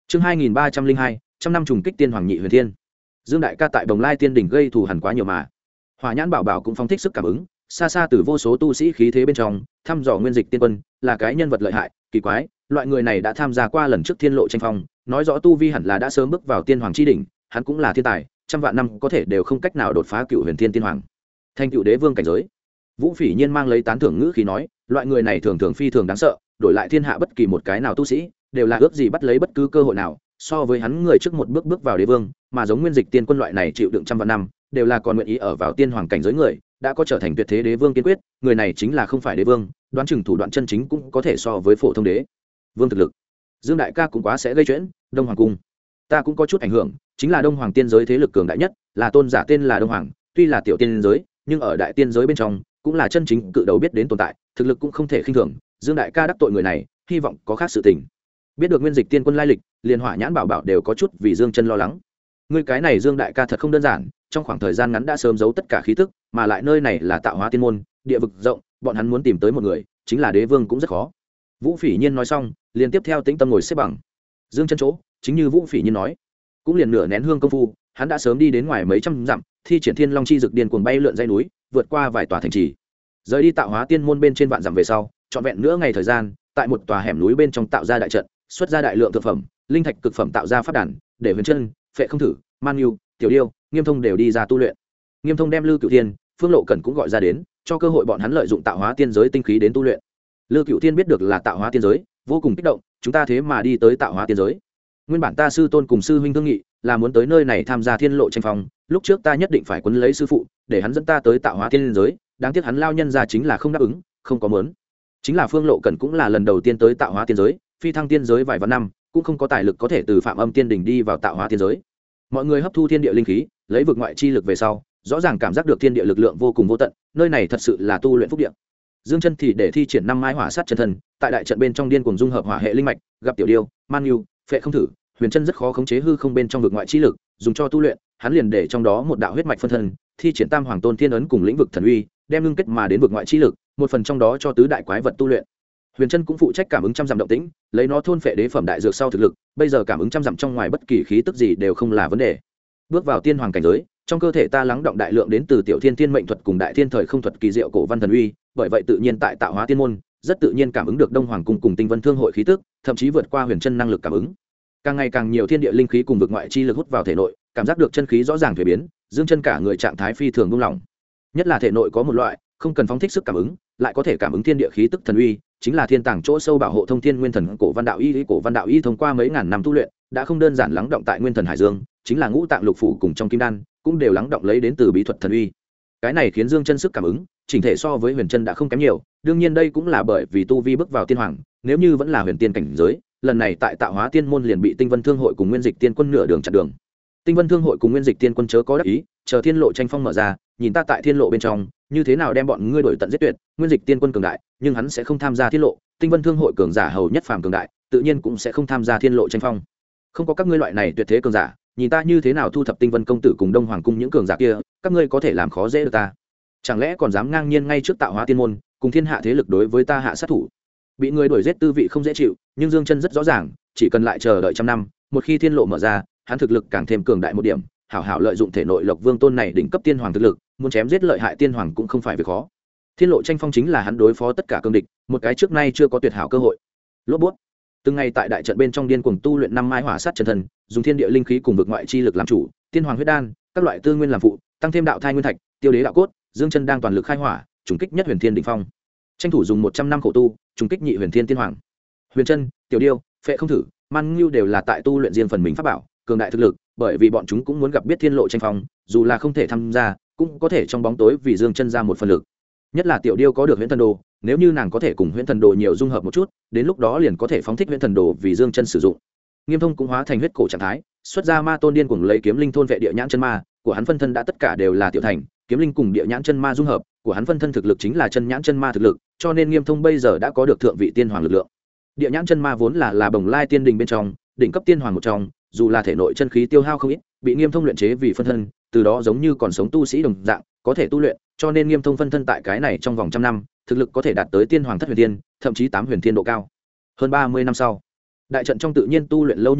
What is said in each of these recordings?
Chương 2302, trăm năm trùng kích tiên hoàng nhị huyền thiên. Dương đại ca tại Bồng Lai Tiên đỉnh gây thù hằn quá nhiều mà. Hỏa Nhãn Bảo Bảo cũng phóng thích sức cảm ứng, xa xa từ vô số tu sĩ khí thế bên trong, thăm dò Nguyên Dịch Tiên Quân, là cái nhân vật lợi hại, kỳ quái, loại người này đã tham gia qua lần trước Thiên Lộ tranh phong, nói rõ tu vi hẳn là đã sớm bước vào tiên hoàng chi đỉnh, hắn cũng là thiên tài, trăm vạn năm có thể đều không cách nào đột phá Cựu Huyền Thiên Tiên Hoàng. Thành Cựu Đế Vương cảnh giới. Vũ Phỉ Nhiên mang lấy tán thưởng ngữ khí nói, loại người này thường thường phi thường đáng sợ, đổi lại thiên hạ bất kỳ một cái nào tu sĩ, đều là ước gì bắt lấy bất cứ cơ hội nào, so với hắn người trước một bước bước vào đế vương, mà giống Nguyên Dịch Tiên Quân loại này chịu đựng trăm vạn năm, đều là còn nguyện ý ở vào tiên hoàng cảnh giới người, đã có trở thành tuyệt thế đế vương kiên quyết, người này chính là không phải đế vương, đoán chừng thủ đoạn chân chính cũng có thể so với phổ thông đế vương thực lực. Dương đại ca cũng quá sẽ gây chuyện. Đông Hoàng cung, ta cũng có chút ảnh hưởng, chính là Đông Hoàng tiên giới thế lực cường đại nhất, là tôn giả tên là Đông Hoàng, tuy là tiểu tiên giới, nhưng ở đại tiên giới bên trong, cũng là chân chính cự đầu biết đến tồn tại, thực lực cũng không thể khinh thường. Dương đại ca đắc tội người này, hy vọng có khác sự tình. Biết được Nguyên Dịch Tiên Quân lai lịch, liền Hỏa Nhãn Bảo Bảo đều có chút vì Dương Chân lo lắng. Ngươi cái này Dương đại ca thật không đơn giản, trong khoảng thời gian ngắn đã sớm giấu tất cả khí tức, mà lại nơi này là Tạo Hóa Tiên môn, địa vực rộng, bọn hắn muốn tìm tới một người, chính là đế vương cũng rất khó. Vũ Phỉ Nhiên nói xong, liền tiếp theo tĩnh tâm ngồi xếp bằng. Dương Chân chỗ, chính như Vũ Phỉ Nhiên nói, cũng liền nửa nén hương công phu, hắn đã sớm đi đến ngoài mấy trăm dặm, thi triển Thiên Long chi dực điên cuồng bay lượn dãy núi, vượt qua vài tòa thành trì. Rời đi Tạo Hóa Tiên môn bên trên vạn dặm về sau, trọn vẹn nửa ngày thời gian, tại một tòa hẻm núi bên trong tạo ra đại trận, xuất ra đại lượng thực phẩm, linh thạch cực phẩm tạo ra pháp đàn, để Huyền Chân, Phệ Không Thử, Man Nhu, Tiểu Điêu, Nghiêm Thông đều đi ra tu luyện. Nghiêm Thông đem Lư Cửu Thiên, Phương Lộ Cẩn cũng gọi ra đến, cho cơ hội bọn hắn lợi dụng Tạo Hóa Tiên giới tinh khí đến tu luyện. Lư Cửu Thiên biết được là Tạo Hóa Tiên giới, vô cùng kích động, chúng ta thế mà đi tới Tạo Hóa Tiên giới. Nguyên bản ta sư tôn cùng sư huynh thương nghị, là muốn tới nơi này tham gia Thiên Lộ tranh phong, lúc trước ta nhất định phải quấn lấy sư phụ, để hắn dẫn ta tới Tạo Hóa Tiên giới, đáng tiếc hắn lao nhân ra chính là không đáp ứng, không có muốn. Chính là Phương Lộ Cẩn cũng là lần đầu tiên tới Tạo Hóa Tiên giới, phi thăng tiên giới vài vạn năm, cũng không có tài lực có thể từ Phạm Âm Tiên đỉnh đi vào Tạo Hóa Tiên giới. Mọi người hấp thu thiên địa linh khí, lấy vực ngoại chi lực về sau, rõ ràng cảm giác được thiên địa lực lượng vô cùng vô tận, nơi này thật sự là tu luyện phúc địa. Dương Chân thì để thi triển năm mai hỏa sát chân thân, tại đại trận bên trong điên cuồng dung hợp hỏa hệ linh mạch, gặp Tiểu Điêu, Man Nhu, Phệ Không Thử, Huyền Chân rất khó khống chế hư không bên trong vực ngoại chi lực, dùng cho tu luyện, hắn liền để trong đó một đạo huyết mạch phân thân, thi triển Tam Hoàng Tôn Thiên ấn cùng lĩnh vực thần uy, đem ngưng kết mà đến vực ngoại chi lực, một phần trong đó cho tứ đại quái vật tu luyện. Huyền Chân cũng phụ trách cảm ứng trăm dặm động tĩnh, lấy nó thôn phệ đế phẩm đại dược sau thực lực, bây giờ cảm ứng trăm dặm trong ngoài bất kỳ khí tức gì đều không là vấn đề. Bước vào tiên hoàng cảnh giới, trong cơ thể ta lắng động đại lượng đến từ tiểu thiên thiên mệnh thuật cùng đại thiên thời không thuật kỳ diệu cổ văn thần uy, bởi vậy tự nhiên tại Tạo Hóa Tiên môn, rất tự nhiên cảm ứng được Đông Hoàng cung cùng Tinh Vân Thương hội khí tức, thậm chí vượt qua Huyền Chân năng lực cảm ứng. Càng ngày càng nhiều thiên địa linh khí cùng vực ngoại chi lực hút vào thể nội, cảm giác được chân khí rõ ràng thay biến, Dương Chân cả người trạng thái phi thường buông lỏng. Nhất là thể nội có một loại không cần phóng thích sức cảm ứng, lại có thể cảm ứng thiên địa khí tức thần uy, chính là thiên tàng chỗ sâu bảo hộ thông thiên nguyên thần cổ văn đạo y. Cổ văn đạo y thông qua mấy ngàn năm tu luyện, đã không đơn giản lắng động tại nguyên thần hải dương, chính là ngũ tạng lục phủ cùng trong kim đan, cũng đều lắng động lấy đến từ bí thuật thần uy. Cái này khiến Dương Chân sức cảm ứng, chỉnh thể so với Huyền Chân đã không kém nhiều, đương nhiên đây cũng là bởi vì tu vi bước vào tiên hoàng, nếu như vẫn là huyền tiên cảnh giới, lần này tại Tạo Hóa Tiên môn liền bị Tinh Vân Thương hội cùng Nguyên Dịch Tiên Quân nửa đường chặn đường. Tinh Vân Thương hội cùng Nguyên Dịch Tiên Quân chớ có đắc ý, chờ Thiên Lộ tranh phong mở ra, nhìn ta tại Thiên Lộ bên trong, như thế nào đem bọn ngươi đổi tận giết tuyệt. Nguyên Dịch Tiên Quân cường đại, nhưng hắn sẽ không tham gia Thiên Lộ, Tinh Vân Thương hội cường giả hầu nhất phàm cường đại, tự nhiên cũng sẽ không tham gia Thiên Lộ tranh phong. Không có các ngươi loại này tuyệt thế cường giả, nhìn ta như thế nào thu thập Tinh Vân công tử cùng Đông Hoàng cung những cường giả kia, các ngươi có thể làm khó dễ được ta. Chẳng lẽ còn dám ngang nhiên ngay trước Tạo Hóa Tiên môn, cùng thiên hạ thế lực đối với ta hạ sát thủ? Bị người đuổi giết tư vị không dễ chịu, nhưng Dương Chân rất rõ ràng, chỉ cần lại chờ đợi trăm năm, một khi Thiên Lộ mở ra, hắn thực lực càng thêm cường đại một điểm, hảo hảo lợi dụng thể nội Lộc Vương tôn này đỉnh cấp tiên hoàng thực lực, muốn chém giết lợi hại tiên hoàng cũng không phải việc khó. Thiên Lộ tranh phong chính là hắn đối phó tất cả cương địch, một cái trước nay chưa có tuyệt hảo cơ hội. Lốp bút. Từng ngày tại đại trận bên trong điên cuồng tu luyện năm mai hỏa sát chân thần, dùng thiên địa linh khí cùng vực ngoại chi lực làm chủ, tiên hoàng huyết đan, các loại tư nguyên làm phụ, tăng thêm đạo thai nguyên thạch, tiêu đế đạo cốt, Dương Chân đang toàn lực khai hỏa, trùng kích nhất huyền thiên đỉnh phong. Tranh thủ dùng 100 năm khổ tu, trùng kích nhị huyền thiên tiên hoàng. Huyền Chân, Tiểu Điêu, Phệ Không Thử, Man Nhu đều là tại tu luyện riêng phần mình pháp bảo, cường đại thực lực, bởi vì bọn chúng cũng muốn gặp biết Thiên Lộ tranh phong, dù là không thể tham gia, cũng có thể trong bóng tối vì Dương Chân ra một phần lực. Nhất là Tiểu Điêu có được Huyễn Thần Đồ, nếu như nàng có thể cùng Huyễn Thần Đồ nhiều dung hợp một chút, đến lúc đó liền có thể phóng thích Huyễn Thần Đồ vì Dương Chân sử dụng. Nghiêm Thông cũng hóa thành huyết cổ trạng thái, xuất ra ma tôn điên cuồng lấy kiếm linh thôn vệ địa nhãn chân ma, của hắn phân thân đã tất cả đều là tiểu thành, kiếm linh cùng địa nhãn chân ma dung hợp, của hắn phân thân thực lực chính là chân nhãn chân ma thực lực, cho nên Nghiêm Thông bây giờ đã có được thượng vị tiên hoàng lực lượng. Địa nhãn chân ma vốn là Bồng Lai Tiên đình bên trong đỉnh cấp tiên hoàng một trong, dù là thể nội chân khí tiêu hao không ít, bị Nghiêm Thông luyện chế vì phân thân, từ đó giống như còn sống tu sĩ đồng dạng, có thể tu luyện, cho nên Nghiêm Thông phân thân tại cái này trong vòng trăm năm, thực lực có thể đạt tới tiên hoàng thất huyền tiên, thậm chí 8 huyền tiên độ cao. Hơn 30 năm sau, đại trận trong tự nhiên tu luyện lâu như vậy,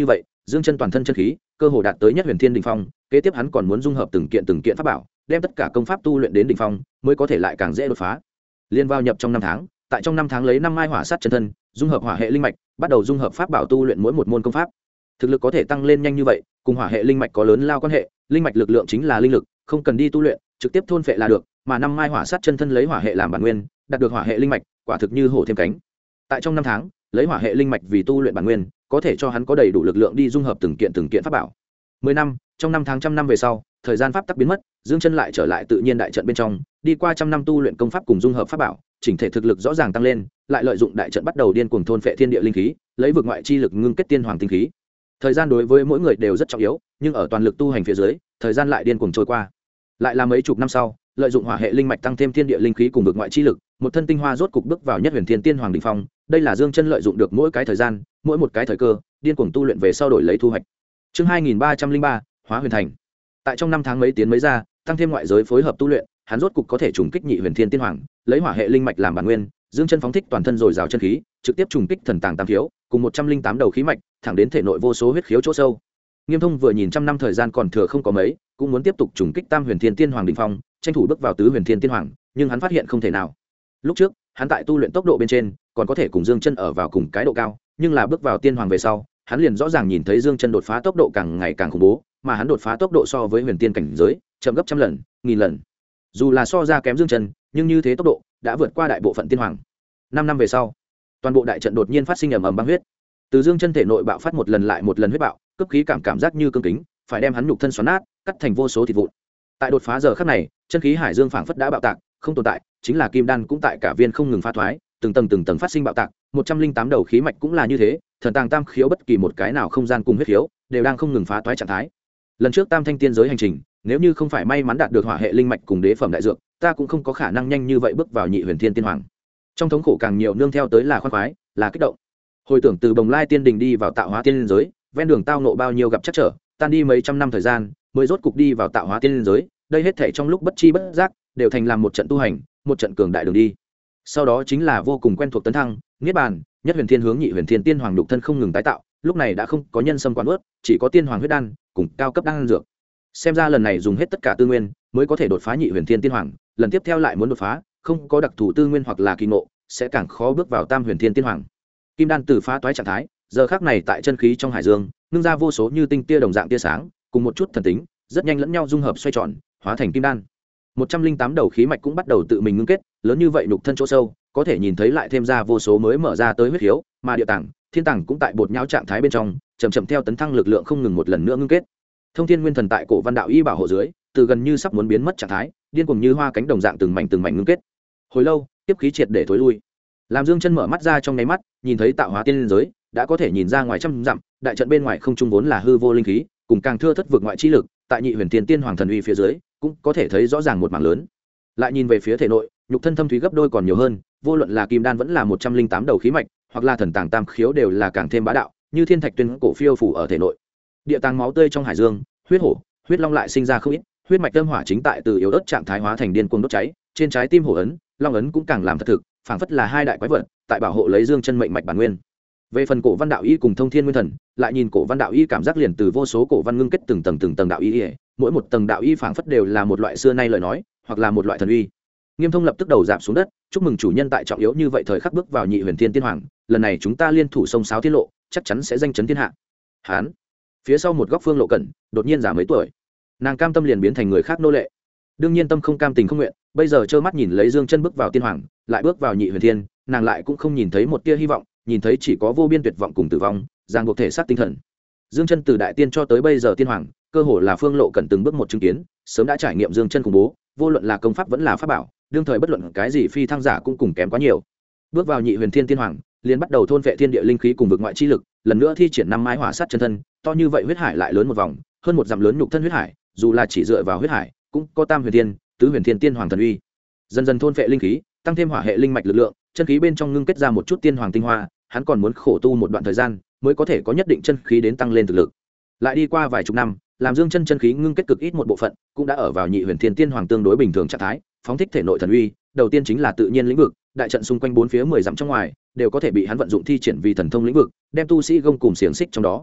Dương Chân toàn thân chân khí cơ hồ đạt tới nhất huyền thiên đỉnh phong, kế tiếp hắn còn muốn dung hợp từng kiện pháp bảo, đem tất cả công pháp tu luyện đến đỉnh phong, mới có thể lại càng dễ đột phá. Liên vào nhập trong 5 tháng, tại trong 5 tháng lấy 5 mai hỏa sát chân thân, dung hợp hỏa hệ linh mạch, bắt đầu dung hợp pháp bảo tu luyện mỗi một môn công pháp. Thực lực có thể tăng lên nhanh như vậy, cùng hỏa hệ linh mạch có lớn lao quan hệ, linh mạch lực lượng chính là linh lực, không cần đi tu luyện, trực tiếp thôn phệ là được, mà 5 mai hỏa sát chân thân lấy hỏa hệ làm bản nguyên, đạt được hỏa hệ linh mạch, quả thực như hổ thêm cánh. Tại trong 5 tháng, lấy hỏa hệ linh mạch vì tu luyện bản nguyên, có thể cho hắn có đầy đủ lực lượng đi dung hợp từng kiện pháp bảo. 10 năm, trong 5 tháng trăm năm về sau, thời gian pháp tắc biến mất, Dương Chân lại trở lại tự nhiên đại trận bên trong, đi qua trăm năm tu luyện công pháp cùng dung hợp pháp bảo, chỉnh thể thực lực rõ ràng tăng lên, lại lợi dụng đại trận bắt đầu điên cuồng thôn phệ thiên địa linh khí, lấy vực ngoại chi lực ngưng kết tiên hoàng tinh khí. Thời gian đối với mỗi người đều rất trọng yếu, nhưng ở toàn lực tu hành phía dưới, thời gian lại điên cuồng trôi qua. Lại là mấy chục năm sau, lợi dụng hỏa hệ linh mạch tăng thêm thiên địa linh khí cùng vực ngoại chi lực, một thân tinh hoa rốt cục bước vào nhất huyền thiên tiên hoàng đỉnh phong. Đây là Dương Chân lợi dụng được mỗi cái thời gian, mỗi một cái thời cơ, điên cuồng tu luyện về sau đổi lấy thu hoạch. Chương 2303, Hóa Huyền Thành. Tại trong 5 tháng mấy tiến mấy ra, tăng thêm ngoại giới phối hợp tu luyện, hắn rốt cục có thể trùng kích nhị huyền thiên tiên hoàng, lấy hỏa hệ linh mạch làm bản nguyên, Dương Chân phóng thích toàn thân dồi dào chân khí, trực tiếp trùng kích thần tàng tam khiếu, cùng 108 đầu khí mạch, thẳng đến thể nội vô số huyết khiếu chỗ sâu. Nghiêm Thông vừa nhìn trăm năm thời gian còn thừa không có mấy, cũng muốn tiếp tục trùng kích tam huyền thiên tiên hoàng đỉnh phong, tranh thủ bước vào tứ huyền thiên tiên hoàng, nhưng hắn phát hiện không thể nào. Lúc trước, hắn tại tu luyện tốc độ bên trên, còn có thể cùng Dương Chân ở vào cùng cái độ cao, nhưng là bước vào tiên hoàng về sau, hắn liền rõ ràng nhìn thấy Dương Chân đột phá tốc độ càng ngày càng khủng bố, mà hắn đột phá tốc độ so với huyền tiên cảnh giới, chậm gấp trăm lần, nghìn lần. Dù là so ra kém Dương Chân, nhưng như thế tốc độ đã vượt qua đại bộ phận tiên hoàng. 5 năm về sau, toàn bộ đại trận đột nhiên phát sinh ầm ầm băng huyết. Từ Dương Chân thể nội bạo phát một lần lại một lần huyết bạo, cấp khí cảm giác như cương kính, phải đem hắn nhục thân xoắn nát, cắt thành vô số thịt vụn. Tại đột phá giờ khắc này, chân khí hải dương phảng phất đã bạo tạc, không tồn tại, chính là kim đan cũng tại cả viên không ngừng phá thoái, từng tầng phát sinh bạo tạc, 108 đầu khí mạch cũng là như thế, thần tàng tam khiếu bất kỳ một cái nào không gian cùng huyết khiếu, đều đang không ngừng phá thoái trạng thái. Lần trước tam thanh tiên giới hành trình, nếu như không phải may mắn đạt được hỏa hệ linh mạch cùng đế phẩm đại dược, ta cũng không có khả năng nhanh như vậy bước vào nhị huyền thiên tiên hoàng. Trong thống khổ càng nhiều nương theo tới là khoan khoái, là kích động. Hồi tưởng từ Bồng Lai tiên đình đi vào tạo hóa tiên giới, ven đường tao nộ bao nhiêu gặp trắc trở, tan đi mấy trăm năm thời gian, mới rốt cục đi vào tạo hóa tiên giới, đây hết thảy trong lúc bất chi bất giác, đều thành làm một trận tu hành, một trận cường đại đường đi. Sau đó chính là vô cùng quen thuộc tấn thăng, niết bàn, nhất huyền thiên hướng nhị huyền thiên tiên hoàng đục thân không ngừng tái tạo, lúc này đã không có nhân sâm quán ướt, chỉ có tiên hoàng huyết đan cùng cao cấp đan dược. Xem ra lần này dùng hết tất cả tư nguyên mới có thể đột phá nhị huyền thiên tiên hoàng, lần tiếp theo lại muốn đột phá, không có đặc thù tư nguyên hoặc là kỳ ngộ, sẽ càng khó bước vào tam huyền thiên tiên hoàng. Kim đan từ phá toái trạng thái, giờ khắc này tại chân khí trong hải dương, ngưng ra vô số như tinh tia đồng dạng tia sáng, cùng một chút thần tính, rất nhanh lẫn nhau dung hợp xoay tròn, hóa thành kim đan. 108 đầu khí mạch cũng bắt đầu tự mình ngưng kết, lớn như vậy nhục thân chỗ sâu, có thể nhìn thấy lại thêm ra vô số mới mở ra tới huyết khiếu, mà địa tạng, thiên tạng cũng tại bột nhão trạng thái bên trong, chậm theo tấn thăng lực lượng không ngừng một lần nữa ngưng kết. Thông thiên nguyên thần tại cổ văn đạo y bảo hộ dưới, từ gần như sắp muốn biến mất trạng thái, điên cuồng như hoa cánh đồng dạng từng mảnh ngưng kết. Hồi lâu, tiếp khí triệt để thối lui. Làm Dương Chân mở mắt ra trong nháy mắt, nhìn thấy tạo hóa tiên giới, đã có thể nhìn ra ngoài trăm dặm, đại trận bên ngoài không trung vốn là hư vô linh khí, cùng càng thưa thất vực ngoại chi lực, tại nhị huyền tiên tiên hoàng thần uy phía dưới, cũng có thể thấy rõ ràng một mảng lớn. Lại nhìn về phía thể nội, nhục thân thâm thúy gấp đôi còn nhiều hơn, vô luận là kim đan vẫn là 108 đầu khí mạch, hoặc là thần tàng tam khiếu đều là càng thêm bá đạo, như thiên thạch tuyên cổ phiêu phủ ở thể nội. Địa tàng máu tươi trong hải dương, huyết hổ, huyết long lại sinh ra không ít, huyết mạch âm hỏa chính tại từ yếu ớt trạng thái hóa thành điên cuồng đốt cháy, trên trái tim hổ ấn, long ấn cũng càng làm thật thực, phảng phất là hai đại quái vật, tại bảo hộ lấy Dương Chân mệnh mạch bản nguyên. Về phần cổ văn đạo y cùng thông thiên nguyên thần, lại nhìn cổ văn đạo y cảm giác liền từ vô số cổ văn ngưng kết từng tầng đạo y, mỗi một tầng đạo y phảng phất đều là một loại xưa nay lời nói, hoặc là một loại thần uy. Nghiêm Thông lập tức đầu rạp xuống đất, chúc mừng chủ nhân tại trọng yếu như vậy thời khắc bước vào nhị huyền thiên tiên hoàng, lần này chúng ta liên thủ sông sáo tiết lộ, chắc chắn sẽ danh chấn thiên hạ. Hán, phía sau một góc Phương Lộ Cẩn, đột nhiên già mấy tuổi, nàng cam tâm liền biến thành người khác nô lệ. Đương nhiên tâm không cam tình không nguyện, bây giờ trơ mắt nhìn lấy Dương Chân bước vào tiên hoàng, lại bước vào nhị huyền thiên, nàng lại cũng không nhìn thấy một tia hy vọng, nhìn thấy chỉ có vô biên tuyệt vọng cùng tử vong, ràng buộc thể xác tinh thần. Dương Chân từ đại tiên cho tới bây giờ tiên hoàng, cơ hồ là Phương Lộ Cẩn từng bước một chứng kiến, sớm đã trải nghiệm Dương Chân khủng bố, vô luận là công pháp vẫn là pháp bảo, đương thời bất luận cái gì phi thăng giả cũng cùng kém quá nhiều. Bước vào nhị huyền thiên tiên hoàng, liền bắt đầu thôn vệ thiên địa linh khí cùng vực ngoại chi lực, lần nữa thi triển năm mai hỏa sát chân thân, to như vậy huyết hải lại lớn một vòng, hơn một dặm lớn nhục thân huyết hải, dù là chỉ dựa vào huyết hải, cũng có tam huyền thiên, tứ huyền thiên tiên hoàng thần uy. Dần dần thôn vệ linh khí, tăng thêm hỏa hệ linh mạch lực lượng, chân khí bên trong ngưng kết ra một chút tiên hoàng tinh hoa, hắn còn muốn khổ tu một đoạn thời gian, mới có thể có nhất định chân khí đến tăng lên thực lực. Lại đi qua vài chục năm, làm Dương Chân chân khí ngưng kết cực ít một bộ phận, cũng đã ở vào nhị huyền thiên tiên hoàng tương đối bình thường trạng thái, phóng thích thể nội thần uy, đầu tiên chính là tự nhiên lĩnh vực, đại trận xung quanh bốn phía 10 dặm trong ngoài, đều có thể bị hắn vận dụng thi triển vì thần thông lĩnh vực, đem tu sĩ gông cùng xiềng xích trong đó.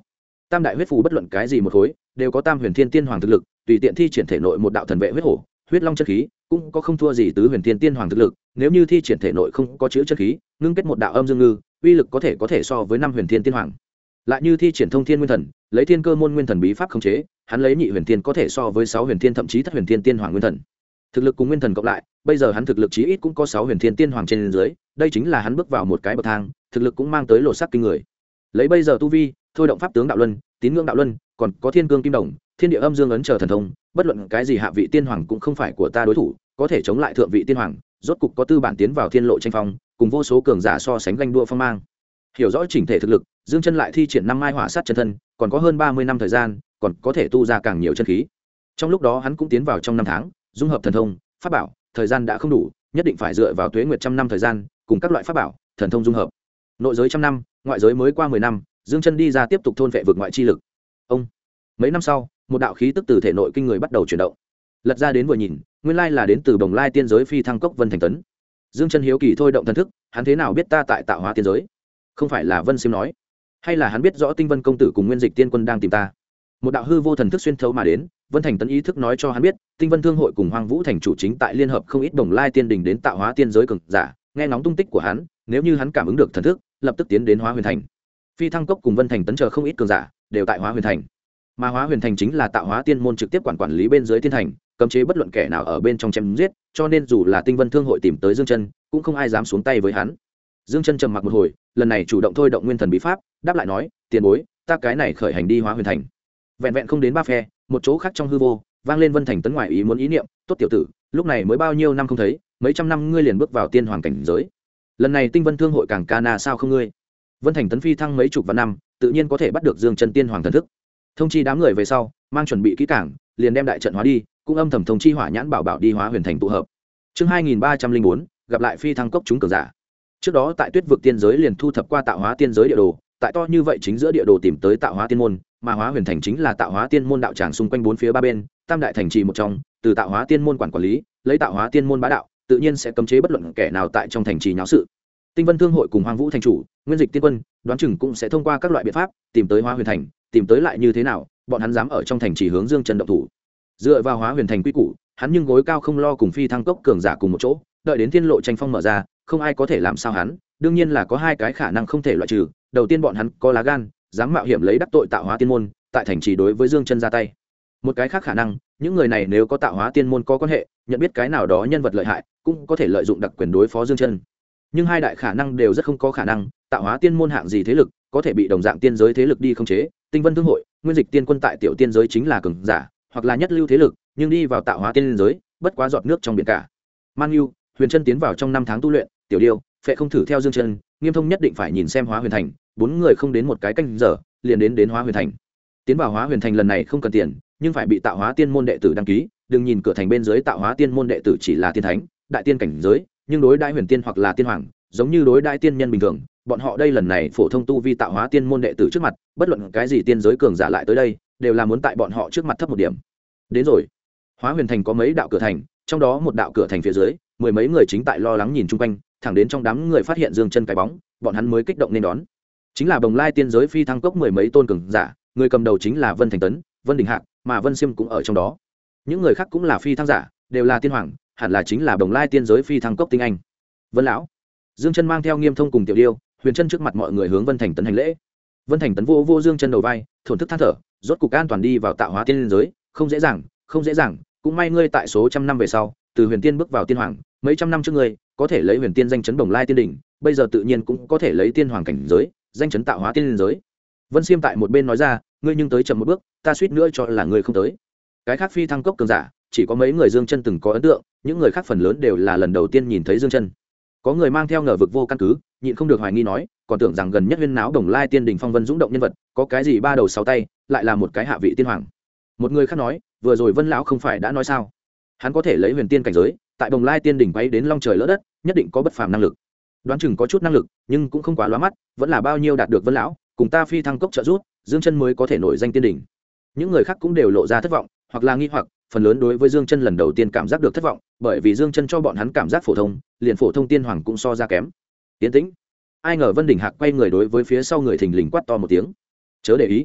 tam đại huyết phù bất luận cái gì một khối đều có tam huyền thiên tiên hoàng thực lực, tùy tiện thi triển thể nội một đạo thần vệ huyết hổ huyết long chân khí cũng có không thua gì tứ huyền thiên tiên hoàng thực lực. Nếu như thi triển thể nội không có chữ chân khí, ngưng kết một đạo âm dương ngư, uy lực có thể so với năm huyền thiên tiên hoàng. Lại như thi triển thông thiên nguyên thần, lấy thiên cơ môn nguyên thần bí pháp khống chế, hắn lấy nhị huyền thiên có thể so với 6 huyền thiên thậm chí thất huyền thiên tiên hoàng nguyên thần. Thực lực cùng nguyên thần cộng lại, bây giờ hắn thực lực chí ít cũng có 6 huyền thiên tiên hoàng trên dưới, đây chính là hắn bước vào một cái bậc thang, thực lực cũng mang tới lộ sắc kinh người. Lấy bây giờ tu vi, thôi động pháp tướng đạo luân, tín ngưỡng đạo luân, còn có thiên cương kim đồng, thiên địa âm dương ấn chờ thần thông, bất luận cái gì hạ vị tiên hoàng cũng không phải của ta đối thủ, có thể chống lại thượng vị tiên hoàng, rốt cục có tư bản tiến vào thiên lộ tranh phong, cùng vô số cường giả so sánh ganh đua phong mang. Hiểu rõ chỉnh thể thực lực, Dương Chân lại thi triển 5 mai hỏa sát chân thân, còn có hơn 30 năm thời gian, còn có thể tu ra càng nhiều chân khí. Trong lúc đó hắn cũng tiến vào trong 5 tháng, dung hợp thần thông, pháp bảo, thời gian đã không đủ, nhất định phải dựa vào tuế nguyệt trăm năm thời gian, cùng các loại pháp bảo, thần thông dung hợp. Nội giới trăm năm, ngoại giới mới qua 10 năm, Dương Chân đi ra tiếp tục thôn vệ vực ngoại chi lực. Ông, mấy năm sau, một đạo khí tức từ thể nội kinh người bắt đầu chuyển động. Lật ra đến vừa nhìn, nguyên lai là đến từ Bồng Lai tiên giới phi thăng cốc Vân Thành Tấn. Dương Chân hiếu kỳ thôi động thần thức, hắn thế nào biết ta tại tạo hóa tiên giới? Không phải là Vân Xiêm nói, hay là hắn biết rõ Tinh Vân công tử cùng Nguyên Dịch tiên quân đang tìm ta? Một đạo hư vô thần thức xuyên thấu mà đến, Vân Thành Tấn ý thức nói cho hắn biết, Tinh Vân thương hội cùng Hoang Vũ thành chủ chính tại liên hợp không ít Bồng Lai tiên đình đến tạo hóa tiên giới cường giả, nghe ngóng tung tích của hắn, nếu như hắn cảm ứng được thần thức, lập tức tiến đến Hóa Huyền thành. Phi thăng cốc cùng Vân Thành Tấn chờ không ít cường giả, đều tại Hóa Huyền thành. Mà Hóa Huyền thành chính là tạo hóa tiên môn trực tiếp quản lý bên dưới tiên thành, cấm chế bất luận kẻ nào ở bên trong chém giết, cho nên dù là Tinh Vân thương hội tìm tới Dương Chân, cũng không ai dám xuống tay với hắn. Dương Chân trầm mặc một hồi, lần này chủ động thôi động nguyên thần bí pháp, đáp lại nói, tiền bối, ta cái này khởi hành đi Hóa Huyền thành. Vẹn vẹn không đến 3 phe, một chỗ khác trong hư vô, vang lên Vân Thành Tấn ngoại ý muốn ý niệm, tốt tiểu tử, lúc này mới bao nhiêu năm không thấy, mấy trăm năm ngươi liền bước vào tiên hoàng cảnh giới. Lần này Tinh Vân thương hội càng ca na sao không ngươi? Vân Thành Tấn phi thăng mấy chục vạn năm, tự nhiên có thể bắt được Dương Chân tiên hoàng thần thức. Thông chi đám người về sau, mang chuẩn bị kỹ càng, liền đem đại trận hóa đi, cũng âm thầm thông chi Hỏa Nhãn Bảo Bảo đi Hóa Huyền thành tụ hợp. Chương 2304, gặp lại phi thăng cốc chúng cường giả. Trước đó tại Tuyết vực tiên giới liền thu thập qua tạo hóa tiên giới địa đồ, tại to như vậy chính giữa địa đồ tìm tới tạo hóa tiên môn, mà Hóa Huyền thành chính là tạo hóa tiên môn đạo tràng xung quanh 4 phía 3 bên, tam đại thành trì một trong, từ tạo hóa tiên môn quản lý, lấy tạo hóa tiên môn bá đạo, tự nhiên sẽ cấm chế bất luận kẻ nào tại trong thành trì nháo sự. Tinh Vân thương hội cùng Hoang Vũ thành chủ, Nguyên Dịch tiên quân, đoán chừng cũng sẽ thông qua các loại biện pháp tìm tới Hóa Huyền thành, tìm tới lại như thế nào, bọn hắn dám ở trong thành trì hướng Dương Chân động thủ. Dựa vào Hóa Huyền thành quy củ, hắn nhưng gối cao không lo cùng phi thăng cốc cường giả cùng một chỗ, đợi đến thiên lộ tranh phong mở ra, không ai có thể làm sao hắn. Đương nhiên là có 2 cái khả năng không thể loại trừ, đầu tiên bọn hắn có lá gan, dám mạo hiểm lấy đắc tội tạo hóa tiên môn, tại thành trì đối với Dương Chân ra tay. Một cái khác khả năng, những người này nếu có tạo hóa tiên môn có quan hệ, nhận biết cái nào đó nhân vật lợi hại, cũng có thể lợi dụng đặc quyền đối phó Dương Chân. Nhưng 2 đại khả năng đều rất không có khả năng, tạo hóa tiên môn hạng gì thế lực, có thể bị đồng dạng tiên giới thế lực đi khống chế, Tinh Vân thương hội, Nguyên Dịch tiên quân tại tiểu tiên giới chính là cường giả, hoặc là nhất lưu thế lực, nhưng đi vào tạo hóa tiên giới, bất quá giọt nước trong biển cả. Man Nhu, Huyền Chân tiến vào trong 5 tháng tu luyện, Tiểu Điêu, Phệ không thử theo Dương Chân, Nghiêm Thông nhất định phải nhìn xem Hóa Huyền thành, 4 người không đến một cái canh giờ, liền đến Hóa Huyền thành. Tiến vào Hóa Huyền thành lần này không cần tiền, nhưng phải bị tạo hóa tiên môn đệ tử đăng ký, đừng nhìn cửa thành bên dưới tạo hóa tiên môn đệ tử chỉ là tiên thánh, đại tiên cảnh giới, nhưng đối đãi huyền tiên hoặc là tiên hoàng, giống như đối đãi tiên nhân bình thường, bọn họ đây lần này phổ thông tu vi tạo hóa tiên môn đệ tử trước mặt, bất luận cái gì tiên giới cường giả lại tới đây, đều là muốn tại bọn họ trước mặt thấp một điểm. Đến rồi. Hóa Huyền thành có mấy đạo cửa thành, trong đó một đạo cửa thành phía dưới, 10 mấy người chính tại lo lắng nhìn chung quanh, thẳng đến trong đám người phát hiện Dương Chân cái bóng, bọn hắn mới kích động nên đón. Chính là Bồng Lai tiên giới phi thăng cốc 10 mấy tôn cường giả, người cầm đầu chính là Vân Thành Tấn, Vân Đình Hạc, mà Vân Xiêm cũng ở trong đó. Những người khác cũng là phi thăng giả, đều là tiên hoàng, hẳn là chính là Bồng Lai tiên giới phi thăng cốc tinh anh. Vân lão. Dương Chân mang theo Nghiêm Thông cùng Tiểu Điêu, Huyền Chân trước mặt mọi người hướng Vân Thành Tấn hành lễ. Vân Thành Tấn vô Dương Chân đầu vai, thổn thức than thở, rốt cục an toàn đi vào tạo hóa tiên giới, không dễ dàng, không dễ dàng, cũng may ngươi tại số trăm năm về sau, từ huyền tiên bước vào tiên hoàng, mấy trăm năm trước ngươi có thể lấy huyền tiên danh chấn Bồng Lai tiên đỉnh, bây giờ tự nhiên cũng có thể lấy tiên hoàng cảnh giới, danh chấn tạo hóa tiên giới. Vân Xiêm tại một bên nói ra, ngươi nhưng tới chậm một bước, ta suýt nữa cho là ngươi không tới. Cái khác phi thăng cốc cường giả, chỉ có mấy người Dương Chân từng có ấn tượng, những người khác phần lớn đều là lần đầu tiên nhìn thấy Dương Chân. Có người mang theo ngờ vực vô căn cứ, nhịn không được hoài nghi nói, còn tưởng rằng gần nhất huyên náo Bồng Lai tiên đỉnh phong vân dũng động nhân vật, có cái gì 3 đầu 6 tay, lại là một cái hạ vị tiên hoàng. Một người khác nói, vừa rồi Vân lão không phải đã nói sao? Hắn có thể lấy huyền tiên cảnh giới, tại Bồng Lai tiên đỉnh quấy đến long trời lỡ đất, nhất định có bất phàm năng lực. Đoán chừng có chút năng lực, nhưng cũng không quá lóa mắt, vẫn là bao nhiêu đạt được Vân lão, cùng ta phi thăng cốc trợ giúp, Dương Chân mới có thể nổi danh tiên đỉnh. Những người khác cũng đều lộ ra thất vọng, hoặc là nghi hoặc, phần lớn đối với Dương Chân lần đầu tiên cảm giác được thất vọng, bởi vì Dương Chân cho bọn hắn cảm giác phổ thông, liền phổ thông tiên hoàng cũng so ra kém. Tiến tĩnh. Ai ngờ Vân Đình Hạc quay người đối với phía sau người thình lình quát to một tiếng, chớ để ý.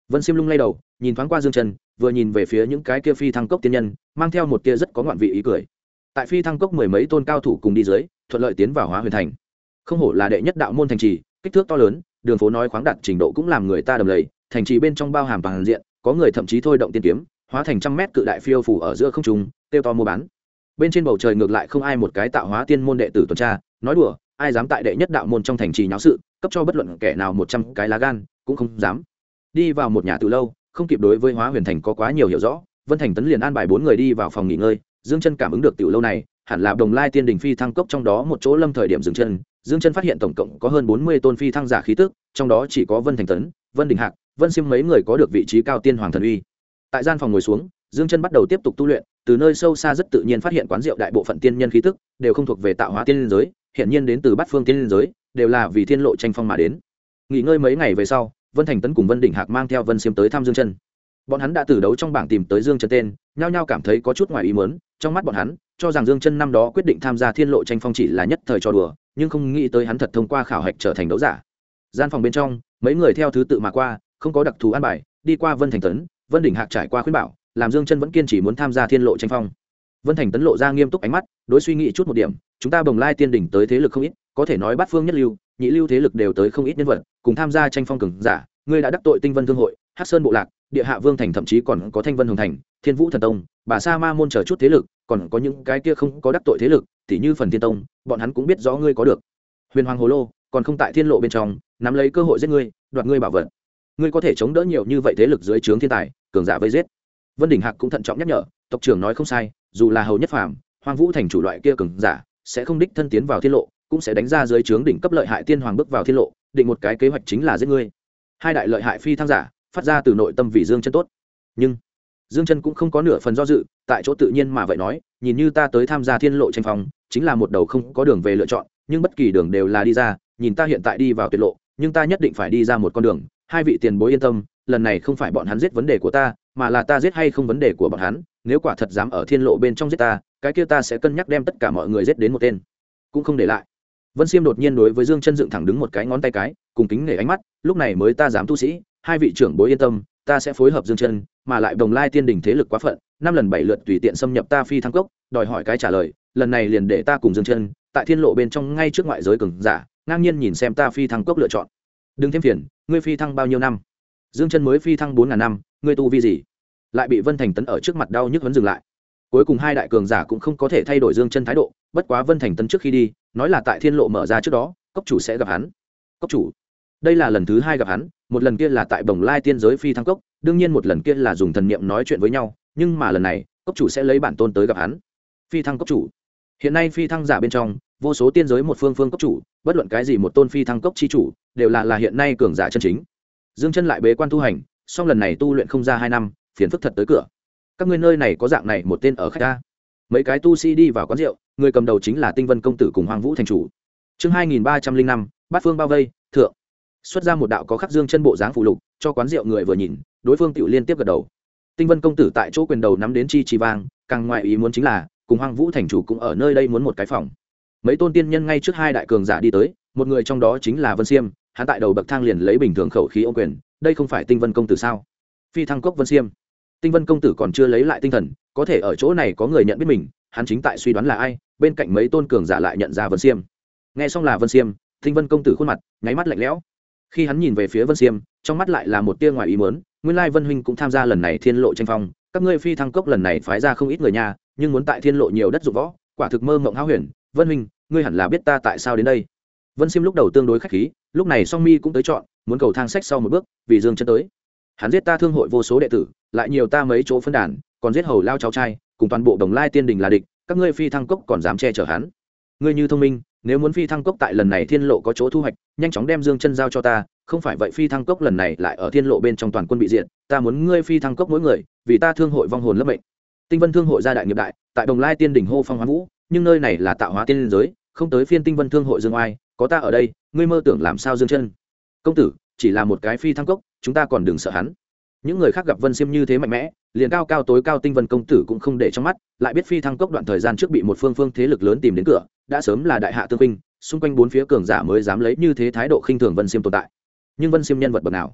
Vân Xiêm lung lay đầu nhìn thoáng qua Dương Chân, vừa nhìn về phía những cái kia phi thăng cốc tiên nhân, mang theo một tia rất có ngoạn vị ý cười. Tại phi thăng cốc mười mấy tôn cao thủ cùng đi dưới, thuận lợi tiến vào Hóa Huyền Thành. Không hổ là đệ nhất đạo môn thành trì, kích thước to lớn, đường phố nói khoáng đạt trình độ cũng làm người ta đầm lầy. Thành trì bên trong bao hàm toàn diện, có người thậm chí thôi động tiên kiếm, hóa thành trăm mét cự đại phiêu phù ở giữa không trung, tiêu to mua bán. Bên trên bầu trời ngược lại không ai một cái tạo hóa tiên môn đệ tử tuần tra, nói đùa, ai dám tại đệ nhất đạo môn trong thành trì nháo sự, cấp cho bất luận kẻ nào 100 cái lá gan, cũng không dám. Đi vào một nhà từ lâu, không kịp đối với Hóa Huyền Thành có quá nhiều hiểu rõ, Vân Thành Tấn liền an bài 4 người đi vào phòng nghỉ ngơi. Dương Chân cảm ứng được tiểu lâu này, hẳn là Đồng Lai Tiên Đỉnh phi thăng cốc trong đó một chỗ lâm thời điểm dừng chân. Dương Chân phát hiện tổng cộng có hơn 40 tôn phi thăng giả khí tức, trong đó chỉ có Vân Thành Tấn, Vân Đình Hạc, Vân Xiêm mấy người có được vị trí cao tiên hoàng thần uy. Tại gian phòng ngồi xuống, Dương Chân bắt đầu tiếp tục tu luyện, từ nơi sâu xa rất tự nhiên phát hiện quán rượu đại bộ phận tiên nhân khí tức đều không thuộc về tạo hóa tiên giới, hiện nhiên đến từ bát phương tiên giới, đều là vì thiên lộ tranh phong mà đến. Nghỉ ngơi mấy ngày về sau, Vân Thành Tấn cùng Vân Đình Hạc mang theo Vân Xiêm tới thăm Dương Chân. Bọn hắn đã từ đấu trong bảng tìm tới Dương Chân tên, nhao nhao cảm thấy có chút ngoài ý muốn, trong mắt bọn hắn, cho rằng Dương Chân năm đó quyết định tham gia thiên lộ tranh phong chỉ là nhất thời trò đùa, nhưng không nghĩ tới hắn thật thông qua khảo hạch trở thành đấu giả. Gian phòng bên trong, mấy người theo thứ tự mà qua, không có đặc thù an bài, đi qua Vân Thành Tấn, Vân Đình Hạc trải qua khuyên bảo, làm Dương Chân vẫn kiên trì muốn tham gia thiên lộ tranh phong. Vân Thành Tấn lộ ra nghiêm túc ánh mắt, đối suy nghĩ chút một điểm, chúng ta Bồng Lai Tiên Đỉnh tới thế lực không ít, có thể nói bát phương nhất lưu, nhị lưu thế lực đều tới không ít nhân vật, cùng tham gia tranh phong cường giả, ngươi đã đắc tội Tinh Vân Thương hội, Hắc Sơn bộ lạc, Địa Hạ Vương thành, thậm chí còn có Thanh Vân Hồng thành, Thiên Vũ Thần tông, Bà Sa Ma môn chờ chút thế lực, còn có những cái kia không có đắc tội thế lực, tỉ như Phần Thiên tông, bọn hắn cũng biết rõ ngươi có được Huyền Hoàng Hồ Lô, còn không tại thiên lộ bên trong, nắm lấy cơ hội giết ngươi, đoạt ngươi bảo vật. Ngươi có thể chống đỡ nhiều như vậy thế lực dưới trướng thiên tài, cường giả vây giết. Vân Đình Hạc cũng thận trọng nhắc nhở, tộc trưởng nói không sai, dù là hầu nhất phàm, Hoang Vũ thành chủ loại kia cường giả, sẽ không đích thân tiến vào thiên lộ, cũng sẽ đánh ra dưới trướng đỉnh cấp lợi hại tiên hoàng bước vào thiên lộ, định một cái kế hoạch chính là giết ngươi. Hai đại lợi hại phi thăng giả, phát ra từ nội tâm vì Dương Chân tốt. Nhưng Dương Chân cũng không có nửa phần do dự, tại chỗ tự nhiên mà vậy nói, nhìn như ta tới tham gia thiên lộ tranh phong, chính là một đầu không có đường về lựa chọn, nhưng bất kỳ đường đều là đi ra, nhìn ta hiện tại đi vào tuyệt lộ, nhưng ta nhất định phải đi ra một con đường. Hai vị tiền bối yên tâm, lần này không phải bọn hắn giết vấn đề của ta, mà là ta giết hay không vấn đề của bọn hắn. Nếu quả thật dám ở thiên lộ bên trong giết ta, cái kia ta sẽ cân nhắc đem tất cả mọi người giết đến một tên, cũng không để lại. Vân Xiêm đột nhiên đối với Dương Chân dựng thẳng đứng một cái ngón tay cái, cùng kính nể ánh mắt, lúc này mới ta dám tu sĩ, hai vị trưởng bối yên tâm, ta sẽ phối hợp Dương Chân, mà lại Đồng Lai Tiên Đỉnh thế lực quá phận, 5 lần 7 lượt tùy tiện xâm nhập ta phi thăng cốc, đòi hỏi cái trả lời, lần này liền để ta cùng Dương Chân, tại thiên lộ bên trong ngay trước ngoại giới cường giả, ngang nhiên nhìn xem ta phi thăng cốc lựa chọn. Đừng thêm phiền, ngươi phi thăng bao nhiêu năm? Dương Chân mới phi thăng 4000 năm, ngươi tu vi gì? Lại bị Vân Thành Tấn ở trước mặt đau nhức huấn dừng lại. Cuối cùng hai đại cường giả cũng không có thể thay đổi Dương Chân thái độ, bất quá Vân Thành Tấn trước khi đi, nói là tại thiên lộ mở ra trước đó, cốc chủ sẽ gặp hắn. Cốc chủ? Đây là lần thứ 2 gặp hắn, một lần kia là tại Bồng Lai tiên giới phi thăng cốc, đương nhiên một lần kia là dùng thần niệm nói chuyện với nhau, nhưng mà lần này, cốc chủ sẽ lấy bản tôn tới gặp hắn. Phi thăng cốc chủ. Hiện nay phi thăng giả bên trong, vô số tiên giới một phương phương cốc chủ, bất luận cái gì một tôn phi thăng cốc chi chủ, đều là hiện nay cường giả chân chính. Dương Chân lại bế quan tu hành, song lần này tu luyện không ra 2 năm, phiền phức thật tới cửa. Các ngươi nơi này có dạng này một tên ở khách ta. Mấy cái tu sĩ đi vào quán rượu, người cầm đầu chính là Tinh Vân công tử cùng Hoang Vũ thành chủ. Chương 2305, bát phương bao vây, thượng. Xuất ra một đạo có khắc Dương Chân bộ dáng phụ lục, cho quán rượu người vừa nhìn, đối phương tiểu liên tiếp gật đầu. Tinh Vân công tử tại chỗ quyền đầu nắm đến chi vang, càng ngoại ý muốn chính là, cùng Hoang Vũ thành chủ cũng ở nơi đây muốn một cái phòng. Mấy tôn tiên nhân ngay trước hai đại cường giả đi tới, một người trong đó chính là Vân Xiêm, hắn tại đầu bậc thang liền lấy bình thường khẩu khí ô quyền, đây không phải Tinh Vân công tử sao? Phi thăng cốc Vân Xiêm. Tinh Vân công tử còn chưa lấy lại tinh thần, có thể ở chỗ này có người nhận biết mình, hắn chính tại suy đoán là ai, bên cạnh mấy tôn cường giả lại nhận ra Vân Xiêm. Nghe xong là Vân Xiêm, Tinh Vân công tử khuôn mặt nháy mắt lạnh lẽo. Khi hắn nhìn về phía Vân Xiêm, trong mắt lại là một tia ngoài ý muốn, nguyên lai Vân huynh cũng tham gia lần này thiên lộ tranh phong, các ngươi phi thăng cốc lần này phái ra không ít người nhà, nhưng muốn tại thiên lộ nhiều đất dụng võ, quả thực mơ mộng hão huyền. Vân huynh, ngươi hẳn là biết ta tại sao đến đây. Vân Xiêm lúc đầu tương đối khách khí, lúc này Song Mi cũng tới chọn, muốn cầu thang sách sau một bước, vì Dương Chân tới. Hắn giết ta thương hội vô số đệ tử, lại nhiều ta mấy chỗ phân đàn, còn giết hầu lao cháu trai, cùng toàn bộ Đồng Lai Tiên Đình là địch, các ngươi phi thăng cốc còn dám che chở hắn. Ngươi như thông minh, nếu muốn phi thăng cốc tại lần này thiên lộ có chỗ thu hoạch, nhanh chóng đem Dương Chân giao cho ta, không phải vậy phi thăng cốc lần này lại ở thiên lộ bên trong toàn quân bị diệt, ta muốn ngươi phi thăng cốc mỗi người, vì ta thương hội vong hồn lấp mệnh. Tinh Vân thương hội gia đại nghiệp đại, tại Đồng Lai Tiên Đình hô phong hoán vũ, nhưng nơi này là tạo hóa tiên giới, không tới phiên Tinh Vân thương hội dương oai, có ta ở đây, ngươi mơ tưởng làm sao Dương Chân? Công tử, chỉ là một cái phi thăng cốc, chúng ta còn đừng sợ hắn. Những người khác gặp Vân Xiêm như thế mạnh mẽ, liền cao cao tối cao Tinh Vân công tử cũng không để trong mắt, lại biết phi thăng cốc đoạn thời gian trước bị một phương thế lực lớn tìm đến cửa, đã sớm là đại hạ tương huynh, xung quanh bốn phía cường giả mới dám lấy như thế thái độ khinh thường Vân Xiêm tồn tại. Nhưng Vân Xiêm nhân vật bậc nào?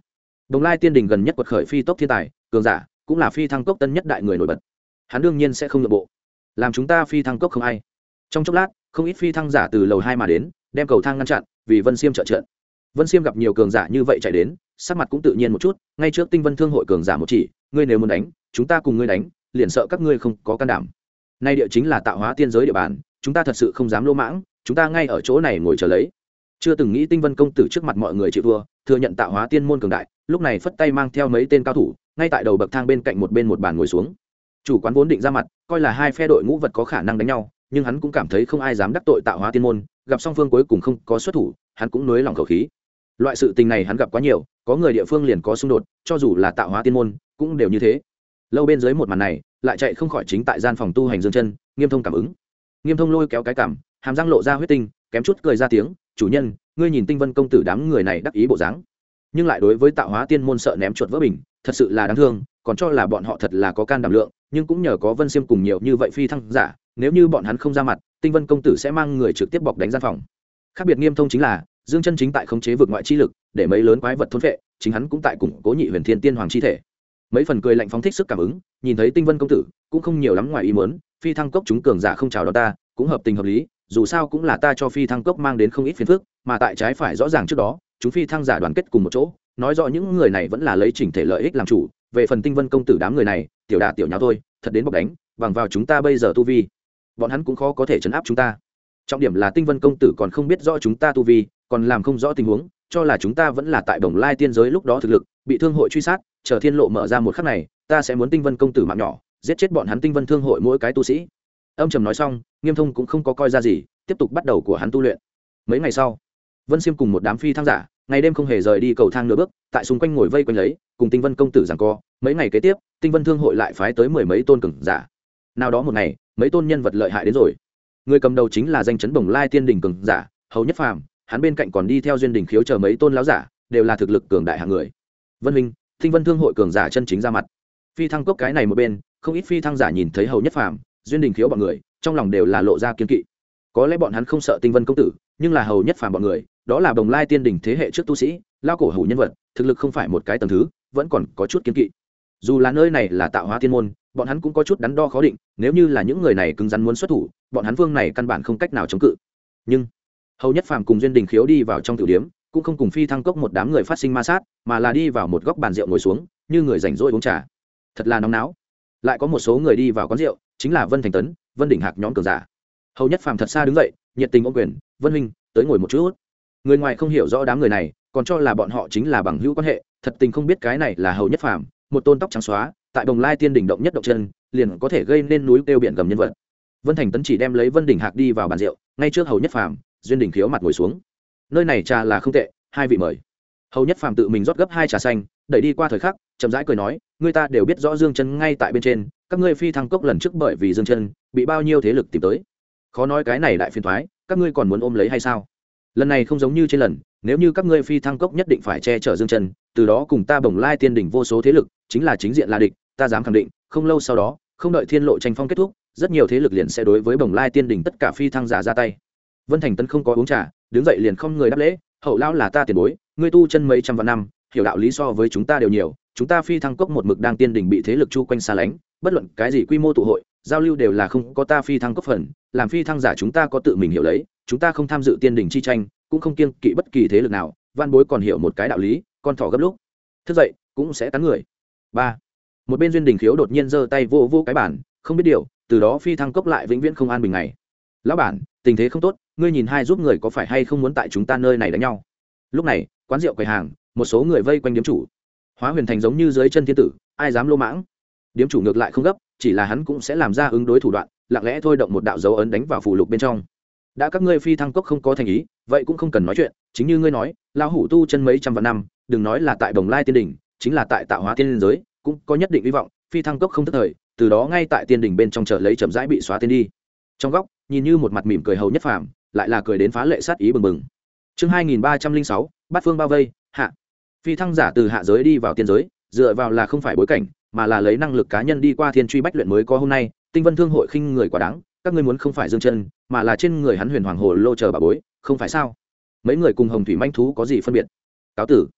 Đồng Lai Tiên Đình gần nhất quật khởi phi tốc thiên tài, cường giả, cũng là phi thăng cốc tân nhất đại người nổi bật. Hắn đương nhiên sẽ không nhượng bộ. Làm chúng ta phi thăng cốc không ai. Trong chốc lát, không ít phi thăng giả từ lầu 2 mà đến, đem cầu thang ngăn chặn, vì Vân Xiêm trợ trận. Vân Xiêm gặp nhiều cường giả như vậy chạy đến, sắc mặt cũng tự nhiên một chút, ngay trước Tinh Vân Thương hội cường giả một chỉ, ngươi nếu muốn đánh, chúng ta cùng ngươi đánh, liền sợ các ngươi không có can đảm. Nay địa chính là Tạo Hóa tiên giới địa bàn, chúng ta thật sự không dám lỗ mãng, chúng ta ngay ở chỗ này ngồi chờ lấy. Chưa từng nghĩ Tinh Vân công tử trước mặt mọi người chịu thua, thừa nhận Tạo Hóa tiên môn cường đại, lúc này phất tay mang theo mấy tên cao thủ, ngay tại đầu bậc thang bên cạnh một bàn ngồi xuống. Chủ quán vốn định ra mặt, coi là hai phe đội ngũ vật có khả năng đánh nhau, nhưng hắn cũng cảm thấy không ai dám đắc tội Tạo Hóa tiên môn, gặp song phương cuối cùng không có xuất thủ, hắn cũng nuối lòng khẩu khí. Loại sự tình này hắn gặp quá nhiều, có người địa phương liền có xung đột, cho dù là Tạo Hóa tiên môn cũng đều như thế. Lâu bên dưới một màn này, lại chạy không khỏi chính tại gian phòng tu hành Dương Chân, Nghiêm Thông cảm ứng. Nghiêm Thông lôi kéo cái cằm, hàm răng lộ ra huyết tinh, kém chút cười ra tiếng, "Chủ nhân, ngươi nhìn Tinh Vân công tử đám người này đắc ý bộ dáng." Nhưng lại đối với Tạo Hóa tiên môn sợ ném chuột vỡ bình, thật sự là đáng thương, còn cho là bọn họ thật là có can đảm lượng, nhưng cũng nhờ có Vân Xiêm cùng nhiều như vậy phi thăng giả, nếu như bọn hắn không ra mặt, Tinh Vân công tử sẽ mang người trực tiếp bọc đánh gian phòng. Khác biệt Nghiêm Thông chính là, Dương Chân chính tại khống chế vực ngoại chi lực, để mấy lớn quái vật thôn phệ, chính hắn cũng tại củng cố Nhị Huyền Thiên Tiên Hoàng chi thể. Mấy phần cười lạnh phóng thích sức cảm ứng, nhìn thấy Tinh Vân công tử, cũng không nhiều lắm ngoài ý muốn, phi thăng cốc chúng cường giả không chào đón ta, cũng hợp tình hợp lý, dù sao cũng là ta cho phi thăng cốc mang đến không ít phiền phức, mà tại trái phải rõ ràng trước đó, chúng phi thăng giả đoàn kết cùng một chỗ, nói rõ những người này vẫn là lấy chỉnh thể lợi ích làm chủ, về phần Tinh Vân công tử đám người này, tiểu đả tiểu nháo thôi, thật đến bọc đánh, bằng vào chúng ta bây giờ tu vi, bọn hắn cũng khó có thể trấn áp chúng ta. Trọng điểm là Tinh Vân công tử còn không biết rõ chúng ta tu vi, còn làm không rõ tình huống, cho là chúng ta vẫn là tại Đồng Lai tiên giới lúc đó thực lực, bị thương hội truy sát, chờ thiên lộ mở ra một khắc này, ta sẽ muốn Tinh Vân công tử mạng nhỏ, giết chết bọn hắn Tinh Vân thương hội mỗi cái tu sĩ. Âm trầm nói xong, Nghiêm Thông cũng không có coi ra gì, tiếp tục bắt đầu của hắn tu luyện. Mấy ngày sau, Vân Xiêm cùng một đám phi thăng giả, ngày đêm không hề rời đi cầu thang nửa bước, tại xung quanh ngồi vây quanh lấy, cùng Tinh Vân công tử giằng co. Mấy ngày kế tiếp, Tinh Vân thương hội lại phái tới mười mấy tôn cường giả. Nào đó một ngày, mấy tôn nhân vật lợi hại đến rồi. Người cầm đầu chính là danh chấn Bồng Lai tiên đỉnh cường giả, Hầu Nhất Phàm, hắn bên cạnh còn đi theo Duyên Đình Khiếu chờ mấy tôn lão giả, đều là thực lực cường đại hạng người. Vân Minh, Tinh Vân thương hội cường giả chân chính ra mặt. Phi thăng cốc cái này một bên, không ít phi thăng giả nhìn thấy Hầu Nhất Phàm, Duyên Đình Khiếu bọn người, trong lòng đều là lộ ra kiên kỵ. Có lẽ bọn hắn không sợ Tinh Vân công tử, nhưng là Hầu Nhất Phàm bọn người, đó là Bồng Lai tiên đỉnh thế hệ trước tu sĩ, lao cổ hủ nhân vật, thực lực không phải một cái tầng thứ, vẫn còn có chút kiên kỵ. Dù là nơi này là Tạo Hóa tiên môn, bọn hắn cũng có chút đắn đo khó định, nếu như là những người này cứng rắn muốn xuất thủ, bọn hắn vương này căn bản không cách nào chống cự. Nhưng Hầu Nhất Phàm cùng Duyên Đình Khiếu đi vào trong tiểu điếm, cũng không cùng phi thăng cốc một đám người phát sinh ma sát, mà là đi vào một góc bàn rượu ngồi xuống, như người rảnh rỗi uống trà. Thật là nóng náo. Lại có một số người đi vào quán rượu, chính là Vân Thành Tấn, Vân Đỉnh Hạc nhóm cường giả. Hầu Nhất Phàm thật xa đứng dậy, nhiệt tình ôm quyền, "Vân huynh, tới ngồi một chút." Người ngoài không hiểu rõ đám người này, còn cho là bọn họ chính là bằng hữu quan hệ, thật tình không biết cái này là Hầu Nhất Phàm, một tôn tóc trắng xóa, tại Bồng Lai tiên đỉnh động nhất động chân, liền có thể gây nên núi kêu biển gầm nhân vật. Vân Thành Tấn chỉ đem lấy Vân Đỉnh Hạc đi vào bàn rượu, ngay trước Hầu Nhất Phàm, Duyên Đình Khiếu mặt ngồi xuống. "Nơi này trà là không tệ, hai vị mời." Hầu Nhất Phàm tự mình rót gấp hai trà xanh, đẩy đi qua thời khắc, chậm rãi cười nói, "Người ta đều biết rõ Dương Chân ngay tại bên trên, các ngươi phi thăng cốc lần trước bởi vì Dương Chân bị bao nhiêu thế lực tìm tới, khó nói cái này đại phiền toái, các ngươi còn muốn ôm lấy hay sao? Lần này không giống như trên lần, nếu như các ngươi phi thăng cốc nhất định phải che chở Dương Chân, từ đó cùng ta Bồng Lai tiên đỉnh vô số thế lực, chính là chính diện là địch, ta dám khẳng định, không lâu sau đó, không đợi thiên lộ tranh phong kết thúc, rất nhiều thế lực liền sẽ đối với Bồng Lai tiên đỉnh tất cả phi thăng giả ra tay." Vân Thành Tấn không có uống trà, đứng dậy liền không người đáp lễ, "Hậu lão là ta tiền bối, ngươi tu chân mấy trăm vạn năm, hiểu đạo lý so với chúng ta đều nhiều, chúng ta phi thăng cốc một mực đang tiên đỉnh bị thế lực chu quanh xa lánh, bất luận cái gì quy mô tụ hội, giao lưu đều là không có ta phi thăng cốc phần, làm phi thăng giả chúng ta có tự mình hiểu lấy, chúng ta không tham dự tiên đỉnh chi tranh, cũng không kiêng kỵ bất kỳ thế lực nào, văn bối còn hiểu một cái đạo lý, con thỏ gấp lúc thức dậy cũng sẽ cắn người." Ba, một bên Duyên Đình Khiếu đột nhiên giơ tay vô vô cái bản, không biết điều, từ đó phi thăng cốc lại vĩnh viễn không an bình ngày. "Lão bản, tình thế không tốt, ngươi nhìn hai giúp người có phải hay không muốn tại chúng ta nơi này đánh nhau?" Lúc này, quán rượu quầy hàng, một số người vây quanh điếm chủ. Hóa Huyền Thành giống như dưới chân thiên tử, ai dám lô mãng. Điếm chủ ngược lại không gấp, chỉ là hắn cũng sẽ làm ra ứng đối thủ đoạn, lặng lẽ thôi động một đạo dấu ấn đánh vào phù lục bên trong. "Đã các ngươi phi thăng cốc không có thành ý, vậy cũng không cần nói chuyện, chính như ngươi nói, lão hủ tu chân mấy trăm vạn năm, đừng nói là tại Bồng Lai tiên đỉnh, chính là tại Tạo Hóa tiên giới, cũng có nhất định hy vọng, phi thăng cốc không thất thời, từ đó ngay tại tiên đỉnh bên trong chợ lấy chậm rãi bị xóa tên đi." Trong góc, nhìn như một mặt mỉm cười Hầu Nhất Phàm, lại là cười đến phá lệ sát ý bừng bừng. Chương 2306, Bát phương bao vây, hạ. Phi thăng giả từ hạ giới đi vào tiên giới, dựa vào là không phải bối cảnh, mà là lấy năng lực cá nhân đi qua thiên truy bách luyện mới có hôm nay. Tinh Vân thương hội khinh người quá đáng, các ngươi muốn không phải Dương Chân, mà là trên người hắn Huyền Hoàng Hồ lô chờ bà bối, không phải sao? Mấy người cùng Hồng Thủy manh thú có gì phân biệt? Cáo tử.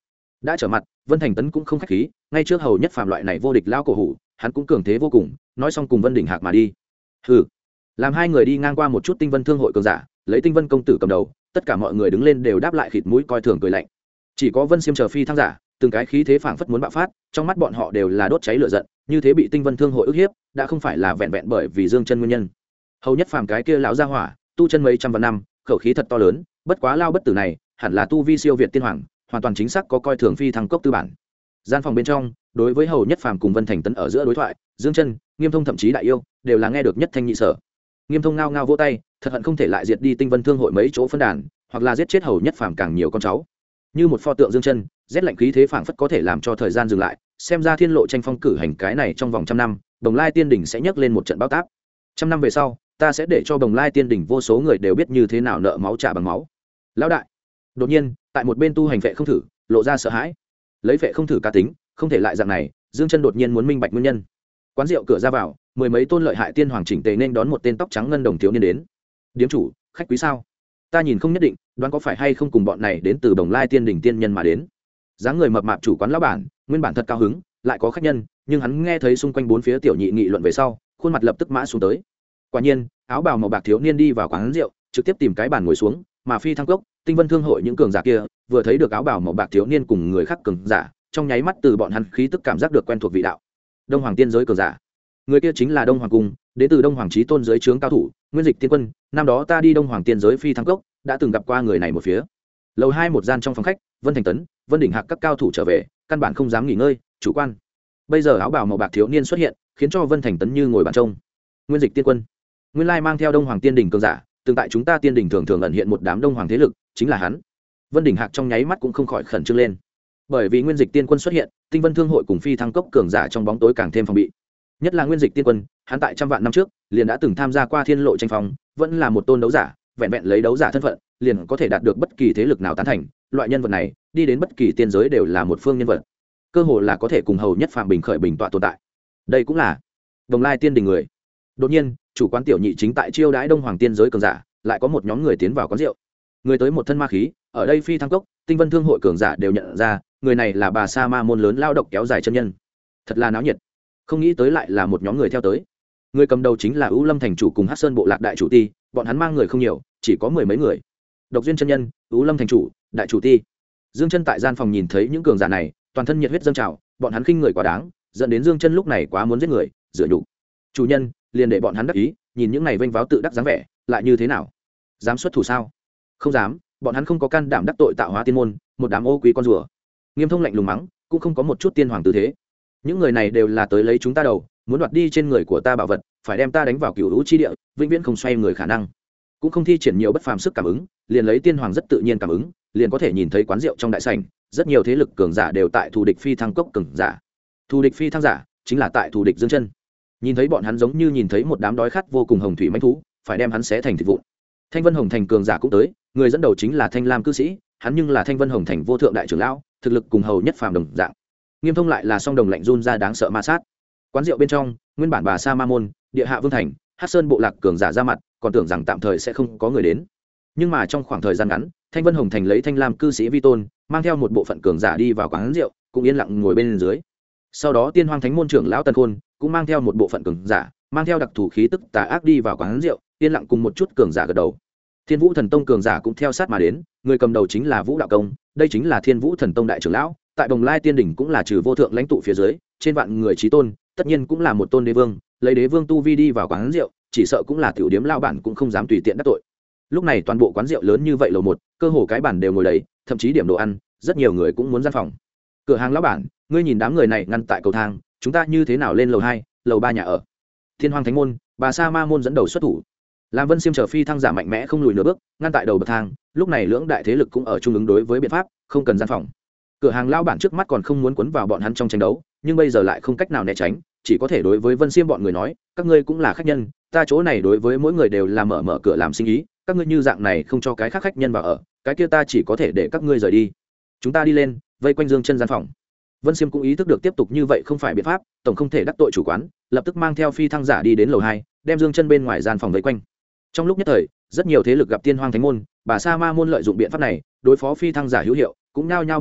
đã trở mặt, Vân Thành Tấn cũng không khách khí, ngay trước hầu nhất phàm loại này vô địch lao cổ hủ, hắn cũng cường thế vô cùng, nói xong cùng Vân Đình Hạc mà đi. Hừ. Làm hai người đi ngang qua một chút Tinh Vân thương hội cường giả, lấy Tinh Vân công tử cầm đầu, tất cả mọi người đứng lên đều đáp lại khịt mũi coi thường cười lạnh. Chỉ có Vân Xiêm chờ phi thăng giả, từng cái khí thế phảng phất muốn bạo phát, trong mắt bọn họ đều là đốt cháy lửa giận, như thế bị Tinh Vân thương hội ức hiếp, đã không phải là vẹn vẹn bởi vì Dương Chân nguyên nhân. Hầu nhất phàm cái kia lão gia hỏa, tu chân mấy trăm vạn năm, khẩu khí thật to lớn, bất quá lao bất tử này, hẳn là tu vi siêu việt tiên hoàng, hoàn toàn chính xác có coi thường phi thăng cốc tư bản. Gian phòng bên trong, đối với hầu nhất phàm cùng Vân Thành Tấn ở giữa đối thoại, Dương Chân, Nghiêm Thông thậm chí Đại Yêu đều là nghe được nhất thanh nhị sở. Nghiêm Thông ngao ngao vỗ tay, thật hận không thể lại diệt đi Tinh Vân thương hội mấy chỗ phân đàn, hoặc là giết chết hầu nhất phàm càng nhiều con cháu. Như một pho tượng Dương Chân, rét lạnh khí thế phảng phất có thể làm cho thời gian dừng lại, xem ra thiên lộ tranh phong cử hành cái này trong vòng trăm năm, Đồng Lai Tiên đỉnh sẽ nhấc lên một trận bão táp. Trăm năm về sau, ta sẽ để cho Đồng Lai Tiên đỉnh vô số người đều biết như thế nào nợ máu trả bằng máu. Lão đại. Đột nhiên, tại một bên tu hành vệ không thử, lộ ra sợ hãi. Lấy vệ không thử cá tính, không thể lại dạng này, Dương Chân đột nhiên muốn minh bạch nguyên nhân. Quán rượu cửa ra vào, mười mấy tôn lợi hại tiên hoàng chỉnh tề nên đón một tên tóc trắng ngân đồng thiếu niên đến. Điếm chủ, khách quý sao? Ta nhìn không nhất định, đoán có phải hay không cùng bọn này đến từ Đồng Lai Tiên đỉnh tiên nhân mà đến. Dáng người mập mạp chủ quán lão bản, nguyên bản thật cao hứng, lại có khách nhân, nhưng hắn nghe thấy xung quanh bốn phía tiểu nhị nghị luận về sau, khuôn mặt lập tức mã xuống tới. Quả nhiên, áo bào màu bạc thiếu niên đi vào quán rượu, trực tiếp tìm cái bàn ngồi xuống, mà phi thăng cốc, Tinh Vân thương hội những cường giả kia, vừa thấy được áo bào màu bạc thiếu niên cùng người khác cường giả, trong nháy mắt từ bọn hắn khí tức cảm giác được quen thuộc vị đạo. Đông Hoàng tiên giới cường giả. Người kia chính là Đông Hoàng cung, đến từ Đông Hoàng chí tôn giới trướng cao thủ, Nguyên Dịch tiên quân, năm đó ta đi Đông Hoàng tiên giới phi thăng cốc, đã từng gặp qua người này một phía. Lầu 2 một gian trong phòng khách, Vân Thành Tấn, Vân Đình Hạc các cao thủ trở về, căn bản không dám nghỉ ngơi, chủ quan. Bây giờ áo bào màu bạc thiếu niên xuất hiện, khiến cho Vân Thành Tấn như ngồi bàn trông. Nguyên Dịch tiên quân, nguyên lai mang theo Đông Hoàng tiên đỉnh cường giả, tương tại chúng ta tiên đỉnh thường thường ẩn hiện một đám Đông Hoàng thế lực, chính là hắn. Vân Đình Hạc trong nháy mắt cũng không khỏi khẩn trương lên, bởi vì Nguyên Dịch tiên quân xuất hiện, Tinh Vân thương hội cùng phi thăng cốc cường giả trong bóng tối càng thêm phòng bị. Nhất là Nguyên Dịch tiên quân, hắn tại trăm vạn năm trước liền đã từng tham gia qua thiên lộ tranh phong, vẫn là một tôn đấu giả, vẹn vẹn lấy đấu giả thân phận liền có thể đạt được bất kỳ thế lực nào tán thành. Loại nhân vật này đi đến bất kỳ tiên giới đều là một phương nhân vật, cơ hồ là có thể cùng hầu nhất phạm bình khởi bình tọa tồn tại. Đây cũng là Đồng Lai tiên đình người. Đột nhiên, chủ quán tiểu nhị chính tại chiêu đãi Đông Hoàng tiên giới cường giả, lại có một nhóm người tiến vào quán rượu. Người tới một thân ma khí, ở đây phi thăng cốc, Tinh Vân thương hội cường giả đều nhận ra, người này là bà sa ma môn lớn lao độc kéo dài chân nhân. Thật là náo nhiệt. Không nghĩ tới lại là một nhóm người theo tới. Người cầm đầu chính là Ưu Lâm thành chủ cùng Hắc Sơn bộ lạc đại chủ ti, bọn hắn mang người không nhiều, chỉ có mười mấy người. Độc Duyên chân nhân, Ưu Lâm thành chủ, đại chủ ti. Dương Chân tại gian phòng nhìn thấy những cường giả này, toàn thân nhiệt huyết dâng trào, bọn hắn khinh người quá đáng, dẫn đến Dương Chân lúc này quá muốn giết người, dựa nhục. Chủ nhân, liền để bọn hắn đắc ý, nhìn những này vênh váo tự đắc dáng vẻ, lại như thế nào? Dám xuất thủ sao? Không dám, bọn hắn không có can đảm đắc tội Tạo Hóa tiên môn, một đám ô quý con rùa. Nghiêm Thông lạnh lùng mắng, cũng không có một chút tiên hoàng tư thế. Những người này đều là tới lấy chúng ta đầu, muốn đoạt đi trên người của ta bảo vật, phải đem ta đánh vào cửu lũ chi địa, vĩnh viễn không xoay người khả năng. Cũng không thi triển nhiều bất phàm sức cảm ứng, liền lấy tiên hoàng rất tự nhiên cảm ứng, liền có thể nhìn thấy quán rượu trong đại sảnh, rất nhiều thế lực cường giả đều tại thù địch phi thăng cốc cường giả. Thù địch phi thăng giả chính là tại thù địch Dương Chân. Nhìn thấy bọn hắn giống như nhìn thấy một đám đói khát vô cùng hồng thủy mãnh thú, phải đem hắn xé thành thịt vụn. Thanh Vân Hồng thành cường giả cũng tới, người dẫn đầu chính là Thanh Lam cư sĩ, hắn nhưng là Thanh Vân Hồng thành vô thượng đại trưởng lão, thực lực cùng hầu nhất phàm đồng dạng. Nghiêm Thông lại là song đồng lạnh run ra đáng sợ ma sát. Quán rượu bên trong, nguyên bản bà sa ma môn, địa hạ vương thành, Hắc Sơn bộ lạc cường giả ra mặt, còn tưởng rằng tạm thời sẽ không có người đến. Nhưng mà trong khoảng thời gian ngắn, Thanh Vân Hồng thành lấy Thanh Lam cư sĩ vi tôn, mang theo một bộ phận cường giả đi vào quán rượu, cũng yên lặng ngồi bên dưới. Sau đó Tiên Hoang Thánh môn trưởng lão Tần Khôn cũng mang theo một bộ phận cường giả, mang theo đặc thù khí tức tà ác đi vào quán rượu, yên lặng cùng một chút cường giả gật đầu. Thiên Vũ Thần Tông cường giả cũng theo sát mà đến, người cầm đầu chính là Vũ Đạo Công, đây chính là Thiên Vũ Thần Tông đại trưởng lão, tại Đồng Lai Tiên đỉnh cũng là trừ vô thượng lãnh tụ phía dưới, trên vạn người chí tôn, tất nhiên cũng là một tôn đế vương, lấy đế vương tu vi đi vào quán rượu, chỉ sợ cũng là tiểu điếm lao bản cũng không dám tùy tiện đắc tội. Lúc này toàn bộ quán rượu lớn như vậy lầu một, cơ hồ cái bàn đều ngồi đầy, thậm chí điểm đồ ăn, rất nhiều người cũng muốn gian phòng. Cửa hàng lão bản, ngươi nhìn đám người này ngăn tại cầu thang, chúng ta như thế nào lên lầu 2, lầu 3 nhà ở? Thiên Hoang Thánh môn, bà Sa Ma môn dẫn đầu xuất thủ. Lam Vân Xiêm trở phi thăng giả mạnh mẽ không lùi nửa bước, ngăn tại đầu bậc thang, lúc này lưỡng đại thế lực cũng ở chung ứng đối với biện pháp, không cần gian phòng. Cửa hàng lão bản trước mắt còn không muốn cuốn vào bọn hắn trong tranh đấu, nhưng bây giờ lại không cách nào né tránh, chỉ có thể đối với Vân Xiêm bọn người nói, các ngươi cũng là khách nhân, ta chỗ này đối với mỗi người đều là mở cửa làm sinh ý, các ngươi như dạng này không cho cái khác khách nhân vào ở, cái kia ta chỉ có thể để các ngươi rời đi. Chúng ta đi lên, vây quanh Dương Chân gian phòng. Vân Xiêm cũng ý thức được tiếp tục như vậy không phải biện pháp, tổng không thể đắc tội chủ quán, lập tức mang theo phi thăng giả đi đến lầu 2, đem Dương Chân bên ngoài gian phòng vây quanh. Trong lúc nhất thời, rất nhiều thế lực gặp Tiên Hoang Thánh môn, bà Sa Ma môn lợi dụng biện pháp này, đối phó phi thăng giả hữu hiệu, cũng nhao nhao bắt trước,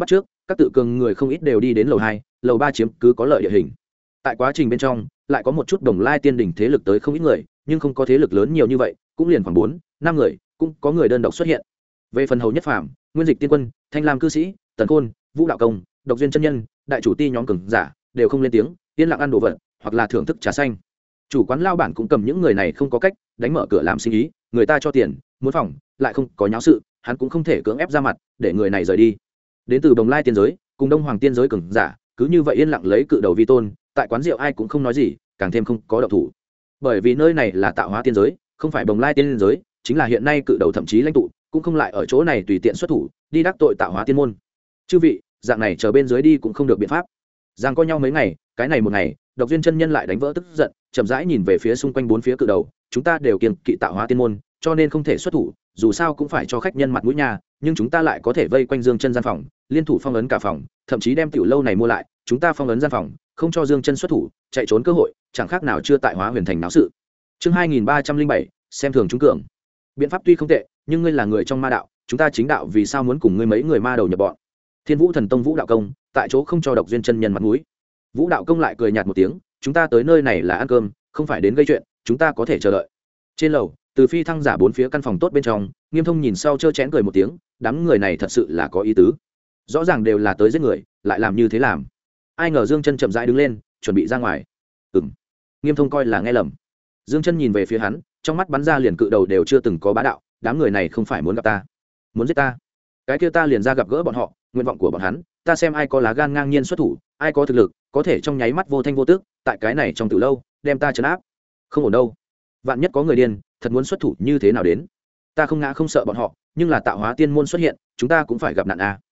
các tự cường người không ít đều đi đến lầu 2, lầu 3 chiếm cứ có lợi địa hình. Tại quá trình bên trong lại có một chút Đồng Lai Tiên Đỉnh thế lực tới không ít người, nhưng không có thế lực lớn nhiều như vậy, cũng liền khoảng 4-5 người, cũng có người đơn độc xuất hiện. Về phần Hầu Nhất Phàm, Nguyên Dịch Tiên Quân, Thanh Lam cư sĩ, Tần Khôn, Vũ Đạo Công, Độc Duyên chân nhân, đại chủ ti nhóm cường giả đều không lên tiếng, yên lặng ăn đồ vật hoặc là thưởng thức trà xanh. Chủ quán lao bản cũng cầm những người này không có cách, đánh mở cửa làm sinh ý, người ta cho tiền, muốn phòng, lại không có nháo sự, hắn cũng không thể cưỡng ép ra mặt để người này rời đi. Đến từ Đồng Lai tiên giới, cùng Đông Hoàng tiên giới cường giả, cứ như vậy yên lặng lấy cự đầu vi tôn, tại quán rượu ai cũng không nói gì, càng thêm không có động thủ. Bởi vì nơi này là tạo hóa tiên giới, không phải Đồng Lai tiên giới, chính là hiện nay cự đầu thậm chí lãnh tụ cũng không lại ở chỗ này tùy tiện xuất thủ, đi đắc tội tạo hóa tiên môn. Chư vị, dạng này chờ bên dưới đi cũng không được biện pháp. Giang coi nhau mấy ngày, cái này một ngày, Độc Duyên chân nhân lại đánh vỡ tức giận, chậm rãi nhìn về phía xung quanh bốn phía cự đầu, chúng ta đều kiêng kỵ tạo hóa tiên môn, cho nên không thể xuất thủ, dù sao cũng phải cho khách nhân mặt mũi nhà, nhưng chúng ta lại có thể vây quanh Dương Chân gian phòng, liên thủ phong ấn cả phòng, thậm chí đem tiểu lâu này mua lại, chúng ta phong ấn gian phòng, không cho Dương Chân xuất thủ, chạy trốn cơ hội, chẳng khác nào chưa tại Hóa Huyền Thành náo sự. Chương 2307, xem thường chúng cường. Biện pháp tuy không tệ, nhưng ngươi là người trong ma đạo, chúng ta chính đạo vì sao muốn cùng ngươi mấy người ma đầu nhập bọn? Thiên Vũ Thần Tông Vũ Đạo Công, tại chỗ không cho Độc Duyên chân nhân mặt mũi. Vũ Đạo Công lại cười nhạt một tiếng, chúng ta tới nơi này là ăn cơm, không phải đến gây chuyện, chúng ta có thể chờ đợi. Trên lầu, từ phi thăng giả bốn phía căn phòng tốt bên trong, Nghiêm Thông nhìn sau chơ chén cười một tiếng, đám người này thật sự là có ý tứ, rõ ràng đều là tới giết người, lại làm như thế làm. Ai ngờ Dương Chân chậm rãi đứng lên, chuẩn bị ra ngoài. Nghiêm Thông coi là nghe lầm. Dương Chân nhìn về phía hắn, trong mắt bắn ra liền cự đầu đều chưa từng có bá đạo, đám người này không phải muốn gặp ta, muốn giết ta. Cái kia ta liền ra gặp gỡ bọn họ, nguyện vọng của bọn hắn, ta xem ai có lá gan ngang nhiên xuất thủ, ai có thực lực, có thể trong nháy mắt vô thanh vô tức, tại cái này trong từ lâu, đem ta trấn áp. Không ổn đâu. Vạn nhất có người điên, thật muốn xuất thủ như thế nào đến? Ta không ngã không sợ bọn họ, nhưng là tạo hóa tiên môn xuất hiện, chúng ta cũng phải gặp nạn a.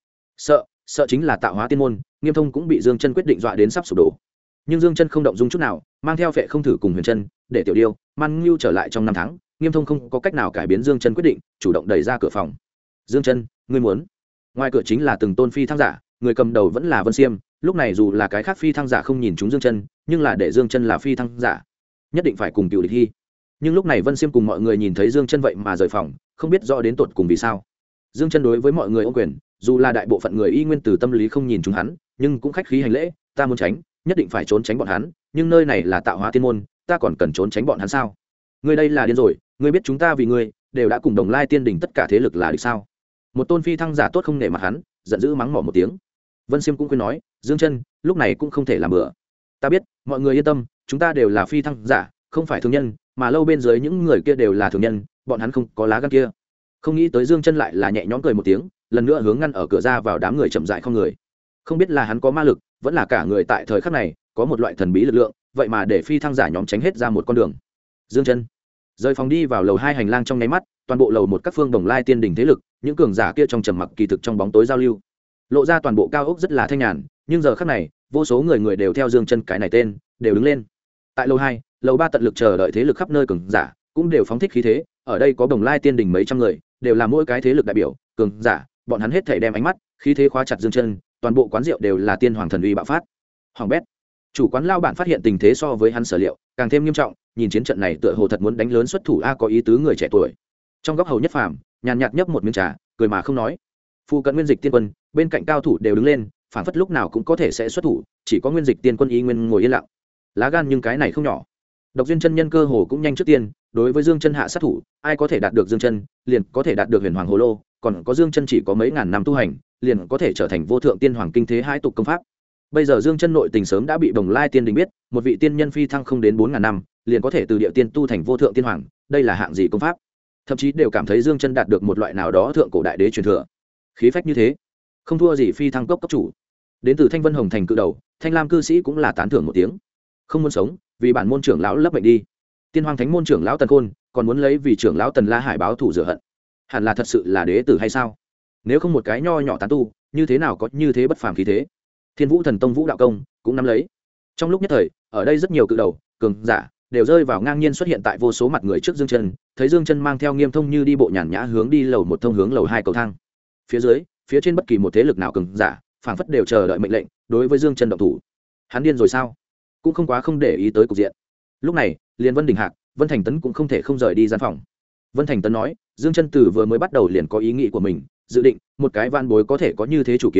Sợ chính là tạo hóa tiên môn, Nghiêm Thông cũng bị Dương Chân quyết định dọa đến sắp sụp đổ. Nhưng Dương Chân không động dung chút nào, mang theo Phệ Không Thử cùng Huyền Chân, để Tiểu Điêu, Man Ngưu trở lại trong năm tháng, Nghiêm Thông không có cách nào cải biến Dương Chân quyết định, chủ động đẩy ra cửa phòng. Dương Chân, ngươi muốn? Ngoài cửa chính là từng tôn phi thăng giả, người cầm đầu vẫn là Vân Xiêm, lúc này dù là cái khác phi thăng giả không nhìn chúng Dương Chân, nhưng là để Dương Chân là phi thăng giả, nhất định phải cùng cựu địch hy. Nhưng lúc này Vân Xiêm cùng mọi người nhìn thấy Dương Chân vậy mà rời phòng, không biết rõ đến tột cùng vì sao. Dương Chân đối với mọi người ôm quyền, dù là đại bộ phận người y nguyên từ tâm lý không nhìn chúng hắn, nhưng cũng khách khí hành lễ, ta muốn tránh, nhất định phải trốn tránh bọn hắn, nhưng nơi này là tạo hóa tiên môn, ta còn cần trốn tránh bọn hắn sao? Ngươi đây là điên rồi, ngươi biết chúng ta vì ngươi đều đã cùng Đồng Lai Tiên Đỉnh tất cả thế lực là địch sao? Một tôn phi thăng giả tốt không nể mặt hắn, giận dữ mắng mỏ một tiếng. Vân Xiêm cũng khuyên nói, Dương Chân, lúc này cũng không thể làm bừa. Ta biết, mọi người yên tâm, chúng ta đều là phi thăng giả, không phải thường nhân, mà lâu bên dưới những người kia đều là thường nhân, bọn hắn không có lá gan kia. Không nghĩ tới Dương Chân lại là nhẹ nhõm cười một tiếng, lần nữa hướng ngăn ở cửa ra vào đám người chậm rãi không người. Không biết là hắn có ma lực, vẫn là cả người tại thời khắc này có một loại thần bí lực lượng, vậy mà để phi thăng giả nhóm tránh hết ra một con đường. Dương Chân rời phòng đi vào lầu 2 hành lang trong nháy mắt, toàn bộ lầu một các phương Đồng Lai Tiên Đỉnh thế lực, những cường giả kia trong trầm mặc kỳ thực trong bóng tối giao lưu, lộ ra toàn bộ cao ốc rất là thanh nhàn, nhưng giờ khắc này, vô số người đều theo Dương Chân cái này tên, đều đứng lên. Tại lầu 2, lầu 3 tận lực chờ đợi thế lực khắp nơi cường giả, cũng đều phóng thích khí thế, ở đây có Đồng Lai Tiên Đỉnh mấy trăm người, đều là mỗi cái thế lực đại biểu, cường giả, bọn hắn hết thảy đem ánh mắt, khí thế khóa chặt Dương Chân, toàn bộ quán rượu đều là tiên hoàng thần uy bạo phát. Hoàng bét. Chủ quán lao bản phát hiện tình thế so với hắn sở liệu, càng thêm nghiêm trọng, nhìn chiến trận này tựa hồ thật muốn đánh lớn xuất thủ a, có ý tứ người trẻ tuổi. Trong góc Hầu Nhất Phàm, nhàn nhạt nhấp một miếng trà, cười mà không nói. Phu cận Nguyên Dịch Tiên Quân, bên cạnh cao thủ đều đứng lên, phản phất lúc nào cũng có thể sẽ xuất thủ, chỉ có Nguyên Dịch Tiên Quân ý nguyên ngồi yên lặng. Lá gan nhưng cái này không nhỏ. Độc Duyên chân nhân cơ hồ cũng nhanh trước tiên, đối với Dương Chân hạ sát thủ, ai có thể đạt được Dương Chân, liền có thể đạt được Huyền Hoàng Hồ Lô, còn có Dương Chân chỉ có mấy ngàn năm tu hành, liền có thể trở thành vô thượng tiên hoàng kinh thế hai tục công pháp. Bây giờ Dương Chân nội tình sớm đã bị Đồng Lai Tiên Đỉnh biết, một vị tiên nhân phi thăng không đến 4000 năm, liền có thể từ địa tiên tu thành vô thượng tiên hoàng, đây là hạng gì công pháp? Thậm chí đều cảm thấy Dương Chân đạt được một loại nào đó thượng cổ đại đế truyền thừa. Khí phách như thế, không thua gì phi thăng cấp chủ. Đến từ Thanh Vân Hồng Thành cự đầu, Thanh Lam cư sĩ cũng là tán thưởng một tiếng. Không muốn sống, vì bản môn trưởng lão lấp bệnh đi. Tiên Hoàng Thánh môn trưởng lão Tần Khôn, còn muốn lấy vì trưởng lão Tần La Hải báo thù rửa hận. Hẳn là thật sự là đế tử hay sao? Nếu không một cái nho nhỏ tán tu, như thế nào có như thế bất phàm khí thế? Thiên Vũ Thần Tông Vũ Đạo Công cũng nắm lấy. Trong lúc nhất thời, ở đây rất nhiều cự đầu, cường giả đều rơi vào ngang nhiên xuất hiện tại vô số mặt người trước Dương Chân, thấy Dương Chân mang theo Nghiêm Thông như đi bộ nhàn nhã hướng đi lầu một thông hướng lầu 2 cầu thang. Phía dưới, phía trên bất kỳ một thế lực nào cường giả, phảng phất đều chờ đợi mệnh lệnh, đối với Dương Chân động thủ. Hắn điên rồi sao? Cũng không quá không để ý tới cục diện. Lúc này, liền Vân Đình Hạc, Vân Thành Tấn cũng không thể không rời đi gian phòng. Vân Thành Tấn nói, Dương Chân từ vừa mới bắt đầu liền có ý nghĩ của mình, dự định một cái van bối có thể có như thế chủ kiến,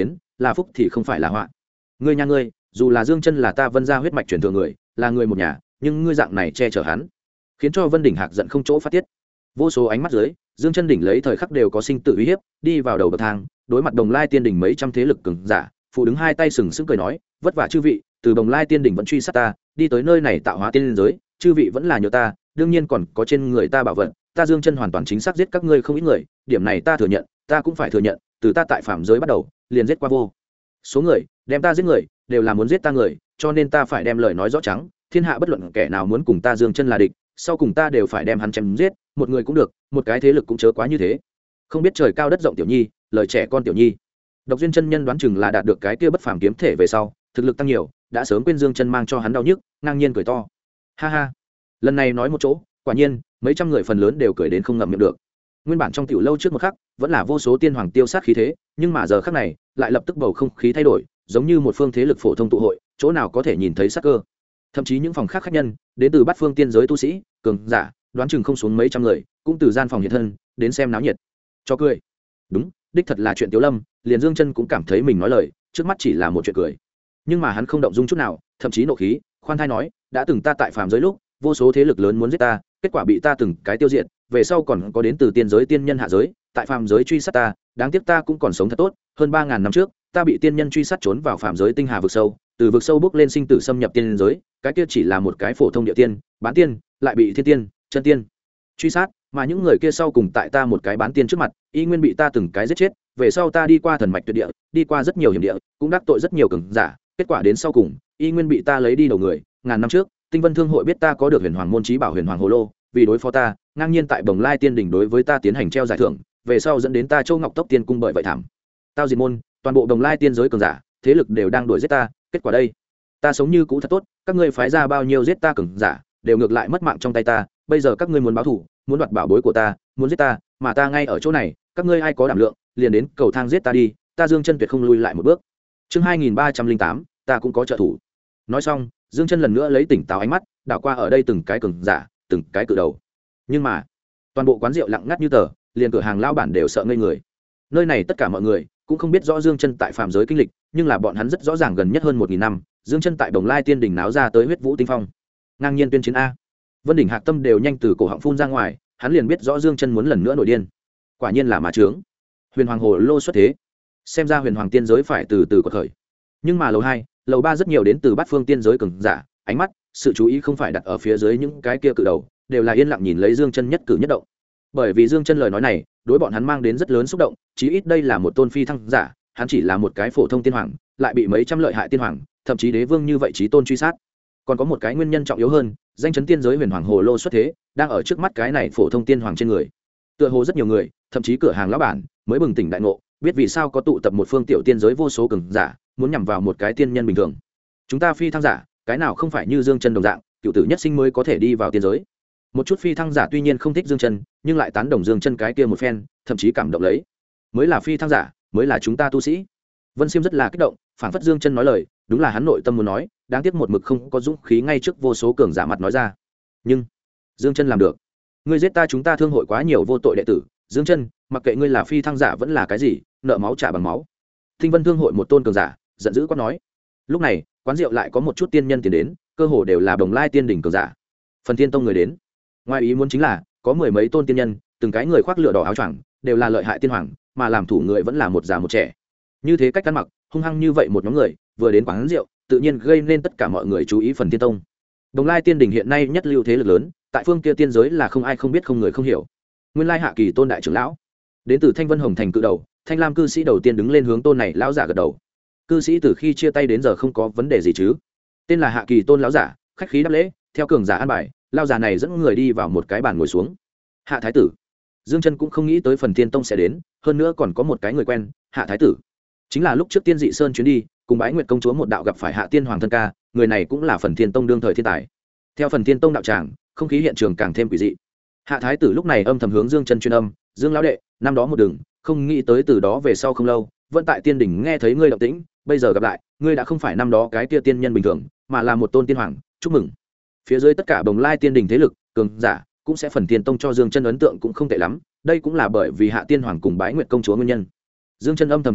là phúc thì không phải là họa. Ngươi nha ngươi, dù là Dương Chân là ta Vân gia huyết mạch truyền thừa người, là người một nhà, nhưng ngươi dạng này che chở hắn, khiến cho Vân Đỉnh Hạc giận không chỗ phát tiết. Vô số ánh mắt dưới, Dương Chân đỉnh lấy thời khắc đều có sinh tử uy hiếp, đi vào đầu bậc thang, đối mặt Đồng Lai Tiên đỉnh mấy trăm thế lực cường giả, phụ đứng hai tay sừng sững cười nói, vất vả chư vị, từ Đồng Lai Tiên đỉnh vẫn truy sát ta, đi tới nơi này tạo hóa tiên giới, chư vị vẫn là nhờ ta, đương nhiên còn có trên người ta bảo vật, ta Dương Chân hoàn toàn chính xác giết các ngươi không ít người, điểm này ta thừa nhận, ta cũng phải thừa nhận, từ ta tại phạm giới bắt đầu, liền giết qua vô số người, đem ta giết người, đều là muốn giết ta người, cho nên ta phải đem lời nói rõ trắng, thiên hạ bất luận kẻ nào muốn cùng ta Dương Chân là địch, sau cùng ta đều phải đem hắn chém giết, một người cũng được, một cái thế lực cũng chớ quá như thế. Không biết trời cao đất rộng tiểu nhi, lời trẻ con tiểu nhi. Độc Duyên chân nhân đoán chừng là đạt được cái kia bất phàm kiếm thể về sau, thực lực tăng nhiều, đã sớm quên Dương Chân mang cho hắn đau nhức, ngang nhiên cười to. Ha ha. Lần này nói một chỗ, quả nhiên, mấy trăm người phần lớn đều cười đến không ngậm miệng được. Nguyên bản trong tiểu lâu trước một khắc, vẫn là vô số tiên hoàng tiêu sát khí thế, nhưng mà giờ khắc này, lại lập tức bầu không khí thay đổi, giống như một phương thế lực phổ thông tụ hội, chỗ nào có thể nhìn thấy sát cơ. Thậm chí những phòng khác khách nhân, đến từ bát phương tiên giới tu sĩ, cường giả, đoán chừng không xuống mấy trăm người, cũng từ gian phòng hiện thân, đến xem náo nhiệt. Cho cười. Đúng, đích thật là chuyện Tiếu Lâm, liền Dương Chân cũng cảm thấy mình nói lời, trước mắt chỉ là một chuyện cười. Nhưng mà hắn không động dung chút nào, thậm chí nộ khí, khoan thai nói, đã từng ta tại phàm giới lúc, vô số thế lực lớn muốn giết ta, kết quả bị ta từng cái tiêu diệt, về sau còn có đến từ tiên giới tiên nhân hạ giới, tại phàm giới truy sát ta, đáng tiếc ta cũng còn sống thật tốt, hơn 3000 năm trước, ta bị tiên nhân truy sát trốn vào phàm giới tinh hà vực sâu, từ vực sâu bước lên sinh tử xâm nhập tiên giới, cái kia chỉ là một cái phổ thông địa tiên, bán tiên, lại bị thiên tiên, chân tiên truy sát, mà những người kia sau cùng tại ta một cái bán tiên trước mặt, y nguyên bị ta từng cái giết chết, về sau ta đi qua thần mạch tuyệt địa, đi qua rất nhiều hiểm địa, cũng đắc tội rất nhiều cường giả, kết quả đến sau cùng, y nguyên bị ta lấy đi đầu người, ngàn năm trước, Tinh Vân Thương hội biết ta có được Huyền Hoàng môn chí bảo Huyền Hoàng Hồ Lô, vì đối phó ta, ngang nhiên tại Bồng Lai Tiên đỉnh đối với ta tiến hành treo giải thưởng, về sau dẫn đến ta Châu Ngọc Tốc Tiên cung bởi vậy thảm. Tao diệt môn, toàn bộ Bồng Lai Tiên giới cường giả, thế lực đều đang đuổi giết ta, kết quả đây, ta sống như cũ thật tốt, các ngươi phái ra bao nhiêu giết ta cường giả, đều ngược lại mất mạng trong tay ta, bây giờ các ngươi muốn báo thù, muốn đoạt bảo bối của ta, muốn giết ta, mà ta ngay ở chỗ này, các ngươi ai có đảm lượng, liền đến cầu thang giết ta đi, ta Dương Chân tuyệt không lui lại một bước. Chương 2308, ta cũng có trợ thủ. Nói xong, Dương Chân lần nữa lấy tỉnh táo ánh mắt, đảo qua ở đây từng cái cường giả, từng cái cự đầu. Nhưng mà, toàn bộ quán rượu lặng ngắt như tờ, liền cửa hàng lao bản đều sợ ngây người. Nơi này tất cả mọi người cũng không biết rõ Dương Chân tại phàm giới kinh lịch, nhưng là bọn hắn rất rõ ràng gần nhất hơn 1000 năm, Dương Chân tại Bồng Lai Tiên đỉnh náo ra tới huyết vũ tinh phong. Ngang nhiên tuyên chiến a. Vân Đỉnh Hạc tâm đều nhanh từ cổ họng phun ra ngoài, hắn liền biết rõ Dương Chân muốn lần nữa nổi điên. Quả nhiên là mà trướng. Huyền Hoàng Hồ Lô xuất thế. Xem ra Huyền Hoàng tiên giới phải từ từ quật khởi. Nhưng mà lầu 2, lầu 3 rất nhiều đến từ bát phương tiên giới cường giả, ánh mắt, sự chú ý không phải đặt ở phía dưới những cái kia cự đầu, đều là yên lặng nhìn lấy Dương Chân nhất cử nhất động. Bởi vì Dương Chân lời nói này, đối bọn hắn mang đến rất lớn xúc động, chí ít đây là một tôn phi thăng giả, hắn chỉ là một cái phổ thông tiên hoàng, lại bị mấy trăm lợi hại tiên hoàng, thậm chí đế vương như vậy chí tôn truy sát. Còn có một cái nguyên nhân trọng yếu hơn, danh chấn tiên giới Huyền Hoàng Hồ Lô xuất thế, đang ở trước mắt cái này phổ thông tiên hoàng trên người. Tựa hồ rất nhiều người, thậm chí cửa hàng lão bản, mới bừng tỉnh đại ngộ, biết vì sao có tụ tập một phương tiểu tiên giới vô số cường giả, muốn nhằm vào một cái tiên nhân bình thường. Chúng ta phi thăng giả, cái nào không phải như Dương Chân đồng dạng, cựu tử nhất sinh mới có thể đi vào tiên giới. Một chút phi thăng giả tuy nhiên không thích Dương Chân, nhưng lại tán đồng Dương Chân cái kia một phen, thậm chí cảm động lấy. Mới là phi thăng giả, mới là chúng ta tu sĩ. Vân Siêm rất là kích động, phảng phất Dương Chân nói lời, đúng là hắn nội tâm muốn nói, đáng tiếc một mực không có dũng khí ngay trước vô số cường giả mặt nói ra. Nhưng Dương Chân làm được. Ngươi giết ta, chúng ta thương hội quá nhiều vô tội đệ tử, Dương Chân, mặc kệ ngươi là phi thăng giả vẫn là cái gì, nợ máu trả bằng máu. Tinh Vân thương hội một tôn cường giả, giận dữ quát nói. Lúc này, quán rượu lại có một chút tiên nhân tiến đến, cơ hồ đều là Bồng Lai Tiên đỉnh cường giả. Phần Thiên tông người đến. Ngoài ý muốn chính là, có mười mấy tôn tiên nhân, từng cái người khoác lửa đỏ áo choàng, đều là lợi hại tiên hoàng, mà làm thủ người vẫn là một già một trẻ. Như thế cách ăn mặc, hung hăng như vậy một nhóm người, vừa đến quán rượu, tự nhiên gây nên tất cả mọi người chú ý Phần Thiên tông. Bồng Lai Tiên đỉnh hiện nay nhất lưu thế lực lớn, tại phương kia tiên giới là không ai không biết không người không hiểu. Nguyên lai Hạ Kỳ tôn đại trưởng lão, đến từ Thanh Vân Hồng thành cự đầu, Thanh Lam cư sĩ đầu tiên đứng lên hướng tôn này lão giả gật đầu. Cư sĩ từ khi chia tay đến giờ không có vấn đề gì chứ? Tên là Hạ Kỳ tôn lão giả, khách khí đáp lễ, theo cường giả an bài, lão giả này dẫn người đi vào một cái bàn ngồi xuống. Hạ thái tử. Dương Chân cũng không nghĩ tới Phần Thiên tông sẽ đến, hơn nữa còn có một cái người quen, Hạ thái tử. Chính là lúc trước Tiên Dị Sơn chuyến đi, cùng Bái Nguyệt công chúa một đạo gặp phải Hạ Tiên Hoàng thân ca, người này cũng là Phần Thiên tông đương thời thiên tài. Theo Phần Thiên tông đạo tràng, không khí hiện trường càng thêm quỷ dị. Hạ thái tử lúc này âm thầm hướng Dương Chân truyền âm, Dương lão đệ, năm đó một đường, không nghĩ tới từ đó về sau không lâu, vẫn tại tiên đỉnh nghe thấy ngươi động tĩnh, bây giờ gặp lại, ngươi đã không phải năm đó cái kia tiên nhân bình thường, mà là một tôn tiên hoàng, chúc mừng. Phía dưới tất cả Bồng Lai Tiên đỉnh thế lực, cường giả, cũng sẽ Phần Thiên tông cho Dương Chân ấn tượng cũng không tệ lắm, đây cũng là bởi vì Hạ Tiên Hoàng cùng Bái Nguyệt công chúa nguyên nhân. Dương Chân âm thầm khách khí,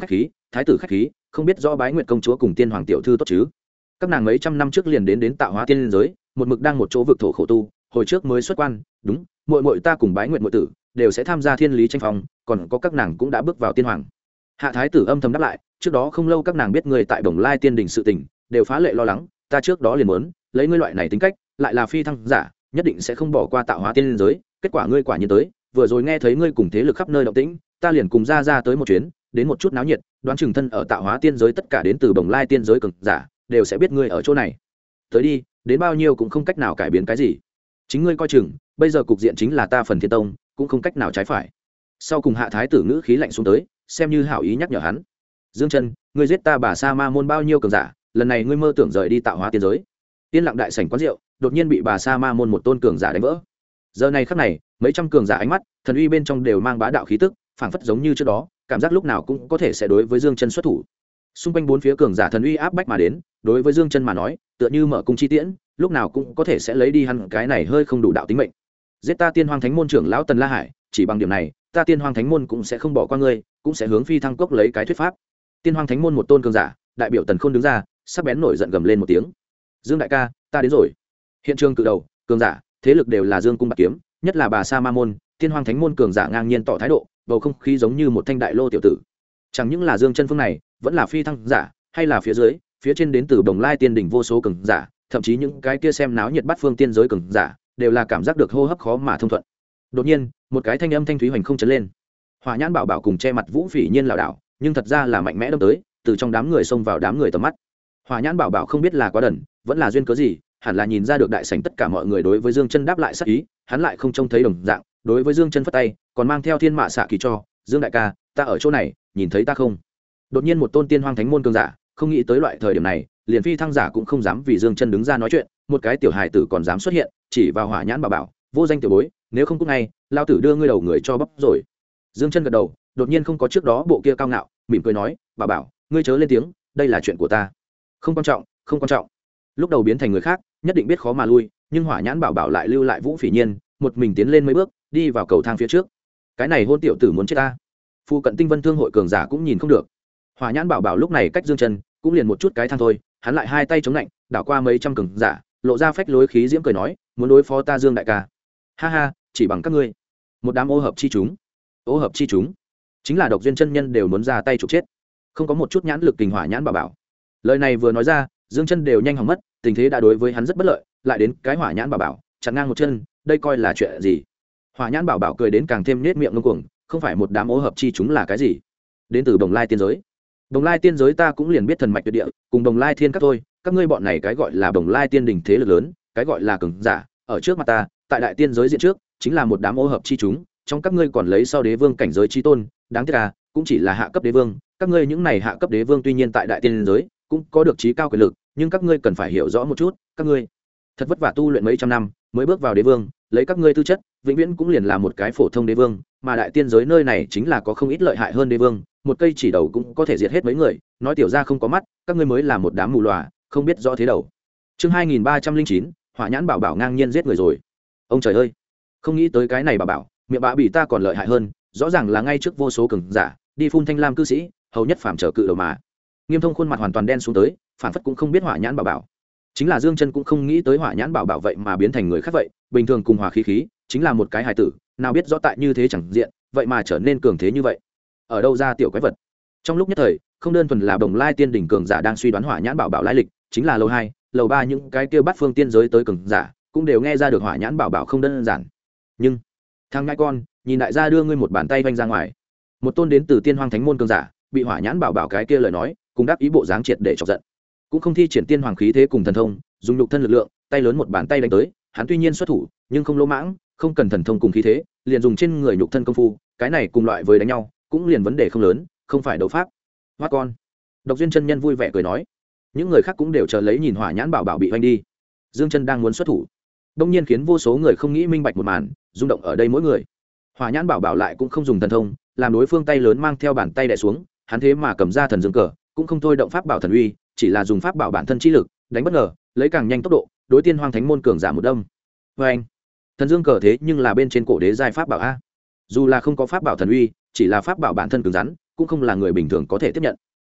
thái tử khách khí, không biết rõ Bái Nguyệt công chúa cùng Tiên hoàng tiểu thư tốt chứ? Các nàng mấy trăm năm trước liền đến tạo hóa tiên giới, một mực đang một chỗ vực thổ khổ tu, hồi trước mới xuất quan, đúng, muội ta cùng Bái Nguyệt muội tử đều sẽ tham gia thiên lý tranh phong, còn có các nàng cũng đã bước vào tiên hoàng. Hạ thái tử âm thầm đáp lại, trước đó không lâu các nàng biết người tại Bồng Lai tiên đình sự tình, đều phá lệ lo lắng, ta trước đó liền muốn lấy ngươi loại này tính cách, lại là phi thăng giả, nhất định sẽ không bỏ qua tạo hóa tiên giới, kết quả ngươi quả nhiên tới, vừa rồi nghe thấy ngươi cùng thế lực khắp nơi động tĩnh, ta liền cùng ra tới một chuyến, đến một chút náo nhiệt, đoán chừng thân ở tạo hóa tiên giới tất cả đến từ Bồng Lai tiên giới cường giả, đều sẽ biết ngươi ở chỗ này. Tới đi, đến bao nhiêu cũng không cách nào cải biến cái gì. Chính ngươi coi chừng, bây giờ cục diện chính là ta Phần Thiên Tông, cũng không cách nào trái phải. Sau cùng Hạ thái tử ngữ khí lạnh xuống tới, xem như hảo ý nhắc nhở hắn. Dương Chân, ngươi giết ta Bà Sa Ma môn bao nhiêu cường giả, lần này ngươi mơ tưởng rời đi tạo hóa tiên giới. Tiên lặng đại sảnh quán rượu, đột nhiên bị Bà Sa Ma môn một tôn cường giả đánh vỡ. Giờ này khắc này, mấy trăm cường giả ánh mắt, thần uy bên trong đều mang bá đạo khí tức, phảng phất giống như trước đó, cảm giác lúc nào cũng có thể sẽ đối với Dương Chân xuất thủ. Xung quanh bốn phía cường giả thần uy áp bách mà đến, đối với Dương Chân mà nói, tựa như mở cung chi tiễn, lúc nào cũng có thể sẽ lấy đi hắn cái này hơi không đủ đạo tính mệnh. Giết ta Tiên Hoang Thánh môn trưởng lão Tần La Hải, chỉ bằng điểm này, ta Tiên Hoang Thánh môn cũng sẽ không bỏ qua ngươi, cũng sẽ hướng Phi Thăng Cốc lấy cái thuyết pháp. Tiên Hoang Thánh môn một tôn cường giả, đại biểu Tần Khôn đứng ra, sắc bén nổi giận gầm lên một tiếng. Dương đại ca, ta đến rồi. Hiện trường cự đầu, cường giả, thế lực đều là Dương cung bạc kiếm, nhất là Bà Sa Ma môn, Tiên Hoang Thánh môn cường giả ngang nhiên tỏ thái độ, bầu không khí giống như một thanh đại lô tiểu tử. Chẳng những là Dương Chân phương này, vẫn là phi thăng giả, hay là phía dưới, phía trên đến từ Bồng Lai tiên đỉnh vô số cường giả, thậm chí những cái kia xem náo nhiệt bắt phương tiên giới cường giả, đều là cảm giác được hô hấp khó mà thông thuận. Đột nhiên, một cái thanh âm thanh thúy hoành không chấn lên. Hỏa Nhãn Bảo Bảo cùng che mặt Vũ Phỉ Nhiên lảo đảo, nhưng thật ra là mạnh mẽ đâm tới, từ trong đám người xông vào đám người tầm mắt. Hỏa Nhãn Bảo Bảo không biết là quá đần, vẫn là duyên cớ gì, hẳn là nhìn ra được đại sảnh tất cả mọi người đối với Dương Chân đáp lại sát ý, hắn lại không trông thấy đồng dạng, đối với Dương Chân phất tay, còn mang theo thiên mạ xạ kỳ cho, Dương đại ca, ta ở chỗ này, nhìn thấy ta không? Đột nhiên một tôn Tiên Hoang Thánh môn cường giả, không nghĩ tới loại thời điểm này, liền phi thăng giả cũng không dám vì Dương Chân đứng ra nói chuyện, một cái tiểu hài tử còn dám xuất hiện, chỉ vào Hỏa Nhãn Bảo Bảo, vô danh tiểu bối, nếu không cút ngay, lao tử đưa ngươi đầu người cho bắp rồi. Dương Chân gật đầu, đột nhiên không có trước đó bộ kia cao ngạo, mỉm cười nói, Bảo Bảo, ngươi chớ lên tiếng, đây là chuyện của ta. Không quan trọng, không quan trọng. Lúc đầu biến thành người khác, nhất định biết khó mà lui, nhưng Hỏa Nhãn Bảo Bảo lại lưu lại Vũ Phỉ Nhiên, một mình tiến lên mấy bước, đi vào cầu thang phía trước. Cái này hôn tiểu tử muốn chết ta. Phu cận Tinh Vân Thương hội cường giả cũng nhìn không được. Hỏa Nhãn Bảo Bảo lúc này cách Dương Chân cũng liền một chút cái thang thôi, hắn lại hai tay chống lạnh, đảo qua mấy trăm cường giả, lộ ra phách lối khí diễm cười nói, muốn đối phó ta Dương đại ca. Ha ha, chỉ bằng các ngươi. Một đám ô hợp chi chúng. Ô hợp chi chúng, chính là độc duyên chân nhân đều muốn ra tay trục chết. Không có một chút nhãn lực kình Hỏa Nhãn Bảo Bảo. Lời này vừa nói ra, Dương Chân đều nhanh hỏng mất, tình thế đã đối với hắn rất bất lợi, lại đến cái Hỏa Nhãn Bảo Bảo chặn ngang một chân, đây coi là chuyện gì? Hỏa Nhãn Bảo Bảo cười đến càng thêm nết miệng ngông cuồng, không phải một đám ô hợp chi chúng là cái gì? Đến từ Bồng Lai tiên giới. Bồng Lai tiên giới ta cũng liền biết thần mạch tuyệt địa, cùng Bồng Lai thiên các thôi, các ngươi bọn này cái gọi là Bồng Lai tiên đỉnh thế lực lớn, cái gọi là cường giả, ở trước mặt ta, tại đại tiên giới diện trước, chính là một đám ô hợp chi chúng, trong các ngươi còn lấy sau đế vương cảnh giới chi tôn, đáng tiếc à, cũng chỉ là hạ cấp đế vương, các ngươi những này hạ cấp đế vương tuy nhiên tại đại tiên giới cũng có được trí cao quyền lực, nhưng các ngươi cần phải hiểu rõ một chút, các ngươi thật vất vả tu luyện mấy trăm năm mới bước vào đế vương, lấy các ngươi tư chất, vĩnh viễn cũng liền là một cái phổ thông đế vương, mà đại tiên giới nơi này chính là có không ít lợi hại hơn đế vương, một cây chỉ đầu cũng có thể diệt hết mấy người, nói tiểu gia không có mắt, các ngươi mới là một đám mù lòa, không biết rõ thế đầu. Chương 2309, Hỏa Nhãn Bảo Bảo ngang nhiên giết người rồi. Ông trời ơi, không nghĩ tới cái này Bảo Bảo, miệng bạ bị ta còn lợi hại hơn, rõ ràng là ngay trước vô số cường giả, đi phun thanh lam cư sĩ, hầu nhất phàm trở cự đầu mà. Nghiêm Thông khuôn mặt hoàn toàn đen xuống tới, phản phất cũng không biết Hỏa Nhãn Bảo Bảo. Chính là Dương Chân cũng không nghĩ tới Hỏa Nhãn Bảo Bảo vậy mà biến thành người khác vậy, bình thường cùng hòa khí khí, chính là một cái hài tử, nào biết rõ tại như thế chẳng diện, vậy mà trở nên cường thế như vậy. Ở đâu ra tiểu quái vật? Trong lúc nhất thời, không đơn thuần là Bồng Lai tiên đỉnh cường giả đang suy đoán Hỏa Nhãn Bảo Bảo lai lịch, chính là lầu 2, lầu 3 những cái kia bắt phương tiên giới tới cường giả, cũng đều nghe ra được Hỏa Nhãn Bảo Bảo không đơn giản. Nhưng, thằng ngãi con, nhìn đại gia đưa ngươi một bàn tay vanh ra ngoài. Một tôn đến từ Tiên Hoang Thánh môn cường giả, bị Hỏa Nhãn Bảo Bảo cái kia lời nói, cùng đáp ý bộ dáng triệt để chọc giận. Cũng không thi triển tiên hoàng khí thế cùng thần thông, dùng nhục thân lực lượng, tay lớn một bàn tay đánh tới, hắn tuy nhiên xuất thủ, nhưng không lỗ mãng, không cần thần thông cùng khí thế, liền dùng trên người nhục thân công phu, cái này cùng loại với đánh nhau, cũng liền vấn đề không lớn, không phải đấu pháp. Hoát con. Độc duyên chân nhân vui vẻ cười nói. Những người khác cũng đều chờ lấy nhìn Hỏa Nhãn Bảo Bảo bị hoành đi. Dương Chân đang muốn xuất thủ, đông nhiên khiến vô số người không nghĩ minh bạch một màn, rung động ở đây mỗi người. Hỏa Nhãn Bảo Bảo lại cũng không dùng thần thông, làm đối phương tay lớn mang theo bàn tay đè xuống, hắn thế mà cầm ra thần dương cờ, cũng không thôi động pháp bảo thần uy, chỉ là dùng pháp bảo bản thân chi lực, đánh bất ngờ, lấy càng nhanh tốc độ, đối Tiên Hoang Thánh môn cường giả một đâm. Oeng! Thần dương cờ thế nhưng là bên trên cổ đế giai pháp bảo a. Dù là không có pháp bảo thần uy, chỉ là pháp bảo bản thân cứng rắn, cũng không là người bình thường có thể tiếp nhận.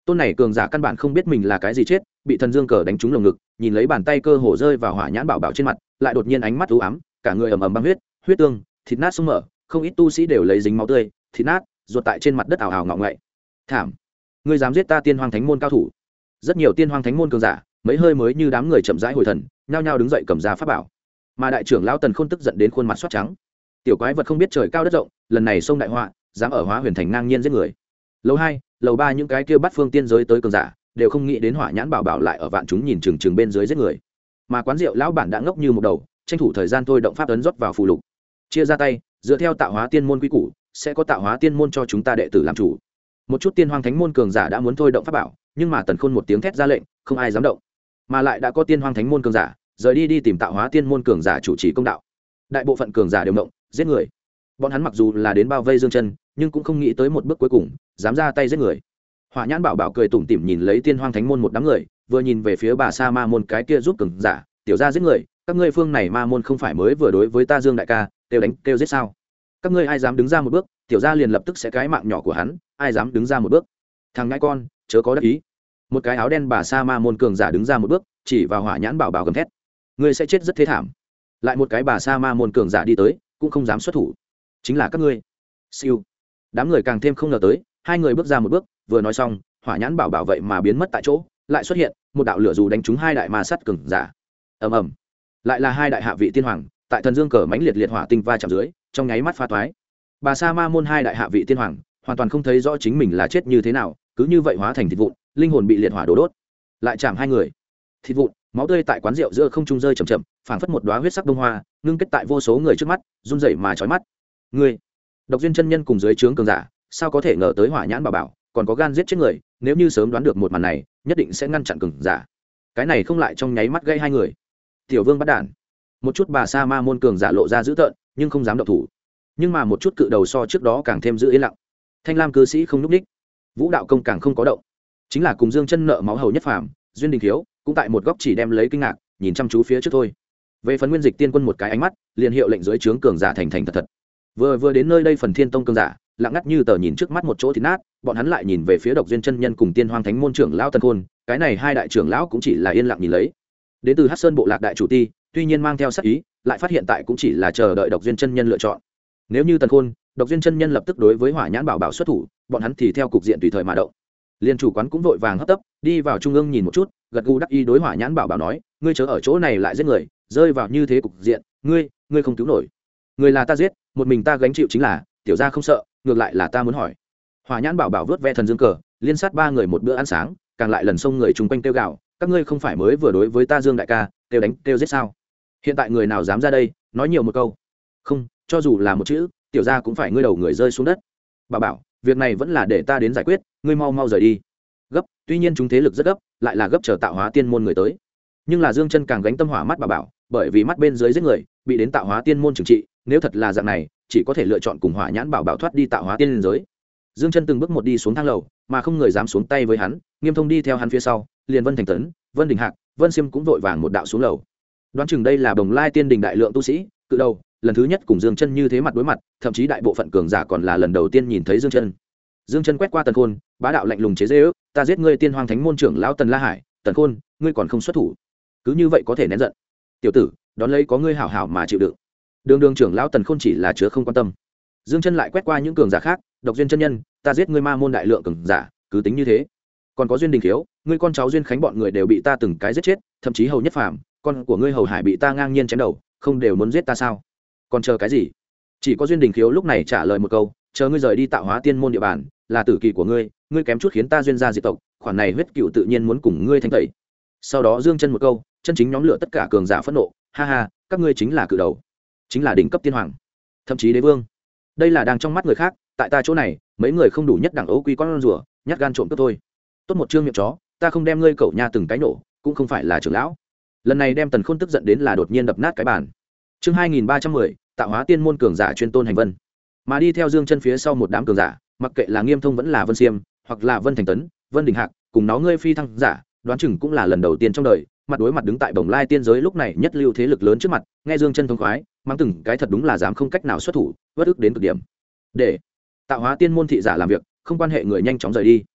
tôn này cường giả căn bản không biết mình là cái gì chết, bị thần dương cờ đánh trúng lồng ngực, nhìn lấy bàn tay cơ hồ rơi vào hỏa nhãn bảo bảo trên mặt, lại đột nhiên ánh mắt u ám, cả người ầm ầm băng huyết, huyết tương, thịt nát sung mở, không ít tu sĩ đều lấy dính máu tươi, thịt nát, ruột tại trên mặt đất ảo ảo ngọ ngậy. Thảm, ngươi dám giết ta Tiên Hoang Thánh môn cao thủ? Rất nhiều Tiên Hoang Thánh môn cường giả, mấy hơi mới như đám người chậm rãi hồi thần, nhao nhao đứng dậy cầm ra pháp bảo. Mà đại trưởng lão Tần Khôn tức giận đến khuôn mặt xoát trắng. Tiểu quái vật không biết trời cao đất rộng, lần này xông đại họa, dám ở Hóa Huyền Thành ngang nhiên giết người. Lầu 2, lầu 3 những cái kia bắt phương tiên giới tới cường giả, đều không nghĩ đến hỏa nhãn bảo bảo lại ở vạn chúng nhìn chừng chừng bên dưới giết người. Mà quán rượu lão bản đã ngốc như một đầu, tranh thủ thời gian thôi động pháp ấn rót vào phù lục, chia ra tay, dựa theo tạo hóa tiên môn quy củ, sẽ có tạo hóa tiên môn cho chúng ta đệ tử làm chủ. Một chút Tiên Hoang Thánh môn cường giả đã muốn thôi động pháp bảo, nhưng mà Tần Khôn một tiếng thét ra lệnh, không ai dám động. Mà lại đã có Tiên Hoang Thánh môn cường giả rời đi tìm tạo hóa tiên môn cường giả chủ trì công đạo. Đại bộ phận cường giả đều động, giết người. Bọn hắn mặc dù là đến bao vây Dương Chân, nhưng cũng không nghĩ tới một bước cuối cùng, dám ra tay giết người. Hỏa nhãn bảo bảo cười tủm tỉm nhìn lấy Tiên Hoang Thánh môn một đám người, vừa nhìn về phía bà sa ma môn cái kia giúp cường giả, tiểu gia giết người, các ngươi phương này ma môn không phải mới vừa đối với ta Dương đại ca, đều đánh kêu giết sao? Các ngươi ai dám đứng ra một bước, tiểu gia liền lập tức sẽ cái mạng nhỏ của hắn, ai dám đứng ra một bước? Thằng ngãi con, chớ có đắc ý. Một cái áo đen bà sa ma môn cường giả đứng ra một bước, chỉ vào hỏa nhãn bảo bảo gầm thét, ngươi sẽ chết rất thế thảm. Lại một cái bà sa ma môn cường giả đi tới, cũng không dám xuất thủ. Chính là các ngươi. Siêu. Đám người càng thêm không ngờ tới, hai người bước ra một bước, vừa nói xong, hỏa nhãn bảo bảo vậy mà biến mất tại chỗ, lại xuất hiện một đạo lửa dù đánh trúng hai đại ma sát cường giả. Ầm ầm. Lại là hai đại hạ vị tiên hoàng, tại thần dương cờ mãnh liệt liệt hỏa tinh va chạm dưới, trong nháy mắt phá toái. Bà sa ma môn hai đại hạ vị tiên hoàng, hoàn toàn không thấy rõ chính mình là chết như thế nào, cứ như vậy hóa thành thịt vụn, linh hồn bị liệt hỏa đổ đốt. Lại chạm hai người. Thịt vụn, máu tươi tại quán rượu giữa không trung rơi chậm chậm, phảng phất một đóa huyết sắc bông hoa, ngưng kết tại vô số người trước mắt, run rẩy mà chói mắt. Ngươi, Độc Duyên chân nhân cùng dưới trướng cường giả, sao có thể ngờ tới hỏa nhãn bảo bảo còn có gan giết chết người, nếu như sớm đoán được một màn này, nhất định sẽ ngăn chặn cường giả. Cái này không lại trong nháy mắt gây hai người. Tiểu Vương bắt đản. Một chút bà sa ma môn cường giả lộ ra dữ tợn, nhưng không dám động thủ. Nhưng mà một chút cự đầu so trước đó càng thêm giữ yên lặng. Thanh Lam cư sĩ không nhúc nhích, Vũ đạo công càng không có động. Chính là cùng Dương chân nợ máu hầu nhất phàm, Duyên Đình Thiếu cũng tại một góc chỉ đem lấy kinh ngạc, nhìn chăm chú phía trước thôi. Về phần Nguyên Dịch Tiên Quân một cái ánh mắt, liền hiệu lệnh dưới trướng cường giả thành thật thật. Vừa đến nơi đây phần Thiên Tông cường giả, lặng ngắt như tờ nhìn trước mắt một chỗ thì nát, bọn hắn lại nhìn về phía Độc Duyên chân nhân cùng Tiên Hoang Thánh môn trưởng lão Tần Khôn, cái này hai đại trưởng lão cũng chỉ là yên lặng nhìn lấy. Đến từ Hắc Sơn bộ lạc đại chủ ti, tuy nhiên mang theo sát ý, lại phát hiện tại cũng chỉ là chờ đợi Độc Duyên chân nhân lựa chọn. Nếu như Tần Khôn, Độc Duyên chân nhân lập tức đối với hỏa nhãn bảo bảo xuất thủ, bọn hắn thì theo cục diện tùy thời mà động. Liên chủ quán cũng vội vàng hấp tấp, đi vào trung ương nhìn một chút, gật gù đắc ý đối hỏa nhãn bảo bảo nói, ngươi chớ ở chỗ này lại giết người, rơi vào như thế cục diện, ngươi không cứu nổi. Người là ta giết, một mình ta gánh chịu chính là, tiểu gia không sợ, ngược lại là ta muốn hỏi. Hỏa nhãn bảo bảo vớt ve thần dương cờ, liên sát ba người một bữa ăn sáng, càng lại lần xông người chung quanh kêu gào, các ngươi không phải mới vừa đối với ta Dương đại ca, kêu đánh kêu giết sao? Hiện tại người nào dám ra đây, nói nhiều một câu. Không, cho dù là một chữ, tiểu gia cũng phải ngươi đầu người rơi xuống đất. Bảo bảo, việc này vẫn là để ta đến giải quyết, ngươi mau mau rời đi. Gấp, tuy nhiên chúng thế lực rất gấp, lại là gấp chờ tạo hóa tiên môn người tới. Nhưng là Dương chân càng gánh tâm hỏa mắt bảo bảo, bởi vì mắt bên dưới giết người, bị đến tạo hóa tiên môn trừng trị, nếu thật là dạng này, chỉ có thể lựa chọn cùng hỏa nhãn bảo bảo thoát đi tạo hóa tiên giới. Dương chân từng bước một đi xuống thang lầu, mà không người dám xuống tay với hắn, Nghiêm Thông đi theo hắn phía sau, liền Vân Thành Tấn, Vân Đình Hạc, Vân Xiêm cũng vội vàng một đạo xuống lầu. Đoán chừng đây là Bồng Lai Tiên Đình đại lượng tu sĩ, cự đầu, lần thứ nhất cùng Dương chân như thế mặt đối mặt, thậm chí đại bộ phận cường giả còn là lần đầu tiên nhìn thấy Dương chân. Dương chân quét qua Tần Khôn, bá đạo lạnh lùng chế giễu, ta giết ngươi Tiên Hoang Thánh môn trưởng lão Tần La Hải, Tần Khôn, ngươi còn không xuất thủ, cứ như vậy có thể nén giận. Tiểu tử, đón lấy có ngươi hảo hảo mà chịu đựng. Đường trưởng lão Tần Khôn chỉ là chứa không quan tâm. Dương chân lại quét qua những cường giả khác, Độc Duyên chân nhân, ta giết ngươi ma môn đại lượng cường giả, cứ tính như thế. Còn có Duyên Đình Thiếu, ngươi con cháu Duyên Khánh bọn người đều bị ta từng cái giết chết, thậm chí hầu nhất phàm, con của ngươi hầu hải bị ta ngang nhiên chém đầu, không đều muốn giết ta sao? Còn chờ cái gì? Chỉ có Duyên Đình Thiếu lúc này trả lời một câu, chờ ngươi rời đi tạo hóa tiên môn địa bàn, là tử kỳ của ngươi, ngươi kém chút khiến ta duyên gia diệt tộc, khoản này huyết cựu tự nhiên muốn cùng ngươi thanh tẩy. Sau đó Dương chân một câu, chân chính nhóm lửa tất cả cường giả phẫn nộ, ha ha, các ngươi chính là cự đầu, chính là đỉnh cấp tiên hoàng, thậm chí đế vương. Đây là đang trong mắt người khác, tại ta chỗ này, mấy người không đủ nhất đẳng ấu quy con rùa, nhát gan trộm cướp thôi. Tốt một trương miệng chó, ta không đem ngươi cẩu nha từng cái nổ, cũng không phải là trưởng lão. Lần này đem Tần Khôn tức giận đến là đột nhiên đập nát cái bàn. Chương 2310, tạo hóa tiên môn cường giả chuyên tôn hành vân. Mà đi theo Dương chân phía sau một đám cường giả, mặc kệ là Nghiêm Thông vẫn là Vân Xiêm, hoặc là Vân Thành Tấn, Vân Đình Hạc, cùng nó ngươi phi thăng giả, đoán chừng cũng là lần đầu tiên trong đời, mặt đối mặt đứng tại Bồng Lai tiên giới lúc này nhất lưu thế lực lớn trước mặt, nghe Dương chân thống khoái, mang từng cái thật đúng là dám không cách nào xuất thủ, uất ức đến cực điểm. Để tạo hóa tiên môn thị giả làm việc, không quan hệ người nhanh chóng rời đi.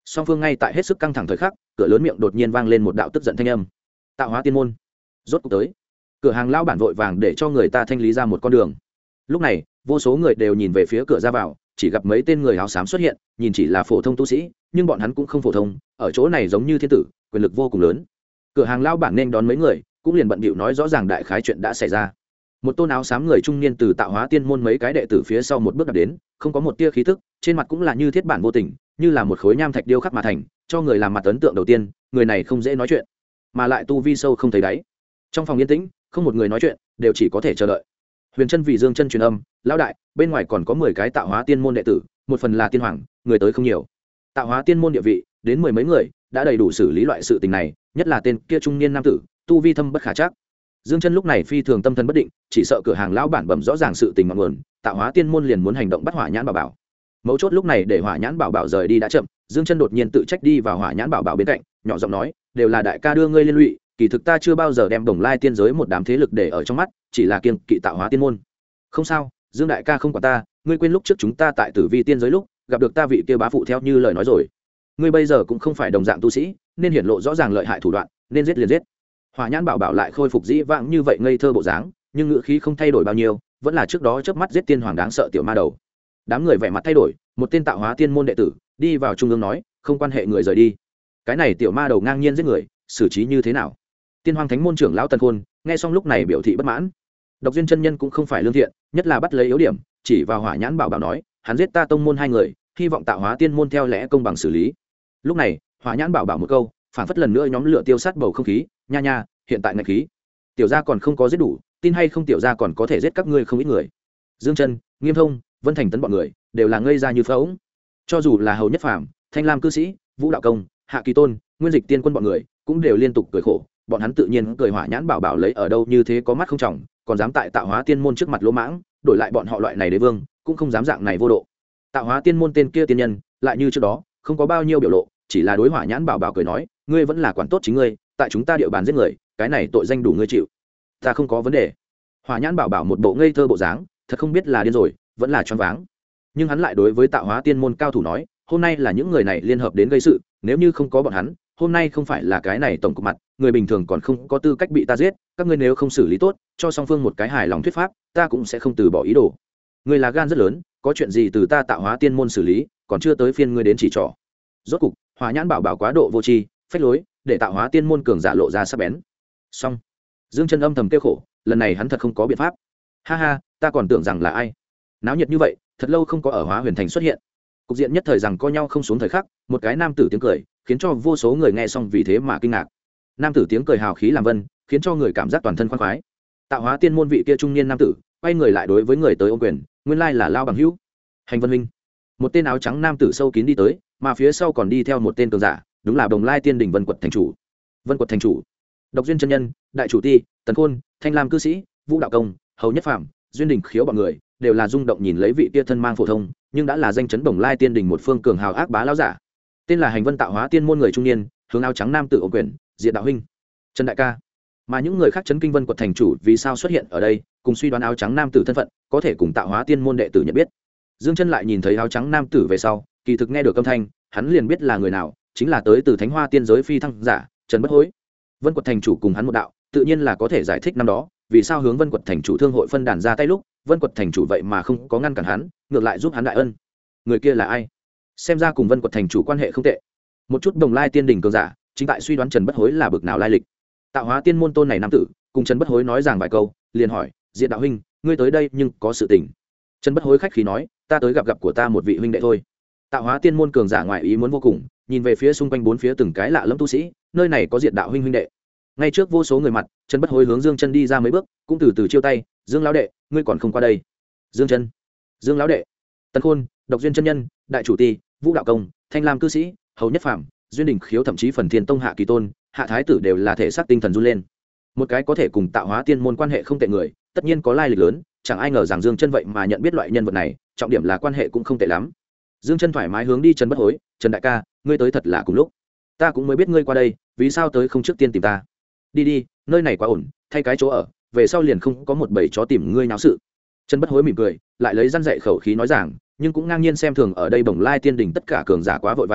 song phương ngay tại hết sức căng thẳng thời khắc, cửa lớn miệng đột nhiên vang lên một đạo tức giận thanh âm. Tạo hóa tiên môn rốt cuộc tới. Cửa hàng lão bản vội vàng để cho người ta thanh lý ra một con đường. Lúc này vô số người đều nhìn về phía cửa ra vào, chỉ gặp mấy tên người áo xám xuất hiện, nhìn chỉ là phổ thông tu sĩ, nhưng bọn hắn cũng không phổ thông, ở chỗ này giống như thiên tử, quyền lực vô cùng lớn. Cửa hàng lão bản nên đón mấy người, cũng liền bận bịu nói rõ ràng đại khái chuyện đã xảy ra. Một tôn áo xám người trung niên từ tạo hóa tiên môn mấy cái đệ tử phía sau một bước đạp đến, không có một tia khí tức, trên mặt cũng là như thiết bản vô tình, như là một khối nham thạch điêu khắc mà thành, cho người làm mặt ấn tượng đầu tiên, người này không dễ nói chuyện, mà lại tu vi sâu không thấy đáy. Trong phòng yên tĩnh, không một người nói chuyện, đều chỉ có thể chờ đợi. Huyền Chân vì Dương Chân truyền âm, lão đại, bên ngoài còn có 10 cái tạo hóa tiên môn đệ tử, một phần là tiên hoàng, người tới không nhiều. Tạo hóa tiên môn địa vị, đến 10 mấy người, đã đầy đủ xử lý loại sự tình này, nhất là tên kia trung niên nam tử, tu vi thâm bất khả trắc. Dương Chân lúc này phi thường tâm thần bất định, chỉ sợ cửa hàng lão bản bẩm rõ ràng sự tình ngọn nguồn, tạo hóa tiên môn liền muốn hành động bắt Hỏa Nhãn Bảo Bảo. Mấu chốt lúc này để Hỏa Nhãn Bảo Bảo rời đi đã chậm, Dương Chân đột nhiên tự trách đi vào Hỏa Nhãn Bảo Bảo bên cạnh, nhỏ giọng nói, đều là đại ca đưa ngươi liên lụy, kỳ thực ta chưa bao giờ đem Đồng Lai tiên giới một đám thế lực để ở trong mắt, chỉ là kiêng kỵ tạo hóa tiên môn. Không sao, Dương đại ca không quản ta, ngươi quên lúc trước chúng ta tại Tử Vi tiên giới lúc, gặp được ta vị kia bá phụ theo như lời nói rồi. Ngươi bây giờ cũng không phải đồng dạng tu sĩ, nên hiển lộ rõ ràng lợi hại thủ đoạn, nên giết liền giết. Hỏa Nhãn Bảo Bảo lại khôi phục dĩ vãng như vậy ngây thơ bộ dáng, nhưng ngữ khí không thay đổi bao nhiêu, vẫn là trước đó chớp mắt giết tiên hoàng đáng sợ tiểu ma đầu. Đám người vẻ mặt thay đổi, một tên tạo hóa tiên môn đệ tử đi vào trung ương nói, không quan hệ người rời đi. Cái này tiểu ma đầu ngang nhiên giết người, xử trí như thế nào? Tiên Hoàng Thánh môn trưởng lão Tần Khôn nghe xong lúc này biểu thị bất mãn. Độc Duyên chân nhân cũng không phải lương thiện, nhất là bắt lấy yếu điểm, chỉ vào Hỏa Nhãn Bảo Bảo nói, hắn giết ta tông môn 2 người, hy vọng tạo hóa tiên môn theo lẽ công bằng xử lý. Lúc này, Hỏa Nhãn Bảo Bảo một câu, phản phất lần nữa nhóm lửa tiêu sát bầu không khí, nha nha, hiện tại ngạch khí, tiểu gia còn không có giết đủ, tin hay không tiểu gia còn có thể giết các ngươi không ít người. Dương Chân, Nghiêm Thông, Vân Thành Tấn bọn người đều là ngây ra như phỗng. Cho dù là Hầu Nhất Phàm, Thanh Lam cư sĩ, Vũ Đạo Công, Hạ Kỳ Tôn, Nguyên Dịch Tiên Quân bọn người cũng đều liên tục cười khổ, bọn hắn tự nhiên cười Hỏa Nhãn Bảo Bảo lấy ở đâu như thế có mắt không trọng, còn dám tại tạo hóa tiên môn trước mặt lỗ mãng, đổi lại bọn họ loại này đế vương cũng không dám dạng này vô độ. Tạo hóa tiên môn tên kia tiên nhân lại như trước đó không có bao nhiêu biểu lộ, chỉ là đối Hỏa Nhãn Bảo Bảo cười nói, ngươi vẫn là quản tốt chính ngươi, tại chúng ta địa bàn giết người, cái này tội danh đủ ngươi chịu, ta không có vấn đề. Hỏa Nhãn Bảo Bảo một bộ ngây thơ bộ dáng, thật không biết là điên rồi vẫn là choáng váng, nhưng hắn lại đối với tạo hóa tiên môn cao thủ nói, hôm nay là những người này liên hợp đến gây sự, nếu như không có bọn hắn, hôm nay không phải là cái này tổng cục mặt, người bình thường còn không có tư cách bị ta giết, các ngươi nếu không xử lý tốt, cho song phương một cái hài lòng thuyết pháp, ta cũng sẽ không từ bỏ ý đồ. Ngươi là gan rất lớn, có chuyện gì từ ta tạo hóa tiên môn xử lý, còn chưa tới phiên ngươi đến chỉ trỏ. Rốt cục, Hỏa Nhãn Bảo Bảo quá độ vô tri, phách lối, để tạo hóa tiên môn cường giả lộ ra sắc bén. Xong, Dương Chân âm thầm kêu khổ, lần này hắn thật không có biện pháp. Ha ha, ta còn tưởng rằng là ai. Náo nhiệt như vậy, thật lâu không có ở Hóa Huyền Thành xuất hiện. Cục diện nhất thời rằng co nhau không xuống thời khắc, một cái nam tử tiếng cười, khiến cho vô số người nghe xong vì thế mà kinh ngạc. Nam tử tiếng cười hào khí làm vân, khiến cho người cảm giác toàn thân khoan khoái. Tạo hóa tiên môn vị kia trung niên nam tử, quay người lại đối với người tới ôm quyền, nguyên lai là Lao Bằng Hữu. Hành Vân Minh. Một tên áo trắng nam tử sâu kín đi tới, mà phía sau còn đi theo một tên cường giả, đúng là Đồng Lai Tiên Đỉnh Vân Quật thành chủ. Vân Quật thành chủ, Độc Duyên chân nhân, Đại chủ ti, Tần Khôn, Thanh Lam cư sĩ, Vũ Đạo Công, Hầu Nhất Phàm, Duyên Đình Khiếu bọn người, đều là rung động nhìn lấy vị kia thân mang phổ thông, nhưng đã là danh chấn Đồng Lai Tiên Đỉnh một phương cường hào ác bá lão giả. Tên là Hành Vân Tạo Hóa Tiên môn người trung niên, hướng áo trắng nam tử ôm quyền, Diệt đạo huynh, Trần đại ca. Mà những người khác chấn kinh Vân Quật thành chủ vì sao xuất hiện ở đây, cùng suy đoán áo trắng nam tử thân phận, có thể cùng Tạo Hóa Tiên môn đệ tử nhận biết. Dương Chân lại nhìn thấy áo trắng nam tử về sau, kỳ thực nghe được âm thanh, hắn liền biết là người nào, chính là tới từ Thánh Hoa tiên giới phi thăng giả, Trần Bất Hối. Vân Quật thành chủ cùng hắn một đạo, tự nhiên là có thể giải thích năm đó, vì sao hướng Vân Quật thành chủ thương hội phân đàn ra tay lúc, Vân Quật thành chủ vậy mà không có ngăn cản hắn, ngược lại giúp hắn đại ân. Người kia là ai? Xem ra cùng Vân Quật thành chủ quan hệ không tệ. Một chút Đồng Lai tiên đỉnh cường giả, chính tại suy đoán Trần Bất Hối là bực nào lai lịch. Tạo Hóa tiên môn tôn này nam tử, cùng Trần Bất Hối nói rằng vài câu, liền hỏi, Diệt đạo huynh, ngươi tới đây nhưng có sự tình. Trần Bất Hối khách khí nói, ta tới gặp của ta một vị huynh đệ thôi. Tạo Hóa tiên môn cường giả ngoại ý muốn vô cùng, nhìn về phía xung quanh bốn phía từng cái lạ lẫm tu sĩ, nơi này có Diệt đạo huynh huynh đệ. Ngay trước vô số người mặt, Trần Bất Hối hướng Dương Chân đi ra mấy bước, cũng từ từ chiêu tay, Dương lão đệ, ngươi còn không qua đây. Dương Chân, Dương lão đệ, Tần Khôn, Độc Duyên chân nhân, Đại chủ ti, Vũ Đạo Công, Thanh Lam cư sĩ, Hầu Nhất Phàm, Duyên Đình Khiếu, thậm chí Phần Thiên Tông Hạ Kỳ Tôn, Hạ Thái tử đều là thể xác tinh thần run lên. Một cái có thể cùng Tạo Hóa tiên môn quan hệ không tệ người, tất nhiên có lai lịch lớn, chẳng ai ngờ rằng Dương Chân vậy mà nhận biết loại nhân vật này, trọng điểm là quan hệ cũng không tệ lắm. Dương Chân thoải mái hướng đi Trần Bất Hối, Trần đại ca, ngươi tới thật là cùng lúc, ta cũng mới biết ngươi qua đây, vì sao tới không trước tiên tìm ta? Đi đi, nơi này quá ổn, thay cái chỗ ở, về sau liền không có một bầy chó tìm ngươi náo sự. Trần Bất Hối mỉm cười, lại lấy răn dạy khẩu khí nói rằng, nhưng cũng ngang nhiên xem thường ở đây Bồng Lai tiên đỉnh tất cả cường giả quá vội vàng,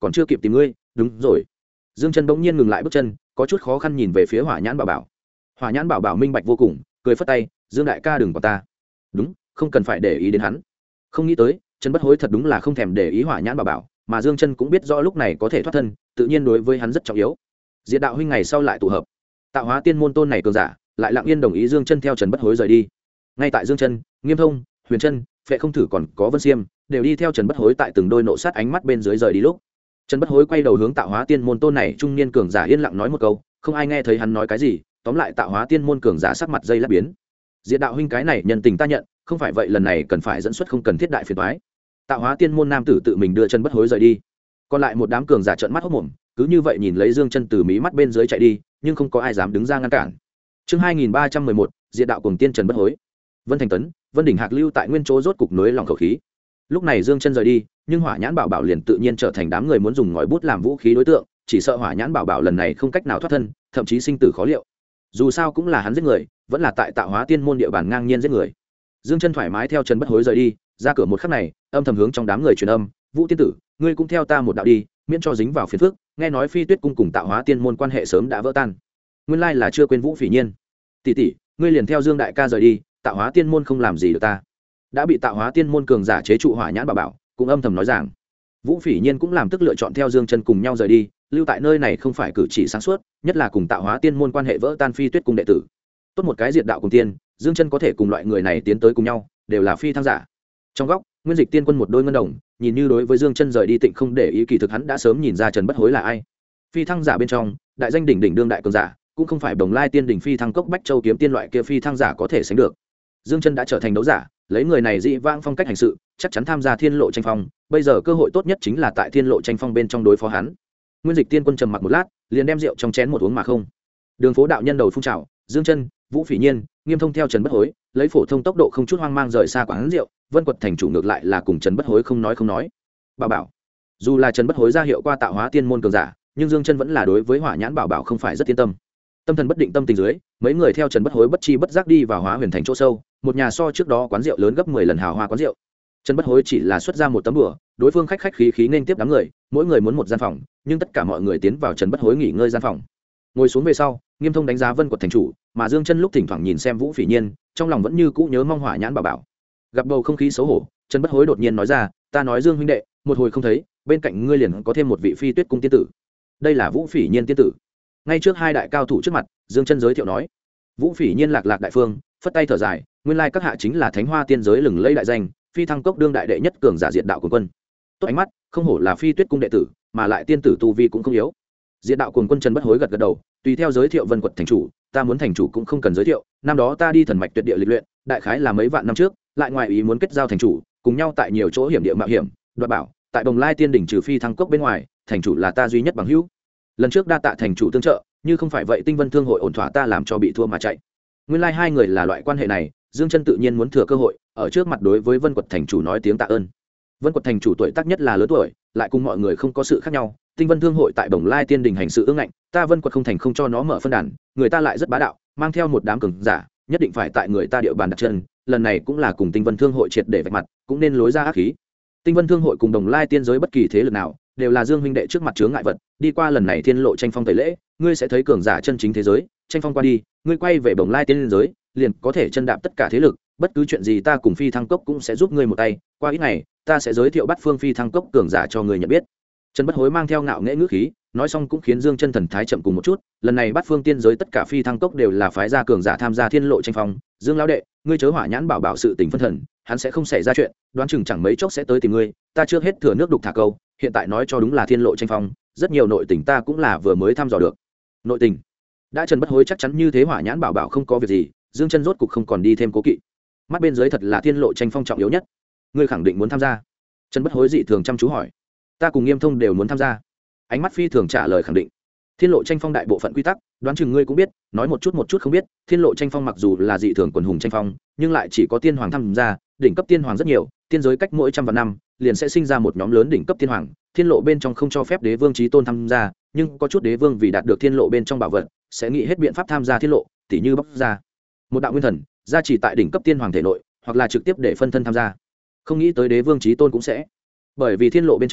còn chưa kịp tìm ngươi. Đúng rồi. Dương Chân bỗng nhiên ngừng lại bước chân, có chút khó khăn nhìn về phía Hỏa Nhãn Bảo Bảo. Hỏa Nhãn Bảo Bảo minh bạch vô cùng, cười phất tay, Dương đại ca đừng quản ta. Đúng, không cần phải để ý đến hắn. Không nghĩ tới, Trần Bất Hối thật đúng là không thèm để ý Hỏa Nhãn Bảo Bảo, mà Dương Chân cũng biết rõ lúc này có thể thoát thân, tự nhiên đối với hắn rất trọng yếu. Diệt đạo huynh ngày sau lại tụ hợp, tạo hóa tiên môn tôn này cường giả, lại lặng yên đồng ý Dương Chân theo Trần Bất Hối rời đi. Ngay tại Dương Chân, Nghiêm Thông, Huyền Chân, Phệ Không Thử còn có Vân Xiêm, đều đi theo Trần Bất Hối tại từng đôi nộ sát ánh mắt bên dưới rời đi lúc. Trần Bất Hối quay đầu hướng tạo hóa tiên môn tôn này trung niên cường giả yên lặng nói một câu, không ai nghe thấy hắn nói cái gì, tóm lại tạo hóa tiên môn cường giả sắc mặt dây lát biến. Diệt đạo huynh cái này nhân tình ta nhận, không phải vậy lần này cần phải dẫn xuất không cần thiết đại phiền toái. Tạo hóa tiên môn nam tử tự mình đưa Trần Bất Hối rời đi. Còn lại một đám cường giả trợn mắt hốt mồm, cứ như vậy nhìn lấy Dương Chân từ mí mắt bên dưới chạy đi, nhưng không có ai dám đứng ra ngăn cản. Chương 2311, Diệt đạo cuồng tiên Trần Bất Hối. Vân Thành Tấn, Vân Đỉnh Hạc lưu tại nguyên chỗ rốt cục núi lòng khẩu khí. Lúc này Dương Chân rời đi, nhưng Hỏa Nhãn Bảo Bảo liền tự nhiên trở thành đám người muốn dùng ngòi bút làm vũ khí đối tượng, chỉ sợ Hỏa Nhãn Bảo Bảo lần này không cách nào thoát thân, thậm chí sinh tử khó liệu. Dù sao cũng là hắn giết người, vẫn là tại tạo hóa tiên môn địa bàn ngang nhiên giết người. Dương Chân thoải mái theo Trần Bất Hối rời đi, ra cửa một khắc này, âm thầm hướng trong đám người truyền âm, "Vũ tiên tử, ngươi cũng theo ta một đạo đi, miễn cho dính vào phiền phức, nghe nói Phi Tuyết cung cùng tạo hóa tiên môn quan hệ sớm đã vỡ tan." Nguyên lai là chưa quên Vũ Phỉ Nhiên. "Tỷ tỷ, ngươi liền theo Dương đại ca rời đi, tạo hóa tiên môn không làm gì được ta." Đã bị tạo hóa tiên môn cường giả chế trụ Hỏa Nhãn Bảo Bảo, cũng âm thầm nói rằng, Vũ Phỉ Nhiên cũng làm tức lựa chọn theo Dương Chân cùng nhau rời đi, lưu tại nơi này không phải cử chỉ sáng suốt, nhất là cùng tạo hóa tiên môn quan hệ vỡ tan Phi Tuyết cung đệ tử. Tốt một cái diệt đạo cùng tiên, Dương Chân có thể cùng loại người này tiến tới cùng nhau, đều là phi thăng giả. Trong góc, Nguyên Dịch Tiên Quân một đôi ngân đồng, nhìn như đối với Dương Chân rời đi tịnh không để ý, kỳ thực hắn đã sớm nhìn ra Trần Bất Hối là ai. Phi thăng giả bên trong, đại danh đỉnh đỉnh đương đại cường giả, cũng không phải Bồng Lai Tiên đỉnh phi thăng cốc Bách Châu kiếm tiên loại kia phi thăng giả có thể sánh được. Dương Chân đã trở thành đấu giả, lấy người này dị vãng phong cách hành sự, chắc chắn tham gia Thiên Lộ tranh phong, bây giờ cơ hội tốt nhất chính là tại Thiên Lộ tranh phong bên trong đối phó hắn. Nguyên Dịch Tiên Quân trầm mặc một lát, liền đem rượu trong chén một uống mà không. Đường phố đạo nhân đầu phun trào, Dương Chân, Vũ Phỉ Nhiên, Nghiêm Thông theo Trần Bất Hối, lấy phổ thông tốc độ không chút hoang mang rời xa quán rượu, Vân Quật thành chủ ngược lại là cùng Trần Bất Hối không nói. Bảo Bảo, dù là Trần Bất Hối ra hiệu qua tạo hóa tiên môn cường giả, nhưng Dương Chân vẫn là đối với Hỏa Nhãn Bảo Bảo không phải rất yên tâm. Tâm thần bất định tâm tình dưới, mấy người theo Trần Bất Hối bất chi bất giác đi vào Hóa Huyền thành chỗ sâu, một nhà so trước đó quán rượu lớn gấp 10 lần hào hoa quán rượu. Trần Bất Hối chỉ là xuất ra một tấm đùa, đối phương khách khí khí nên tiếp đám người, mỗi người muốn một gian phòng, nhưng tất cả mọi người tiến vào Trần Bất Hối nghỉ ngơi gian phòng. Ngồi xuống về sau, Nghiêm Thông đánh giá Vân Quật thành chủ, mà Dương Chân lúc thỉnh thoảng nhìn xem Vũ Phỉ Nhiên, trong lòng vẫn như cũ nhớ mong Hỏa Nhãn Bảo Bảo. Gặp bầu không khí xấu hổ, Trần Bất Hối đột nhiên nói ra, "Ta nói Dương huynh đệ, một hồi không thấy, bên cạnh ngươi liền có thêm một vị Phi Tuyết cung tiên tử." Đây là Vũ Phỉ Nhiên tiên tử. Ngay trước hai đại cao thủ trước mặt, Dương Chân giới thiệu nói. Vũ Phỉ Nhiên lạc lạc đại phương, phất tay thở dài, nguyên lai các hạ chính là Thánh Hoa tiên giới lừng lẫy đại danh, phi thăng cốc đương đại đệ nhất cường giả diệt đạo cuồng quân. Tốt ánh mắt, không hổ là Phi Tuyết cung đệ tử, mà lại tiên tử tu vi cũng không yếu. Diệt đạo cuồng quân Trần Bất Hối gật gật đầu, tùy theo giới thiệu Vân Quật thành chủ, "Ta muốn thành chủ cũng không cần giới thiệu, năm đó ta đi thần mạch tuyệt địa lịch luyện, đại khái là mấy vạn năm trước, lại ngoài ý muốn kết giao thành chủ, cùng nhau tại nhiều chỗ hiểm địa mạo hiểm, đoạt bảo, tại Bồng Lai tiên đỉnh trừ phi thăng cốc bên ngoài, thành chủ là ta duy nhất bằng hữu. Lần trước đa tạ thành chủ tương trợ, như không phải vậy Tinh Vân Thương hội ổn thỏa ta làm cho bị thua mà chạy." Nguyên lai hai người là loại quan hệ này, Dương Chân tự nhiên muốn thừa cơ hội, ở trước mặt đối với Vân Quật thành chủ nói tiếng tạ ơn. Vân Quật thành chủ tuổi tác nhất là lớn tuổi, lại cùng mọi người không có sự khác nhau, Tinh Vân Thương hội tại Bồng Lai tiên đình hành sự ương ngạnh, ta Vân Quật không thành không cho nó mở phân đàn, người ta lại rất bá đạo, mang theo một đám cường giả, nhất định phải tại người ta địa bàn đặt chân, lần này cũng là cùng Tinh Vân Thương hội triệt để vạch mặt, cũng nên lối ra ác khí. Tinh Vân Thương hội cùng Bồng Lai tiên giới bất kỳ thế lực nào, đều là Dương huynh đệ trước mặt chướng ngại vật, đi qua lần này Thiên Lộ tranh phong tẩy lễ, ngươi sẽ thấy cường giả chân chính thế giới, tranh phong qua đi, ngươi quay về Bồng Lai tiên giới, liền có thể chân đạp tất cả thế lực, bất cứ chuyện gì ta cùng Phi Thăng Cốc cũng sẽ giúp ngươi một tay, qua ít ngày, ta sẽ giới thiệu Bát Phương Phi Thăng Cốc cường giả cho ngươi nhận biết. Trần Bất Hối mang theo ngạo nghễ ngữ khí, nói xong cũng khiến Dương Chân thần thái chậm cùng một chút, lần này Bát Phương tiên giới tất cả Phi Thăng Cốc đều là phái gia cường giả tham gia Thiên Lộ tranh phong, Dương lão đệ, ngươi chớ Hỏa Nhãn Bảo Bảo sự tình phân thần, hắn sẽ không xảy ra chuyện, đoán chừng chẳng mấy chốc sẽ tới tìm ngươi, ta chưa hết thừa nước đục thả câu, hiện tại nói cho đúng là Thiên Lộ tranh phong, rất nhiều nội tình ta cũng là vừa mới thăm dò được. Nội tình? Đã Trần Bất Hối chắc chắn như thế Hỏa Nhãn Bảo Bảo không có việc gì, Dương Chân rốt cục không còn đi thêm cố kỵ. Mắt bên dưới thật là Thiên Lộ tranh phong trọng yếu nhất, ngươi khẳng định muốn tham gia? Trần Bất Hối dị thường chăm chú hỏi. Ta cùng Nghiêm Thông đều muốn tham gia. Ánh mắt phi thường trả lời khẳng định. Thiên Lộ tranh phong đại bộ phận quy tắc, đoán chừng ngươi cũng biết, nói một chút không biết, Thiên Lộ tranh phong mặc dù là dị thường quần hùng tranh phong, nhưng lại chỉ có tiên hoàng tham gia, đỉnh cấp tiên hoàng rất nhiều, tiên giới cách mỗi trăm vạn năm, liền sẽ sinh ra một nhóm lớn đỉnh cấp tiên hoàng, Thiên Lộ bên trong không cho phép đế vương chí tôn tham gia, nhưng có chút đế vương vì đạt được Thiên Lộ bên trong bảo vật, sẽ nghĩ hết biện pháp tham gia Thiên Lộ, tỉ như bóc ra một đạo nguyên thần, gia chỉ tại đỉnh cấp tiên hoàng thể nội, hoặc là trực tiếp để phân thân tham gia. Không nghĩ tới đế vương chí tôn cũng sẽ, bởi vì Thiên Lộ bên trong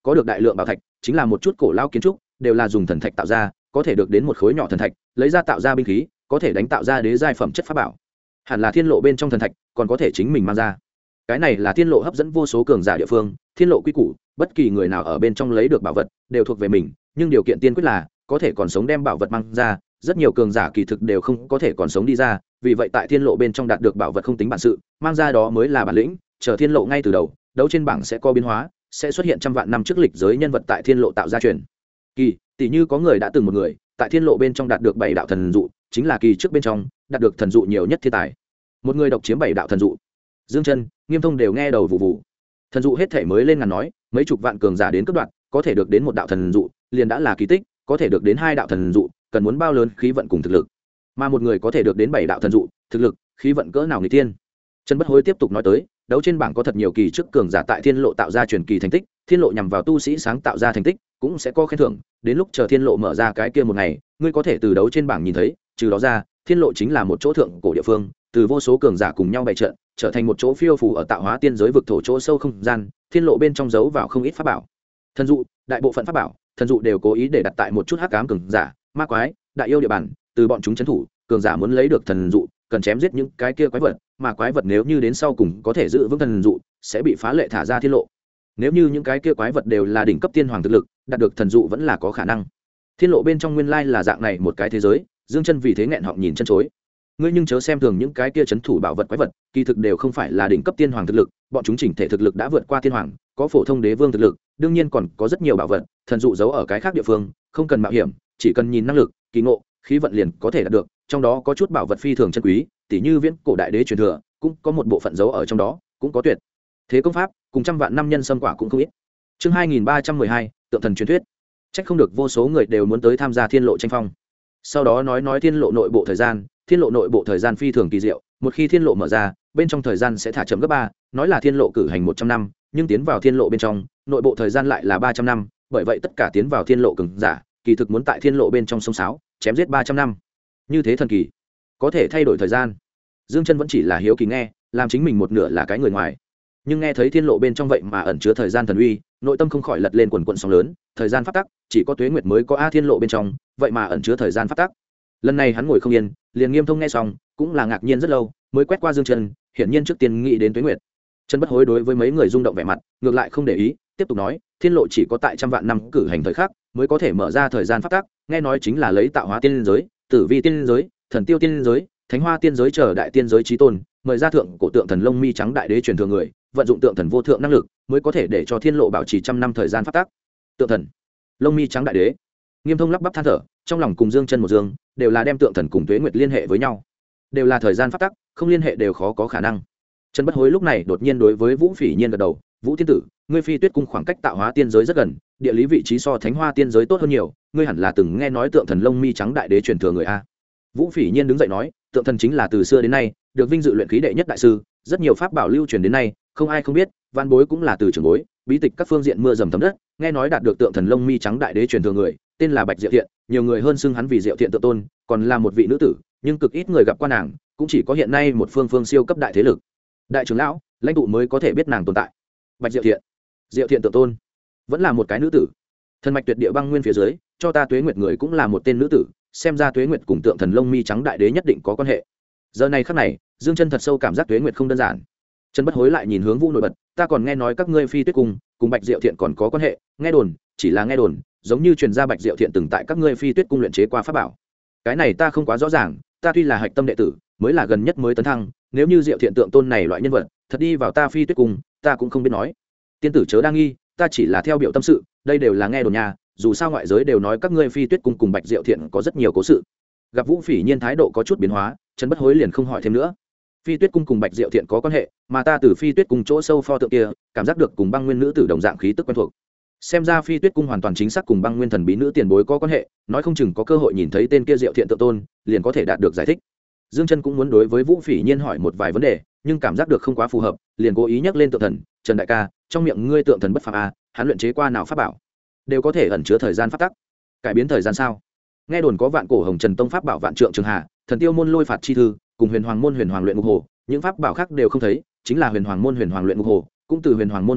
có được đại lượng bảo thạch, chính là một chút cổ lao kiến trúc đều là dùng thần thạch tạo ra, có thể được đến một khối nhỏ thần thạch lấy ra tạo ra binh khí, có thể đánh tạo ra đế giai phẩm chất pháp bảo. Hẳn là thiên lộ bên trong thần thạch còn có thể chính mình mang ra. Cái này là thiên lộ hấp dẫn vô số cường giả địa phương. Thiên lộ quy củ, bất kỳ người nào ở bên trong lấy được bảo vật đều thuộc về mình, nhưng điều kiện tiên quyết là có thể còn sống đem bảo vật mang ra. Rất nhiều cường giả kỳ thực đều không có thể còn sống đi ra, vì vậy tại thiên lộ bên trong đạt được bảo vật không tính bản sự, mang ra đó mới là bản lĩnh. Chờ thiên lộ ngay từ đầu đấu trên bảng sẽ có biến hóa, sẽ xuất hiện trăm vạn năm trước lịch giới nhân vật tại thiên lộ tạo ra truyền kỳ, tỷ như có người đã từng một người tại thiên lộ bên trong đạt được 7 đạo thần dụ, chính là kỳ trước bên trong đạt được thần dụ nhiều nhất thiên tài. Một người độc chiếm 7 đạo thần dụ. Dương Chân, Nghiêm Thông đều nghe đầu vụ vụ. Thần dụ hết thể mới lên ngàn nói, mấy chục vạn cường giả đến cấp đoạn, có thể được đến một đạo thần dụ, liền đã là kỳ tích, có thể được đến 2 đạo thần dụ, cần muốn bao lớn khí vận cùng thực lực. Mà một người có thể được đến 7 đạo thần dụ, thực lực, khí vận cỡ nào nghịch tiên. Trần Bất Hối tiếp tục nói tới, đấu trên bảng có thật nhiều kỳ trước cường giả tại thiên lộ tạo ra truyền kỳ thành tích, thiên lộ nhằm vào tu sĩ sáng tạo ra thành tích, cũng sẽ có khen thưởng, đến lúc chờ thiên lộ mở ra cái kia một ngày, ngươi có thể từ đấu trên bảng nhìn thấy, trừ đó ra, thiên lộ chính là một chỗ thượng cổ địa phương, từ vô số cường giả cùng nhau bày trận, trở thành một chỗ phiêu phù ở tạo hóa tiên giới vực thổ chỗ sâu không gian, thiên lộ bên trong giấu vào không ít pháp bảo. Thần dụ, đại bộ phận pháp bảo, thần dụ đều cố ý để đặt tại một chút hắc ám cường giả, ma quái, đại yêu địa bàn, từ bọn chúng trấn thủ, cường giả muốn lấy được thần dụ, cần chém giết những cái kia quái vật, mà quái vật nếu như đến sau cùng có thể giữ vững thần dụ, sẽ bị phá lệ thả ra thiên lộ. Nếu như những cái kia quái vật đều là đỉnh cấp tiên hoàng thực lực, đạt được thần dụ vẫn là có khả năng. Thiên lộ bên trong nguyên lai là dạng này một cái thế giới, Dương Chân vì thế nghẹn họng nhìn chân chối. Ngươi nhưng chớ xem thường những cái kia trấn thủ bảo vật quái vật, kỳ thực đều không phải là đỉnh cấp tiên hoàng thực lực, bọn chúng chỉnh thể thực lực đã vượt qua tiên hoàng, có phổ thông đế vương thực lực, đương nhiên còn có rất nhiều bảo vật, thần dụ giấu ở cái khác địa phương, không cần mạo hiểm, chỉ cần nhìn năng lực, kỳ ngộ, khí vận liền có thể đạt được, trong đó có chút bảo vật phi thường chân quý, tỷ như viễn cổ đại đế truyền thừa, cũng có một bộ phận giấu ở trong đó, cũng có tuyệt thế công pháp, cùng trăm vạn năm nhân xâm quả cũng không ít. Chương 2312, tượng thần truyền thuyết. Chắc không được vô số người đều muốn tới tham gia thiên lộ tranh phong. Sau đó nói thiên lộ nội bộ thời gian, thiên lộ nội bộ thời gian phi thường kỳ diệu, một khi thiên lộ mở ra, bên trong thời gian sẽ thả chậm gấp 3, nói là thiên lộ cử hành 100 năm, nhưng tiến vào thiên lộ bên trong, nội bộ thời gian lại là 300 năm, bởi vậy tất cả tiến vào thiên lộ cường giả, kỳ thực muốn tại thiên lộ bên trong sông sáo, chém giết 300 năm. Như thế thần kỳ, có thể thay đổi thời gian. Dương Chân vẫn chỉ là hiếu kỳ nghe, làm chính mình một nửa là cái người ngoài. Nhưng nghe thấy thiên lộ bên trong vậy mà ẩn chứa thời gian thần uy, nội tâm không khỏi lật lên quần quần sóng lớn, thời gian pháp tắc, chỉ có Tuế Nguyệt mới có a thiên lộ bên trong, vậy mà ẩn chứa thời gian pháp tắc. Lần này hắn ngồi không yên, liền Nghiêm Thông nghe xong, cũng là ngạc nhiên rất lâu, mới quét qua Dương Chân, hiển nhiên trước tiên nghĩ đến Tuế Nguyệt. Trần Bất Hối đối với mấy người rung động vẻ mặt, ngược lại không để ý, tiếp tục nói, thiên lộ chỉ có tại trăm vạn năm cử hành thời khắc, mới có thể mở ra thời gian pháp tắc, nghe nói chính là lấy tạo hóa tiên giới, tử vi tiên giới, thần tiêu tiên giới, thánh hoa tiên giới chờ đại tiên giới chí tôn, mời ra thượng cổ tượng thần lông mi trắng đại đế truyền thừa người, vận dụng tượng thần vô thượng năng lực, mới có thể để cho thiên lộ bảo trì trăm năm thời gian pháp tắc. Tượng thần lông mi trắng đại đế. Nghiêm Thông lắp bắp than thở, trong lòng cùng Dương Chân một dương, đều là đem tượng thần cùng Tuế Nguyệt liên hệ với nhau, đều là thời gian pháp tắc, không liên hệ đều khó có khả năng. Trần Bất Hối lúc này đột nhiên đối với Vũ Phỉ Nhiên gật đầu, Vũ tiên tử, ngươi Phi Tuyết cung khoảng cách tạo hóa tiên giới rất gần, địa lý vị trí so thánh hoa tiên giới tốt hơn nhiều, ngươi hẳn là từng nghe nói tượng thần lông mi trắng đại đế truyền thừa người a. Vũ Phỉ Nhiên đứng dậy nói, tượng thần chính là từ xưa đến nay được vinh dự luyện khí đệ nhất đại sư, rất nhiều pháp bảo lưu truyền đến nay, không ai không biết, văn bối cũng là từ trưởng bối, bí tịch các phương diện mưa dầm thấm đất, nghe nói đạt được tượng thần lông mi trắng đại đế truyền thừa người, tên là Bạch Diệu Thiện, nhiều người hơn xưng hắn vì Diệu Thiện tự tôn, còn là một vị nữ tử, nhưng cực ít người gặp qua nàng, cũng chỉ có hiện nay một phương siêu cấp đại thế lực, đại trưởng lão, lãnh tụ mới có thể biết nàng tồn tại. Bạch Diệu Thiện, Diệu Thiện tự tôn, vẫn là một cái nữ tử. Thần mạch tuyệt địa băng nguyên phía dưới, cho ta Tuế Nguyệt người cũng là một tên nữ tử, xem ra Tuế Nguyệt cùng tượng thần lông mi trắng đại đế nhất định có quan hệ. Giờ này khắc này, Dương Chân thật sâu cảm giác Tuế Nguyệt không đơn giản. Trần Bất Hối lại nhìn hướng Vũ nổi bật, ta còn nghe nói các ngươi Phi Tuyết cung cùng Bạch Diệu Thiện còn có quan hệ, nghe đồn, chỉ là nghe đồn, giống như truyền ra Bạch Diệu Thiện từng tại các ngươi Phi Tuyết cung luyện chế qua pháp bảo. Cái này ta không quá rõ ràng, ta tuy là hạch tâm đệ tử, mới là gần nhất mới tấn thăng, nếu như Diệu Thiện tượng tôn này loại nhân vật, thật đi vào ta Phi Tuyết cung, ta cũng không biết nói. Tiên tử chớ đa nghi, ta chỉ là theo biểu tâm sự, đây đều là nghe đồn nhà, dù sao ngoại giới đều nói các ngươi Phi Tuyết cung cùng Bạch Diệu Thiện có rất nhiều cố sự. Gặp Vũ Phỉ Nhiên thái độ có chút biến hóa, Trần Bất Hối liền không hỏi thêm nữa. Phi Tuyết cung cùng Bạch Diệu Thiện có quan hệ, mà ta từ Phi Tuyết cung chỗ sâu pho tượng kia, cảm giác được cùng băng nguyên nữ tử đồng dạng khí tức quen thuộc. Xem ra Phi Tuyết cung hoàn toàn chính xác cùng băng nguyên thần bí nữ tiền bối có quan hệ, nói không chừng có cơ hội nhìn thấy tên kia Diệu Thiện tự tôn, liền có thể đạt được giải thích. Dương Chân cũng muốn đối với Vũ Phỉ Nhiên hỏi một vài vấn đề, nhưng cảm giác được không quá phù hợp, liền cố ý nhắc lên tượng thần, Trần đại ca, trong miệng ngươi tượng thần bất phàm a, hắn luyện chế qua nào pháp bảo, đều có thể ẩn chứa thời gian pháp tắc, cải biến thời gian sao? Nghe đồn có vạn cổ hồng trần tông pháp bảo vạn trượng trường hà, thần tiêu môn lôi phạt chi thư, cùng huyền hoàng môn huyền hoàng luyện ngục hồ, những pháp bảo khác đều không thấy, chính là huyền hoàng môn huyền hoàng luyện ngục hồ, cũng từ huyền hoàng môn mất đi,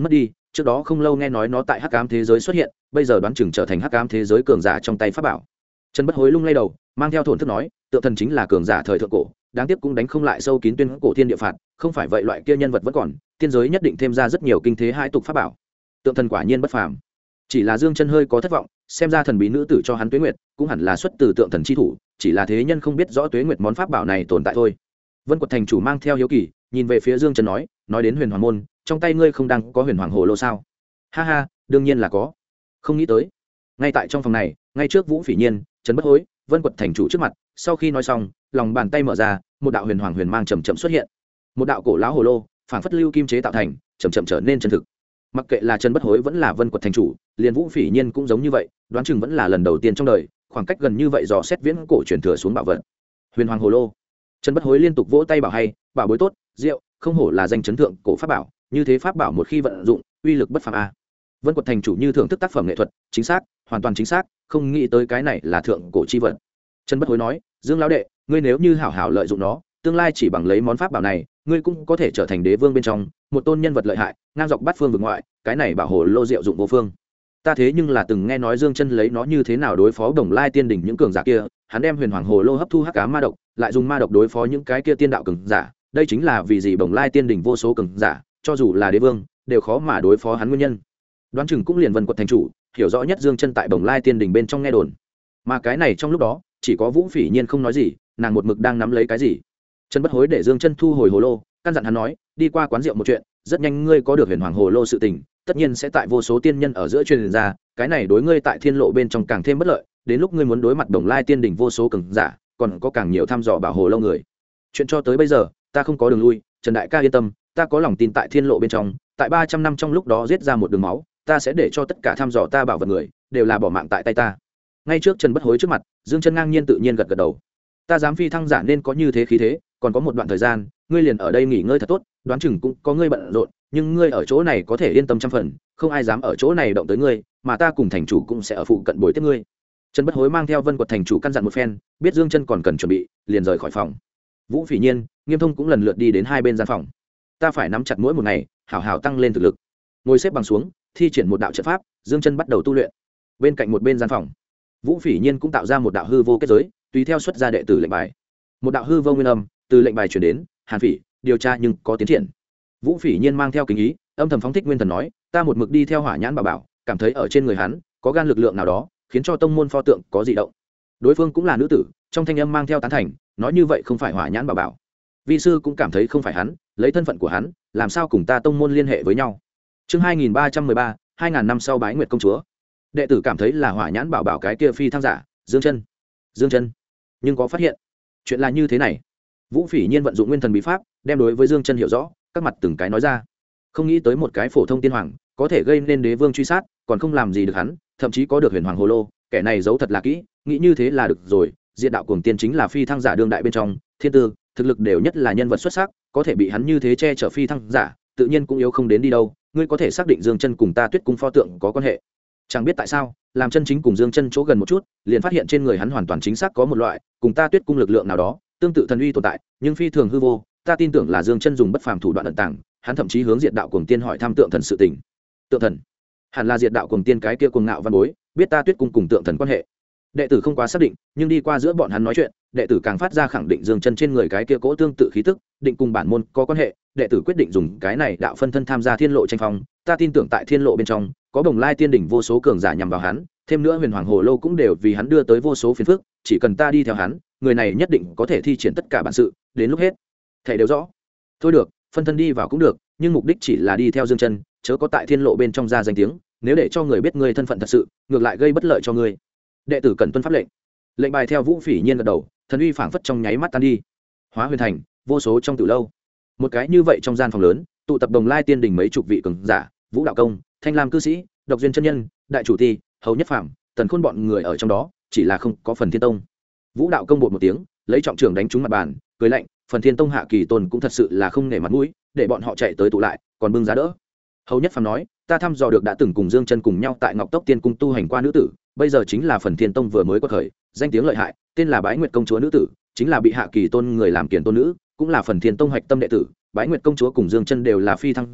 trước đó không lâu nghe nói nó tại hắc ám thế giới xuất hiện, bây giờ đoán chừng trở thành hắc ám thế giới cường giả trong tay pháp bảo. Trần Bất Hối lung lay đầu, mang theo thổn thức nói, tượng thần chính là cường giả thời thượng cổ, đáng tiếc cũng đánh không lại sâu kín tuyên cổ thiên địa phạt, không phải vậy loại kia nhân vật vẫn còn, tiên giới nhất định thêm ra rất nhiều kinh thế hai tục pháp bảo. Tượng thần quả nhiên bất phàm. Chỉ là Dương Chân hơi có thất vọng, xem ra thần bí nữ tử cho hắn Tuế Nguyệt, cũng hẳn là xuất từ tượng thần chi thủ, chỉ là thế nhân không biết rõ Tuế Nguyệt món pháp bảo này tồn tại thôi. Vân Quật thành chủ mang theo hiếu kỳ, nhìn về phía Dương Chân nói đến Huyền Hoàng môn, trong tay ngươi không đang có Huyền Hoàng hồ lô sao? Ha ha, đương nhiên là có. Không nghĩ tới. Ngay tại trong phòng này, ngay trước Vũ Phỉ Nhiên, Trần Bất Hối, Vân Quật thành chủ trước mặt, sau khi nói xong, lòng bàn tay mở ra, một đạo huyền hoàng huyền mang chậm chậm xuất hiện. Một đạo cổ lão hồ lô, phảng phất lưu kim chế tạo thành, chậm chậm trở nên chân thực. Mặc kệ là Trần Bất Hối vẫn là Vân Quật thành chủ, liền Vũ Phỉ Nhiên cũng giống như vậy, đoán chừng vẫn là lần đầu tiên trong đời, khoảng cách gần như vậy dò xét viễn cổ truyền thừa xuống bảo vật. Huyền hoàng hồ lô. Trần Bất Hối liên tục vỗ tay bảo hay, bảo bối tốt, diệu, không hổ là danh chấn thượng cổ pháp bảo, như thế pháp bảo một khi vận dụng, uy lực bất phàm a. Vân Quật thành chủ như thưởng thức tác phẩm nghệ thuật, chính xác, hoàn toàn chính xác, không nghĩ tới cái này là thượng cổ chi vật. Trần Bất Hối nói, Dương lão đệ, ngươi nếu như hảo hảo lợi dụng nó, tương lai chỉ bằng lấy món pháp bảo này, ngươi cũng có thể trở thành đế vương bên trong một tôn nhân vật lợi hại, ngang dọc bát phương vực ngoại, cái này bảo hồ lô diệu dụng vô phương. Ta thế nhưng là từng nghe nói Dương Chân lấy nó như thế nào đối phó Đồng Lai Tiên đỉnh những cường giả kia, hắn đem Huyền Hoàng hồ lô hấp thu hắc ám ma độc, lại dùng ma độc đối phó những cái kia tiên đạo cường giả, đây chính là vì gì Đồng Lai Tiên đỉnh vô số cường giả, cho dù là đế vương, đều khó mà đối phó hắn nguyên nhân. Đoán chừng cũng liền Vân Quật thành chủ hiểu rõ nhất Dương Chân tại Đồng Lai Tiên đỉnh bên trong nghe đồn, mà cái này trong lúc đó chỉ có Vũ Phỉ Nhiên không nói gì, nàng một mực đang nắm lấy cái gì. Trần Bất Hối để Dương Chân thu hồi hồ lô, căn dặn hắn nói, đi qua quán rượu một chuyện, rất nhanh ngươi có được Huyền Hoàng hồ lô sự tình, tất nhiên sẽ tại vô số tiên nhân ở giữa truyền ra, cái này đối ngươi tại thiên lộ bên trong càng thêm bất lợi, đến lúc ngươi muốn đối mặt Đồng Lai Tiên đỉnh vô số cường giả, còn có càng nhiều thăm dò bảo hồ lô người. Chuyện cho tới bây giờ, ta không có đường lui, Trần đại ca yên tâm, ta có lòng tin tại thiên lộ bên trong, tại 300 năm trong lúc đó giết ra một đường máu, ta sẽ để cho tất cả thăm dò ta bảo vật người đều là bỏ mạng tại tay ta. Ngay trước Trần Bất Hối trước mặt, Dương Chân ngang nhiên tự nhiên gật gật đầu. Ta dám phi thăng giả nên có như thế khí thế, còn có một đoạn thời gian, ngươi liền ở đây nghỉ ngơi thật tốt, đoán chừng cũng có ngươi bận rộn, nhưng ngươi ở chỗ này có thể yên tâm trăm phần, không ai dám ở chỗ này động tới ngươi, mà ta cùng thành chủ cũng sẽ ở phụ cận bồi tiếp ngươi. Trần Bất Hối mang theo Vân Quật thành chủ căn dặn một phen, biết Dương Chân còn cần chuẩn bị, liền rời khỏi phòng. Vũ Phỉ Nhiên, Nghiêm Thông cũng lần lượt đi đến hai bên gian phòng. Ta phải nắm chặt mỗi một ngày, hảo hảo tăng lên thực lực. Ngồi xếp bằng xuống, thi triển một đạo trận pháp, Dương Chân bắt đầu tu luyện. Bên cạnh một bên gian phòng, Vũ Phỉ Nhiên cũng tạo ra một đạo hư vô kết giới, tùy theo xuất ra đệ tử lệnh bài. Một đạo hư vô nguyên âm từ lệnh bài truyền đến, Hàn Phỉ, điều tra nhưng có tiến triển. Vũ Phỉ Nhiên mang theo kính ý, âm thầm phóng thích nguyên thần nói, ta một mực đi theo Hỏa Nhãn Bảo, cảm thấy ở trên người hắn có gan lực lượng nào đó, khiến cho tông môn pho tượng có dị động. Đối phương cũng là nữ tử, trong thanh âm mang theo tán thành, nói như vậy không phải Hỏa Nhãn Bảo. Vi sư cũng cảm thấy không phải hắn, lấy thân phận của hắn, làm sao cùng ta tông môn liên hệ với nhau. Chương 2313, 2000 năm sau bái nguyệt công chúa. Đệ tử cảm thấy là Hỏa Nhãn Bảo cái kia phi thăng giả, Dương Chân. Dương Chân, nhưng có phát hiện, chuyện là như thế này. Vũ Phỉ Nhiên vận dụng nguyên thần bí pháp, đem đối với Dương Chân hiểu rõ, các mặt từng cái nói ra. Không nghĩ tới một cái phổ thông tiên hoàng, có thể gây nên đế vương truy sát, còn không làm gì được hắn, thậm chí có được Huyền Hoàng hồ lô, kẻ này giấu thật là kỹ, nghĩ như thế là được rồi. Diệt đạo cuồng tiên chính là phi thăng giả đương đại bên trong, thiên tư, thực lực đều nhất là nhân vật xuất sắc, có thể bị hắn như thế che chở phi thăng giả, tự nhiên cũng yếu không đến đi đâu. Ngươi có thể xác định Dương Chân cùng ta Tuyết cung pho tượng có quan hệ. Chẳng biết tại sao, làm chân chính cùng Dương Chân chỗ gần một chút, liền phát hiện trên người hắn hoàn toàn chính xác có một loại cùng ta Tuyết cung lực lượng nào đó, tương tự thần uy tồn tại, nhưng phi thường hư vô. Ta tin tưởng là Dương Chân dùng bất phàm thủ đoạn ẩn tàng, hắn thậm chí hướng Diệt đạo cuồng tiên hỏi thăm tượng thần sự tình. Tượng thần, hẳn là Diệt đạo cuồng tiên cái kia cuồng ngạo văn bối, biết ta Tuyết cung cùng tượng thần quan hệ. Đệ tử không quá xác định, nhưng đi qua giữa bọn hắn nói chuyện, đệ tử càng phát ra khẳng định Dương Chân trên người cái kia cỗ tương tự khí tức, định cùng bản môn có quan hệ. Đệ tử quyết định dùng cái này đạo phân thân tham gia thiên lộ tranh phong. Ta tin tưởng tại thiên lộ bên trong có Bồng Lai Tiên đỉnh vô số cường giả nhằm vào hắn, thêm nữa Huyền Hoàng hồ lô cũng đều vì hắn đưa tới vô số phiền phức, chỉ cần ta đi theo hắn, người này nhất định có thể thi triển tất cả bản sự, đến lúc hết thảy đều rõ. Thôi được, phân thân đi vào cũng được, nhưng mục đích chỉ là đi theo Dương Chân, chớ có tại thiên lộ bên trong ra danh tiếng, nếu để cho người biết ngươi thân phận thật sự, ngược lại gây bất lợi cho ngươi. Đệ tử cần tuân pháp lệnh. Lệnh bài theo Vũ Phỉ Nhiên gật đầu, thần uy phảng phất trong nháy mắt tan đi. Hóa Huyền thành, vô số trong tử lâu. Một cái như vậy trong gian phòng lớn, tụ tập Đồng Lai Tiên đỉnh mấy chục vị cường giả, Vũ đạo công, Thanh Lam cư sĩ, Độc duyên chân nhân, đại chủ ti, Hầu Nhất Phàm, Tần Khôn bọn người ở trong đó, chỉ là không có Phần Thiên Tông. Vũ đạo công bột một tiếng, lấy trọng trường đánh trúng mặt bàn, cười lạnh, Phần Thiên Tông hạ kỳ tôn cũng thật sự là không nể mặt mũi, để bọn họ chạy tới tụ lại, còn bưng giá đỡ. Hầu Nhất Phàm nói, ta thăm dò được đã từng cùng Dương Chân cùng nhau tại Ngọc Tốc Tiên cung tu hành qua nữ tử, bây giờ chính là Phần Thiên Tông vừa mới quật khởi, danh tiếng lợi hại, tên là Bái Nguyệt công chúa nữ tử, chính là bị hạ kỳ tôn người làm kiền tôn nữ, cũng là Phần Thiên Tông hoạch tâm đệ tử. Bái Nguyệt công chúa cùng Dương Chân đều là phi thăng giả,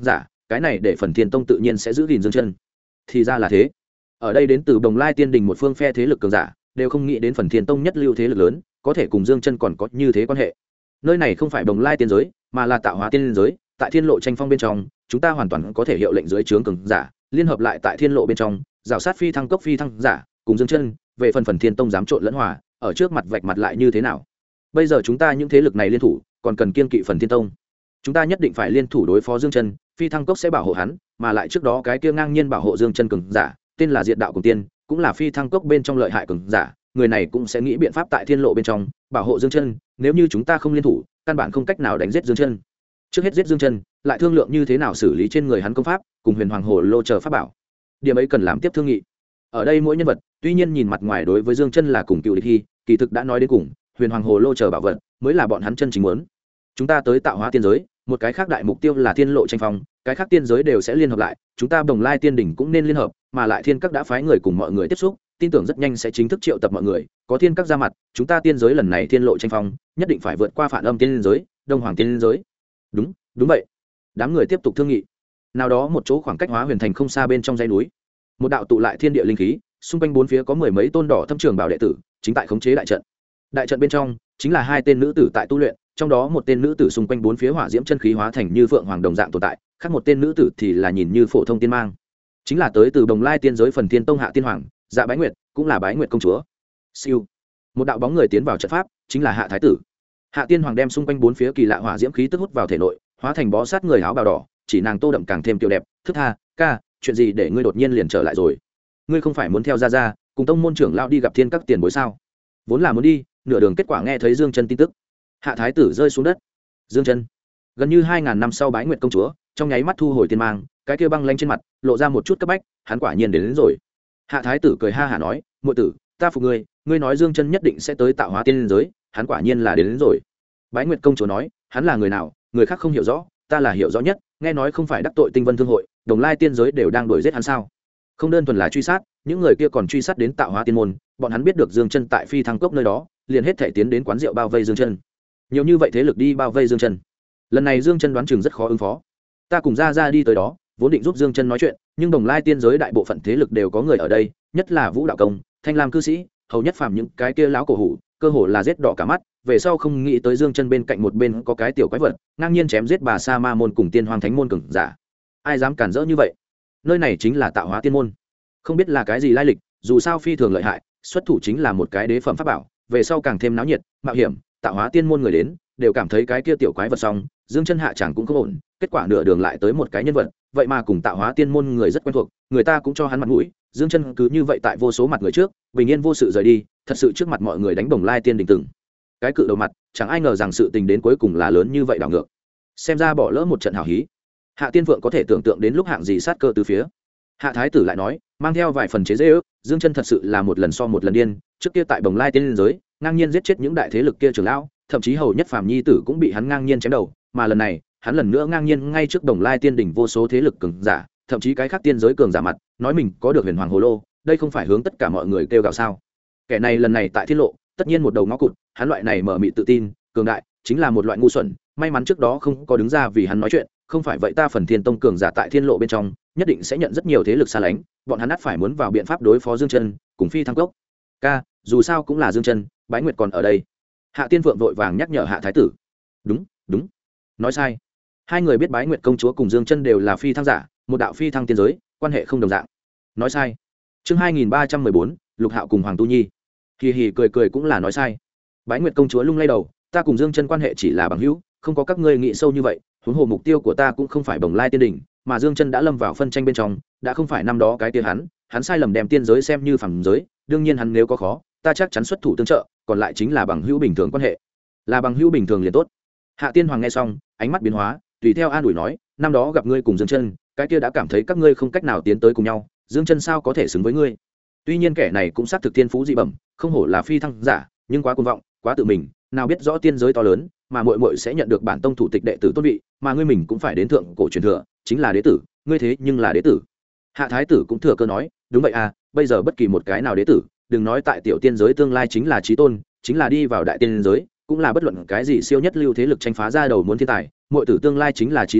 cái này để phần thiên tông tự nhiên sẽ giữ gìn dương chân. Thì ra là thế. Ở đây đến từ Đồng Lai Tiên Đình một phương phe thế lực cường giả đều không nghĩ đến phần thiên tông nhất lưu thế lực lớn có thể cùng dương chân còn có như thế quan hệ. Nơi này không phải Đồng Lai tiên giới mà là Tạo Hóa tiên giới, tại thiên lộ tranh phong bên trong chúng ta hoàn toàn có thể hiệu lệnh dưới trướng cường giả liên hợp lại tại thiên lộ bên trong rào sát phi thăng cốc phi thăng giả cùng dương chân. Về phần thiên tông dám trộn lẫn hòa ở trước mặt vạch mặt lại như thế nào? Bây giờ chúng ta những thế lực này liên thủ còn cần kiên kỵ phần thiên tông. Chúng ta nhất định phải liên thủ đối phó dương chân, phi thăng cốc sẽ bảo hộ hắn, mà lại trước đó cái kia ngang nhiên bảo hộ dương chân cường giả tên là Diệt Đạo Cùng Tiên, cũng là phi thăng cốc bên trong lợi hại cường giả, người này cũng sẽ nghĩ biện pháp tại thiên lộ bên trong bảo hộ dương chân. Nếu như chúng ta không liên thủ căn bản không cách nào đánh giết dương chân. Trước hết giết dương chân lại thương lượng như thế nào xử lý trên người hắn công pháp cùng huyền hoàng hồ lô chờ pháp bảo, điểm ấy cần làm tiếp thương nghị. Ở đây mỗi nhân vật tuy nhiên nhìn mặt ngoài đối với dương chân là cùng cựu địch hy, kỳ thực đã nói đến cùng huyền hoàng hồ lô chờ bảo vật mới là bọn hắn chân chính muốn. Chúng ta tới Tạo Hóa tiên giới, một cái khác đại mục tiêu là thiên lộ tranh phong, cái khác tiên giới đều sẽ liên hợp lại, chúng ta Đồng Lai Tiên Đỉnh cũng nên liên hợp, mà lại thiên các đã phái người cùng mọi người tiếp xúc, tin tưởng rất nhanh sẽ chính thức triệu tập mọi người, có thiên các ra mặt, chúng ta tiên giới lần này thiên lộ tranh phong nhất định phải vượt qua Phản Âm tiên giới, Đông Hoàng tiên giới. Đúng vậy. Đám người tiếp tục thương nghị. Nào đó một chỗ khoảng cách Hóa Huyền thành không xa bên trong dãy núi, một đạo tụ lại thiên địa linh khí, xung quanh bốn phía có mười mấy tôn đỏ thâm trường bảo đệ tử chính tại khống chế đại trận. Đại trận bên trong chính là hai tên nữ tử tại tu luyện, trong đó một tên nữ tử xung quanh bốn phía hỏa diễm chân khí hóa thành như phượng hoàng đồng dạng tồn tại, khác một tên nữ tử thì là nhìn như phổ thông tiên mang, chính là tới từ Đồng Lai tiên giới phần thiên tông Hạ Tiên Hoàng, Dạ Bái Nguyệt, cũng là Bái Nguyệt công chúa. Siêu, một đạo bóng người tiến vào trận pháp, chính là Hạ Thái tử. Hạ Tiên Hoàng đem xung quanh bốn phía kỳ lạ hỏa diễm khí tức hút vào thể nội, hóa thành bó sát người áo bào đỏ, chỉ nàng tô đậm càng thêm kiều đẹp. Thức tha ca, chuyện gì để ngươi đột nhiên liền trở lại rồi? Ngươi không phải muốn theo ra cùng tông môn trưởng lao đi gặp thiên các tiền bối sao? Vốn là muốn đi, nửa đường kết quả nghe thấy dương chân tin tức. Hạ Thái tử rơi xuống đất. Dương chân gần như 2000 năm sau Bái Nguyệt công chúa trong nháy mắt thu hồi tiên mang, cái kia băng lanh trên mặt lộ ra một chút cấp bách. Hắn quả nhiên đến rồi. Hạ Thái tử cười ha hả nói, muội tử, ta phục ngươi, ngươi nói dương chân nhất định sẽ tới Tạo Hóa tiên giới, hắn quả nhiên là đến rồi. Bái Nguyệt công chúa nói, hắn là người nào người khác không hiểu rõ, ta là hiểu rõ nhất, nghe nói không phải đắc tội Tinh Vân thương hội, Đồng Lai tiên giới đều đang đuổi giết hắn sao? Không đơn thuần là truy sát, những người kia còn truy sát đến Tạo Hóa tiên môn, bọn hắn biết được dương chân tại phi thăng cốc nơi đó, liền hết thể tiến đến quán rượu bao vây dương chân. Nhiều như vậy thế lực đi bao vây dương chân, lần này dương chân đoán chừng rất khó ứng phó. Ta cùng ra đi tới đó, vốn định giúp dương chân nói chuyện, nhưng Đồng Lai tiên giới đại bộ phận thế lực đều có người ở đây, nhất là Vũ đạo công, Thanh Lam cư sĩ, hầu nhất phàm những cái kia láo cổ hủ, cơ hồ là giết đỏ cả mắt. Về sau không nghĩ tới dương chân bên cạnh một bên có cái tiểu quái vật, ngang nhiên chém giết bà sa ma môn cùng tiên hoàng thánh môn cường giả. Ai dám cản rỡ như vậy? Nơi này chính là Tạo Hóa tiên môn, không biết là cái gì lai lịch, dù sao phi thường lợi hại, xuất thủ chính là một cái đế phẩm pháp bảo. Về sau càng thêm náo nhiệt mạo hiểm, Tạo Hóa tiên môn người đến đều cảm thấy cái kia tiểu quái vật xong dương chân hạ chẳng cũng không ổn. Kết quả nửa đường lại tới một cái nhân vật, vậy mà cùng Tạo Hóa tiên môn người rất quen thuộc, người ta cũng cho hắn mặt mũi. Dương chân cứ như vậy tại vô số mặt người trước bình yên vô sự rời đi, thật sự trước mặt mọi người đánh Đồng Lai tiên đình từng cái cự đầu mặt, chẳng ai ngờ rằng sự tình đến cuối cùng là lớn như vậy đảo ngược. Xem ra bỏ lỡ một trận hào hí. Hạ Tiên Vượng có thể tưởng tượng đến lúc hạng gì sát cơ từ phía. Hạ Thái tử lại nói, mang theo vài phần chế giễu, dương chân thật sự là một lần so một lần điên. Trước kia tại Đồng Lai tiên giới ngang nhiên giết chết những đại thế lực kia trưởng lão, thậm chí hầu nhất phàm nhi tử cũng bị hắn ngang nhiên chém đầu, mà lần này hắn lần nữa ngang nhiên ngay trước Đồng Lai tiên đỉnh vô số thế lực cường giả, thậm chí cái khác tiên giới cường giả mặt, nói mình có được huyền hoàng hồ lô, đây không phải hướng tất cả mọi người kêu gào sao? Kẻ này lần này tại thiên lộ tất nhiên một đầu ngõ cụt, hắn loại này mở mịt tự tin cường đại chính là một loại ngu xuẩn. May mắn trước đó không có đứng ra vì hắn nói chuyện, không phải vậy ta phần thiên tông cường giả tại thiên lộ bên trong nhất định sẽ nhận rất nhiều thế lực xa lánh, bọn hắn ắt phải muốn vào biện pháp đối phó dương chân cùng phi thăng cốc. Ca, dù sao cũng là dương chân, Bái Nguyệt còn ở đây. Hạ Tiên Phượng vội vàng nhắc nhở Hạ Thái tử. Đúng, nói sai. Hai người biết Bái Nguyệt công chúa cùng dương chân đều là phi thăng giả, một đạo phi thăng tiên giới, quan hệ không đồng dạng. Nói sai. Chương 2314, Lục Hạo cùng Hoàng Tu Nhi. Hì hì cười cũng là nói sai. Bái Nguyệt công chúa lung lay đầu, ta cùng dương chân quan hệ chỉ là bằng hữu, không có các ngươi nghĩ sâu như vậy. Huống hồ mục tiêu của ta cũng không phải Bồng Lai tiên đỉnh, mà dương chân đã lâm vào phân tranh bên trong, đã không phải năm đó cái tia hắn sai lầm đem tiên giới xem như phàm giới, đương nhiên hắn nếu có khó, ta chắc chắn xuất thủ tương trợ, còn lại chính là bằng hữu bình thường quan hệ. Là bằng hữu bình thường liền tốt. Hạ Tiên Hoàng nghe xong, ánh mắt biến hóa, tùy theo an ủi nói, năm đó gặp ngươi cùng dương chân, cái kia đã cảm thấy các ngươi không cách nào tiến tới cùng nhau, dương chân sao có thể xứng với ngươi? Tuy nhiên kẻ này cũng xác thực thiên phú dị bẩm, không hổ là phi thăng giả, nhưng quá cuồng vọng, quá tự mình, nào biết rõ tiên giới to lớn, mà muội muội sẽ nhận được bản tông thủ tịch đệ tử tôn vị, mà ngươi mình cũng phải đến thượng cổ truyền thừa, chính là đế tử, ngươi thế nhưng là đế tử. Hạ Thái tử cũng thừa cơ nói, đúng vậy à, bây giờ bất kỳ một cái nào đế tử, đừng nói tại tiểu tiên giới tương lai chính là chí tôn, chính là đi vào đại tiên giới, cũng là bất luận cái gì siêu nhất lưu thế lực tranh phá ra đầu muốn thiên tài, muội tử tương lai chính là chí tôn,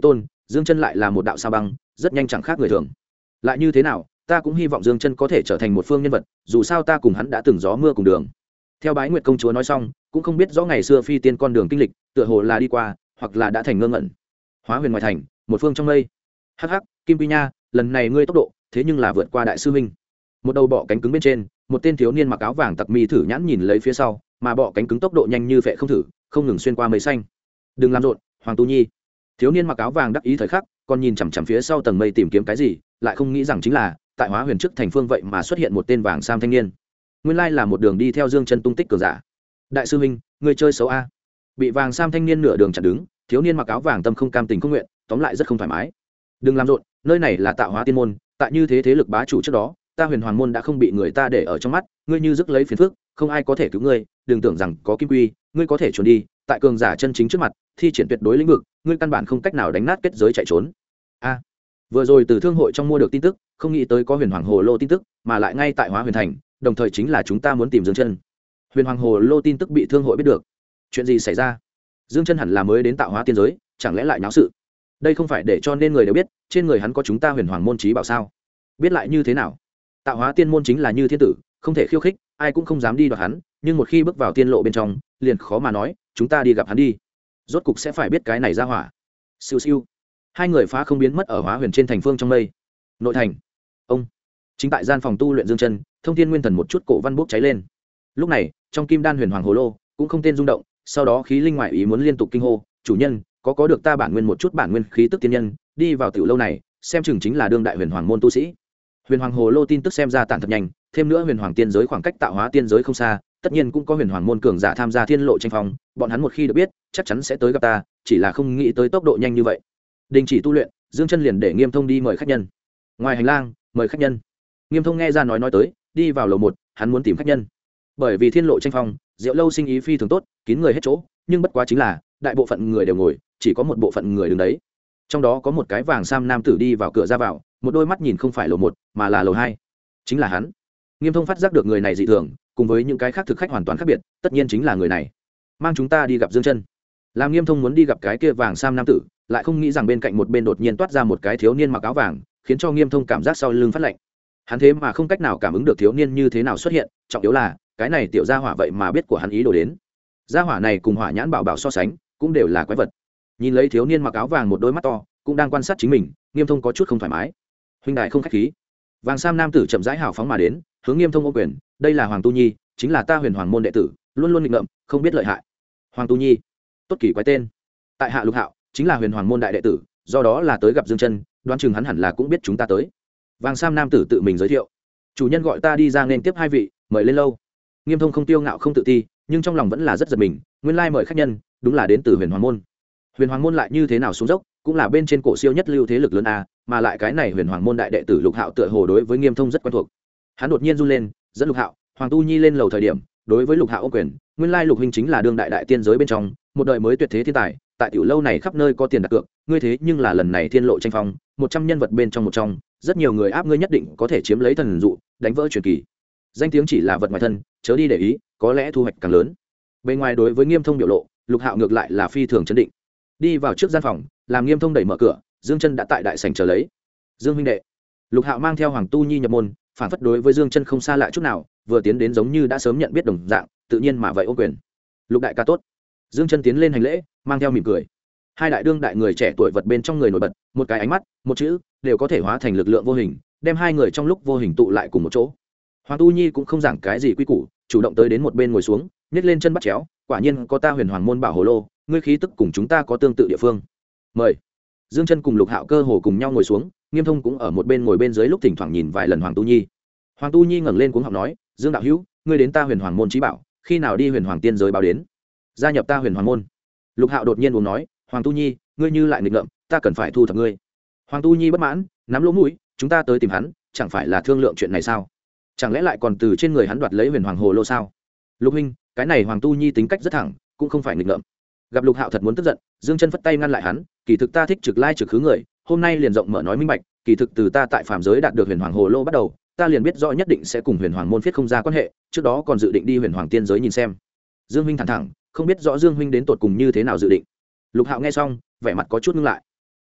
Dương Chân lại là một đạo sao băng, rất nhanh chẳng khác người thường. Lại như thế nào, ta cũng hy vọng Dương Chân có thể trở thành một phương nhân vật, dù sao ta cùng hắn đã từng gió mưa cùng đường. Theo Bái Nguyệt công chúa nói xong, cũng không biết rõ ngày xưa phi tiên con đường kinh lịch, tựa hồ là đi qua, hoặc là đã thành ngơ ngẩn. Hóa Huyền ngoài thành, một phương trong mây. Hắc hắc, Kim Quy Nha, lần này ngươi tốc độ, thế nhưng là vượt qua đại sư huynh. Một đầu bọ cánh cứng bên trên, một tên thiếu niên mặc áo vàng tặc mi thử nhãn nhìn lấy phía sau, mà bọ cánh cứng tốc độ nhanh như phệ không thử, không ngừng xuyên qua mây xanh. Đừng làm rộn, Hoàng Tu Nhi. Thiếu niên mặc áo vàng đắc ý thời khắc, còn nhìn chằm chằm phía sau tầng mây tìm kiếm cái gì, lại không nghĩ rằng chính là tại Hóa Huyền trước thành phương vậy mà xuất hiện một tên vàng sam thanh niên. Nguyên lai là một đường đi theo Dương Chân tung tích cường giả. Đại sư huynh, ngươi chơi xấu a? Bị vàng sam thanh niên nửa đường chặn đứng, thiếu niên mặc áo vàng tâm không cam tình không nguyện, tóm lại rất không thoải mái. Đừng làm rộn, nơi này là Tạo Hóa Tiên môn, tại như thế lực bá chủ trước đó, ta Huyền Hoàng môn đã không bị người ta để ở trong mắt, ngươi như rước lấy phiền phức, không ai có thể cứu ngươi, đừng tưởng rằng có kim quy, ngươi có thể trốn đi, tại cường giả chân chính trước mặt, thi triển tuyệt đối lĩnh vực, ngươi căn bản không cách nào đánh nát kết giới chạy trốn. A, vừa rồi từ thương hội trong mua được tin tức, không nghĩ tới có Huyền Hoàng Hồ Lô tin tức, mà lại ngay tại Hóa Huyền thành, đồng thời chính là chúng ta muốn tìm Dương Chân. Huyền Hoàng Hồ Lô tin tức bị thương hội biết được. Chuyện gì xảy ra? Dương Chân hẳn là mới đến Tạo Hóa tiên giới, chẳng lẽ lại náo sự? Đây không phải để cho nên người đều biết, trên người hắn có chúng ta Huyền Hoàng môn chí bảo sao? Biết lại như thế nào? Tạo Hóa tiên môn chính là như thiên tử, không thể khiêu khích, ai cũng không dám đi đoạt hắn, nhưng một khi bước vào tiên lộ bên trong, liền khó mà nói, chúng ta đi gặp hắn đi. Rốt cục sẽ phải biết cái này ra hỏa. Siêu siêu. Hai người phá không biến mất ở Hóa Huyền trên thành phương trong mây. Nội thành. Ông chính tại gian phòng tu luyện Dương Chân, thông thiên nguyên thần một chút cổ văn bốc cháy lên. Lúc này, trong Kim Đan Huyền Hoàng Hồ Lô cũng không tên rung động, sau đó khí linh ngoại ý muốn liên tục kinh hô, "Chủ nhân, có được ta bản nguyên một chút bản nguyên khí tức tiên nhân, đi vào tiểu lâu này, xem chừng chính là đương đại Huyền Hoàng môn tu sĩ." Huyền Hoàng Hồ Lô tin tức xem ra tản thật nhanh, thêm nữa Huyền Hoàng tiên giới khoảng cách Tạo Hóa tiên giới không xa, tất nhiên cũng có Huyền Hoàng môn cường giả tham gia thiên lộ tranh phong, bọn hắn một khi được biết, chắc chắn sẽ tới gặp ta, chỉ là không nghĩ tới tốc độ nhanh như vậy. Đình chỉ tu luyện, Dương Chân liền để Nghiêm Thông đi mời khách nhân. Ngoài hành lang, mời khách nhân. Nghiêm Thông nghe ra nói tới, đi vào lầu 1, hắn muốn tìm khách nhân. Bởi vì thiên lộ tranh phong, rượu lâu sinh ý phi thường tốt, kín người hết chỗ, nhưng bất quá chính là, đại bộ phận người đều ngồi, chỉ có một bộ phận người đứng đấy. Trong đó có một cái vàng sam nam tử đi vào cửa ra vào, một đôi mắt nhìn không phải lầu 1, mà là lầu 2. Chính là hắn. Nghiêm Thông phát giác được người này dị thường, cùng với những cái khác thực khách hoàn toàn khác biệt, tất nhiên chính là người này. Mang chúng ta đi gặp Dương Chân. Làm Nghiêm Thông muốn đi gặp cái kia vàng sam nam tử, lại không nghĩ rằng bên cạnh một bên đột nhiên toát ra một cái thiếu niên mặc áo vàng, khiến cho Nghiêm Thông cảm giác sau lưng phát lạnh. Hắn thế mà không cách nào cảm ứng được thiếu niên như thế nào xuất hiện, trọng yếu là cái này tiểu gia hỏa vậy mà biết của hắn ý đồ đến. Gia hỏa này cùng Hỏa Nhãn Bảo Bảo so sánh, cũng đều là quái vật. Nhìn lấy thiếu niên mặc áo vàng một đôi mắt to, cũng đang quan sát chính mình, Nghiêm Thông có chút không thoải mái. Huynh đại không khách khí. Vàng sam nam tử chậm rãi hào phóng mà đến, hướng Nghiêm Thông ô quyền, đây là Hoàng Tu Nhi, chính là ta Huyền Hoàng môn đệ tử, luôn luôn nghịch ngợm, không biết lợi hại. Hoàng Tu Nhi, tốt kỳ quái tên. Tại hạ Lục Hạo, chính là Huyền Hoàng môn đại đệ tử, do đó là tới gặp Dương Chân, đoán chừng hắn hẳn là cũng biết chúng ta tới. Vàng sam nam tử tự mình giới thiệu, chủ nhân gọi ta đi ra nên tiếp hai vị, mời lên lâu. Nghiêm Thông không tiêu ngạo không tự ti, nhưng trong lòng vẫn là rất giật mình, nguyên lai mời khách nhân, đúng là đến từ Huyền Hoàng môn. Huyền Hoàng môn lại như thế nào xuống dốc, cũng là bên trên cổ siêu nhất lưu thế lực lớn a, mà lại cái này Huyền Hoàng môn đại đệ tử Lục Hạo tựa hồ đối với Nghiêm Thông rất quen thuộc. Hắn đột nhiên run lên, dẫn Lục Hạo, Hoàng Tu Nhi lên lầu thời điểm, đối với Lục Hạo ô quyền, nguyên lai Lục huynh chính là đương đại đại tiên giới bên trong, một đời mới tuyệt thế thiên tài, tại tiểu lâu này khắp nơi có tiền đặt cược, ngươi thế nhưng là lần này thiên lộ tranh phong, 100 nhân vật bên trong một trong, rất nhiều người áp ngươi nhất định có thể chiếm lấy thần dụ, đánh vỡ truyền kỳ. Danh tiếng chỉ là vật ngoài thân, chớ đi để ý, có lẽ thu hoạch càng lớn. Bên ngoài đối với Nghiêm Thông biểu lộ, Lục Hạo ngược lại là phi thường chấn định. Đi vào trước gian phòng, làm Nghiêm Thông đẩy mở cửa, Dương Chân đã tại đại sảnh chờ lấy. Dương huynh đệ. Lục Hạo mang theo Hoàng Tu Nhi nhập môn, phản phất đối với Dương Chân không xa lạ chút nào, vừa tiến đến giống như đã sớm nhận biết đồng dạng, tự nhiên mà vậy ô quyền. Lục đại ca tốt. Dương Chân tiến lên hành lễ, mang theo mỉm cười. Hai đại đương đại người trẻ tuổi vật bên trong người nổi bật, một cái ánh mắt, một chữ, đều có thể hóa thành lực lượng vô hình, đem hai người trong lúc vô hình tụ lại cùng một chỗ. Hoàng Tu Nhi cũng không giảng cái gì quy củ, chủ động tới đến một bên ngồi xuống, nhét lên chân bắt chéo, quả nhiên có ta Huyền Hoàng môn bảo hồ lô, ngươi khí tức cùng chúng ta có tương tự địa phương. Mời. Dương Chân cùng Lục Hạo cơ hồ cùng nhau ngồi xuống, Nghiêm Thông cũng ở một bên ngồi bên dưới lúc thỉnh thoảng nhìn vài lần Hoàng Tu Nhi. Hoàng Tu Nhi ngẩng lên cuống học nói, Dương đạo hữu, ngươi đến ta Huyền Hoàng môn chí bảo, khi nào đi Huyền Hoàng tiên giới báo đến, gia nhập ta Huyền Hoàng môn. Lục Hạo đột nhiên uống nói, Hoàng Tu Nhi, ngươi như lại nghịch ngợm, ta cần phải thu thập ngươi. Hoàng Tu Nhi bất mãn, nắm lỗ mũi, chúng ta tới tìm hắn, chẳng phải là thương lượng chuyện này sao? Chẳng lẽ lại còn từ trên người hắn đoạt lấy Huyền Hoàng hồ lô sao? Lục huynh, cái này Hoàng Tu Nhi tính cách rất thẳng, cũng không phải nghịch ngợm. Gặp Lục Hạo thật muốn tức giận, Dương Chân phất tay ngăn lại hắn, kỳ thực ta thích trực lai trực khứ người, hôm nay liền rộng mở nói minh bạch, kỳ thực từ ta tại phàm giới đạt được Huyền Hoàng hồ lô bắt đầu, ta liền biết rõ nhất định sẽ cùng Huyền Hoàng môn phiết không ra quan hệ, trước đó còn dự định đi Huyền Hoàng tiên giới nhìn xem. Dương huynh thẳng thẳng, không biết rõ Dương huynh đến tột cùng như thế nào dự định. Lục Hạo nghe xong, vẻ mặt có chút ngưng lại.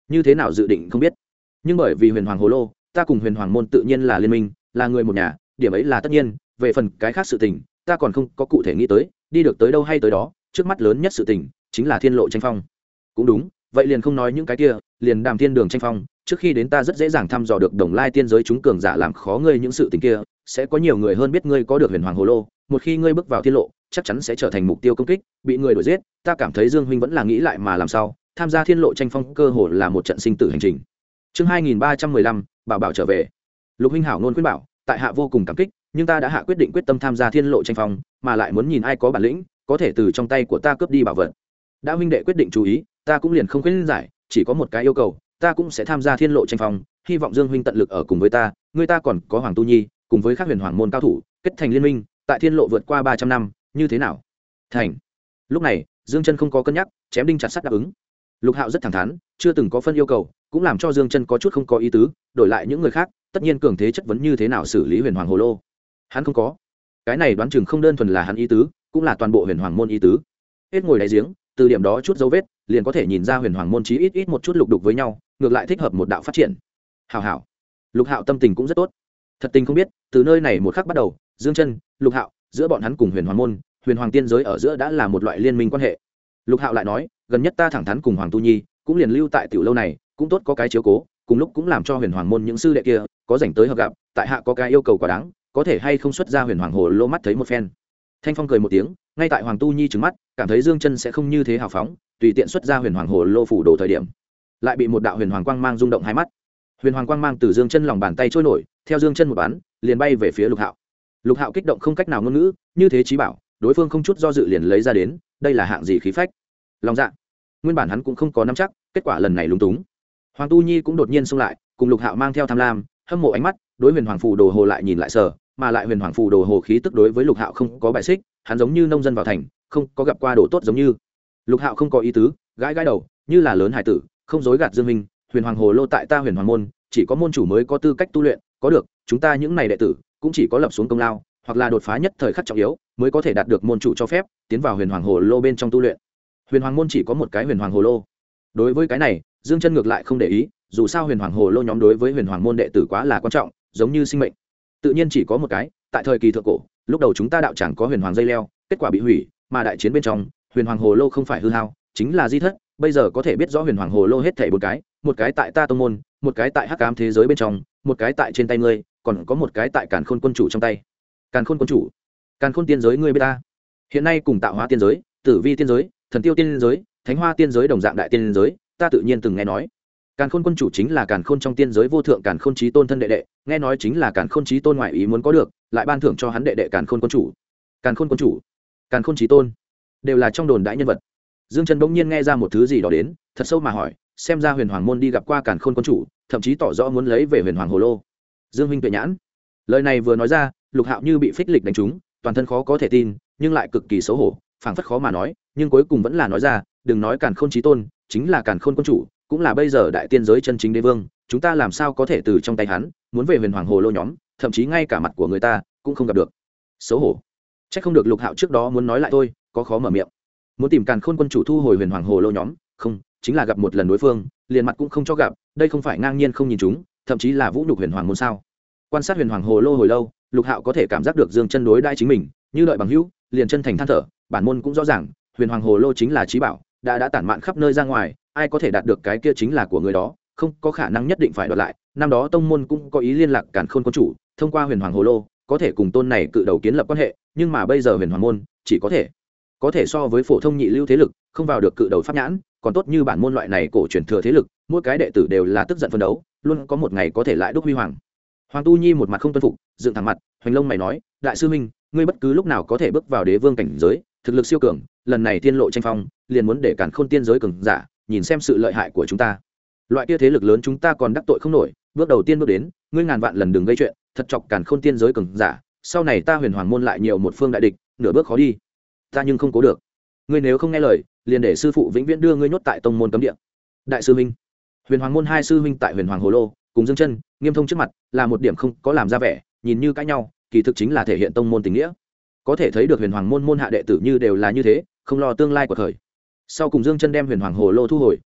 như thế nào dự định không biết, nhưng bởi vì huyền hoàng hồ lô, ta cùng huyền hoàng môn tự nhiên là liên minh, là người một nhà, điểm ấy là tất nhiên. Về phần cái khác sự tình, ta còn không có cụ thể nghĩ tới, đi được tới đâu hay tới đó, trước mắt lớn nhất sự tình chính là thiên lộ tranh phong. Cũng đúng, vậy liền không nói những cái kia, liền đàm thiên đường tranh phong. Trước khi đến ta rất dễ dàng thăm dò được đồng lai tiên giới chúng cường giả làm khó ngươi những sự tình kia, sẽ có nhiều người hơn biết ngươi có được huyền hoàng hồ lô. Một khi ngươi bước vào thiên lộ, chắc chắn sẽ trở thành mục tiêu công kích, bị người đuổi giết. Ta cảm thấy Dương huynh vẫn là nghĩ lại mà làm sao, tham gia thiên lộ tranh phong cơ hội là một trận sinh tử hành trình. Chương 2315, bảo bảo trở về. Lục huynh hảo nôn khuyên bảo, tại hạ vô cùng cảm kích, nhưng ta đã hạ quyết định quyết tâm tham gia thiên lộ tranh phong, mà lại muốn nhìn ai có bản lĩnh, có thể từ trong tay của ta cướp đi bảo vật. Đã huynh đệ quyết định chú ý, ta cũng liền không khuyên giải, chỉ có một cái yêu cầu, ta cũng sẽ tham gia thiên lộ tranh phong, hy vọng Dương huynh tận lực ở cùng với ta, người ta còn có Hoàng Tu Nhi, cùng với các huyền hoàng môn cao thủ, kết thành liên minh, tại thiên lộ vượt qua 300 năm, như thế nào? Thành. Lúc này, Dương Chân không có cân nhắc, chém đinh chặt sắt đáp ứng. Lục Hạo rất thẳng thắn, chưa từng có phân yêu cầu, cũng làm cho Dương Chân có chút không có ý tứ, đổi lại những người khác, tất nhiên cường thế chất vấn như thế nào xử lý huyền hoàng hồ lô. Hắn không có. Cái này đoán chừng không đơn thuần là hắn ý tứ, cũng là toàn bộ huyền hoàng môn ý tứ. Hết ngồi đáy giếng, từ điểm đó chút dấu vết, liền có thể nhìn ra huyền hoàng môn chí ít một chút lục đục với nhau, ngược lại thích hợp một đạo phát triển. Hảo hảo. Lục Hạo tâm tình cũng rất tốt. Thật tình không biết, từ nơi này một khắc bắt đầu, Dương Chân, Lục Hạo, giữa bọn hắn cùng huyền hoàng môn, huyền hoàng tiên giới ở giữa đã là một loại liên minh quan hệ. Lục Hạo lại nói, gần nhất ta thẳng thắn cùng Hoàng Tu Nhi, cũng liền lưu tại tiểu lâu này, cũng tốt có cái chiếu cố, cùng lúc cũng làm cho huyền hoàng môn những sư đệ kia có rảnh tới hợp gặp, tại hạ có cái yêu cầu quá đáng, có thể hay không xuất ra huyền hoàng hồ lô mắt thấy một phen. Thanh Phong cười một tiếng, ngay tại Hoàng Tu Nhi trừng mắt, cảm thấy Dương Chân sẽ không như thế hào phóng, tùy tiện xuất ra huyền hoàng hồ lô phủ đồ thời điểm, lại bị một đạo huyền hoàng quang mang rung động hai mắt. Huyền hoàng quang mang từ Dương Chân lòng bàn tay trôi nổi, theo Dương Chân một bắn, liền bay về phía Lục Hạo. Lục Hạo kích động không cách nào ngôn ngữ, như thế chí bảo, đối phương không chút do dự liền lấy ra đến, đây là hạng gì khí phách. Long dạ. Nguyên bản hắn cũng không có nắm chắc, kết quả lần này lúng túng. Hoàng Tu Nhi cũng đột nhiên xông lại, cùng Lục Hạo mang theo tham lam, hâm mộ ánh mắt, đối huyền hoàng phù đồ hồ lại nhìn lại sở, mà lại huyền hoàng phù đồ hồ khí tức đối với Lục Hạo không có bài xích, hắn giống như nông dân vào thành, không có gặp qua đồ tốt giống như. Lục Hạo không có ý tứ, gãi gãi đầu, như là lớn hải tử, không dối gạt Dương minh, huyền hoàng hồ lô tại ta huyền hoàng môn, chỉ có môn chủ mới có tư cách tu luyện, có được, chúng ta những này đệ tử, cũng chỉ có lập xuống công lao, hoặc là đột phá nhất thời khắc trọng yếu, mới có thể đạt được môn chủ cho phép, tiến vào huyền hoàng hồ lô bên trong tu luyện. Huyền hoàng môn chỉ có một cái huyền hoàng hồ lô. Đối với cái này, Dương Chân ngược lại không để ý, dù sao huyền hoàng hồ lô nhóm đối với huyền hoàng môn đệ tử quá là quan trọng, giống như sinh mệnh. Tự nhiên chỉ có một cái, tại thời kỳ thượng cổ, lúc đầu chúng ta đạo chẳng có huyền hoàng dây leo, kết quả bị hủy, mà đại chiến bên trong, huyền hoàng hồ lô không phải hư hao, chính là di thất, bây giờ có thể biết rõ huyền hoàng hồ lô hết thảy bốn cái, một cái tại ta tông môn, một cái tại hắc ám thế giới bên trong, một cái tại trên tay ngươi, còn có một cái tại Càn Khôn quân chủ trong tay. Càn Khôn quân chủ, Càn Khôn tiên giới ngươi biết ta. Hiện nay cùng Tạo Hóa tiên giới, Tử Vi tiên giới, Thần Tiêu tiên giới, Thánh Hoa tiên giới đồng dạng đại tiên giới, ta tự nhiên từng nghe nói. Càn Khôn quân chủ chính là Càn Khôn trong tiên giới vô thượng Càn Khôn chí tôn thân đệ đệ, nghe nói chính là Càn Khôn chí tôn ngoại ý muốn có được, lại ban thưởng cho hắn đệ đệ Càn Khôn quân chủ. Càn Khôn quân chủ, Càn Khôn chí tôn, đều là trong đồn đại nhân vật. Dương Chân bỗng nhiên nghe ra một thứ gì đó đến, thật sâu mà hỏi, xem ra huyền hoàng môn đi gặp qua Càn Khôn quân chủ, thậm chí tỏ rõ muốn lấy về huyền hoàng hồ lô. Dương huynh tuệ nhãn. Lời này vừa nói ra, Lục Hạo như bị phích lịch đánh trúng, toàn thân khó có thể tin, nhưng lại cực kỳ xấu hổ, phảng phất khó mà nói, nhưng cuối cùng vẫn là nói ra, đừng nói Càn Khôn chí tôn, chính là Càn Khôn quân chủ, cũng là bây giờ đại tiên giới chân chính đế vương, chúng ta làm sao có thể từ trong tay hắn muốn về huyền hoàng hồ lô nhóm, thậm chí ngay cả mặt của người ta cũng không gặp được. Xấu hổ. Chắc không được Lục Hạo trước đó muốn nói lại thôi, có khó mở miệng. Muốn tìm Càn Khôn quân chủ thu hồi huyền hoàng hồ lô nhóm, không, chính là gặp một lần đối phương, liền mặt cũng không cho gặp, đây không phải ngang nhiên không nhìn chúng, thậm chí là vũ nhục huyền hoàng môn sao? Quan sát huyền hoàng hồ lô hồi lâu, Lục Hạo có thể cảm giác được Dương Chân đối đãi chính mình, như đợi bằng hữu, liền chân thành than thở, bản môn cũng rõ ràng, huyền hoàng hồ lô chính là chí bảo, đã tản mạn khắp nơi ra ngoài, ai có thể đạt được cái kia chính là của người đó, không có khả năng nhất định phải đoạt lại. Năm đó tông môn cũng có ý liên lạc Càn Khôn quân chủ, thông qua huyền hoàng hồ lô, có thể cùng tôn này cự đầu kiến lập quan hệ, nhưng mà bây giờ huyền hoàng môn chỉ có thể so với phổ thông nhị lưu thế lực, không vào được cự đầu pháp nhãn, còn tốt như bản môn loại này cổ truyền thừa thế lực, mỗi cái đệ tử đều là tức giận phấn đấu, luôn có một ngày có thể lại đúc huy hoàng. Hoàng Tu Nhi một mặt không tuân phục, dựng thẳng mặt, hoành lông mày nói, đại sư huynh, ngươi bất cứ lúc nào có thể bước vào đế vương cảnh giới, thực lực siêu cường, lần này tiên lộ tranh phong, liền muốn để Càn Khôn tiên giới cường giả, nhìn xem sự lợi hại của chúng ta. Loại kia thế lực lớn chúng ta còn đắc tội không nổi, bước đầu tiên bước đến, ngươi ngàn vạn lần đừng gây chuyện, thật chọc Càn Khôn tiên giới cường giả, sau này ta huyền hoàng môn lại nhiều một phương đại địch, nửa bước khó đi. Ta nhưng không cố được. Ngươi nếu không nghe lời, liền để sư phụ vĩnh viễn đưa ngươi nhốt tại tông môn cấm địa. Đại sư huynh, huyền hoàng môn hai sư huynh tại huyền hoàng hồ lô, cùng Dương Chân, Nghiêm Thông trước mặt, là một điểm không có làm ra vẻ, nhìn như cãi nhau, kỳ thực chính là thể hiện tông môn tình nghĩa. Có thể thấy được huyền hoàng môn môn hạ đệ tử như đều là như thế, không lo tương lai của thời. Sau cùng Dương Chân đem huyền hoàng hồ lô thu hồi,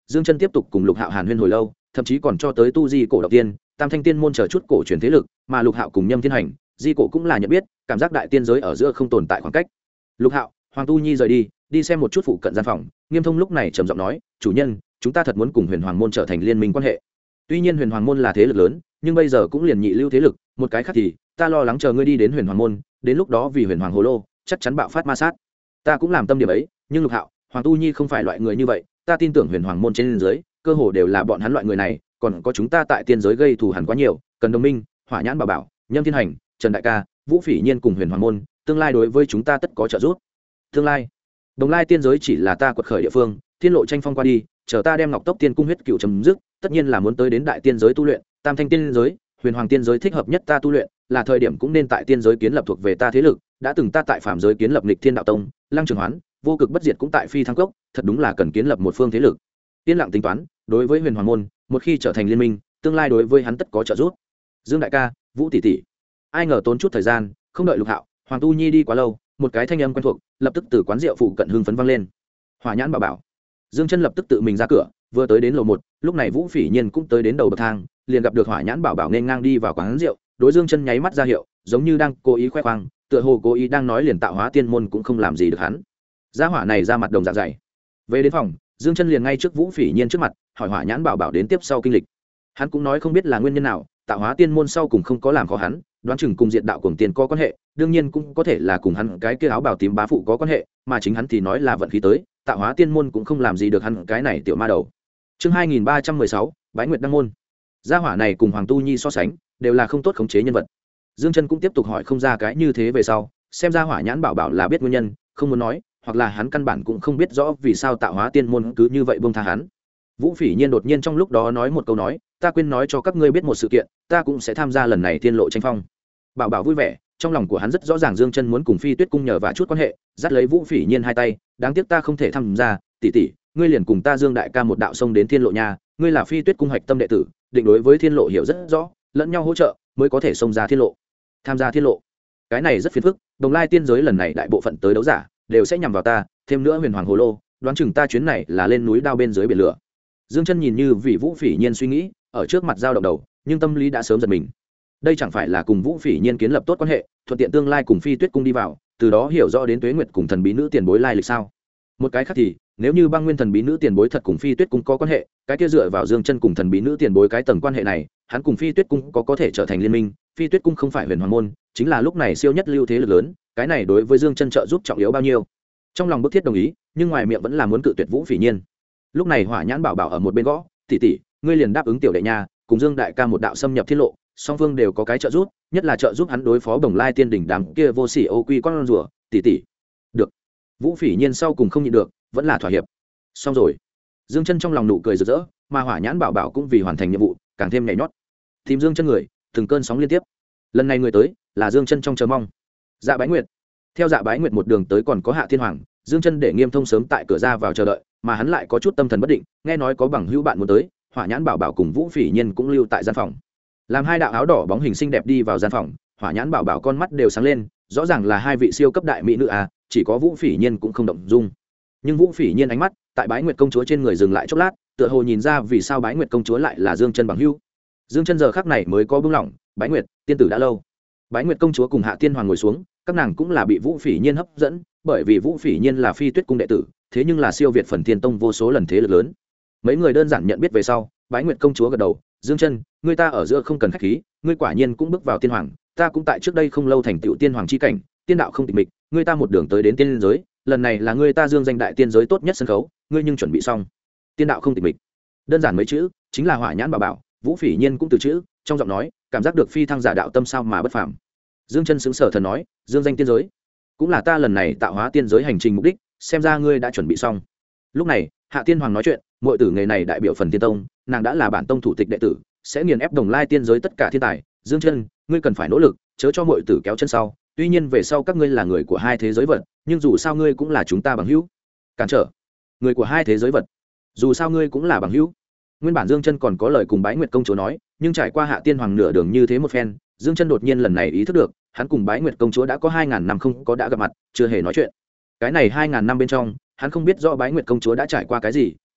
Dương Chân tiếp tục cùng Lục Hạo hàn huyên hồi lâu, thậm chí còn cho tới tu di cổ động tiên, tam thanh tiên môn chờ chút cổ truyền thế lực, mà Lục Hạo cùng Nhâm Thiên Hành, di cổ cũng là nhận biết, cảm giác đại tiên giới ở giữa không tồn tại khoảng cách. Lục Hạo, Hoàng Tu Nhi rời đi xem một chút phụ cận gian phòng. Nghiêm Thông lúc này trầm giọng nói, chủ nhân, chúng ta thật muốn cùng Huyền Hoàng môn trở thành liên minh quan hệ. Tuy nhiên Huyền Hoàng môn là thế lực lớn, nhưng bây giờ cũng liền nhị lưu thế lực, một cái khác thì ta lo lắng chờ ngươi đi đến Huyền Hoàng môn, đến lúc đó vì Huyền Hoàng hồ lô, chắc chắn bạo phát ma sát. Ta cũng làm tâm điểm ấy, nhưng Lục Hạo, Hoàng Tu Nhi không phải loại người như vậy, ta tin tưởng Huyền Hoàng môn trên dưới, cơ hồ đều là bọn hắn loại người này, còn có chúng ta tại tiên giới gây thù hằn quá nhiều, cần đồng minh, Hỏa Nhãn Bảo Bảo, Nhâm Thiên Hành, Trần Đại Ca, Vũ Phỉ Nhiên cùng Huyền Hoàng môn, tương lai đối với chúng ta tất có trợ giúp. Tương lai, Đồng Lai tiên giới chỉ là ta quật khởi địa phương, thiên lộ tranh phong qua đi, chờ ta đem Ngọc Tốc Tiên cung huyết cựu chấm dứt, tất nhiên là muốn tới đến đại tiên giới tu luyện, Tam Thanh tiên giới, Huyền Hoàng tiên giới thích hợp nhất ta tu luyện, là thời điểm cũng nên tại tiên giới kiến lập thuộc về ta thế lực, đã từng ta tại phàm giới kiến lập Nghịch Thiên Đạo Tông, Lăng Trường Hoán, Vô Cực Bất Diệt cũng tại Phi Thăng Cốc, thật đúng là cần kiến lập một phương thế lực. Tiên lặng tính toán, đối với Huyền Hoàng môn, một khi trở thành liên minh, tương lai đối với hắn tất có trợ giúp. Dương Đại Ca, Vũ tỷ tỷ, ai ngờ tốn chút thời gian, không đợi Lục Hạo, Hoàng Tu Nhi đi quá lâu, một cái thanh âm quen thuộc lập tức từ quán rượu phụ cận hưng phấn vang lên. Hỏa Nhãn Bảo Bảo. Dương Chân lập tức tự mình ra cửa, vừa tới đến lầu 1, lúc này Vũ Phỉ Nhiên cũng tới đến đầu bậc thang, liền gặp được Hỏa Nhãn Bảo Bảo nên ngang đi vào quán rượu, đối Dương Chân nháy mắt ra hiệu, giống như đang cố ý khoe khoang, tựa hồ cố ý đang nói liền Tạo Hóa tiên môn cũng không làm gì được hắn. Gia hỏa này ra mặt đồng dạ dày. Về đến phòng, Dương Chân liền ngay trước Vũ Phỉ Nhiên trước mặt, hỏi Hỏa Nhãn Bảo Bảo đến tiếp sau kinh lịch. Hắn cũng nói không biết là nguyên nhân nào, Tạo Hóa tiên môn sau cùng không có làm khó hắn, đoán chừng cùng Diệt Đạo Cuồng Tiền có quan hệ, đương nhiên cũng có thể là cùng hắn cái kia áo bào tím bá phụ có quan hệ, mà chính hắn thì nói là vận khí tới, Tạo Hóa tiên môn cũng không làm gì được hắn cái này tiểu ma đầu. Chương 2316, Bái Nguyệt đăng môn. Gia hỏa này cùng Hoàng Tu Nhi so sánh, đều là không tốt khống chế nhân vật. Dương Chân cũng tiếp tục hỏi không ra cái như thế về sau, xem ra Hỏa Nhãn Bảo Bảo là biết nguyên nhân, không muốn nói, hoặc là hắn căn bản cũng không biết rõ vì sao Tạo Hóa tiên môn cứ như vậy buông tha hắn. Vũ Phỉ Nhiên đột nhiên trong lúc đó nói một câu nói, ta quên nói cho các ngươi biết một sự kiện, ta cũng sẽ tham gia lần này thiên lộ tranh phong. Bảo Bảo vui vẻ, trong lòng của hắn rất rõ ràng Dương Chân muốn cùng Phi Tuyết cung nhờ và chút quan hệ, dắt lấy Vũ Phỉ Nhiên hai tay, đáng tiếc ta không thể tham gia, tỷ tỷ, ngươi liền cùng ta Dương Đại Ca một đạo sông đến thiên lộ nha, ngươi là Phi Tuyết cung hạch tâm đệ tử, định đối với thiên lộ hiểu rất rõ, lẫn nhau hỗ trợ mới có thể xông ra thiên lộ. Tham gia thiên lộ, cái này rất phiền phức, Đồng Lai tiên giới lần này đại bộ phận tới đấu giả đều sẽ nhằm vào ta, thêm nữa Huyền Hoàng Hồ Lô, đoán chừng ta chuyến này là lên núi đao bên dưới biển lửa. Dương Chân nhìn như vì Vũ Phỉ Nhiên suy nghĩ, ở trước mặt dao động đầu, nhưng tâm lý đã sớm giật mình. Đây chẳng phải là cùng Vũ Phỉ Nhiên kiến lập tốt quan hệ, thuận tiện tương lai cùng Phi Tuyết cung đi vào, từ đó hiểu rõ đến Tuế Nguyệt cùng thần bí nữ tiền bối lai lịch sao? Một cái khác thì, nếu như Băng Nguyên thần bí nữ tiền bối thật cùng Phi Tuyết cung có quan hệ, cái kia dựa vào Dương Chân cùng thần bí nữ tiền bối cái tầng quan hệ này, hắn cùng Phi Tuyết cung có thể trở thành liên minh, Phi Tuyết cung không phải Huyền Hoàng môn, chính là lúc này siêu nhất lưu thế lực lớn, cái này đối với Dương Chân trợ giúp trọng yếu bao nhiêu. Trong lòng bức thiết đồng ý, nhưng ngoài miệng vẫn là muốn cự tuyệt Vũ Phỉ Nhiên. Lúc này Hỏa Nhãn Bảo Bảo ở một bên gõ, tỷ tỷ, ngươi liền đáp ứng tiểu đệ nha, cùng Dương Đại Ca một đạo xâm nhập thiên lộ, song phương đều có cái trợ giúp, nhất là trợ giúp hắn đối phó Đồng Lai tiên đỉnh đám kia vô sỉ ô quy con rùa, tỷ tỷ. Được. Vũ Phỉ Nhiên sau cùng không nhịn được, vẫn là thỏa hiệp. Xong rồi. Dương Chân trong lòng nụ cười rực rỡ, mà Hỏa Nhãn Bảo Bảo cũng vì hoàn thành nhiệm vụ, càng thêm nhảy nhót. Tìm Dương Chân người, từng cơn sóng liên tiếp. Lần này người tới, là Dương Chân trong chờ mong. Dạ Bái Nguyệt. Theo Dạ Bái Nguyệt một đường tới còn có Hạ Thiên Hoàng, Dương Chân để Nghiêm Thông sớm tại cửa ra vào chờ đợi, mà hắn lại có chút tâm thần bất định, nghe nói có bằng hữu bạn muốn tới, Hỏa Nhãn Bảo Bảo cùng Vũ Phỉ Nhiên cũng lưu tại gian phòng. Làm hai đạo áo đỏ bóng hình xinh đẹp đi vào gian phòng, Hỏa Nhãn Bảo Bảo con mắt đều sáng lên, rõ ràng là hai vị siêu cấp đại mỹ nữ à, chỉ có Vũ Phỉ Nhiên cũng không động dung. Nhưng Vũ Phỉ Nhiên ánh mắt tại Bái Nguyệt công chúa trên người dừng lại chốc lát, tựa hồ nhìn ra vì sao Bái Nguyệt công chúa lại là Dương Chân bằng hữu. Dương Chân giờ khắc này mới có bừng lòng, Bái Nguyệt, tiên tử đã lâu. Bái Nguyệt công chúa cùng Hạ Tiên Hoàng ngồi xuống, các nàng cũng là bị Vũ Phỉ Nhiên hấp dẫn, bởi vì Vũ Phỉ Nhiên là Phi Tuyết cung đệ tử, thế nhưng là siêu việt Phần Thiên tông vô số lần thế lực lớn. Mấy người đơn giản nhận biết về sau, Bái Nguyệt công chúa gật đầu, Dương Chân, ngươi ta ở giữa không cần khách khí, ngươi quả nhiên cũng bước vào tiên hoàng, ta cũng tại trước đây không lâu thành tựu tiên hoàng chi cảnh, tiên đạo không tịch mịch, ngươi ta một đường tới đến tiên giới, lần này là ngươi ta dương danh đại tiên giới tốt nhất sân khấu, ngươi nhưng chuẩn bị xong. Tiên đạo không tịch mịch, đơn giản mấy chữ, chính là Hỏa Nhãn Bảo Bảo, Vũ Phỉ Nhiên cũng từ chữ, trong giọng nói, cảm giác được phi thăng giả đạo tâm sao mà bất phàm. Dương Chân sững sờ thần nói, dương danh tiên giới, cũng là ta lần này tạo hóa tiên giới hành trình mục đích, xem ra ngươi đã chuẩn bị xong. Lúc này, Hạ Tiên Hoàng nói chuyện, muội tử nghề này đại biểu Phần Tiên tông, nàng đã là bản tông thủ tịch đệ tử, sẽ nghiền ép Đồng Lai tiên giới tất cả thiên tài. Dương Chân, ngươi cần phải nỗ lực, chớ cho muội tử kéo chân sau. Tuy nhiên về sau các ngươi là người của hai thế giới vật, nhưng dù sao ngươi cũng là chúng ta bằng hữu. Cản trở, người của hai thế giới vật, dù sao ngươi cũng là bằng hữu. Nguyên bản Dương Chân còn có lời cùng Bái Nguyệt công chúa nói, nhưng trải qua Hạ Tiên Hoàng nửa đường như thế một phen, Dương Chân đột nhiên lần này ý thức được, hắn cùng Bái Nguyệt công chúa đã có 2000 năm không có đã gặp mặt, chưa hề nói chuyện. Cái này 2000 năm bên trong, hắn không biết rõ Bái Nguyệt công chúa đã trải qua cái gì,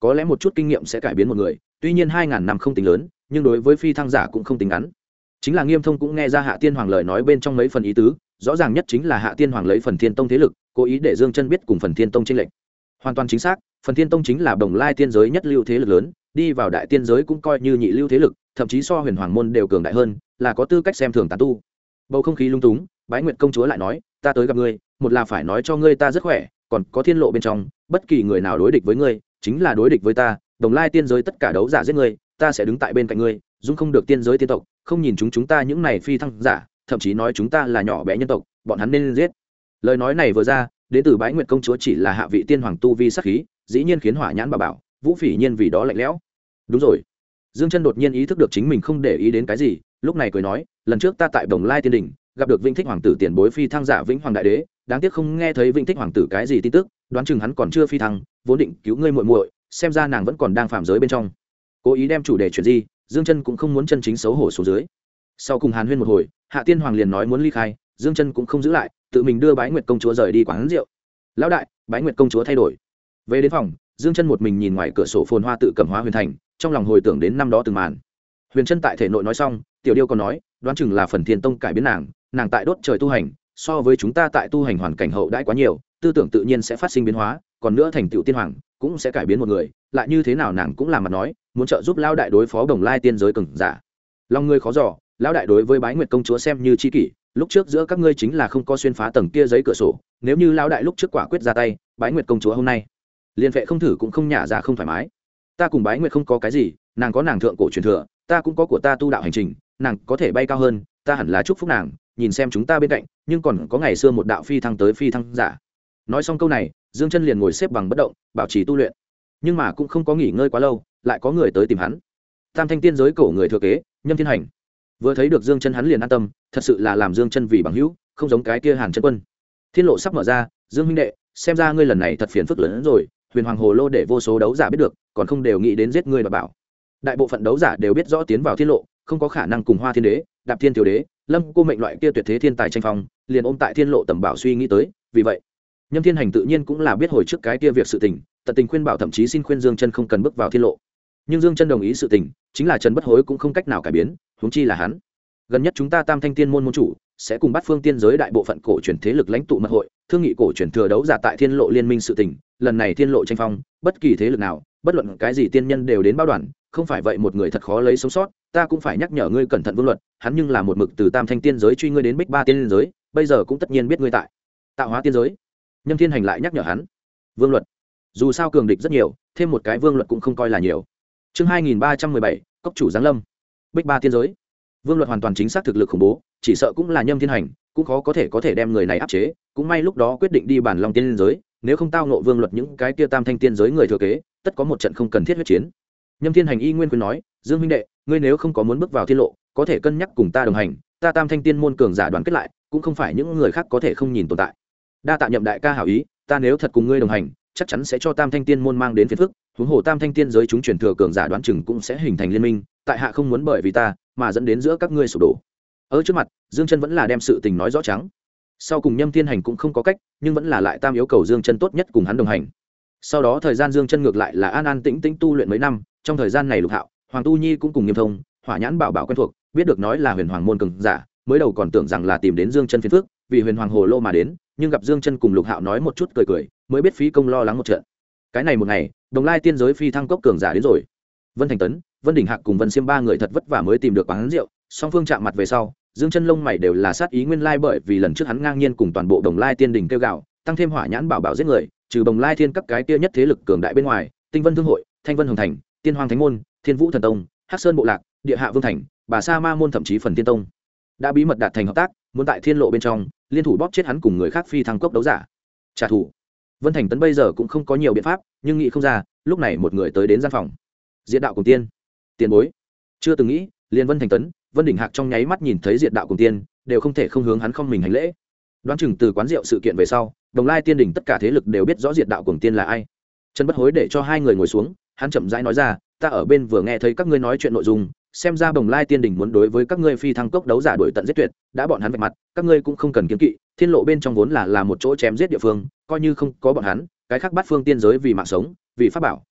có lẽ một chút kinh nghiệm sẽ cải biến một người, tuy nhiên 2000 năm không tính lớn, nhưng đối với phi thăng giả cũng không tính ngắn. Chính là Nghiêm Thông cũng nghe ra Hạ Tiên Hoàng lời nói bên trong mấy phần ý tứ, rõ ràng nhất chính là Hạ Tiên Hoàng lấy Phần Thiên Tông thế lực, cố ý để Dương Chân biết cùng Phần Thiên Tông chênh lệch. Hoàn toàn chính xác, Phần Thiên Tông chính là Đồng Lai tiên giới nhất lưu thế lực lớn, đi vào đại tiên giới cũng coi như nhị lưu thế lực, thậm chí so Huyền Hoàng môn đều cường đại hơn, là có tư cách xem thường tán tu. Bầu không khí lung túng, Bái Nguyệt công chúa lại nói, ta tới gặp ngươi, một là phải nói cho ngươi ta rất khỏe, còn có thiên lộ bên trong, bất kỳ người nào đối địch với ngươi, chính là đối địch với ta, Đồng Lai tiên giới tất cả đấu giả giết ngươi, ta sẽ đứng tại bên cạnh ngươi, dung không được tiên giới tiên tộc, không nhìn chúng ta những này phi thăng giả, thậm chí nói chúng ta là nhỏ bé nhân tộc, bọn hắn nên giết. Lời nói này vừa ra, đến từ Bái Nguyệt công chúa chỉ là hạ vị tiên hoàng tu vi sát khí, dĩ nhiên khiến Hỏa Nhãn bảo Vũ Phỉ Nhiên vì đó lạnh lẽo. Đúng rồi. Dương Chân đột nhiên ý thức được chính mình không để ý đến cái gì, lúc này cười nói, lần trước ta tại Đồng Lai tiên đỉnh gặp được Vĩnh Thích hoàng tử tiền bối phi thăng giả Vĩnh Hoàng đại đế, đáng tiếc không nghe thấy Vĩnh Thích hoàng tử cái gì tin tức, đoán chừng hắn còn chưa phi thăng, vốn định cứu ngươi muội muội, xem ra nàng vẫn còn đang phạm giới bên trong. Cố ý đem chủ đề chuyển di, Dương Chân cũng không muốn chân chính xấu hổ xuống dưới. Sau cùng hàn huyên một hồi, Hạ Tiên Hoàng liền nói muốn ly khai, Dương Chân cũng không giữ lại, tự mình đưa Bái Nguyệt công chúa rời đi quán rượu. Lão đại, Bái Nguyệt công chúa thay đổi. Về đến phòng, Dương Chân một mình nhìn ngoài cửa sổ phồn hoa tự cẩm hóa huyền thành, trong lòng hồi tưởng đến năm đó từng màn. Huyền Chân tại thể nội nói xong, Tiểu Điêu còn nói, đoán chừng là Phần Thiên Tông cải biến nàng tại đốt trời tu hành, so với chúng ta tại tu hành hoàn cảnh hậu đãi quá nhiều, tư tưởng tự nhiên sẽ phát sinh biến hóa, còn nữa thành tựu tiên hoàng cũng sẽ cải biến một người, lại như thế nào nàng cũng làm mặt nói, muốn trợ giúp lão đại đối phó Đồng Lai tiên giới cường giả. Long ngươi khó dò, lão đại đối với Bái Nguyệt công chúa xem như chi kỷ, lúc trước giữa các ngươi chính là không có xuyên phá tầng kia giấy cửa sổ, nếu như lão đại lúc trước quả quyết ra tay, Bái Nguyệt công chúa hôm nay liên vệ không thử cũng không nhả ra không thoải mái. Ta cùng Bái Nguyệt không có cái gì, nàng có nàng thượng cổ truyền thừa, ta cũng có của ta tu đạo hành trình, nàng có thể bay cao hơn, ta hẳn là chúc phúc nàng, nhìn xem chúng ta bên cạnh, nhưng còn có ngày xưa một đạo phi thăng tới phi thăng giả. Nói xong câu này, Dương Chân liền ngồi xếp bằng bất động, bảo trì tu luyện. Nhưng mà cũng không có nghỉ ngơi quá lâu, lại có người tới tìm hắn. Tam Thanh tiên giới cổ người thừa kế, Nhâm Thiên Hành. Vừa thấy được Dương Chân hắn liền an tâm, thật sự là làm Dương Chân vì bằng hữu, không giống cái kia Hàn Chân Quân. Thiên lộ sắp mở ra, Dương huynh đệ, xem ra ngươi lần này thật phiền phức lớn hơn rồi, Huyền Hoàng Hồ Lô để vô số đấu giả biết được, còn không đều nghĩ đến giết ngươi mà bảo. Đại bộ phận đấu giả đều biết rõ tiến vào thiên lộ, không có khả năng cùng Hoa Thiên Đế, Đạp Thiên Tiểu Đế, Lâm Cô mệnh loại kia tuyệt thế thiên tài tranh phong, liền ôm tại thiên lộ tầm bảo suy nghĩ tới, vì vậy, Nhâm Thiên Hành tự nhiên cũng là biết hồi trước cái kia việc sự tình, tận tình khuyên bảo, thậm chí xin khuyên Dương Chân không cần bước vào thiên lộ. Nhưng Dương Chân đồng ý sự tình, chính là Trần Bất Hối cũng không cách nào cải biến, huống chi là hắn. Gần nhất chúng ta Tam Thanh tiên môn môn chủ sẽ cùng Bát Phương tiên giới đại bộ phận cổ truyền thế lực lãnh tụ mật hội, thương nghị cổ truyền thừa đấu giả tại thiên lộ liên minh sự tình, lần này thiên lộ tranh phong, bất kỳ thế lực nào, bất luận cái gì tiên nhân đều đến báo đoàn, không phải vậy một người thật khó lấy sống sót, ta cũng phải nhắc nhở ngươi cẩn thận Vương Luật, hắn nhưng là một mực từ Tam Thanh tiên giới truy ngươi đến Bích Ba tiên giới, bây giờ cũng tất nhiên biết ngươi tại Tạo Hóa tiên giới. Nhâm Thiên Hành lại nhắc nhở hắn, Vương Luật, dù sao cường địch rất nhiều, thêm một cái Vương Luật cũng không coi là nhiều. Chương 2317, cốc chủ giáng lâm. Bích Ba tiên giới. Vương Luật hoàn toàn chính xác thực lực khủng bố, chỉ sợ cũng là Nhâm Thiên Hành, cũng khó có thể đem người này áp chế, cũng may lúc đó quyết định đi bản Long tiên giới, nếu không tao ngộ Vương Luật những cái kia Tam Thanh tiên giới người thừa kế, tất có một trận không cần thiết huyết chiến. Nhâm Thiên Hành y nguyên khuyên nói, Dương huynh đệ, ngươi nếu không có muốn bước vào thiên lộ, có thể cân nhắc cùng ta đồng hành, ta Tam Thanh tiên môn cường giả đoàn kết lại, cũng không phải những người khác có thể không nhìn tồn tại. Đa tạ Nhậm đại ca hảo ý, ta nếu thật cùng ngươi đồng hành, chắc chắn sẽ cho Tam Thanh tiên môn mang đến phiền phức, huống hồ Tam Thanh tiên giới chúng truyền thừa cường giả đoán chừng cũng sẽ hình thành liên minh, tại hạ không muốn bởi vì ta mà dẫn đến giữa các ngươi sụp đổ. Ở trước mặt, Dương Chân vẫn là đem sự tình nói rõ trắng. Sau cùng Nhâm Thiên Hành cũng không có cách, nhưng vẫn là lại tam yêu cầu Dương Chân tốt nhất cùng hắn đồng hành. Sau đó thời gian Dương Chân ngược lại là an an tĩnh tĩnh tu luyện mấy năm, trong thời gian này Lục Hạo, Hoàng Tu Nhi cũng cùng Nghiêm Thông, Hỏa Nhãn bảo quen thuộc, biết được nói là Huyền Hoàng môn cường giả, mới đầu còn tưởng rằng là tìm đến Dương Chân phiền phức, vì Huyền Hoàng Hồ Lô mà đến, nhưng gặp Dương Chân cùng Lục Hạo nói một chút cười, mới biết phí công lo lắng một trận. Cái này một ngày, Đồng Lai tiên giới phi thăng cốc cường giả đến rồi. Vân Thành Tấn, Vân Đình Hạc cùng Vân Xiêm ba người thật vất vả mới tìm được quán rượu, song phương chạm mặt về sau, Dương Chân lông mày đều là sát ý nguyên lai, bởi vì lần trước hắn ngang nhiên cùng toàn bộ Đồng Lai tiên đình kêu gào, tăng thêm Hỏa Nhãn bảo giết người, trừ Đồng Lai thiên các cái kia nhất thế lực cường đại bên ngoài, Tinh Vân thương hội, Thanh Vân hồng thành, Tiên Hoang thánh môn, Thiên Vũ thần tông, Hắc Sơn bộ lạc, Địa Hạ vương thành, Bà Sa ma môn, thậm chí Phần Tiên tông đã bí mật đạt thành hợp tác, muốn tại thiên lộ bên trong liên thủ bóp chết hắn cùng người khác phi thăng cốc đấu giả trả thù. Vân Thành Tấn bây giờ cũng không có nhiều biện pháp, nhưng nghĩ không ra, lúc này một người tới đến gian phòng. Diệt đạo cùng tiên, tiền bối. Chưa từng nghĩ, liền Vân Thành Tấn, Vân Đỉnh Hạc trong nháy mắt nhìn thấy Diệt đạo cùng tiên, đều không thể không hướng hắn không mình hành lễ. Đoán chừng từ quán rượu sự kiện về sau, Đồng Lai tiên đỉnh tất cả thế lực đều biết rõ Diệt đạo cùng tiên là ai. Trần Bất Hối để cho hai người ngồi xuống, hắn chậm rãi nói ra, ta ở bên vừa nghe thấy các ngươi nói chuyện nội dung, xem ra Đồng Lai tiên đỉnh muốn đối với các ngươi phi thăng cốc đấu giả đuổi tận giết tuyệt, đã bọn hắn vạch mặt, các ngươi cũng không cần kiêng kỵ, thiên lộ bên trong vốn là một chỗ chém giết địa phương, coi như không có bọn hắn, cái khác bắt phương tiên giới vì mạng sống, vì pháp bảo,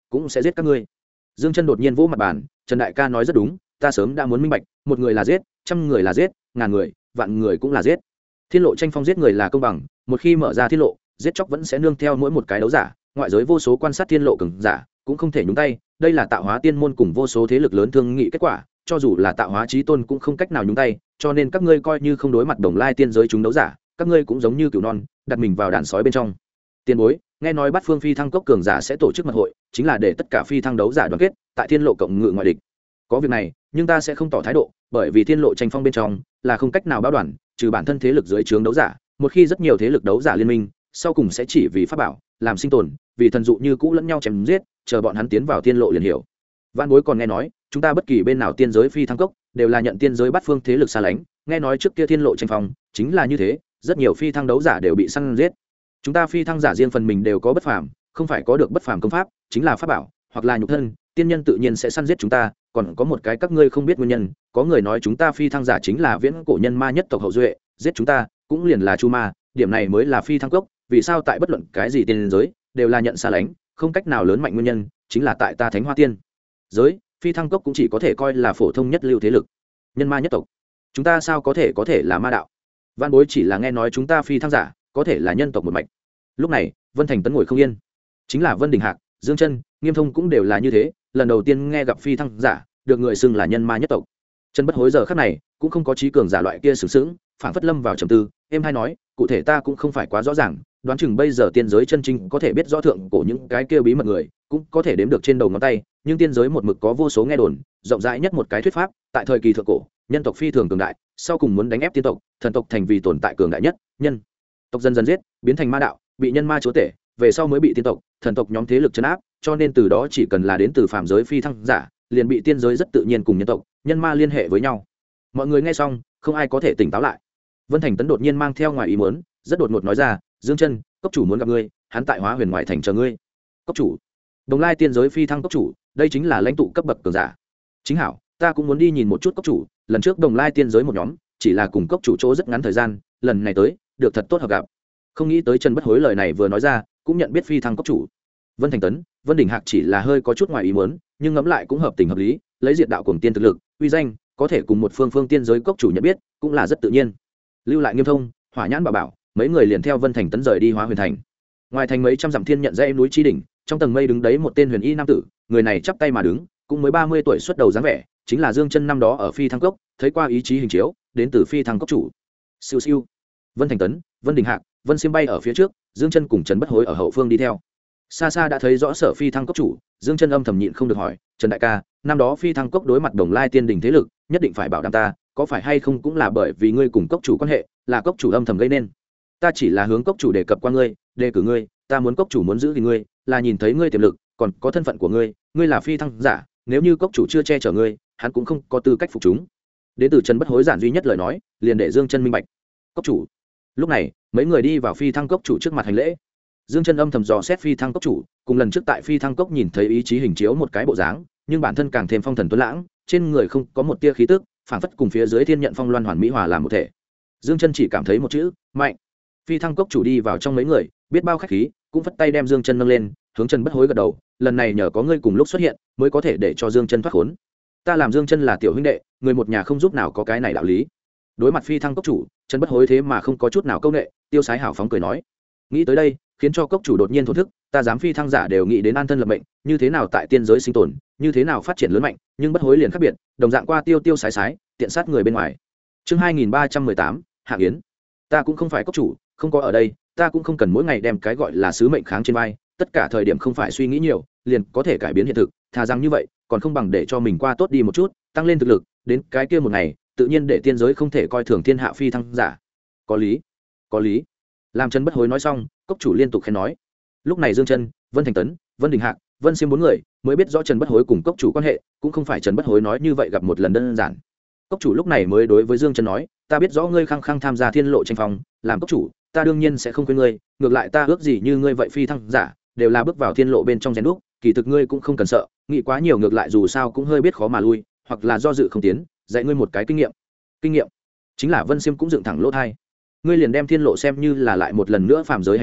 cũng sẽ giết các ngươi. Dương Chân đột nhiên vỗ mặt bàn, Trần đại ca nói rất đúng, ta sớm đã muốn minh bạch, một người là giết, trăm người là giết, ngàn người, vạn người cũng là giết. Thiên lộ tranh phong giết người là công bằng, một khi mở ra thiên lộ, giết chóc vẫn sẽ nương theo mỗi một cái đấu giả, ngoại giới vô số quan sát thiên lộ cường giả, cũng không thể nhúng tay, đây là tạo hóa tiên môn cùng vô số thế lực lớn thương nghị kết quả, cho dù là tạo hóa chí tôn cũng không cách nào nhúng tay, cho nên các ngươi coi như không đối mặt đồng lai tiên giới chúng đấu giả, các ngươi cũng giống như cừu non, đặt mình vào đàn sói bên trong. Tiền bối, nghe nói Bát Phương Phi Thăng Cốc cường giả sẽ tổ chức mật hội, chính là để tất cả phi thăng đấu giả đoàn kết, tại thiên lộ cộng ngự ngoại địch. Có việc này, nhưng ta sẽ không tỏ thái độ, bởi vì thiên lộ tranh phong bên trong là không cách nào báo đoàn, trừ bản thân thế lực dưới trướng đấu giả, một khi rất nhiều thế lực đấu giả liên minh, sau cùng sẽ chỉ vì pháp bảo, làm sinh tồn, vì thần dụ như cũ lẫn nhau chém giết, chờ bọn hắn tiến vào thiên lộ liền hiểu. Vạn Bối còn nghe nói, chúng ta bất kỳ bên nào tiên giới phi thăng cốc, đều là nhận tiên giới Bát Phương thế lực xa lánh, nghe nói trước kia thiên lộ tranh phong, chính là như thế, rất nhiều phi thăng đấu giả đều bị săn giết. Chúng ta phi thăng giả riêng phần mình đều có bất phàm, không phải có được bất phàm công pháp, chính là pháp bảo, hoặc là nhục thân, tiên nhân tự nhiên sẽ săn giết chúng ta, còn có một cái các ngươi không biết nguyên nhân, có người nói chúng ta phi thăng giả chính là viễn cổ nhân ma nhất tộc hậu duệ, giết chúng ta, cũng liền là chu ma, điểm này mới là phi thăng cốc, vì sao tại bất luận cái gì tiên giới, đều là nhận xa lánh, không cách nào lớn mạnh nguyên nhân, chính là tại ta Thánh Hoa Tiên giới, phi thăng cốc cũng chỉ có thể coi là phổ thông nhất lưu thế lực. Nhân ma nhất tộc, chúng ta sao có thể là ma đạo? Vạn Bối chỉ là nghe nói chúng ta phi thăng giả, có thể là nhân tộc một mạch. Lúc này, Vân Thành Tấn ngồi không yên, chính là Vân Đình Hạc, Dương Chân, Nghiêm Thông cũng đều là như thế, lần đầu tiên nghe gặp phi thăng giả, được người xưng là nhân ma nhất tộc. Trần Bất Hối giờ khắc này cũng không có trí cường giả loại kia sướng sướng, phảng phất lâm vào trầm tư, em hay nói, cụ thể ta cũng không phải quá rõ ràng, đoán chừng bây giờ tiên giới chân chính có thể biết rõ thượng cổ những cái kia bí mật người, cũng có thể đếm được trên đầu ngón tay, nhưng tiên giới một mực có vô số nghe đồn, rộng rãi nhất một cái thuyết pháp, tại thời kỳ thượng cổ, nhân tộc phi thường cường đại, sau cùng muốn đánh ép tiên tộc, thần tộc thành vì tồn tại cường đại nhất, nhân tộc dần dần giết, biến thành ma đạo, bị nhân ma chúa tể, về sau mới bị tiên tộc, thần tộc nhóm thế lực trấn áp, cho nên từ đó chỉ cần là đến từ phàm giới phi thăng giả, liền bị tiên giới rất tự nhiên cùng nhân tộc, nhân ma liên hệ với nhau. Mọi người nghe xong, không ai có thể tỉnh táo lại. Vân Thành Tấn đột nhiên mang theo ngoài ý muốn, rất đột ngột nói ra, Dương Chân, cốc chủ muốn gặp ngươi, hắn tại Hóa Huyền ngoại thành chờ ngươi. Cốc chủ? Đồng lai tiên giới phi thăng cốc chủ, đây chính là lãnh tụ cấp bậc cường giả. Chính hảo, ta cũng muốn đi nhìn một chút cốc chủ, lần trước Đồng lai tiên giới một nhóm, chỉ là cùng cốc chủ chỗ rất ngắn thời gian, lần này tới, được thật tốt hợp gặp. Không nghĩ tới Trần Bất Hối lời này vừa nói ra, cũng nhận biết phi thăng cốc chủ. Vân Thành Tấn, Vân Đình Hạc chỉ là hơi có chút ngoài ý muốn, nhưng ngẫm lại cũng hợp tình hợp lý, lấy diệt đạo cuồng tiên thực lực, uy danh, có thể cùng một phương tiên giới cốc chủ nhận biết, cũng là rất tự nhiên. Lưu lại Nghiêm Thông, Hỏa Nhãn Bảo Bảo, mấy người liền theo Vân Thành Tấn rời đi Hóa Huyền thành. Ngoài thành mấy trăm dặm thiên nhận ra em núi chi đỉnh, trong tầng mây đứng đấy một tên huyền y nam tử, người này chắp tay mà đứng, cũng mới 30 tuổi xuất đầu dáng vẻ, chính là Dương Chân năm đó ở phi thăng cốc, thấy qua ý chí hình chiếu, đến từ phi thăng cốc chủ. Siêu siêu. Vân Thành Tấn, Vân Đình Hạc, Vân Xiêm bay ở phía trước, Dương Chân cùng Trần Bất Hối ở hậu phương đi theo. Xa xa đã thấy rõ sở phi thăng cốc chủ, Dương Chân âm thầm nhịn không được hỏi, Trần đại ca, năm đó phi thăng cốc đối mặt Đồng Lai tiên đỉnh thế lực, nhất định phải bảo đảm ta, có phải hay không cũng là bởi vì ngươi cùng cốc chủ quan hệ, là cốc chủ âm thầm gây nên. Ta chỉ là hướng cốc chủ đề cập qua ngươi, đề cử ngươi, ta muốn cốc chủ muốn giữ thì ngươi, là nhìn thấy ngươi tiềm lực, còn có thân phận của ngươi, ngươi là phi thăng giả, nếu như cốc chủ chưa che chở ngươi, hắn cũng không có tư cách phục chúng. Đến từ Trần Bất Hối giản duy nhất lời nói, liền để Dương Chân minh bạch. Cốc chủ. Lúc này, mấy người đi vào phi thăng cốc chủ trước mặt hành lễ. Dương Chân âm thầm dò xét phi thăng cốc chủ, cùng lần trước tại phi thăng cốc nhìn thấy ý chí hình chiếu một cái bộ dáng, nhưng bản thân càng thêm phong thần tuấn lãng, trên người không có một tia khí tức, phảng phất cùng phía dưới thiên nhận phong loan hoàn mỹ hòa làm một thể. Dương Chân chỉ cảm thấy một chữ, mạnh. Phi thăng cốc chủ đi vào trong mấy người, biết bao khách khí, cũng phất tay đem Dương Chân nâng lên, hướng Trần Bất Hối gật đầu, lần này nhờ có ngươi cùng lúc xuất hiện, mới có thể để cho Dương Chân thoát khốn. Ta làm Dương Chân là tiểu huynh đệ, người một nhà không giúp nào có cái này đạo lý. Đối mặt phi thăng cốc chủ, Trần Bất Hối thế mà không có chút nào câu nệ, tiêu sái hào phóng cười nói. Nghĩ tới đây, khiến cho cốc chủ đột nhiên thổ thức, ta dám phi thăng giả đều nghĩ đến an thân lập mệnh, như thế nào tại tiên giới sinh tồn, như thế nào phát triển lớn mạnh, nhưng Bất Hối liền khác biệt, đồng dạng qua tiêu tiêu sái sái, tiện sát người bên ngoài. Chương 2318, Hạ Yến. Ta cũng không phải cốc chủ, không có ở đây, ta cũng không cần mỗi ngày đem cái gọi là sứ mệnh kháng trên vai, tất cả thời điểm không phải suy nghĩ nhiều, liền có thể cải biến hiện thực, thà rằng như vậy, còn không bằng để cho mình qua tốt đi một chút, tăng lên thực lực, đến cái kia một ngày, tự nhiên để tiên giới không thể coi thường thiên hạ phi thăng giả. Có lý, có lý. Làm Trần Bất Hối nói xong, cốc chủ liên tục khen nói. Lúc này Dương Chân, Vân Thành Tấn, Vân Đình Hạc, Vân Xiêm bốn người mới biết rõ Trần Bất Hối cùng cốc chủ quan hệ, cũng không phải Trần Bất Hối nói như vậy gặp một lần đơn giản. Cốc chủ lúc này mới đối với Dương Chân nói, ta biết rõ ngươi khăng khăng tham gia thiên lộ tranh phong, làm cốc chủ, ta đương nhiên sẽ không quên ngươi, ngược lại ta ước gì như ngươi vậy phi thăng giả, đều là bước vào thiên lộ bên trong rèn đúc, kỳ thực ngươi cũng không cần sợ, nghĩ quá nhiều ngược lại dù sao cũng hơi biết khó mà lui, hoặc là do dự không tiến, dạy ngươi một cái kinh nghiệm. Kinh nghiệm? Chính là Vân Xiêm cũng dựng thẳng lỗ tai. Ngươi liền đem thiên lộ xem như là lại một lần nữa phàm giới hành trình,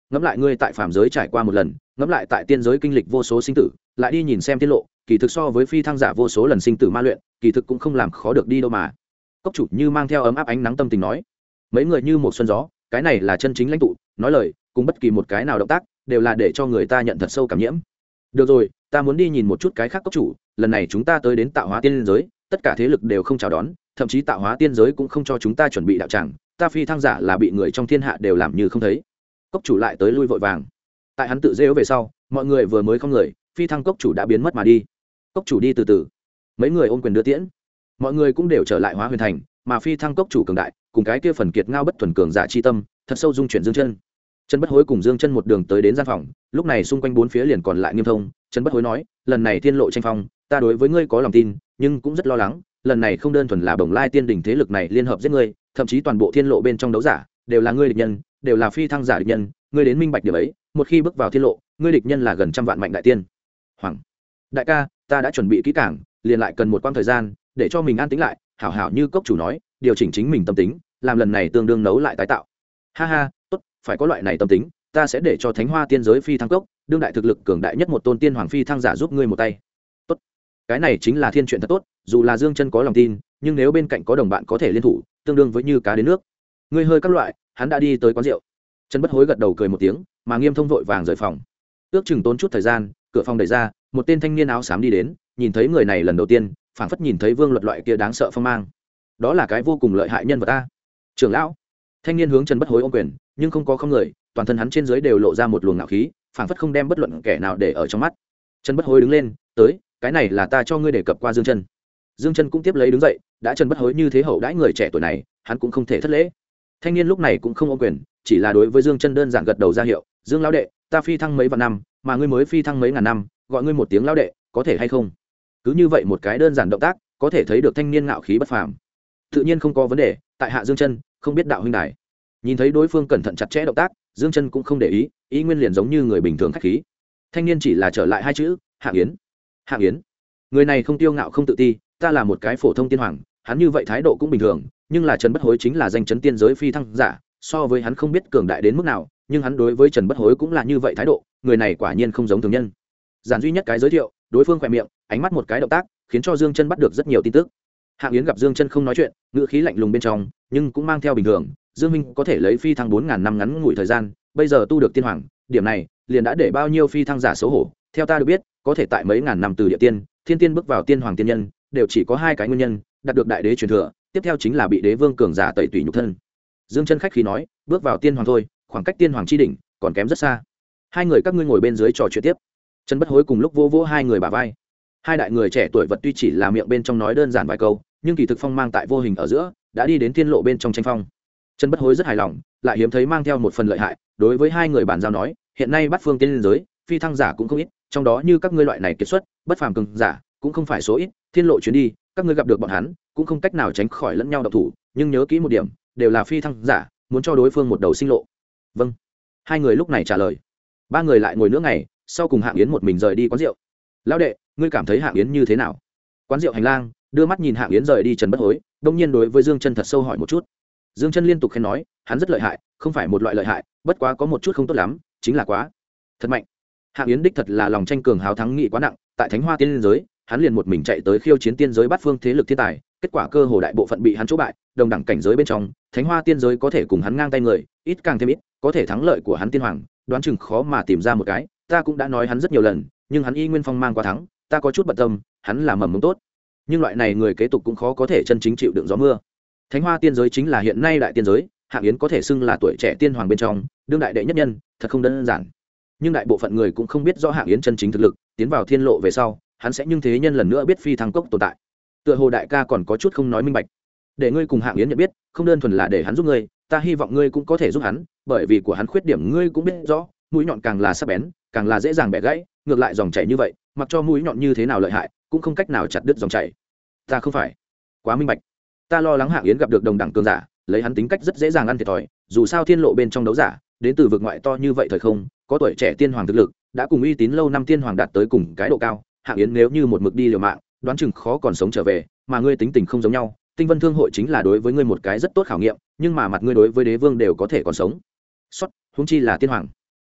ngẫm lại ngươi tại phàm giới trải qua một lần, ngẫm lại tại tiên giới kinh lịch vô số sinh tử, lại đi nhìn xem tiết lộ, kỳ thực so với phi thăng giả vô số lần sinh tử ma luyện, kỳ thực cũng không làm khó được đi đâu mà. Cốc chủ như mang theo ấm áp ánh nắng tâm tình nói. Mấy người như một xuân gió, cái này là chân chính lãnh tụ, nói lời cùng bất kỳ một cái nào động tác đều là để cho người ta nhận thật sâu cảm nhiễm. Được rồi, ta muốn đi nhìn một chút cái khác. Cốc chủ, lần này chúng ta tới đến tạo hóa tiên giới, tất cả thế lực đều không chào đón, thậm chí tạo hóa tiên giới cũng không cho chúng ta chuẩn bị đạo tràng, ta phi thăng giả là bị người trong thiên hạ đều làm như không thấy. Cốc chủ lại tới lui vội vàng. Tại hắn tự rêu về sau, mọi người vừa mới không người, phi thăng cốc chủ đã biến mất mà đi. Cốc chủ đi từ từ, mấy người ôm quyền đưa tiễn, mọi người cũng đều trở lại Hóa Huyền Thành, mà phi thăng cốc chủ cường đại cùng cái kia phần kiệt ngao bất thuần cường giả chi tâm thật sâu dung chuyển Dương Chân. Trần Bất Hối cùng Dương Chân một đường tới đến gian phòng, lúc này xung quanh bốn phía liền còn lại nghiêm thông. Trần Bất Hối nói, lần này thiên lộ tranh phong, ta đối với ngươi có lòng tin, nhưng cũng rất lo lắng, lần này không đơn thuần là Bồng Lai Tiên đỉnh thế lực này liên hợp giết ngươi, thậm chí toàn bộ thiên lộ bên trong đấu giả đều là ngươi địch nhân, đều là phi thăng giả địch nhân, ngươi đến minh bạch điểm ấy, một khi bước vào thiên lộ, ngươi địch nhân là gần trăm vạn mạnh đại tiên. Hoàng đại ca, ta đã chuẩn bị kỹ càng, liền lại cần một quãng thời gian để cho mình an tĩnh lại, hảo hảo như cốc chủ nói, điều chỉnh chính mình tâm tính, làm lần này tương đương nấu lại tái tạo. Ha ha, tốt, phải có loại này tâm tính, ta sẽ để cho Thánh Hoa tiên giới phi thăng cốc, đương đại thực lực cường đại nhất một tôn tiên hoàng phi thăng giả giúp ngươi một tay. Tốt, cái này chính là thiên chuyện thật tốt, dù là Dương Chân có lòng tin, nhưng nếu bên cạnh có đồng bạn có thể liên thủ, tương đương với như cá đến nước. Ngươi hơi các loại, hắn đã đi tới quán rượu. Trần Bất Hối gật đầu cười một tiếng, mà Nghiêm Thông vội vàng rời phòng. Ước chừng tốn chút thời gian, cửa phòng đẩy ra, một tên thanh niên áo xám đi đến, nhìn thấy người này lần đầu tiên, phảng phất nhìn thấy Vương Luật loại kia đáng sợ phong mang. Đó là cái vô cùng lợi hại nhân vật ta. Trưởng lão. Thanh niên hướng Trần Bất Hối ôm quyền, nhưng không có không người, toàn thân hắn trên dưới đều lộ ra một luồng ngạo khí, phảng phất không đem bất luận kẻ nào để ở trong mắt. Trần Bất Hối đứng lên, tới, cái này là ta cho ngươi đề cập qua Dương Chân. Dương Chân cũng tiếp lấy đứng dậy, đã Trần Bất Hối như thế hậu đãi người trẻ tuổi này, hắn cũng không thể thất lễ. Thanh niên lúc này cũng không ôm quyền, chỉ là đối với Dương Chân đơn giản gật đầu ra hiệu, Dương lão đệ, ta phi thăng mấy vạn năm, mà ngươi mới phi thăng mấy ngàn năm, gọi ngươi một tiếng lão đệ, có thể hay không? Cứ như vậy một cái đơn giản động tác, có thể thấy được thanh niên ngạo khí bất phàm. Tự nhiên không có vấn đề, tại hạ Dương Chân, không biết đạo huynh đài. Nhìn thấy đối phương cẩn thận chặt chẽ động tác, Dương Chân cũng không để ý, ý nguyên liền giống như người bình thường khách khí. Thanh niên chỉ là trở lại hai chữ, Hạng Yến. Hạng Yến. Người này không tiêu ngạo không tự ti, ta là một cái phổ thông tiên hoàng, hắn như vậy thái độ cũng bình thường, nhưng là Trần Bất Hối chính là danh chấn tiên giới phi thăng giả, so với hắn không biết cường đại đến mức nào, nhưng hắn đối với Trần Bất Hối cũng là như vậy thái độ, người này quả nhiên không giống thường nhân. Giản duy nhất cái giới thiệu, đối phương khỏe miệng, ánh mắt một cái động tác, khiến cho Dương Chân bắt được rất nhiều tin tức. Hạng Yến gặp Dương Chân không nói chuyện, ngữ khí lạnh lùng bên trong, nhưng cũng mang theo bình thường, Dương minh có thể lấy phi thăng 4000 năm ngắn ngủi thời gian, bây giờ tu được tiên hoàng, điểm này liền đã để bao nhiêu phi thăng giả xấu hổ. Theo ta được biết, có thể tại mấy ngàn năm từ địa tiên, thiên tiên bước vào tiên hoàng tiên nhân, đều chỉ có hai cái nguyên nhân, đạt được đại đế truyền thừa, tiếp theo chính là bị đế vương cường giả tẩy tủy nhục thân. Dương Chân khách khí nói, bước vào tiên hoàng thôi, khoảng cách tiên hoàng chi đỉnh còn kém rất xa. Hai người các ngươi ngồi bên dưới trò chuyện tiếp. Trần Bất Hối cùng lúc vỗ vỗ hai người bả vai. Hai đại người trẻ tuổi vật tuy chỉ là miệng bên trong nói đơn giản vài câu, nhưng kỳ thực phong mang tại vô hình ở giữa đã đi đến thiên lộ bên trong tranh phong. Trần Bất Hối rất hài lòng, lại hiếm thấy mang theo một phần lợi hại, đối với hai người bàn giao nói, hiện nay Bát Phương tiên giới, phi thăng giả cũng không ít, trong đó như các ngươi loại này kiệt xuất, bất phàm cường giả, cũng không phải số ít, thiên lộ chuyến đi, các ngươi gặp được bọn hắn, cũng không cách nào tránh khỏi lẫn nhau độc thủ, nhưng nhớ kỹ một điểm, đều là phi thăng giả, muốn cho đối phương một đầu sinh lộ. Vâng. Hai người lúc này trả lời. Ba người lại ngồi nửa ngày, sau cùng Hạng Yến một mình rời đi quán rượu. Lão đệ, ngươi cảm thấy Hạng Yến như thế nào? Quán rượu hành lang, đưa mắt nhìn Hạng Yến rời đi Trần Bất Hối, đông nhiên đối với Dương Chân thật sâu hỏi một chút. Dương Chân liên tục khen nói, hắn rất lợi hại, không phải một loại lợi hại, bất quá có một chút không tốt lắm, chính là quá thật mạnh. Hạng Yến đích thật là lòng tranh cường hào thắng nghị quá nặng, tại Thánh Hoa tiên giới, hắn liền một mình chạy tới khiêu chiến tiên giới bát phương thế lực thiên tài, kết quả cơ hồ đại bộ phận bị hắn chỗ bại, đồng đẳng cảnh giới bên trong, Thánh Hoa tiên giới có thể cùng hắn ngang tay người, ít càng thêm ít, có thể thắng lợi của hắn tiên hoàng, đoán chừng khó mà tìm ra một cái, ta cũng đã nói hắn rất nhiều lần, nhưng hắn y nguyên phong mang quá thắng, ta có chút bận tâm, hắn là mầm mống tốt, nhưng loại này người kế tục cũng khó có thể chân chính chịu đựng gió mưa. Thánh Hoa tiên giới chính là hiện nay đại tiên giới, Hạng Yến có thể xưng là tuổi trẻ tiên hoàng bên trong, đương đại đệ nhất nhân, thật không đơn giản. Nhưng đại bộ phận người cũng không biết rõ Hạng Yến chân chính thực lực, tiến vào thiên lộ về sau, hắn sẽ nhưng thế nhân lần nữa biết phi thăng cốc tồn tại. Tựa hồ đại ca còn có chút không nói minh bạch. Để ngươi cùng Hạng Yến nhận biết, không đơn thuần là để hắn giúp ngươi, ta hy vọng ngươi cũng có thể giúp hắn, bởi vì của hắn khuyết điểm ngươi cũng biết rõ, mũi nhọn càng là sắc bén, càng là dễ dàng bẻ gãy, ngược lại dòng chảy như vậy, mặc cho mũi nhọn như thế nào lợi hại, cũng không cách nào chặt đứt dòng chảy. Ta không phải quá minh bạch, ta lo lắng Hạng Yến gặp được đồng đẳng cường giả, lấy hắn tính cách rất dễ dàng ăn thiệt thòi, dù sao thiên lộ bên trong đấu giả, đến từ vực ngoại to như vậy thời không, có tuổi trẻ tiên hoàng thực lực, đã cùng uy tín lâu năm tiên hoàng đạt tới cùng cái độ cao, Hạng Yến nếu như một mực đi liều mạng, đoán chừng khó còn sống trở về, mà ngươi tính tình không giống nhau, Tinh Vân Thương hội chính là đối với ngươi một cái rất tốt khảo nghiệm, nhưng mà mặt ngươi đối với đế vương đều có thể còn sống. Sót, huống chi là tiên hoàng.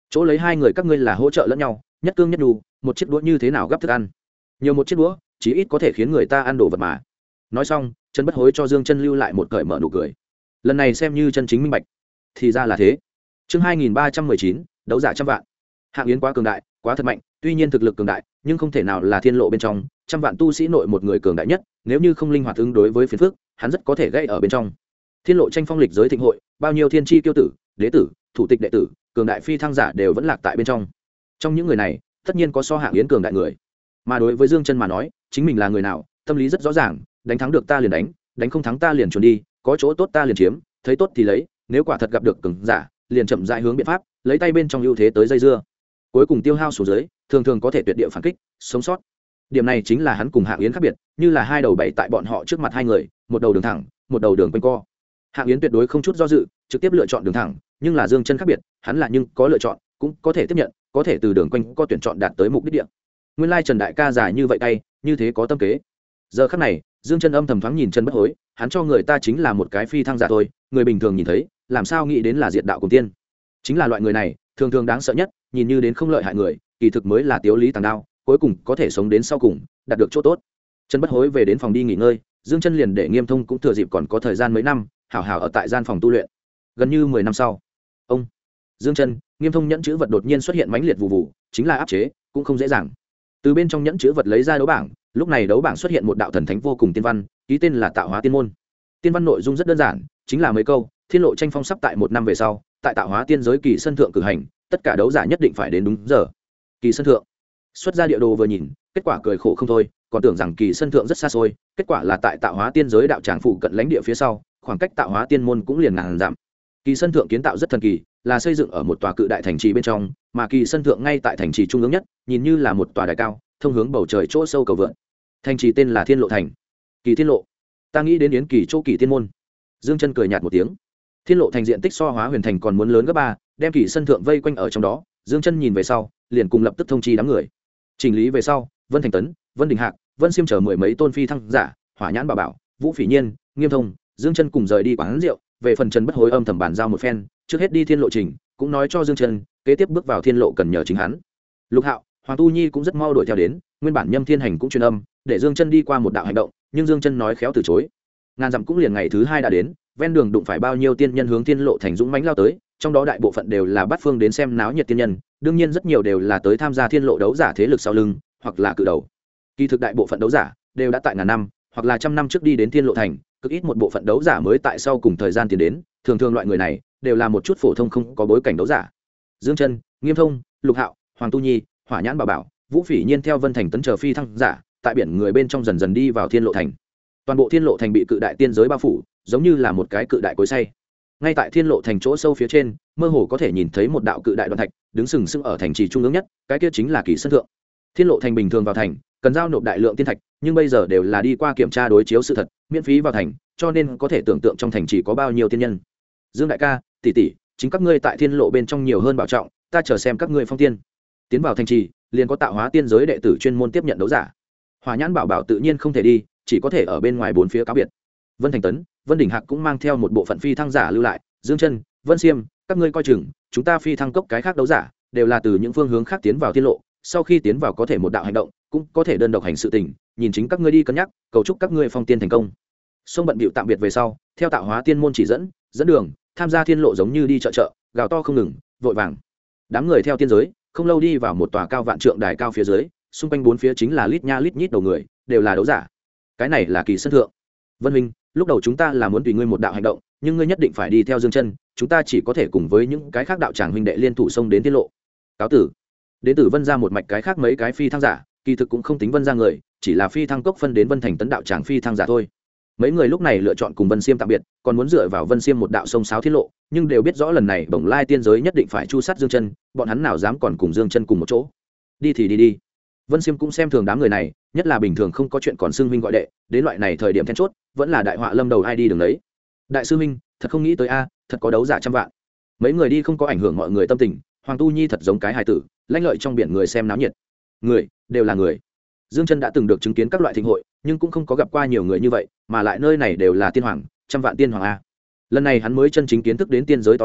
chỗ lấy hai người các ngươi là hỗ trợ lẫn nhau, nhất cương nhất đù, một chiếc đũa như thế nào gắp thức ăn, nhiều một chiếc đũa chí ít có thể khiến người ta ăn đồ vật mà. Nói xong Trần Bất Hối cho Dương Chân lưu lại một cởi mở nụ cười, lần này xem như chân chính minh bạch. Thì ra là thế. Chương 2319, đấu giả trăm vạn. Hạng Yến quá cường đại, quá thật mạnh, tuy nhiên thực lực cường đại nhưng không thể nào là thiên lộ bên trong trăm vạn tu sĩ nội một người cường đại nhất, nếu như không linh hoạt ứng đối với phiền phức hắn rất có thể gây ở bên trong. Thiên lộ tranh phong lịch giới thịnh hội, bao nhiêu thiên chi tiêu tử, đế tử, thủ tịch đệ tử, cường đại phi thăng giả đều vẫn lạc tại bên trong. Trong những người này tất nhiên có so Hạng Yến cường đại người, mà đối với Dương Chân mà nói chính mình là người nào tâm lý rất rõ ràng, đánh thắng được ta liền đánh, đánh không thắng ta liền trốn đi, có chỗ tốt ta liền chiếm, thấy tốt thì lấy, nếu quả thật gặp được cường giả liền chậm rãi hướng biện pháp lấy tay bên trong ưu thế tới dây dưa, cuối cùng tiêu hao xuống dưới thường thường có thể tuyệt địa phản kích sống sót. Điểm này chính là hắn cùng Hạng Yến khác biệt, như là hai đầu bảy tại bọn họ trước mặt hai người, một đầu đường thẳng một đầu đường quanh co. Hạng Yến tuyệt đối không chút do dự trực tiếp lựa chọn đường thẳng, nhưng là Dương Chân khác biệt, hắn là nhưng có lựa chọn cũng có thể tiếp nhận, có thể từ đường quanh co tuyển chọn đạt tới mục đích địa. Nguyên lai Trần đại ca dài như vậy tay như thế có tâm kế. Giờ khắc này Dương Chân âm thầm thoáng nhìn Trần Bất Hối, hắn cho người ta chính là một cái phi thăng giả thôi, người bình thường nhìn thấy làm sao nghĩ đến là diệt đạo cùng tiên. Chính là loại người này thường thường đáng sợ nhất, nhìn như đến không lợi hại người kỳ thực mới là tiếu lý tàng đao, cuối cùng có thể sống đến sau cùng đạt được chỗ tốt. Trần Bất Hối về đến phòng đi nghỉ ngơi, Dương Chân liền để Nghiêm Thông cũng thừa dịp còn có thời gian mấy năm hảo hảo ở tại gian phòng tu luyện. Gần như 10 năm sau, ông Dương Chân, Nghiêm Thông nhẫn chữ vật đột nhiên xuất hiện mãnh liệt vụ vụ, chính là áp chế cũng không dễ dàng. Từ bên trong nhẫn chữ vật lấy ra đấu bảng, lúc này đấu bảng xuất hiện một đạo thần thánh vô cùng tiên văn, ký tên là Tạo Hóa Tiên môn. Tiên văn nội dung rất đơn giản, chính là mấy câu: thiên lộ tranh phong sắp tại 1 năm về sau tại Tạo Hóa Tiên giới Kỳ Sân thượng cử hành, tất cả đấu giả nhất định phải đến đúng giờ. Kỳ Sân thượng xuất ra địa đồ vừa nhìn, kết quả cười khổ không thôi, còn tưởng rằng Kỳ Sân thượng rất xa xôi, kết quả là tại Tạo Hóa Tiên giới đạo tràng phụ cận lãnh địa phía sau, khoảng cách Tạo Hóa Tiên môn cũng liền ngàn dặm. Kỳ Sân thượng kiến tạo rất thần kỳ, là xây dựng ở một tòa cự đại thành trì bên trong, mà Kỳ Sân thượng ngay tại thành trì trung ương nhất, nhìn như là một tòa đài cao thông hướng bầu trời chỗ sâu cầu vượn. Thành trì tên là Thiên Lộ thành. Kỳ Thiên Lộ, ta nghĩ đến Yến Kỳ chỗ Kỳ Tiên môn. Dương Chân cười nhạt một tiếng. Thiên Lộ thành diện tích so Hóa Huyền thành còn muốn lớn gấp 3, đem Kỳ Sân thượng vây quanh ở trong đó. Dương Chân nhìn về sau liền cùng lập tức thông chi đám người chỉnh lý về sau, Vân Thành Tấn, Vân Đình Hạc, Vân Xiêm chờ 10 mấy tôn phi thăng giả, Hỏa Nhãn Bảo Bảo, Vũ Phỉ Nhiên, Nghiêm Thông, Dương Chân cùng rời đi quán rượu. Về phần Trần Bất Hối âm thầm bàn giao một phen, trước hết đi thiên lộ trình, cũng nói cho Dương Chân kế tiếp bước vào thiên lộ cần nhờ chính hắn. Lục Hạo, Hoàng Tu Nhi cũng rất mau đuổi theo đến, nguyên bản Nhâm Thiên Hành cũng truyền âm để Dương Chân đi qua một đạo hành động, nhưng Dương Chân nói khéo từ chối. Ngàn dặm cũng liền ngày thứ 2 đã đến, ven đường đụng phải bao nhiêu tiên nhân hướng thiên lộ thành dũng mãnh lao tới, trong đó đại bộ phận đều là bát phương đến xem náo nhiệt tiên nhân, đương nhiên rất nhiều đều là tới tham gia thiên lộ đấu giả thế lực sau lưng, hoặc là cự đầu. Kỳ thực đại bộ phận đấu giả đều đã tại ngàn năm hoặc là trăm năm trước đi đến thiên lộ thành, cực ít một bộ phận đấu giả mới tại sau cùng thời gian tiến đến, thường thường loại người này đều là một chút phổ thông không có bối cảnh đấu giả. Dương Chân, Nghiêm Thông, Lục Hạo, Hoàng Tu Nhi, Hỏa Nhãn Bảo Bảo, Vũ Phỉ Nhiên theo Vân Thành Tấn chờ phi thăng giả, tại biển người bên trong dần dần đi vào thiên lộ thành. Toàn bộ thiên lộ thành bị cự đại tiên giới bao phủ, giống như là một cái cự đại cối xay. Ngay tại thiên lộ thành chỗ sâu phía trên, mơ hồ có thể nhìn thấy một đạo cự đại đoạn thạch đứng sừng sững ở thành trì trung ương nhất, cái kia chính là Kỳ Sân thượng. Thiên lộ thành bình thường vào thành cần giao nộp đại lượng tiên thạch, nhưng bây giờ đều là đi qua kiểm tra đối chiếu sự thật, miễn phí vào thành, cho nên có thể tưởng tượng trong thành trì có bao nhiêu tiên nhân. Dương đại ca, tỷ tỷ, chính các ngươi tại thiên lộ bên trong nhiều hơn bảo trọng, ta chờ xem các ngươi phong tiên. Tiến vào thành trì liền có Tạo Hóa Tiên giới đệ tử chuyên môn tiếp nhận đấu giả. Hỏa Nhãn Bảo Bảo tự nhiên không thể đi, chỉ có thể ở bên ngoài bốn phía cáo biệt. Vân Thành Tấn, Vân Đình Hạc cũng mang theo một bộ phận phi thăng giả lưu lại. Dương Chân, Vân Xiêm, các ngươi coi chừng, chúng ta phi thăng cốc cái khác đấu giả đều là từ những phương hướng khác tiến vào thiên lộ, sau khi tiến vào có thể một đạo hành động, cũng có thể đơn độc hành sự tình, nhìn chính các ngươi đi cân nhắc, cầu chúc các ngươi phong tiên thành công. Song bận bịu tạm biệt về sau, theo Tạo Hóa Tiên môn chỉ dẫn đường, tham gia thiên lộ giống như đi chợ, gào to không ngừng, vội vàng. Đám người theo tiên giới, không lâu đi vào một tòa cao vạn trượng đài cao phía dưới, xung quanh bốn phía chính là lít nha lít nhít đầu người, đều là đấu giả. Cái này là Kỳ Sân thượng. Vân Minh, lúc đầu chúng ta là muốn tùy ngươi một đạo hành động, nhưng ngươi nhất định phải đi theo Dương Chân, chúng ta chỉ có thể cùng với những cái khác đạo tràng huynh đệ liên thủ xông đến tiết lộ. Cáo tử. Đến từ Vân gia một mạch cái khác mấy cái phi thăng giả, kỳ thực cũng không tính Vân gia người, chỉ là phi thăng cốc phân đến Vân Thành Tấn đạo tràng phi thăng giả thôi. Mấy người lúc này lựa chọn cùng Vân Xiêm tạm biệt, còn muốn dựa vào Vân Xiêm một đạo sông sáo tiết lộ, nhưng đều biết rõ lần này Bồng Lai tiên giới nhất định phải chu sát Dương Chân, bọn hắn nào dám còn cùng Dương Chân cùng một chỗ. Đi thì đi. Vân Xiêm cũng xem thường đám người này, nhất là bình thường không có chuyện còn xưng huynh gọi đệ, đến loại này thời điểm then chốt, vẫn là đại họa lâm đầu ai đi đường đấy. Đại sư huynh, thật không nghĩ tới a, thật có đấu giả trăm vạn. Mấy người đi không có ảnh hưởng mọi người tâm tình, Hoàng Tu Nhi thật giống cái hài tử, lanh lợi trong biển người xem náo nhiệt. Người, đều là người. Dương Chân đã từng được chứng kiến các loại thịnh hội, nhưng cũng không có gặp qua nhiều người như vậy, mà lại nơi này đều là tiên hoàng, trăm vạn tiên hoàng a. Lần này hắn mới chân chính kiến thức đến tiên giới to lớn,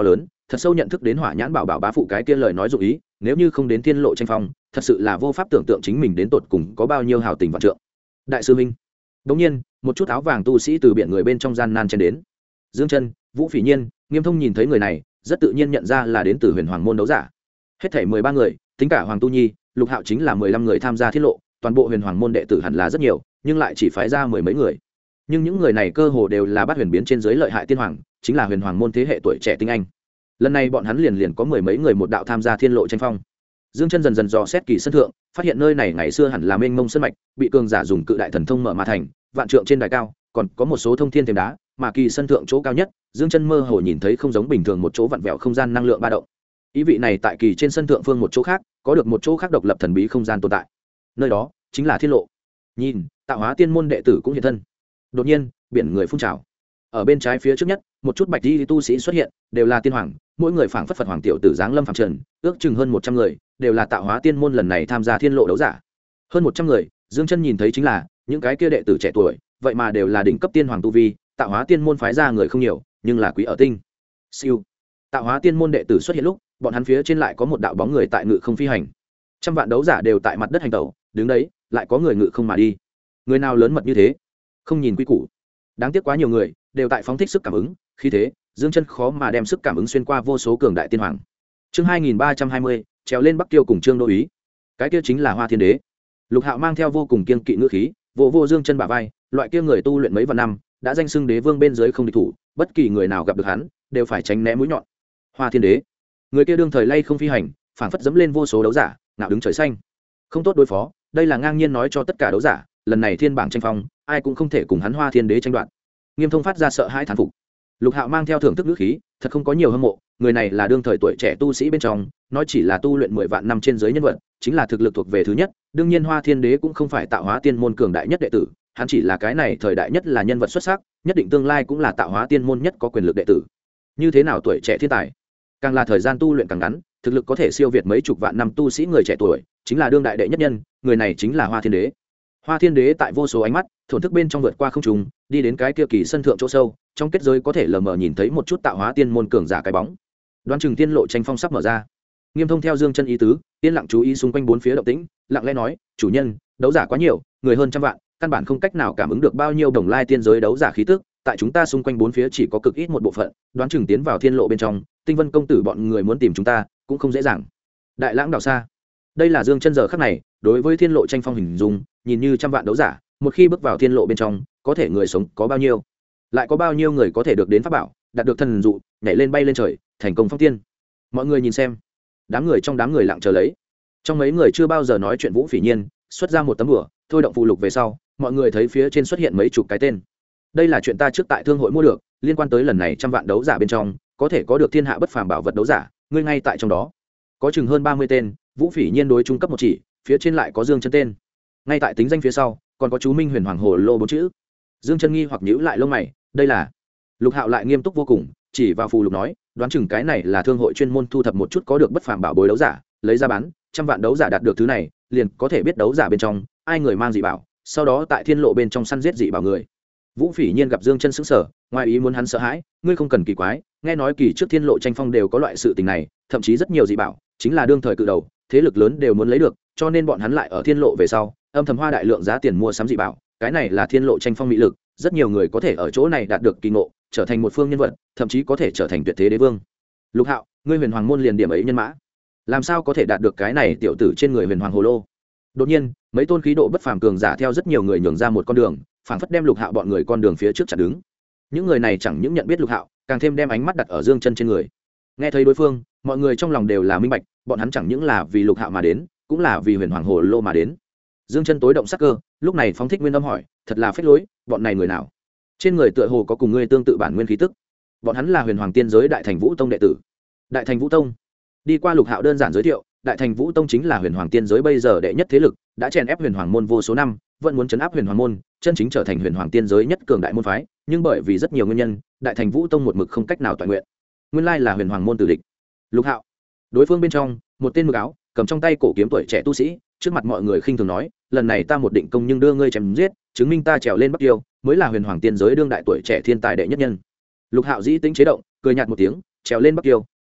thật sâu nhận thức đến Hỏa Nhãn Bảo Bảo bá phụ cái kia lời nói dụ ý, nếu như không đến thiên lộ tranh phong, thật sự là vô pháp tưởng tượng chính mình đến tột cùng có bao nhiêu hào tình vạn trượng. Đại sư huynh. Đống nhiên, một chút áo vàng tu sĩ từ biển người bên trong gian nan chen đến. Dương Chân, Vũ Phỉ Nhiên, Nghiêm Thông nhìn thấy người này, rất tự nhiên nhận ra là đến từ Huyền Hoàng môn đấu giả. Hết thảy 13 người, tính cả Hoàng Tu Nhi, Lục Hạo chính là 15 người tham gia thiết lộ, toàn bộ Huyền Hoàng môn đệ tử hẳn là rất nhiều, nhưng lại chỉ phái ra mười mấy người. Nhưng những người này cơ hồ đều là bát huyền biến trên dưới lợi hại tiên hoàng, chính là Huyền Hoàng môn thế hệ tuổi trẻ tinh anh. Lần này bọn hắn liền có mười mấy người một đạo tham gia thiên lộ tranh phong. Dương Chân dần dần dò xét kỳ sân thượng, phát hiện nơi này ngày xưa hẳn là mênh mông sơn mạch, bị cường giả dùng cự đại thần thông mở mà thành, vạn trượng trên đài cao, còn có một số thông thiên thềm đá, mà kỳ sân thượng chỗ cao nhất, Dương Chân mơ hồ nhìn thấy không giống bình thường một chỗ vặn vẹo không gian năng lượng ba động. Ý vị này tại kỳ trên sân thượng phương một chỗ khác, có được một chỗ khác độc lập thần bí không gian tồn tại. Nơi đó chính là thiên lộ. Nhìn, Tạo Hóa Tiên môn đệ tử cũng hiện thân. Đột nhiên, biển người phun trào. Ở bên trái phía trước nhất, một chút bạch y tu sĩ xuất hiện, đều là tiên hoàng, mỗi người phảng phất Phật hoàng tiểu tử giáng lâm phàm trần, ước chừng hơn 100 người, đều là Tạo Hóa Tiên môn lần này tham gia thiên lộ đấu giả. Hơn 100 người, Dương Chân nhìn thấy chính là những cái kia đệ tử trẻ tuổi, vậy mà đều là đỉnh cấp tiên hoàng tu vi, Tạo Hóa Tiên môn phái ra người không nhiều, nhưng là quý ở tinh. Siêu. Tạo Hóa Tiên môn đệ tử xuất hiện lúc, bọn hắn phía trên lại có một đạo bóng người tại ngự không phi hành. Trăm vạn đấu giả đều tại mặt đất hành tẩu, đứng đấy, lại có người ngự không mà đi. Người nào lớn mật như thế? Không nhìn quy củ. Đáng tiếc quá nhiều người đều tại phóng thích sức cảm ứng, khi thế, Dương Chân khó mà đem sức cảm ứng xuyên qua vô số cường đại tiên hoàng. Chương 2320, trèo lên Bắc Tiêu cùng Trương Đô Úy. Cái kia chính là Hoa Thiên Đế. Lục Hạo mang theo vô cùng kiên kỵ ngữ khí, vô Dương Chân bả vai, loại kia người tu luyện mấy vạn năm, đã danh xưng đế vương bên dưới không địch thủ, bất kỳ người nào gặp được hắn, đều phải tránh né mũi nhọn. Hoa Thiên Đế, người kia đương thời lay không phi hành, phảng phất dẫm lên vô số đấu giả, ngạo đứng trời xanh. Không tốt đối phó, đây là ngang nhiên nói cho tất cả đấu giả, lần này thiên bảng tranh phong, ai cũng không thể cùng hắn Hoa Thiên Đế tranh đoạt. Nghiêm Thông phát ra sợ hãi thán phục. Lục Hạo mang theo thưởng thức ngữ khí, thật không có nhiều hâm mộ, người này là đương thời tuổi trẻ tu sĩ bên trong, nói chỉ là tu luyện 10 vạn năm trên dưới nhân vật, chính là thực lực thuộc về thứ nhất, đương nhiên Hoa Thiên Đế cũng không phải Tạo Hóa Tiên môn cường đại nhất đệ tử, hắn chỉ là cái này thời đại nhất là nhân vật xuất sắc, nhất định tương lai cũng là Tạo Hóa Tiên môn nhất có quyền lực đệ tử. Như thế nào tuổi trẻ thiên tài, càng là thời gian tu luyện càng ngắn, thực lực có thể siêu việt mấy chục vạn năm tu sĩ người trẻ tuổi, chính là đương đại đệ nhất nhân, người này chính là Hoa Thiên Đế. Hoa Thiên Đế tại vô số ánh mắt thổn thức bên trong vượt qua không trung, đi đến cái kia kỳ sân thượng chỗ sâu, trong kết giới có thể lờ mờ nhìn thấy một chút Tạo Hóa Tiên môn cường giả cái bóng. Đoán chừng tiên lộ tranh phong sắp mở ra. Nghiêm Thông theo Dương Chân ý tứ, yên lặng chú ý xung quanh bốn phía động tĩnh, lặng lẽ nói, chủ nhân, đấu giả quá nhiều, người hơn trăm vạn, căn bản không cách nào cảm ứng được bao nhiêu đồng lai tiên giới đấu giả khí tức, tại chúng ta xung quanh bốn phía chỉ có cực ít một bộ phận, đoán chừng tiến vào thiên lộ bên trong, Tinh Vân công tử bọn người muốn tìm chúng ta, cũng không dễ dàng. Đại lãng đảo xa. Đây là Dương Chân giờ khắc này, đối với thiên lộ tranh phong hình dung, nhìn như trăm vạn đấu giả, một khi bước vào thiên lộ bên trong, có thể người sống có bao nhiêu, lại có bao nhiêu người có thể được đến pháp bảo, đạt được thần dụ, nhảy lên bay lên trời, thành công phong tiên. Mọi người nhìn xem. Đám người trong đám người lặng chờ lấy. Trong mấy người chưa bao giờ nói chuyện Vũ Phỉ Nhiên, xuất ra một tấm bùa, thôi động phù lục về sau, mọi người thấy phía trên xuất hiện mấy chục cái tên. Đây là chuyện ta trước tại thương hội mua được, liên quan tới lần này trăm vạn đấu giả bên trong, có thể có được thiên hạ bất phàm bảo vật đấu giả, ngươi ngay tại trong đó. Có chừng hơn 30 tên, Vũ Phỉ Nhiên đối trung cấp một chỉ, phía trên lại có Dương Chân tên. Ngay tại tính danh phía sau, còn có chú Minh Huyền Hoàng Hồ Lô 4 chữ. Dương Chân nghi hoặc nhíu lại lông mày, đây là? Lục Hạo lại nghiêm túc vô cùng, chỉ vào phù lục nói, đoán chừng cái này là thương hội chuyên môn thu thập một chút có được bất phàm bảo bối đấu giả, lấy ra bán, trăm vạn đấu giả đạt được thứ này, liền có thể biết đấu giả bên trong ai người mang dị bảo, sau đó tại thiên lộ bên trong săn giết dị bảo người. Vũ Phỉ Nhiên gặp Dương Chân sững sờ, ngoài ý muốn hắn sợ hãi, ngươi không cần kỳ quái, nghe nói kỳ trước thiên lộ tranh phong đều có loại sự tình này, thậm chí rất nhiều dị bảo, chính là đương thời cự đầu, thế lực lớn đều muốn lấy được, cho nên bọn hắn lại ở thiên lộ về sau, âm thầm hoa đại lượng giá tiền mua sắm dị bảo, cái này là thiên lộ tranh phong mỹ lực, rất nhiều người có thể ở chỗ này đạt được kỳ ngộ, trở thành một phương nhân vật, thậm chí có thể trở thành tuyệt thế đế vương. Lục Hạo, ngươi Huyền Hoàng môn liền điểm ấy nhân mã, làm sao có thể đạt được cái này tiểu tử trên người Huyền Hoàng hồ lô? Đột nhiên, mấy tôn khí độ bất phàm cường giả theo rất nhiều người nhường ra một con đường, phảng phất đem Lục Hạo bọn người con đường phía trước chặn đứng. Những người này chẳng những nhận biết Lục Hạo, càng thêm đem ánh mắt đặt ở Dương Chân trên người. Nghe thấy đối phương, mọi người trong lòng đều là minh bạch, bọn hắn chẳng những là vì Lục Hạo mà đến, cũng là vì Huyền Hoàng hồ lô mà đến. Dương Chân tối động sắc cơ, lúc này phóng thích nguyên âm hỏi, thật là phế lối, bọn này người nào? Trên người tựa hồ có cùng ngươi tương tự bản nguyên khí tức. Bọn hắn là Huyền Hoàng tiên giới Đại Thành Vũ Tông đệ tử. Đại Thành Vũ Tông. Đi qua Lục Hạo đơn giản giới thiệu, Đại Thành Vũ Tông chính là Huyền Hoàng tiên giới bây giờ đệ nhất thế lực, đã chèn ép Huyền Hoàng môn vô số năm, vẫn muốn trấn áp Huyền Hoàng môn, chân chính trở thành Huyền Hoàng tiên giới nhất cường đại môn phái, nhưng bởi vì rất nhiều nguyên nhân, Đại Thành Vũ Tông một mực không cách nào toàn nguyện. Nguyên lai là Huyền Hoàng môn tử địch. Lục Hạo. Đối phương bên trong, một tên mực áo, cầm trong tay cổ kiếm tuổi trẻ tu sĩ, trước mặt mọi người khinh thường nói, lần này ta một định công nhưng đưa ngươi chém giết, chứng minh ta trèo lên Bắc Tiêu, mới là Huyền Hoàng tiên giới đương đại tuổi trẻ thiên tài đệ nhất nhân. Lục Hạo dĩ tính chế động, cười nhạt một tiếng, trèo lên Bắc Tiêu,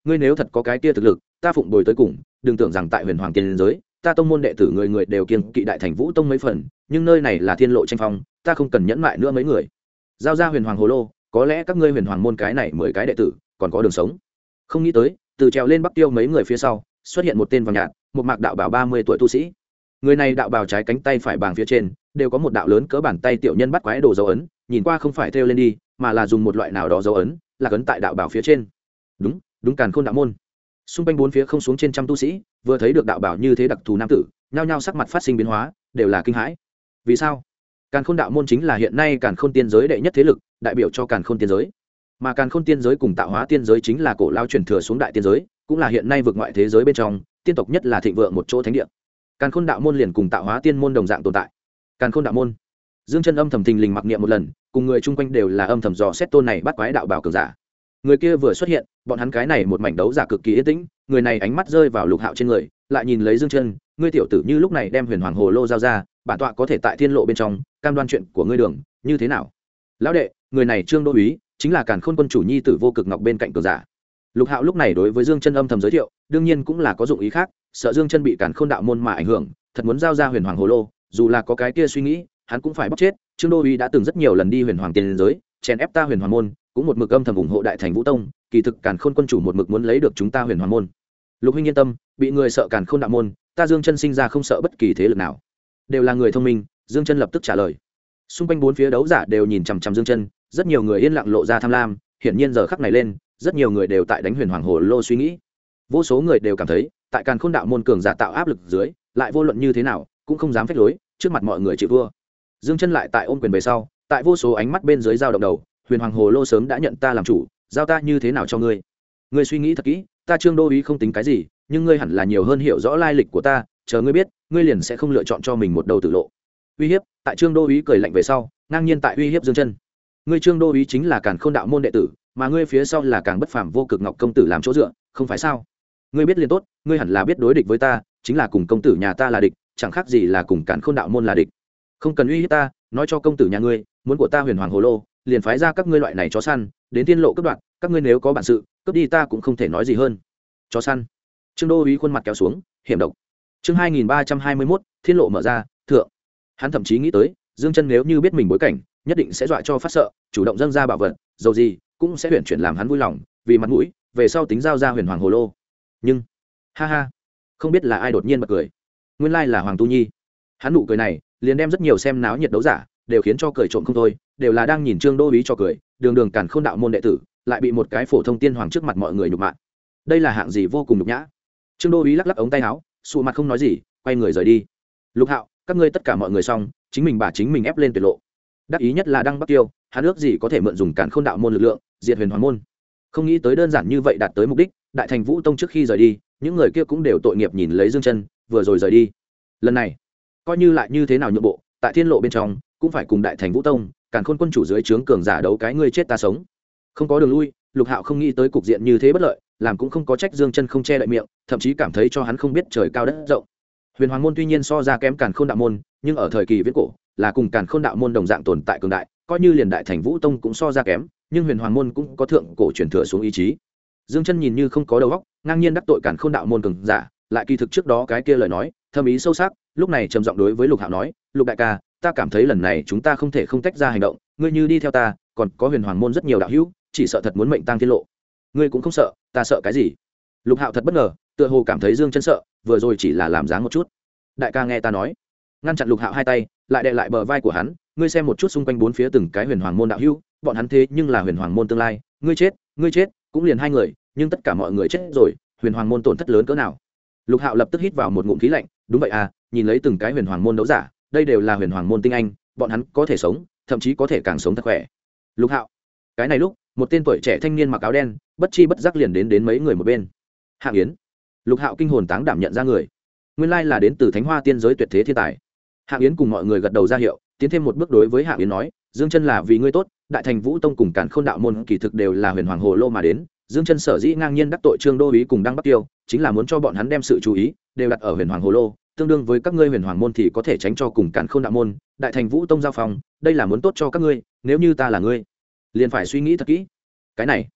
ngươi nếu thật có cái kia thực lực ta phụng bồi tới cùng, đừng tưởng rằng tại huyền hoàng tiên giới ta tông môn đệ tử người người đều kiêng kỵ đại thành vũ tông mấy phần, nhưng nơi này là thiên lộ tranh phong, ta không cần nhẫn mại nữa mấy người. Giao ra huyền hoàng hồ lô, có lẽ các ngươi huyền hoàng môn cái này 10 cái đệ tử còn có đường sống. Không nghĩ tới từ trèo lên bắc tiêu mấy người phía sau xuất hiện một tên vàng nhạt một mạc đạo bảo 30 tuổi tu sĩ. Người này đạo bào trái cánh tay phải bàng phía trên đều có một đạo lớn cỡ bàn tay tiểu nhân bắt quái đồ dấu ấn, nhìn qua không phải thêu lên đi mà là dùng một loại nào đó dấu ấn là ấn tại đạo bào phía trên. Đúng Càn Khôn đạo môn. Xung quanh bốn phía không xuống trên trăm tu sĩ vừa thấy được đạo bảo như thế đặc thù nam tử, nhao nhao sắc mặt phát sinh biến hóa, đều là kinh hãi. Vì sao? Càn Khôn đạo môn chính là hiện nay Càn Khôn tiên giới đệ nhất thế lực, đại biểu cho Càn Khôn tiên giới. Mà Càn Khôn tiên giới cùng Tạo Hóa tiên giới chính là cổ lao truyền thừa xuống đại tiên giới, cũng là hiện nay vực ngoại thế giới bên trong tiên tộc nhất là thịnh vượng một chỗ thánh địa. Càn Khôn đạo môn liền cùng Tạo Hóa tiên môn đồng dạng tồn tại. Càn Khôn đạo môn. Dương Chân âm thầm thình lình mặc niệm một lần, cùng người chung quanh đều là âm thầm dò xét tôn này bắt quái đạo bảo cường giả. Người kia vừa xuất hiện, bọn hắn cái này một mảnh đấu giả cực kỳ yên tĩnh, người này ánh mắt rơi vào Lục Hạo trên người, lại nhìn lấy Dương Chân, ngươi tiểu tử như lúc này đem huyền hoàng hồ lô giao ra, bản tọa có thể tại thiên lộ bên trong cam đoan chuyện của ngươi đường như thế nào? Lão đệ, người này Trương Đô úy, chính là Càn Khôn quân chủ nhi tử Vô Cực Ngọc bên cạnh cường giả. Lục Hạo lúc này đối với Dương Chân âm thầm giới thiệu, đương nhiên cũng là có dụng ý khác, sợ Dương Chân bị Càn Khôn đạo môn mà ảnh hưởng, thật muốn giao ra huyền hoàng hồ lô, dù là có cái kia suy nghĩ, hắn cũng phải bóc chết. Trương Đô úy đã từng rất nhiều lần đi huyền hoàng tiên giới, chèn ép ta huyền hoàng môn, cũng một mực âm thầm ủng hộ đại thành vũ tông, kỳ thực Càn Khôn quân chủ một mực muốn lấy được chúng ta huyền hoàng môn. Lục huynh yên tâm, bị người sợ Càn Khôn đạo môn, ta Dương Chân sinh ra không sợ bất kỳ thế lực nào, đều là người thông minh. Dương Chân lập tức trả lời. Xung quanh bốn phía đấu giả đều nhìn chằm chằm Dương Chân, rất nhiều người yên lặng lộ ra tham lam, hiển nhiên giờ khắc này lên, rất nhiều người đều tại đánh huyền hoàng hồ lô suy nghĩ. Vô số người đều cảm thấy, tại Càn Khôn đạo môn cường giả tạo áp lực dưới, lại vô luận như thế nào, cũng không dám phách lối, trước mặt mọi người chịu thua. Dương Chân lại tại ôm quyền về sau, tại vô số ánh mắt bên dưới giao động đầu, huyền hoàng hồ lô sớm đã nhận ta làm chủ, giao ta như thế nào cho ngươi? Ngươi suy nghĩ thật kỹ, ta Trương Đô úy không tính cái gì, nhưng ngươi hẳn là nhiều hơn hiểu rõ lai lịch của ta, chờ ngươi biết, ngươi liền sẽ không lựa chọn cho mình một đầu tử lộ. Uy hiếp, tại Trương Đô úy cười lạnh về sau, ngang nhiên tại uy hiếp Dương Chân. Ngươi Trương Đô úy chính là Càn Khôn đạo môn đệ tử, mà ngươi phía sau là càng bất phàm Vô Cực Ngọc công tử làm chỗ dựa, không phải sao? Ngươi biết liền tốt, ngươi hẳn là biết đối địch với ta, chính là cùng công tử nhà ta là địch, chẳng khác gì là cùng Càn Khôn đạo môn là địch. Không cần uy hiếp ta, nói cho công tử nhà ngươi, muốn của ta huyền hoàng hồ lô, liền phái ra các ngươi loại này chó săn, đến tiên lộ cướp đoạt, các ngươi nếu có bản sự, cướp đi ta cũng không thể nói gì hơn. Chó săn. Trương Đô úy khuôn mặt kéo xuống, hiểm độc. Chương 2321, thiên lộ mở ra, thượng. Hắn thậm chí nghĩ tới, Dương Chân nếu như biết mình bối cảnh, nhất định sẽ dọa cho phát sợ, chủ động dâng ra bảo vật, dầu gì cũng sẽ huyền chuyển làm hắn vui lòng, vì mặt mũi, về sau tính giao ra huyền hoàng hồ lô. Nhưng, ha ha, không biết là ai đột nhiên bật cười. Nguyên lai là Hoàng Tu Nhi. Hắn nụ cười này, liền đem rất nhiều xem náo nhiệt đấu giả đều khiến cho cười trộm không thôi, đều là đang nhìn Trương Đô úy cho cười, đường đường Càn Khôn đạo môn đệ tử, lại bị một cái phổ thông tiên hoàng trước mặt mọi người nhục mạ. Đây là hạng gì vô cùng nhục nhã. Trương Đô úy lắc lắc ống tay áo, sụ mặt không nói gì, quay người rời đi. Lục Hạo, các ngươi tất cả mọi người xong, chính mình bà chính mình ép lên tuyệt lộ. Đắc ý nhất là Đăng Bắc Tiêu, hắn ước gì có thể mượn dùng Càn Khôn đạo môn lực lượng diệt huyền hoàng môn, không nghĩ tới đơn giản như vậy đạt tới mục đích. Đại thành vũ tông trước khi rời đi, những người kia cũng đều tội nghiệp nhìn lấy Dương Chân, vừa rồi rời đi. Lần này coi như lại như thế nào nhượng bộ, tại thiên lộ bên trong cũng phải cùng đại thành vũ tông Càn Khôn quân chủ dưới trướng cường giả đấu cái ngươi chết ta sống, không có đường lui. Lục Hạo không nghĩ tới cục diện như thế bất lợi, làm cũng không có trách Dương Chân không che đậy miệng, thậm chí cảm thấy cho hắn không biết trời cao đất rộng. Huyền hoàng môn tuy nhiên so ra kém Càn Khôn đạo môn, nhưng ở thời kỳ viễn cổ là cùng Càn Khôn đạo môn đồng dạng tồn tại cường đại, coi như liền đại thành vũ tông cũng so ra kém, nhưng huyền hoàng môn cũng có thượng cổ truyền thừa xuống ý chí. Dương Chân nhìn như không có đầu óc, ngang nhiên đắc tội Càn Khôn đạo môn cường giả, lại kỳ thực trước đó cái kia lời nói thâm ý sâu sắc. Lúc này trầm giọng đối với Lục Hạo nói, Lục đại ca, ta cảm thấy lần này chúng ta không thể không tách ra hành động, ngươi như đi theo ta, còn có huyền hoàng môn rất nhiều đạo hữu, chỉ sợ thật muốn mệnh tang thiên lộ. Ngươi cũng không sợ, ta sợ cái gì? Lục Hạo thật bất ngờ, tựa hồ cảm thấy Dương Chân sợ, vừa rồi chỉ là làm dáng một chút. Đại ca nghe ta nói. Ngăn chặn Lục Hạo hai tay, lại đè lại bờ vai của hắn, ngươi xem một chút xung quanh bốn phía từng cái huyền hoàng môn đạo hữu, bọn hắn thế nhưng là huyền hoàng môn tương lai, ngươi chết, cũng liền hai người, nhưng tất cả mọi người chết rồi, huyền hoàng môn tổn thất lớn cỡ nào? Lục Hạo lập tức hít vào một ngụm khí lạnh, đúng vậy à, nhìn lấy từng cái huyền hoàng môn đấu giả, đây đều là huyền hoàng môn tinh anh, bọn hắn có thể sống, thậm chí có thể càng sống thật khỏe. Lục Hạo. Cái này lúc, một tên tuổi trẻ thanh niên mặc áo đen, bất chi bất giác liền đến mấy người một bên. Hạng Yến. Lục Hạo kinh hồn táng đảm nhận ra người, nguyên lai là đến từ Thánh Hoa tiên giới tuyệt thế thiên tài. Hạng Yến cùng mọi người gật đầu ra hiệu, tiến thêm một bước đối với Hạng Yến nói, Dương Chân là vì ngươi tốt, đại thành vũ tông cùng Càn Khôn đạo môn kỳ thực đều là huyền hoàng hồ lô mà đến. Dương Chân sở dĩ ngang nhiên đắc tội Trương Đô úy cùng Đăng Bắc Tiêu, chính là muốn cho bọn hắn đem sự chú ý đều đặt ở huyền hoàng hồ lô, tương đương với các ngươi huyền hoàng môn thì có thể tránh cho cùng Càn Khôn đạo môn, đại thành vũ tông giao phòng, đây là muốn tốt cho các ngươi, nếu như ta là ngươi, liền phải suy nghĩ thật kỹ. Cái này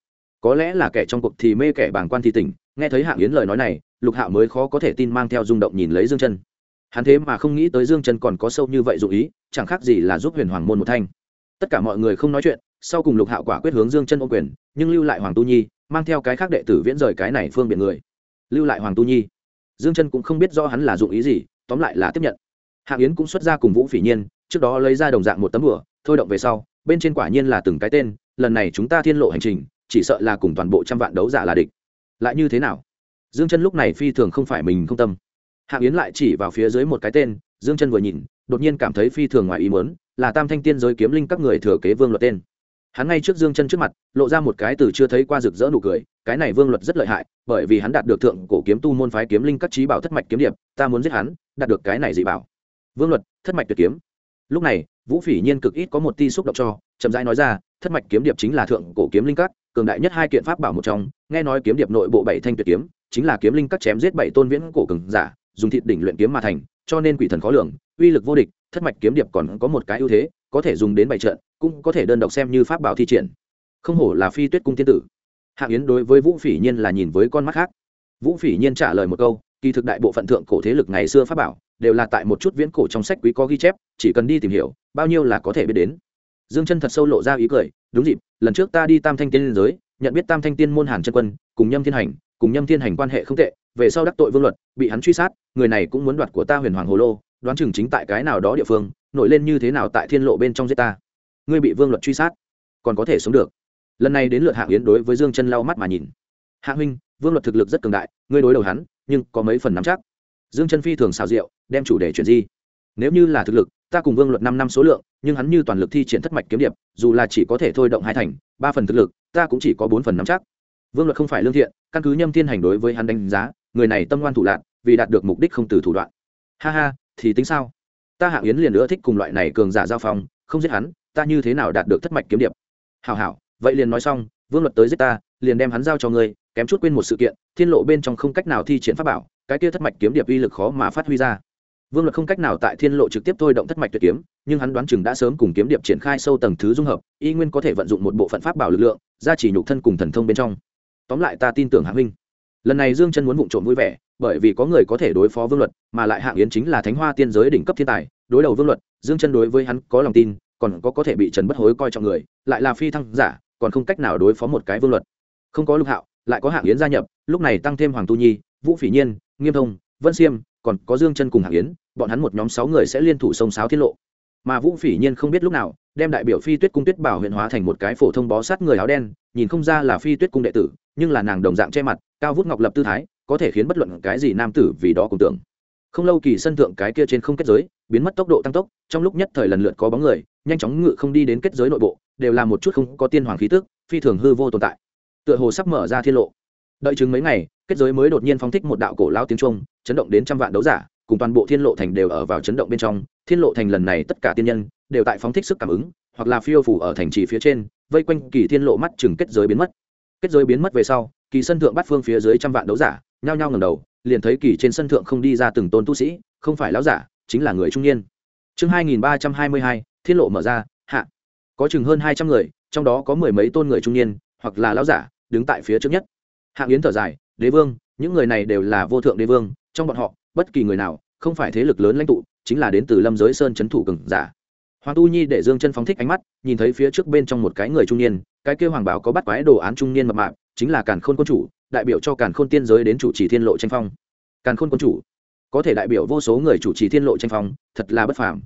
có lẽ là kẻ trong cuộc thì mê kẻ bàng quan thì tỉnh. Nghe thấy Hạng Yến lời nói này, Lục Hạo mới khó có thể tin mang theo rung động nhìn lấy Dương Chân. Hắn thế mà không nghĩ tới Dương Chân còn có sâu như vậy dụng ý, chẳng khác gì là giúp Huyền Hoàng môn một thanh. Tất cả mọi người không nói chuyện, sau cùng Lục Hạo quả quyết hướng Dương Chân ôm quyền, nhưng lưu lại Hoàng Tu Nhi, mang theo cái khác đệ tử viễn rời cái này phương biện người. Lưu lại Hoàng Tu Nhi. Dương Chân cũng không biết rõ hắn là dụng ý gì, tóm lại là tiếp nhận. Hạng Yến cũng xuất ra cùng Vũ Phỉ Nhiên, trước đó lấy ra đồng dạng một tấm bùa, thôi động về sau, bên trên quả nhiên là từng cái tên, lần này chúng ta thiên lộ hành trình, chỉ sợ là cùng toàn bộ trăm vạn đấu giả là địch. Lại như thế nào? Dương Chân lúc này phi thường không phải mình không tâm. Hạng Yến lại chỉ vào phía dưới một cái tên, Dương Chân vừa nhìn, đột nhiên cảm thấy phi thường ngoài ý muốn, là Tam Thanh Tiên giới kiếm linh các người thừa kế Vương Luật tên. Hắn ngay trước Dương Chân trước mặt, lộ ra một cái từ chưa thấy qua rực rỡ nụ cười, cái này Vương Luật rất lợi hại, bởi vì hắn đạt được thượng cổ kiếm tu môn phái kiếm linh các chí bảo thất mạch kiếm điệp, ta muốn giết hắn, đạt được cái này dị bảo. Vương Luật, thất mạch tuyệt kiếm. Lúc này, Vũ Phỉ Nhiên cực ít có một tia xúc động cho, chậm rãi nói ra, thất mạch kiếm điệp chính là thượng cổ kiếm linh các, cường đại nhất hai kiện pháp bảo một trong, nghe nói kiếm điệp nội bộ bảy thanh tuyệt kiếm, chính là kiếm linh các chém giết bảy tôn viễn cổ cường giả, dùng thịt đỉnh luyện kiếm mà thành, cho nên quỷ thần khó lường, uy lực vô địch. Thất mạch kiếm điệp còn có một cái ưu thế, có thể dùng đến bảy trận, cũng có thể đơn độc xem như pháp bảo thi triển. Không hổ là Phi Tuyết cung tiên tử. Hạng Yến đối với Vũ Phỉ Nhiên là nhìn với con mắt khác. Vũ Phỉ Nhiên trả lời một câu, kỳ thực đại bộ phận thượng cổ thế lực ngày xưa pháp bảo đều là tại một chút viễn cổ trong sách quý có ghi chép, chỉ cần đi tìm hiểu, bao nhiêu là có thể biết đến. Dương Chân thật sâu lộ ra ý cười, đúng dịp, lần trước ta đi Tam Thanh Tiên giới, nhận biết Tam Thanh Tiên môn Hàn Chân Quân, cùng Nhâm Thiên Hành quan hệ không tệ, về sau đắc tội Vương Luật, bị hắn truy sát, người này cũng muốn đoạt của ta Huyền Hoàng Hồ Lô, đoán chừng chính tại cái nào đó địa phương, nổi lên như thế nào tại thiên lộ bên trong giết ta. Ngươi bị Vương Luật truy sát, còn có thể sống được. Lần này đến lượt Hạng Yến đối với Dương Chân lau mắt mà nhìn. Hạng huynh, Vương Luật thực lực rất cường đại, ngươi đối đầu hắn, nhưng có mấy phần nắm chắc. Dương Chân phi thường xào rượu, đem chủ đề chuyển di. Nếu như là thực lực, ta cùng Vương Luật 5 năm số lượng, nhưng hắn như toàn lực thi triển thất mạch kiếm điệp, dù là chỉ có thể thôi động 2 thành, 3 phần thực lực, ta cũng chỉ có 4 phần nắm chắc. Vương Luật không phải lương thiện, căn cứ Nhâm Thiên Hành đối với hắn đánh giá, người này tâm ngoan thủ lạn, vì đạt được mục đích không từ thủ đoạn. Ha ha, thì tính sao? Ta Hạng Yến liền nữa thích cùng loại này cường giả giao phong, không giết hắn, ta như thế nào đạt được thất mạch kiếm điệp? Hảo hảo, vậy liền nói xong, Vương Luật tới giết ta, liền đem hắn giao cho ngươi, kém chút quên một sự kiện, thiên lộ bên trong không cách nào thi triển pháp bảo, cái kia thất mạch kiếm điệp uy lực khó mà phát huy ra. Vương Luật không cách nào tại thiên lộ trực tiếp thôi động thất mạch tuyệt kiếm, nhưng hắn đoán chừng đã sớm cùng kiếm điệp triển khai sâu tầng thứ dung hợp, y nguyên có thể vận dụng một bộ phận pháp bảo lực lượng, gia trì nhục thân cùng thần thông bên trong. Tóm lại ta tin tưởng Hạng huynh. Lần này Dương Chân muốn vụng trộm vui vẻ, bởi vì có người có thể đối phó Vương Luật, mà lại Hạng Yến chính là Thánh Hoa tiên giới đỉnh cấp thiên tài, đối đầu Vương Luật, Dương Chân đối với hắn có lòng tin, còn có thể bị Trần Bất Hối coi trọng người, lại là phi thăng giả, còn không cách nào đối phó một cái Vương Luật. Không có Lục Hạo, lại có Hạng Yến gia nhập, lúc này tăng thêm Hoàng Tu Nhi, Vũ Phỉ Nhiên, Nghiêm Thông, Vân Xiêm, còn có Dương Chân cùng Hạng Yến, bọn hắn một nhóm 6 người sẽ liên thủ sông sáo thiên lộ. Mà Vũ Phỉ Nhiên không biết lúc nào đem đại biểu Phi Tuyết cung Tuyết Bảo huyện hóa thành một cái phổ thông bó sát người áo đen, nhìn không ra là Phi Tuyết cung đệ tử, nhưng là nàng đồng dạng che mặt, cao vút ngọc lập tư thái, có thể khiến bất luận cái gì nam tử vì đó cùng tưởng. Không lâu kỳ sân thượng cái kia trên không kết giới, biến mất tốc độ tăng tốc, trong lúc nhất thời lần lượt có bóng người, nhanh chóng ngự không đi đến kết giới nội bộ, đều là một chút không có tiên hoàng khí tức, phi thường hư vô tồn tại. Tựa hồ sắp mở ra thiên lộ. Đợi chừng mấy ngày, kết giới mới đột nhiên phóng thích một đạo cổ lao tiếng trung, chấn động đến trăm vạn đấu giả, cùng toàn bộ thiên lộ thành đều ở vào chấn động bên trong. Thiên lộ thành lần này tất cả tiên nhân đều tại phóng thích sức cảm ứng, hoặc là phiêu phù ở thành trì phía trên, vây quanh kỳ thiên lộ mắt chừng kết giới biến mất. Kết giới biến mất về sau, kỳ sân thượng bắt phương phía dưới trăm vạn đấu giả, nhao nhao ngẩng đầu, liền thấy kỳ trên sân thượng không đi ra từng tôn tu sĩ, không phải lão giả, chính là người trung niên. Chương 2322, thiên lộ mở ra, hạ. Có chừng hơn 200 người, trong đó có mười mấy tôn người trung niên, hoặc là lão giả, đứng tại phía trước nhất. Hạng Yến thở dài, đế vương, những người này đều là vô thượng đế vương, trong bọn họ, bất kỳ người nào, không phải thế lực lớn lãnh tụ, chính là đến từ Lâm Giới Sơn trấn thủ cường giả. Hoàng Tu Nhi để Dương Chân phóng thích ánh mắt, nhìn thấy phía trước bên trong một cái người trung niên, cái kia hoàng bảo có bắt quái đồ án trung niên mập mạp, chính là Càn Khôn quân chủ, đại biểu cho Càn Khôn tiên giới đến chủ trì thiên lộ tranh phong. Càn Khôn quân chủ có thể đại biểu vô số người chủ trì thiên lộ tranh phong, thật là bất phàm.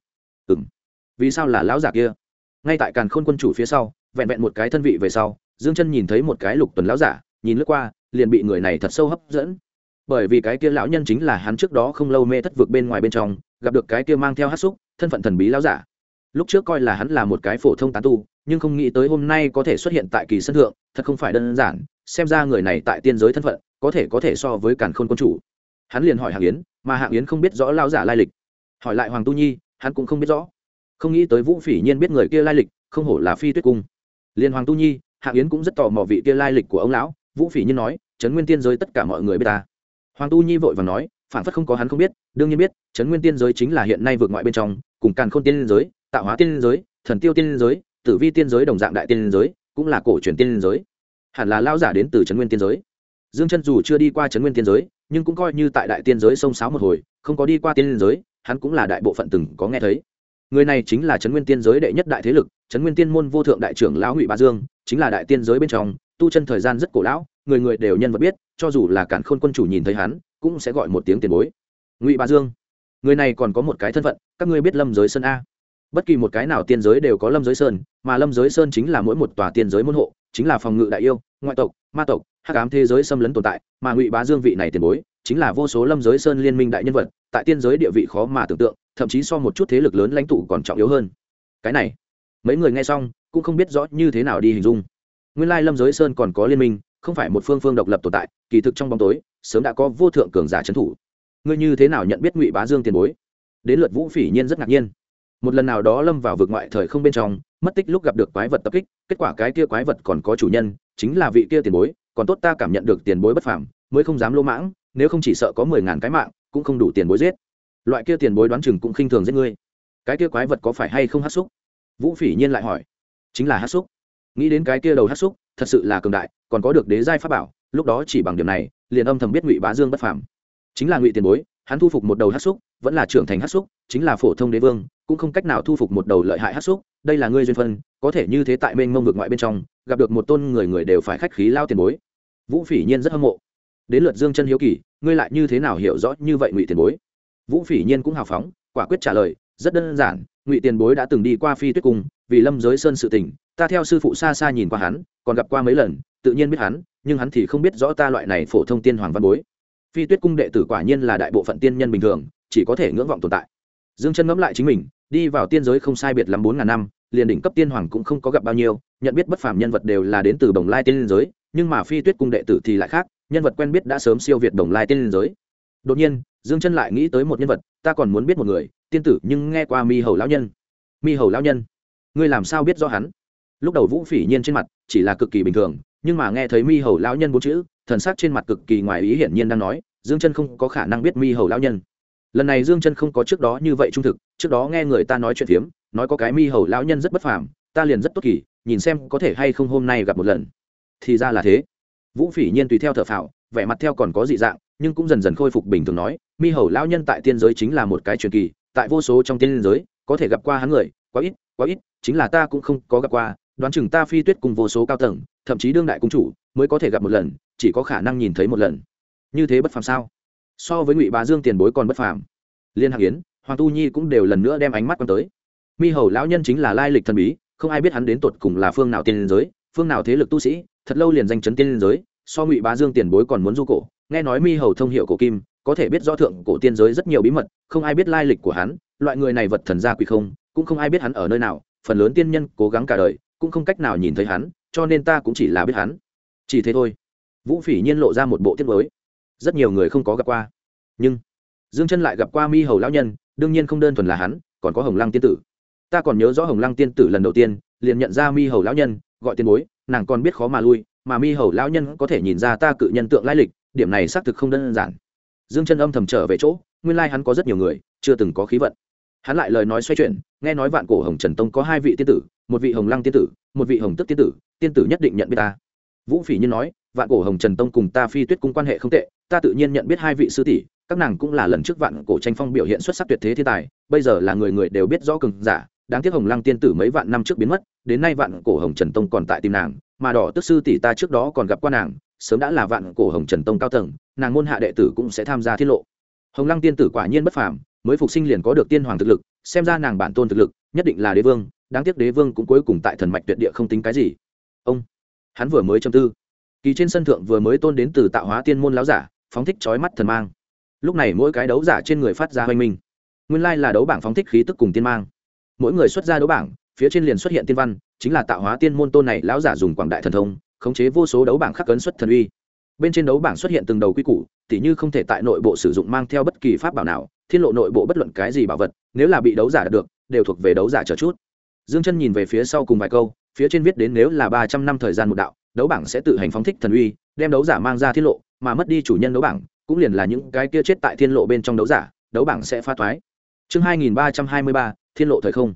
Vì sao là lão giả kia? Ngay tại Càn Khôn quân chủ phía sau, vẹn vẹn một cái thân vị về sau, Dương Chân nhìn thấy một cái lục tuần lão giả, nhìn lướt qua, liền bị người này thật sâu hấp dẫn. Bởi vì cái kia lão nhân chính là hắn trước đó không lâu mê thất vực bên ngoài bên trong, gặp được cái kia mang theo hắc xúc, thân phận thần bí lão giả. Lúc trước coi là hắn là một cái phổ thông tán tu, nhưng không nghĩ tới hôm nay có thể xuất hiện tại kỳ sân thượng, thật không phải đơn giản, xem ra người này tại tiên giới thân phận, có thể so với Càn Khôn quân chủ. Hắn liền hỏi Hạng Yến, mà Hạng Yến không biết rõ lão giả lai lịch. Hỏi lại Hoàng Tu Nhi, hắn cũng không biết rõ. Không nghĩ tới Vũ Phỉ Nhiên biết người kia lai lịch, không hổ là Phi Tuyết cung. Liên Hoàng Tu Nhi, Hạng Yến cũng rất tò mò vị kia lai lịch của ông lão. Vũ Phỉ Nhiên nói, Trấn Nguyên tiên giới tất cả mọi người biết ta. Hoàng Tu Nhi vội vàng nói, phản phất không có hắn không biết, đương nhiên biết, Trấn Nguyên tiên giới chính là hiện nay vượt ngoại bên trong, cùng Càn Khôn tiên giới, Tạo Hóa tiên giới, Thần Tiêu tiên giới, Tử Vi tiên giới đồng dạng đại tiên giới, cũng là cổ truyền tiên giới. hẳn là lao giả đến từ trấn nguyên tiên giới. Dương Chân dù chưa đi qua trấn nguyên tiên giới, nhưng cũng coi như tại đại tiên giới xông xáo một hồi, không có đi qua tiên giới, hắn cũng là đại bộ phận từng có nghe thấy. Người này chính là trấn nguyên tiên giới đệ nhất đại thế lực, trấn nguyên tiên môn vô thượng đại trưởng lão Ngụy Bá Dương, chính là đại tiên giới bên trong tu chân thời gian rất cổ lão, người người đều nhân vật biết, cho dù là Càn Khôn quân chủ nhìn thấy hắn, cũng sẽ gọi một tiếng tiền bối. Ngụy Bá Dương, người này còn có một cái thân phận, các ngươi biết Lâm Giới Sơn a? Bất kỳ một cái nào tiên giới đều có Lâm Giới Sơn, mà Lâm Giới Sơn chính là mỗi một tòa tiên giới môn hộ, chính là phòng ngự đại yêu, ngoại tộc, ma tộc, hắc ám thế giới xâm lấn tồn tại, mà Ngụy Bá Dương vị này tiền bối, chính là vô số Lâm Giới Sơn liên minh đại nhân vật, tại tiên giới địa vị khó mà tưởng tượng, thậm chí so một chút thế lực lớn lãnh tụ còn trọng yếu hơn. Cái này, mấy người nghe xong cũng không biết rõ như thế nào đi hình dung. Nguyên lai Lâm Giới Sơn còn có liên minh, không phải một phương độc lập tồn tại, kỳ thực trong bóng tối sớm đã có vô thượng cường giả trấn thủ. Ngươi như thế nào nhận biết Ngụy Bá Dương tiền bối? Đến lượt Vũ Phỉ Nhiên rất ngạc nhiên. Một lần nào đó lâm vào vực ngoại thời không bên trong, mất tích lúc gặp được quái vật tập kích, kết quả cái kia quái vật còn có chủ nhân, chính là vị kia tiền bối, còn tốt ta cảm nhận được tiền bối bất phàm, mới không dám lỗ mãng, nếu không chỉ sợ có 10.000 cái mạng cũng không đủ tiền bối giết. Loại kia tiền bối đoán chừng cũng khinh thường giết ngươi. Cái kia quái vật có phải hay không hắc xúc? Vũ Phỉ Nhiên lại hỏi. Chính là hắc xúc. Nghĩ đến cái kia đầu hắc xúc, thật sự là cường đại, còn có được đế giai pháp bảo, lúc đó chỉ bằng điểm này, liền âm thầm biết Ngụy Bá Dương bất phàm. Chính là Ngụy tiền bối, hắn thu phục một đầu hắc xúc, vẫn là trưởng thành hắc xúc, chính là phổ thông đế vương cũng không cách nào thu phục một đầu lợi hại hắc xúc, đây là ngươi duyên phân, có thể như thế tại mênh mông vực ngoại bên trong gặp được một tôn người người đều phải khách khí lao tiền bối. Vũ Phỉ Nhiên rất hâm mộ. Đến lượt Dương Chân hiếu kỳ, ngươi lại như thế nào hiểu rõ như vậy Ngụy tiền bối? Vũ Phỉ Nhiên cũng hào phóng, quả quyết trả lời, rất đơn giản, Ngụy tiền bối đã từng đi qua Phi Tuyết cung, vì Lâm Giới Sơn sự tình, ta theo sư phụ xa xa nhìn qua hắn, còn gặp qua mấy lần, tự nhiên biết hắn, nhưng hắn thì không biết rõ ta loại này phổ thông tiên hoàng văn bối. Phi Tuyết cung đệ tử quả nhiên là đại bộ phận tiên nhân bình thường, chỉ có thể ngưỡng vọng tồn tại. Dương Chân ngẫm lại chính mình, đi vào tiên giới không sai biệt lắm 4.000 năm, liền đỉnh cấp tiên hoàng cũng không có gặp bao nhiêu, nhận biết bất phàm nhân vật đều là đến từ Bồng Lai tiên giới, nhưng mà Phi Tuyết cung đệ tử thì lại khác, nhân vật quen biết đã sớm siêu việt Bồng Lai tiên giới. Đột nhiên, Dương Chân lại nghĩ tới một nhân vật, ta còn muốn biết một người, tiên tử nhưng nghe qua Mi Hầu lão nhân. Mi Hầu lão nhân, ngươi làm sao biết rõ hắn? Lúc đầu Vũ Phỉ Nhiên trên mặt chỉ là cực kỳ bình thường, nhưng mà nghe thấy Mi Hầu lão nhân bốn chữ, thần sắc trên mặt cực kỳ ngoài ý, hiển nhiên đang nói, Dương Chân không có khả năng biết Mi Hầu lão nhân. Lần này Dương Chân không có trước đó như vậy trung thực, trước đó nghe người ta nói chuyện phiếm, nói có cái Mi Hầu lão nhân rất bất phàm, ta liền rất tốt kỳ, nhìn xem có thể hay không hôm nay gặp một lần. Thì ra là thế. Vũ Phỉ Nhiên tùy theo thở phào, vẻ mặt theo còn có dị dạng, nhưng cũng dần dần khôi phục bình thường nói, Mi Hầu lão nhân tại tiên giới chính là một cái truyền kỳ, tại vô số trong tiên giới, có thể gặp qua hắn người, quá ít, chính là ta cũng không có gặp qua, đoán chừng ta Phi Tuyết cùng vô số cao tầng, thậm chí đương đại cung chủ, mới có thể gặp một lần, chỉ có khả năng nhìn thấy một lần. Như thế bất phàm sao? So với Ngụy Bá Dương tiền bối còn bất phàm. Liên Hạc Yến, Hoàng Tu Nhi cũng đều lần nữa đem ánh mắt quan tới. Mi Hầu lão nhân chính là lai lịch thần bí, không ai biết hắn đến tột cùng là phương nào tiên giới, phương nào thế lực tu sĩ, thật lâu liền danh chấn tiên giới, so Ngụy Bá Dương tiền bối còn muốn du cổ. Nghe nói Mi Hầu thông hiệu cổ kim, có thể biết rõ thượng cổ tiên giới rất nhiều bí mật, không ai biết lai lịch của hắn, loại người này vật thần gia quỷ không, cũng không ai biết hắn ở nơi nào, phần lớn tiên nhân cố gắng cả đời, cũng không cách nào nhìn thấy hắn, cho nên ta cũng chỉ là biết hắn. Chỉ thế thôi. Vũ Phỉ Nhiên lộ ra một bộ tiếc nuối. Rất nhiều người không có gặp qua, nhưng Dương Chân lại gặp qua Mi Hầu lão nhân, đương nhiên không đơn thuần là hắn, còn có Hồng Lăng tiên tử. Ta còn nhớ rõ Hồng Lăng tiên tử lần đầu tiên liền nhận ra Mi Hầu lão nhân, gọi tiền bối, nàng còn biết khó mà lui, mà Mi Hầu lão nhân có thể nhìn ra ta cự nhân tượng lai lịch, điểm này xác thực không đơn giản. Dương Chân âm thầm trở về chỗ, nguyên lai hắn có rất nhiều người, chưa từng có khí vận. Hắn lại lời nói xoay chuyển, nghe nói Vạn Cổ Hồng Trần Tông có 2 vị tiên tử, một vị Hồng Lăng tiên tử, một vị Hồng Tức tiên tử, tiên tử nhất định nhận biết ta. Vũ Phỉ Nhiên nói, Vạn Cổ Hồng Trần Tông cùng ta Phi Tuyết cung quan hệ không tệ, ta tự nhiên nhận biết 2 vị sư tỷ, các nàng cũng là lần trước Vạn Cổ tranh phong biểu hiện xuất sắc tuyệt thế thiên tài, bây giờ là người người đều biết rõ cường giả, đáng tiếc Hồng Lăng tiên tử mấy vạn năm trước biến mất, đến nay Vạn Cổ Hồng Trần Tông còn tại tìm nàng, mà Đỏ Tức sư tỷ ta trước đó còn gặp qua nàng, sớm đã là Vạn Cổ Hồng Trần Tông cao tầng, nàng môn hạ đệ tử cũng sẽ tham gia tiết lộ. Hồng Lăng tiên tử quả nhiên bất phàm, mới phục sinh liền có được tiên hoàng thực lực, xem ra nàng bản tôn thực lực nhất định là đế vương, đáng tiếc đế vương cũng cuối cùng tại thần mạch tuyệt địa không tính cái gì. Ông, hắn vừa mới châm tư, kỳ trên sân thượng vừa mới tôn đến từ Tạo Hóa tiên môn láo giả, phóng thích chói mắt thần mang. Lúc này mỗi cái đấu giả trên người phát ra hoành minh, nguyên lai là đấu bảng phóng thích khí tức cùng tiên mang. Mỗi người xuất ra đấu bảng, phía trên liền xuất hiện tiên văn, chính là Tạo Hóa tiên môn tôn này láo giả dùng quảng đại thần thông, khống chế vô số đấu bảng khắc ấn xuất thần uy. Bên trên đấu bảng xuất hiện từng đầu quy củ, tỉ như không thể tại nội bộ sử dụng mang theo bất kỳ pháp bảo nào, thiên lộ nội bộ bất luận cái gì bảo vật, nếu là bị đấu giả đạt được, đều thuộc về đấu giả chờ chút. Dương Chân nhìn về phía sau cùng vài câu, phía trên viết đến nếu là 300 năm thời gian một đạo, đấu bảng sẽ tự hành phóng thích thần uy, đem đấu giả mang ra thiên lộ, mà mất đi chủ nhân đấu bảng, cũng liền là những cái kia chết tại thiên lộ bên trong đấu giả, đấu bảng sẽ phá thoái. Chương 2323, Thiên lộ thời không.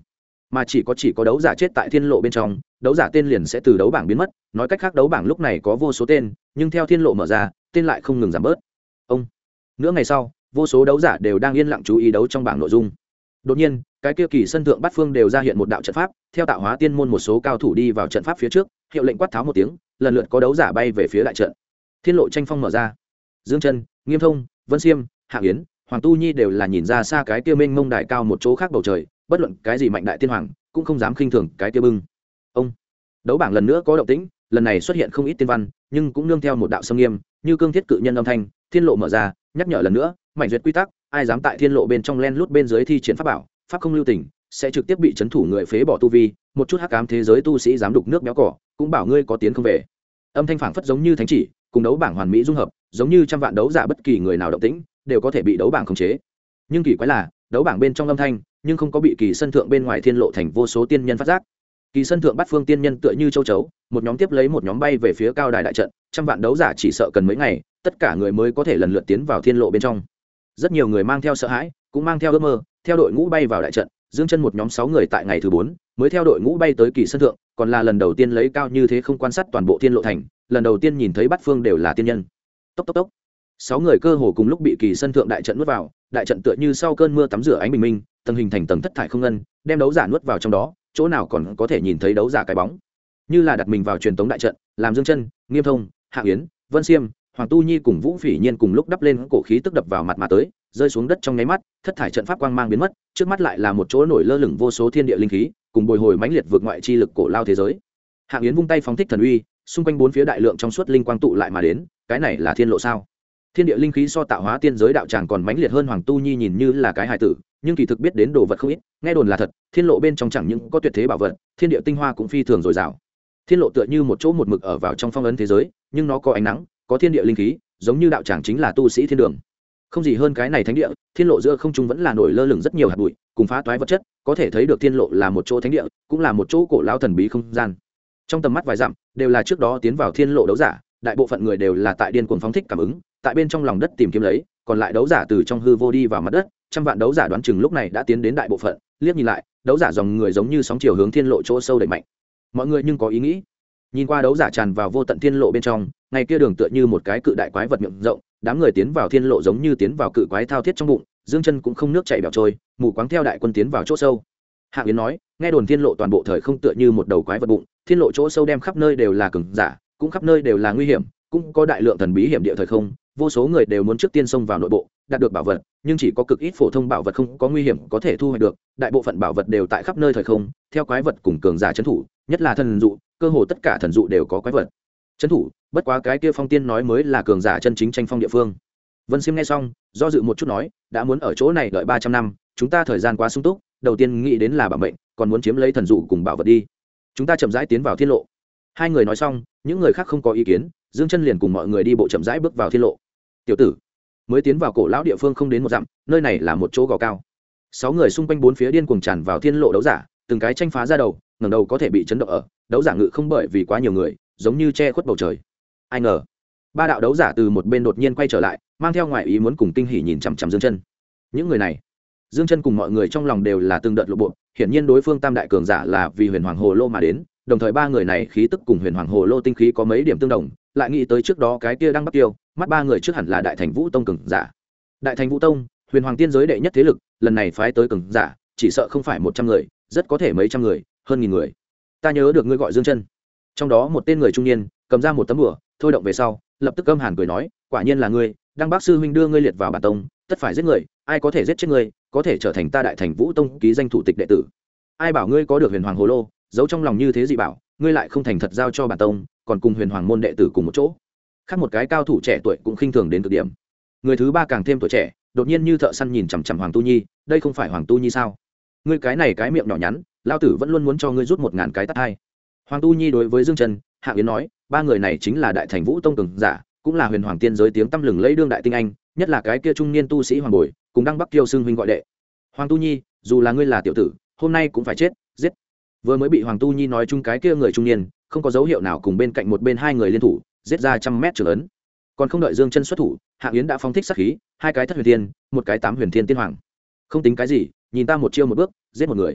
mà chỉ có đấu giả chết tại thiên lộ bên trong, đấu giả tên liền sẽ từ đấu bảng biến mất. Nói cách khác đấu bảng lúc này có vô số tên, nhưng theo thiên lộ mở ra, tên lại không ngừng giảm bớt. Ông nửa ngày sau, vô số đấu giả đều đang yên lặng chú ý đấu trong bảng nội dung. Đột nhiên, cái kia kỳ sân thượng bát phương đều ra hiện một đạo trận pháp, theo tạo hóa tiên môn một số cao thủ đi vào trận pháp phía trước, hiệu lệnh quát tháo một tiếng, lần lượt có đấu giả bay về phía đại trận. Thiên lộ tranh phong mở ra. Dương Chân, Nghiêm Thông, Vân Xiêm, Hạng Yến, Hoàng Tu Nhi đều là nhìn ra xa cái kia mênh mông đại cao một chỗ khác bầu trời, bất luận cái gì mạnh đại tiên hoàng cũng không dám khinh thường cái kia bưng. Ông đấu bảng lần nữa có động tĩnh, lần này xuất hiện không ít tiên văn, nhưng cũng nương theo một đạo sâm nghiêm, như cương thiết cự nhân âm thanh, thiên lộ mở ra, nhắc nhở lần nữa, mảnh duyệt quy tắc, ai dám tại thiên lộ bên trong len lút bên dưới thi triển pháp bảo, pháp không lưu tình, sẽ trực tiếp bị trấn thủ người phế bỏ tu vi, một chút hắc ám thế giới tu sĩ dám đục nước béo cỏ, cũng bảo ngươi có tiến không về. Âm thanh phảng phất giống như thánh chỉ, cùng đấu bảng hoàn mỹ dung hợp, giống như trăm vạn đấu giả bất kỳ người nào động tĩnh, đều có thể bị đấu bảng khống chế. Nhưng kỳ quái là, đấu bảng bên trong âm thanh, nhưng không có bị kỳ sân thượng bên ngoài thiên lộ thành vô số tiên nhân phát giác. Kỳ sân thượng bắt phương tiên nhân tựa như châu chấu, một nhóm tiếp lấy một nhóm bay về phía cao đài đại trận, trăm vạn đấu giả chỉ sợ cần mấy ngày, tất cả người mới có thể lần lượt tiến vào thiên lộ bên trong. Rất nhiều người mang theo sợ hãi, cũng mang theo ước mơ, theo đội ngũ bay vào đại trận. Dương Chân một nhóm 6 người tại ngày thứ 4 mới theo đội ngũ bay tới kỳ sân thượng, còn là lần đầu tiên lấy cao như thế không quan sát toàn bộ thiên lộ thành, lần đầu tiên nhìn thấy bát phương đều là tiên nhân. Tốc tốc tốc. 6 người cơ hồ cùng lúc bị kỳ sân thượng đại trận nuốt vào, đại trận tựa như sau cơn mưa tắm rửa ánh bình minh, tầng hình thành tầng thất thải không ngân, đem đấu giả nuốt vào trong đó, chỗ nào còn có thể nhìn thấy đấu giả cái bóng. Như là đặt mình vào truyền tống đại trận, làm Dương Chân, Nghiêm Thông, Hạng Yến, Vân Xiêm, Hoàng Tu Nhi cùng Vũ Phỉ Nhiên cùng lúc đắp lên cổ khí tức đập vào mặt mà tới, rơi xuống đất trong nháy mắt, thất thải trận pháp quang mang biến mất, trước mắt lại là một chỗ nổi lơ lửng vô số thiên địa linh khí, cùng bồi hồi mãnh liệt vượt ngoại chi lực cổ lao thế giới. Hạng Yến vung tay phóng thích thần uy, xung quanh bốn phía đại lượng trong suốt linh quang tụ lại mà đến, cái này là thiên lộ sao? Thiên địa linh khí so tạo hóa tiên giới đạo tràng còn mãnh liệt hơn. Hoàng Tu Nhi nhìn như là cái hài tử, nhưng kỳ thực biết đến đồ vật không ít, nghe đồn là thật, thiên lộ bên trong chẳng những có tuyệt thế bảo vật, thiên địa tinh hoa cũng phi thường dồi dào. Thiên lộ tựa như một chỗ một mực ở vào trong phong ấn thế giới, nhưng nó có ánh nắng, có thiên địa linh khí, giống như đạo tràng chính là tu sĩ thiên đường. Không gì hơn cái này thánh địa, thiên lộ giữa không trung vẫn là nổi lơ lửng rất nhiều hạt bụi, cùng phá toái vật chất, có thể thấy được thiên lộ là một chỗ thánh địa, cũng là một chỗ cổ lao thần bí không gian. Trong tầm mắt vài dặm, đều là trước đó tiến vào thiên lộ đấu giả, đại bộ phận người đều là tại điên cuồng phóng thích cảm ứng, tại bên trong lòng đất tìm kiếm lấy, còn lại đấu giả từ trong hư vô đi vào mặt đất, trăm vạn đấu giả đoán chừng lúc này đã tiến đến đại bộ phận, liếc nhìn lại, đấu giả dòng người giống như sóng chiều hướng thiên lộ chỗ sâu đẩy mạnh. Mọi người nhưng có ý nghĩ, nhìn qua đấu giả tràn vào vô tận thiên lộ bên trong, ngày kia đường tựa như một cái cự đại quái vật miệng rộng, đám người tiến vào thiên lộ giống như tiến vào cự quái thao thiết trong bụng, Dương Chân cũng không nước chảy bẻo trôi, mù quáng theo đại quân tiến vào chỗ sâu. Hạng Yến nói, nghe đồn thiên lộ toàn bộ thời không tựa như một đầu quái vật bụng, thiên lộ chỗ sâu đem khắp nơi đều là cường giả, cũng khắp nơi đều là nguy hiểm, cũng có đại lượng thần bí hiểm địa thời không, vô số người đều muốn trước tiên xông vào nội bộ, đạt được bảo vật, nhưng chỉ có cực ít phổ thông bảo vật không có nguy hiểm có thể thu hoạch được, đại bộ phận bảo vật đều tại khắp nơi thời không, theo quái vật cùng cường giả trấn thủ, nhất là thần dụ, cơ hồ tất cả thần dụ đều có quái vật trấn thủ, bất quá cái kia Phong Tiên nói mới là cường giả chân chính tranh phong địa phương. Vân Xiêm nghe xong, do dự một chút nói, đã muốn ở chỗ này đợi 300 năm, chúng ta thời gian quá sung túc, đầu tiên nghĩ đến là bảo mệnh, còn muốn chiếm lấy thần dụ cùng bảo vật đi. Chúng ta chậm rãi tiến vào thiên lộ. Hai người nói xong, những người khác không có ý kiến, Dương Chân liền cùng mọi người đi bộ chậm rãi bước vào thiên lộ. Tiểu tử, mới tiến vào cổ lão địa phương không đến một dặm, nơi này là một chỗ gò cao. 6 người xung quanh bốn phía điên cuồng tràn vào thiên lộ đấu giả, từng cái tranh phá ra đầu, ngẩng đầu có thể bị chấn động ở, đấu giả ngự không bởi vì quá nhiều người, giống như che khuất bầu trời. Ai ngờ, ba đạo đấu giả từ một bên đột nhiên quay trở lại, mang theo ngoại ý muốn cùng kinh hỉ nhìn chằm chằm Dương Chân. Những người này, Dương Chân cùng mọi người trong lòng đều là từng đợt lộ bộ, hiển nhiên đối phương tam đại cường giả là vì Huyền Hoàng Hồ Lô mà đến, đồng thời ba người này khí tức cùng Huyền Hoàng Hồ Lô tinh khí có mấy điểm tương đồng, lại nghĩ tới trước đó cái kia đang bắt tiêu, mắt ba người trước hẳn là Đại Thành Vũ Tông cường giả. Đại Thành Vũ Tông, Huyền Hoàng tiên giới đệ nhất thế lực, lần này phái tới cường giả, chỉ sợ không phải 100 người, rất có thể mấy trăm người, hơn nghìn người. Ta nhớ được ngươi gọi Dương Chân. Trong đó một tên người trung niên cầm ra một tấm bùa, thôi động về sau, lập tức âm hàn cười nói, quả nhiên là ngươi, Đăng Bác sư huynh đưa ngươi liệt vào bản tông, tất phải giết người, ai có thể giết chết ngươi, có thể trở thành ta Đại Thành Vũ Tông ký danh thủ tịch đệ tử. Ai bảo ngươi có được Huyền Hoàng Hồ Lô, giấu trong lòng như thế dị bảo, ngươi lại không thành thật giao cho bản tông, còn cùng Huyền Hoàng môn đệ tử cùng một chỗ. Khác một cái cao thủ trẻ tuổi cũng khinh thường đến cực điểm. Người thứ ba càng thêm tuổi trẻ, đột nhiên như thợ săn nhìn chằm chằm Hoàng Tu Nhi, đây không phải Hoàng Tu Nhi sao? Ngươi cái này cái miệng nhỏ nhắn, lao tử vẫn luôn muốn cho ngươi rút 1000 cái tát hai. Hoàng Tu Nhi đối với Dương Chân, Hạng Yến nói, ba người này chính là Đại Thành Vũ Tông cường giả, cũng là Huyền Hoàng tiên giới tiếng tăm lừng lẫy đương đại tinh anh, nhất là cái kia trung niên tu sĩ Hoàng Bồi, cùng Đăng Bắc Kiêu xưng huynh gọi đệ. Hoàng Tu Nhi, dù là ngươi là tiểu tử, hôm nay cũng phải chết, giết. Vừa mới bị Hoàng Tu Nhi nói chung cái kia người trung niên, không có dấu hiệu nào cùng bên cạnh một bên hai người liên thủ, giết ra 100 mét trường ấn. Còn không đợi Dương Chân xuất thủ, Hạng Yến đã phóng thích sát khí, hai cái thất huyền thiên, một cái 8 huyền thiên tiên hoàng. Không tính cái gì, nhìn ta một chiêu một bước, giết một người.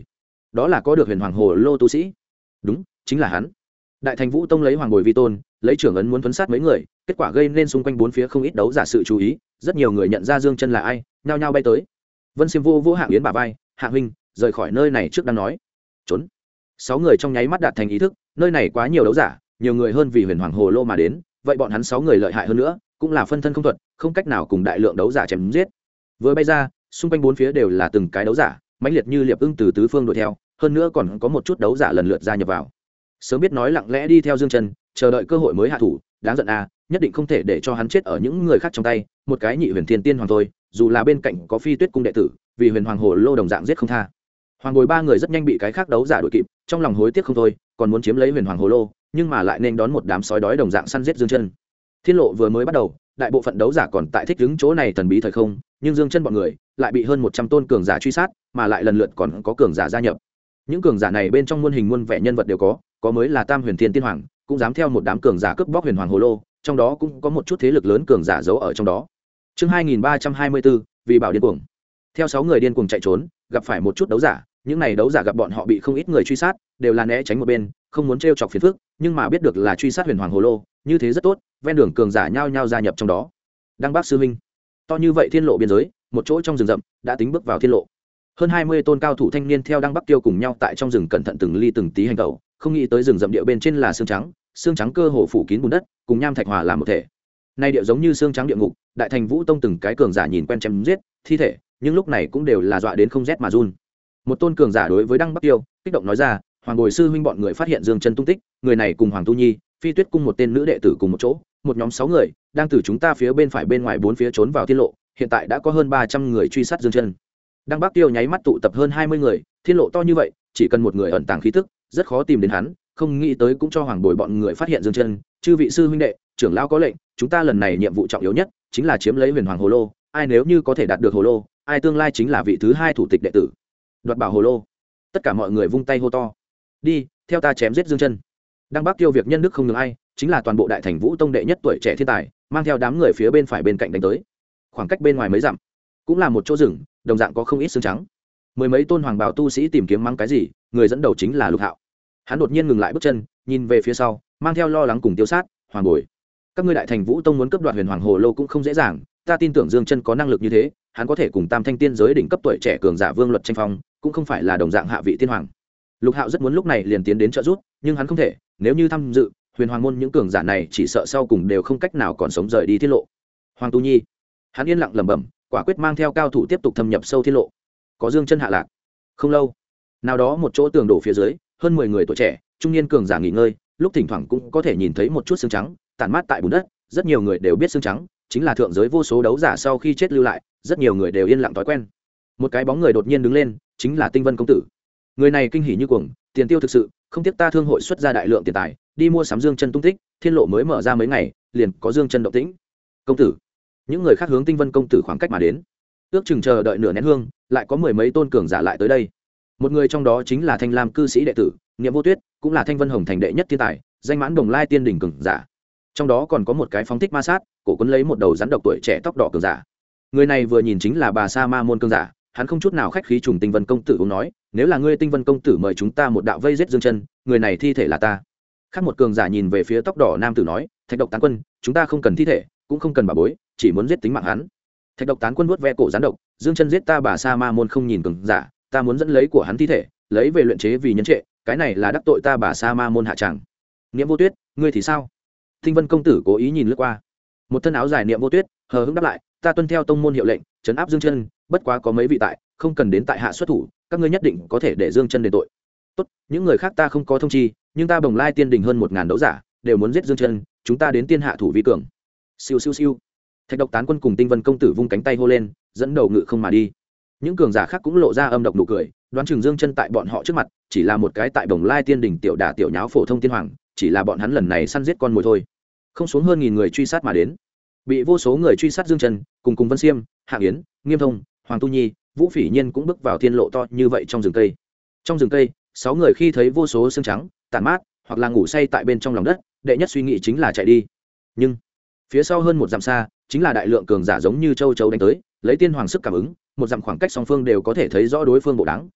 đó là có được huyền hoàng hồ lô tu sĩ. Đúng, chính là hắn. Đại Thành Vũ Tông lấy hoàng bồi vi tôn, lấy trưởng ấn muốn tuấn sát mấy người, kết quả gây nên xung quanh bốn phía không ít đấu giả sự chú ý, rất nhiều người nhận ra Dương Chân là ai, nhao nhao bay tới. Vân Xiêm vô Hạng Yến bả vai, Hạ huynh, rời khỏi nơi này trước đang nói. Trốn. 6 người trong nháy mắt đạt thành ý thức, nơi này quá nhiều đấu giả, nhiều người hơn vì huyền hoàng hồ lô mà đến, vậy bọn hắn 6 người lợi hại hơn nữa, cũng là phân thân không thuật, không cách nào cùng đại lượng đấu giả chém giết. Vừa bay ra, xung quanh bốn phía đều là từng cái đấu giả, mãnh liệt như liệp ưng từ tứ phương đuổi theo, hơn nữa còn có một chút đấu giả lần lượt gia nhập vào. Sớm biết nói lặng lẽ đi theo Dương Chân, chờ đợi cơ hội mới hạ thủ, đáng giận à, nhất định không thể để cho hắn chết ở những người khác trong tay, một cái nhị huyền thiên tiên hoàng thôi, dù là bên cạnh có Phi Tuyết cung đệ tử, vì huyền hoàng hồ lô đồng dạng giết không tha. Hoàng bồi 3 người rất nhanh bị cái khác đấu giả đuổi kịp, trong lòng hối tiếc không thôi, còn muốn chiếm lấy huyền hoàng hồ lô, nhưng mà lại nên đón một đám sói đói đồng dạng săn giết Dương Chân. Thiên lộ vừa mới bắt đầu, đại bộ phận đấu giả còn tại thích đứng chỗ này thần bí thời không, nhưng Dương Chân bọn người lại bị hơn 100 tôn cường giả truy sát, mà lại lần lượt còn có cường giả gia nhập. Những cường giả này bên trong muôn hình muôn vẻ nhân vật đều có mới là Tam Huyền Thiên Tiên Hoàng, cũng dám theo một đám cường giả cướp bóc huyền hoàng hồ lô, trong đó cũng có một chút thế lực lớn cường giả giấu ở trong đó. Chương 2324, vì bảo điên cuồng. Theo 6 người điên cuồng chạy trốn, gặp phải một chút đấu giả, những này đấu giả gặp bọn họ bị không ít người truy sát, đều là né tránh một bên, không muốn trêu chọc phiền phức, nhưng mà biết được là truy sát huyền hoàng hồ lô, như thế rất tốt, ven đường cường giả nhao nhao gia nhập trong đó. Đăng Bác sư huynh, to như vậy thiên lộ biên giới, một chỗ trong rừng rậm, đã tính bước vào thiên lộ. Hơn 20 tôn cao thủ thanh niên theo Đăng Bắc Tiêu cùng nhau tại trong rừng cẩn thận từng ly từng tí hành động, không nghĩ tới rừng rậm địa bên trên là xương trắng cơ hồ phủ kín bùn đất, cùng nham thạch hòa làm một thể. Nay địa giống như xương trắng địa ngục, Đại Thành Vũ Tông từng cái cường giả nhìn quen chém giết, thi thể, nhưng lúc này cũng đều là dọa đến không rét mà run. Một tôn cường giả đối với Đăng Bắc Tiêu, kích động nói ra, Hoàng Bồi sư huynh bọn người phát hiện Dương Chân tung tích, người này cùng Hoàng Tu Nhi, Phi Tuyết cung một tên nữ đệ tử cùng một chỗ, một nhóm 6 người, đang từ chúng ta phía bên phải bên ngoài bốn phía trốn vào thiên lộ, hiện tại đã có hơn 300 người truy sát Dương Chân. Đăng Bắc Tiêu nháy mắt tụ tập hơn 20 người, thiên lộ to như vậy, chỉ cần một người ẩn tàng khí tức, rất khó tìm đến hắn, không nghĩ tới cũng cho Hoàng Bồi bọn người phát hiện Dương Chân, chư vị sư huynh đệ, trưởng lão có lệnh, chúng ta lần này nhiệm vụ trọng yếu nhất chính là chiếm lấy huyền hoàng hồ lô, ai nếu như có thể đạt được hồ lô, ai tương lai chính là vị thứ 2 thủ tịch đệ tử. Đoạt bảo hồ lô. Tất cả mọi người vung tay hô to. Đi, theo ta chém giết Dương Chân. Đăng Bắc Tiêu việc nhân đức không ngừng ai, chính là toàn bộ Đại Thành Vũ Tông đệ nhất tuổi trẻ thiên tài, mang theo đám người phía bên phải bên cạnh đánh tới. Khoảng cách bên ngoài mấy dặm, cũng là một chỗ rừng, đồng dạng có không ít xương trắng. Mười mấy tôn hoàng bào tu sĩ tìm kiếm mắng cái gì, người dẫn đầu chính là Lục Hạo. Hắn đột nhiên ngừng lại bước chân, nhìn về phía sau, mang theo lo lắng cùng tiêu sát, Hoàng Bồi. Các ngươi Đại Thành Vũ Tông muốn cướp đoạt huyền hoàng hồ lô cũng không dễ dàng, ta tin tưởng Dương Chân có năng lực như thế, hắn có thể cùng Tam Thanh tiên giới đỉnh cấp tuổi trẻ cường giả Vương Luật tranh phong, cũng không phải là đồng dạng hạ vị tiên hoàng. Lục Hạo rất muốn lúc này liền tiến đến trợ giúp, nhưng hắn không thể, nếu như tham dự, huyền hoàng môn những cường giả này chỉ sợ sau cùng đều không cách nào còn sống rời đi tiết lộ. Hoàng Tu Nhi, hắn yên lặng lẩm bẩm, quả quyết mang theo cao thủ tiếp tục thâm nhập sâu tiết lộ. Có Dương Chân hạ lạc. Không lâu, nào đó một chỗ tường đổ phía dưới, hơn 10 người tuổi trẻ, trung niên cường giả nghỉ ngơi, lúc thỉnh thoảng cũng có thể nhìn thấy một chút xương trắng tản mát tại bùn đất, rất nhiều người đều biết xương trắng chính là thượng giới vô số đấu giả sau khi chết lưu lại, rất nhiều người đều yên lặng thói quen. Một cái bóng người đột nhiên đứng lên, chính là Tinh Vân công tử. Người này kinh hỉ như cuồng, tiền tiêu thực sự, không tiếc ta thương hội xuất ra đại lượng tiền tài, đi mua sắm Dương Chân tung tích, thiên lộ mới mở ra mấy ngày, liền có Dương Chân động tĩnh. Công tử. Những người khác hướng Tinh Vân công tử khoảng cách mà đến, ước chừng chờ đợi nửa nén hương, lại có 10 mấy tôn cường giả lại tới đây. Một người trong đó chính là Thanh Lam cư sĩ đệ tử Niệm Vô Tuyết, cũng là Thanh Vân Hồng thành đệ nhất thiên tài, danh mãn Đồng Lai tiên đỉnh cường giả. Trong đó còn có một cái phóng thích ma sát, cổ quấn lấy một đầu rắn độc tuổi trẻ tóc đỏ cường giả. Người này vừa nhìn chính là Bà Sa Ma môn cường giả, hắn không chút nào khách khí trùng Tinh Vân công tử cũng nói, nếu là ngươi Tinh Vân công tử mời chúng ta một đạo vây giết Dương Chân, người này thi thể là ta. Khác một cường giả nhìn về phía tóc đỏ nam tử nói, Thạch Độc Tán Quân, chúng ta không cần thi thể, cũng không cần bảo bối, chỉ muốn giết tính mạng hắn. Thạch Độc Tán Quân vuốt ve cổ rắn độc, Dương Chân giết ta Bà Sa Ma môn không nhìn cường giả, ta muốn dẫn lấy của hắn thi thể, lấy về luyện chế vì nhân trệ, cái này là đắc tội ta Bà Sa Ma môn hạ tràng. Niệm Vô Tuyết, ngươi thì sao? Tinh Vân công tử cố ý nhìn lướt qua, một thân áo dài Niệm Vô Tuyết hờ hững đáp lại, ta tuân theo tông môn hiệu lệnh, trấn áp Dương Chân, bất quá có mấy vị tại, không cần đến tại hạ xuất thủ, các ngươi nhất định có thể để Dương Chân đền tội. Tốt, những người khác ta không có thông chi, nhưng ta Bồng Lai tiên đình hơn 1000 đấu giả, đều muốn giết Dương Chân, chúng ta đến tiên hạ thủ vi cường. Siêu siêu siêu. Thạch Độc Tán Quân cùng Tinh Vân công tử vung cánh tay hô lên, dẫn đầu ngự không mà đi. Những cường giả khác cũng lộ ra âm độc nụ cười, đoán chừng Dương Chân tại bọn họ trước mặt chỉ là một cái tại Bồng Lai tiên đình tiểu đả tiểu nháo phổ thông tiên hoàng, chỉ là bọn hắn lần này săn giết con mồi thôi. Không xuống hơn 1000 người truy sát mà đến, bị vô số người truy sát Dương Chân, cùng Vân Xiêm, Hạng Yến, Nghiêm Thông, Hoàng Tu Nhi, Vũ Phỉ Nhiên cũng bước vào thiên lộ to như vậy trong rừng cây. Trong rừng cây, 6 người khi thấy vô số xương trắng tàn mát, hoặc là ngủ say tại bên trong lòng đất, đệ nhất suy nghĩ chính là chạy đi. Nhưng phía sau hơn một dặm xa, chính là đại lượng cường giả giống như châu chấu đánh tới, lấy tiên hoàng sức cảm ứng, một dặm khoảng cách song phương đều có thể thấy rõ đối phương bộ đáng,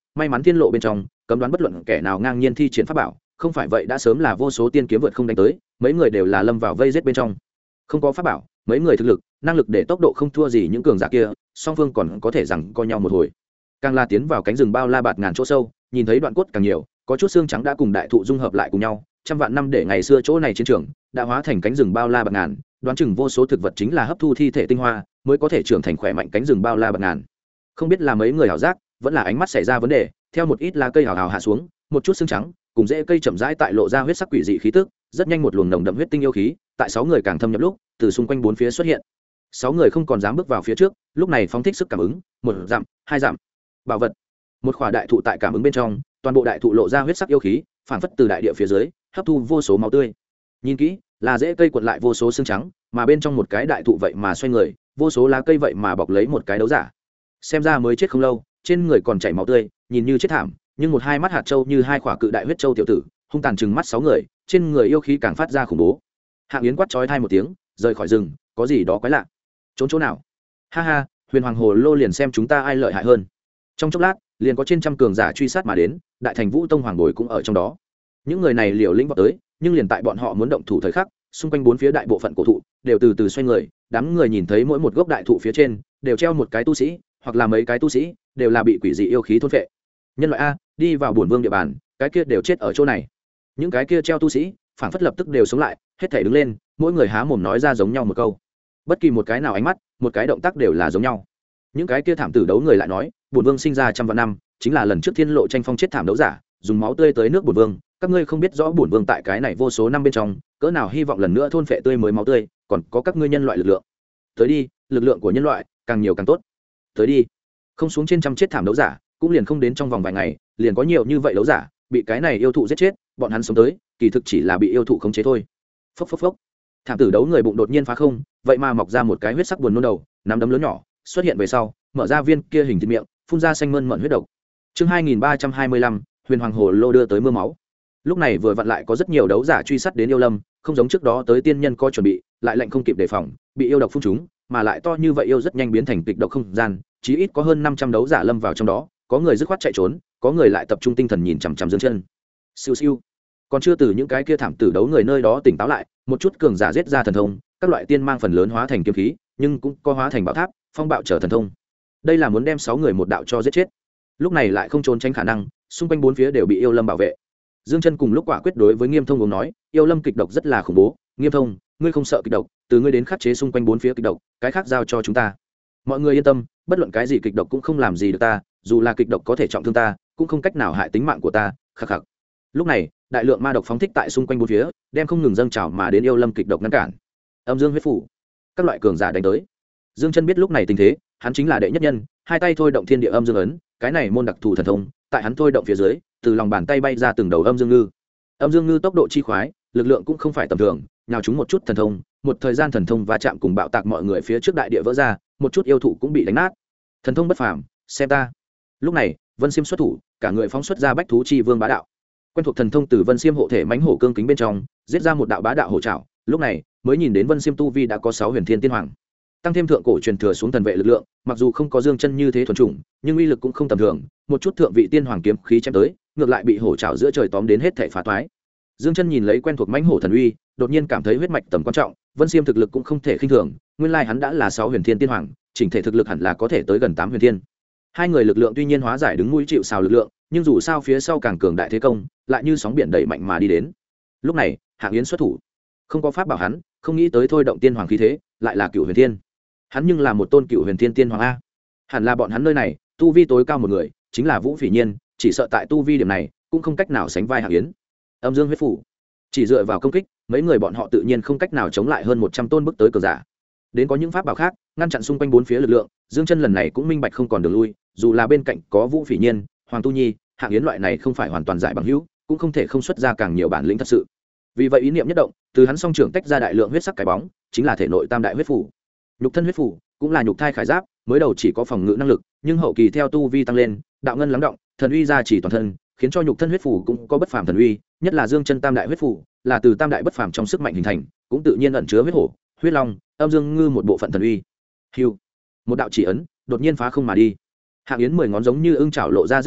may mắn thiên lộ bên trong cấm đoán bất luận kẻ nào ngang nhiên thi triển pháp bảo, không phải vậy đã sớm là vô số tiên kiếm vượt không đánh tới, mấy người đều là lâm vào vây giết bên trong. Không có pháp bảo, mấy người thực lực năng lực để tốc độ không thua gì những cường giả kia, song phương còn có thể rằng coi nhau một hồi. Càng la tiến vào cánh rừng bao la bạt ngàn chỗ sâu, nhìn thấy đoạn cốt càng nhiều, có chút xương trắng đã cùng đại thụ dung hợp lại cùng nhau, trăm vạn năm để ngày xưa chỗ này chiến trường đã hóa thành cánh rừng bao la bạt ngàn, đoán chừng vô số thực vật chính là hấp thu thi thể tinh hoa mới có thể trưởng thành khỏe mạnh cánh rừng bao la bạt ngàn. Không biết là mấy người hảo giác vẫn là ánh mắt xảy ra vấn đề, theo một ít lá cây hào hào hạ xuống, một chút xương trắng cùng rễ cây chậm rãi tại lộ ra huyết sắc quỷ dị khí tức, rất nhanh một luồng nồng đậm huyết tinh yêu khí tại 6 người càng thâm nhập lúc từ xung quanh bốn phía xuất hiện. 6 người không còn dám bước vào phía trước, lúc này phóng thích sức cảm ứng, 1 dặm, 2 dặm. Bảo vật. Một khỏa đại thụ tại cảm ứng bên trong, toàn bộ đại thụ lộ ra huyết sắc yêu khí, phản phất từ đại địa phía dưới hấp thu vô số máu tươi. Nhìn kỹ, là rễ cây cuộn lại vô số xương trắng, mà bên trong một cái đại thụ vậy mà xoay người, vô số lá cây vậy mà bọc lấy một cái đấu giả. Xem ra mới chết không lâu, trên người còn chảy máu tươi, nhìn như chết thảm, nhưng một hai mắt hạt châu như hai khỏa cự đại huyết châu tiểu tử, hung tàn trừng mắt 6 người, trên người yêu khí càng phát ra khủng bố. Hạng Yến quát chói tai một tiếng, rời khỏi rừng, có gì đó quái lạ. Trốn chỗ nào? Ha ha, Huyền Hoàng Hồ Lô liền xem chúng ta ai lợi hại hơn. Trong chốc lát, liền có trên trăm cường giả truy sát mà đến, Đại Thành Vũ Tông Hoàng Bồi cũng ở trong đó. Những người này liều lĩnh vọt tới, nhưng liền tại bọn họ muốn động thủ thời khắc, xung quanh bốn phía đại bộ phận cổ thụ đều từ từ xoay người, đám người nhìn thấy mỗi một gốc đại thụ phía trên đều treo một cái tu sĩ, hoặc là mấy cái tu sĩ, đều là bị quỷ dị yêu khí thôn phệ. Nhân loại a, đi vào bổn vương địa bàn, cái kia đều chết ở chỗ này. Những cái kia treo tu sĩ, phản phất lập tức đều sống lại, hết thảy đứng lên, mỗi người há mồm nói ra giống nhau một câu. Bất kỳ một cái nào ánh mắt, một cái động tác đều là giống nhau. Những cái kia thảm tử đấu người lại nói, bổn vương sinh ra trăm vạn năm, chính là lần trước thiên lộ tranh phong chết thảm đấu giả, dùng máu tươi tới nước bổn vương, các ngươi không biết rõ bổn vương tại cái này vô số năm bên trong, cỡ nào hy vọng lần nữa thôn phệ tươi mới máu tươi, còn có các ngươi nhân loại lực lượng. Tới đi, lực lượng của nhân loại càng nhiều càng tốt. Tới đi. Không xuống trên trăm chết thảm đấu giả, cũng liền không đến trong vòng vài ngày, liền có nhiều như vậy đấu giả bị cái này yêu thụ giết chết, bọn hắn sống tới, kỳ thực chỉ là bị yêu thụ khống chế thôi. Phốc phốc phốc. Thảm tử đấu người bụng đột nhiên phá không, vậy mà mọc ra một cái huyết sắc buồn nôn đầu, nắm đấm lớn nhỏ, xuất hiện về sau, mở ra viên kia hình thịt miệng, phun ra xanh mơn mởn huyết độc. Chương 2325, Huyền Hoàng Hồ Lô đưa tới mưa máu. Lúc này vừa vặn lại có rất nhiều đấu giả truy sát đến yêu lâm, không giống trước đó tới tiên nhân có chuẩn bị, lại lệnh không kịp đề phòng, bị yêu độc phun trúng, mà lại to như vậy yêu rất nhanh biến thành kịch độc không gian, chí ít có hơn 500 đấu giả lâm vào trong đó, có người dứt khoát chạy trốn, có người lại tập trung tinh thần nhìn chằm chằm Dương Chân. Siêu siêu. Còn chưa từ những cái kia thảm tử đấu người nơi đó tỉnh táo lại, một chút cường giả giết ra thần thông, các loại tiên mang phần lớn hóa thành kiếm khí, nhưng cũng có hóa thành bảo tháp, phong bạo trở thần thông. Đây là muốn đem 6 người một đạo cho giết chết. Lúc này lại không trốn tránh khả năng, xung quanh bốn phía đều bị yêu lâm bảo vệ. Dương Chân cùng lúc quả quyết đối với Nghiêm Thông uống nói, yêu lâm kịch độc rất là khủng bố, Nghiêm Thông, ngươi không sợ kịch độc, từ ngươi đến khắc chế xung quanh bốn phía kịch độc, cái khác giao cho chúng ta. Mọi người yên tâm, bất luận cái gì kịch độc cũng không làm gì được ta, dù là kịch độc có thể trọng thương ta, cũng không cách nào hại tính mạng của ta. Khắc khắc. Lúc này, đại lượng ma độc phóng thích tại xung quanh bốn phía, đem không ngừng dâng trào mà đến yêu lâm kịch độc ngăn cản. Âm Dương huyết phủ, các loại cường giả đánh tới. Dương Chân biết lúc này tình thế, hắn chính là đệ nhất nhân, hai tay thôi động thiên địa âm dương ấn, cái này môn đặc thù thần thông, tại hắn thôi động phía dưới, từ lòng bàn tay bay ra từng đầu âm dương ngư. Âm dương ngư tốc độ chi khoái, lực lượng cũng không phải tầm thường, nhào chúng một chút thần thông, một thời gian thần thông va chạm cùng bạo tạc mọi người phía trước đại địa vỡ ra, một chút yêu thụ cũng bị đánh nát. Thần thông bất phàm, xem ta. Lúc này, Vân Xiêm xuất thủ, cả người phóng xuất ra bách thú chi vương bá đạo. Quen thuộc thần thông từ Vân Xiêm hộ thể mãnh hổ cương kính bên trong, giết ra một đạo bá đạo hổ trảo, lúc này mới nhìn đến Vân Xiêm tu vi đã có 6 huyền thiên tiên hoàng. Tăng thêm thượng cổ truyền thừa xuống thần vệ lực lượng, mặc dù không có Dương Chân như thế thuần chủng, nhưng uy lực cũng không tầm thường, một chút thượng vị tiên hoàng kiếm khí chém tới, ngược lại bị hổ trảo giữa trời tóm đến hết thảy phá toái. Dương Chân nhìn lấy quen thuộc mãnh hổ thần uy, đột nhiên cảm thấy huyết mạch tầm quan trọng, Vân Xiêm thực lực cũng không thể khinh thường, nguyên lai hắn đã là 6 huyền thiên tiên hoàng, chỉnh thể thực lực hẳn là có thể tới gần 8 huyền thiên. Hai người lực lượng tuy nhiên hóa giải đứng mũi chịu sào lực lượng, nhưng dù sao phía sau càng cường đại thế công, lại như sóng biển đẩy mạnh mà đi đến. Lúc này, Hạng Yến xuất thủ, không có pháp bảo hắn, không nghĩ tới thôi động tiên hoàng khí thế, lại là Cửu Huyền Thiên. Hắn nhưng là một tôn Cửu Huyền Thiên tiên hoàng a. Hẳn là bọn hắn nơi này, tu vi tối cao một người, chính là Vũ Phỉ Nhiên, chỉ sợ tại tu vi điểm này, cũng không cách nào sánh vai Hạng Yến. Âm Dương huyết phủ, chỉ dựa vào công kích, mấy người bọn họ tự nhiên không cách nào chống lại hơn 100 tôn bước tới cường giả. Đến có những pháp bảo khác, ngăn chặn xung quanh bốn phía lực lượng, Dương Chân lần này cũng minh bạch không còn đường lui, dù là bên cạnh có Vũ Phỉ Nhiên, Hoàng Tu Nhi, Hạng Yến loại này không phải hoàn toàn giải bằng hữu, cũng không thể không xuất ra càng nhiều bản lĩnh thật sự. Vì vậy ý niệm nhất động, từ hắn song trưởng tách ra đại lượng huyết sắc cái bóng, chính là thể nội tam đại huyết phủ. Nhục thân huyết phủ cũng là nhục thai khải giáp, mới đầu chỉ có phòng ngự năng lực, nhưng hậu kỳ theo tu vi tăng lên, đạo ngân lắng động, thần uy gia trì toàn thân, khiến cho nhục thân huyết phủ cũng có bất phàm thần uy, nhất là Dương Chân tam đại huyết phủ, là từ tam đại bất phàm trong sức mạnh hình thành, cũng tự nhiên ẩn chứa huyết hổ, huyết long, âm dương ngư một bộ phận thần uy. Hưu, một đạo chỉ ấn, đột nhiên phá không mà đi. Hạng Yến 10 ngón giống như ưng chảo lộ ra rét lạnh,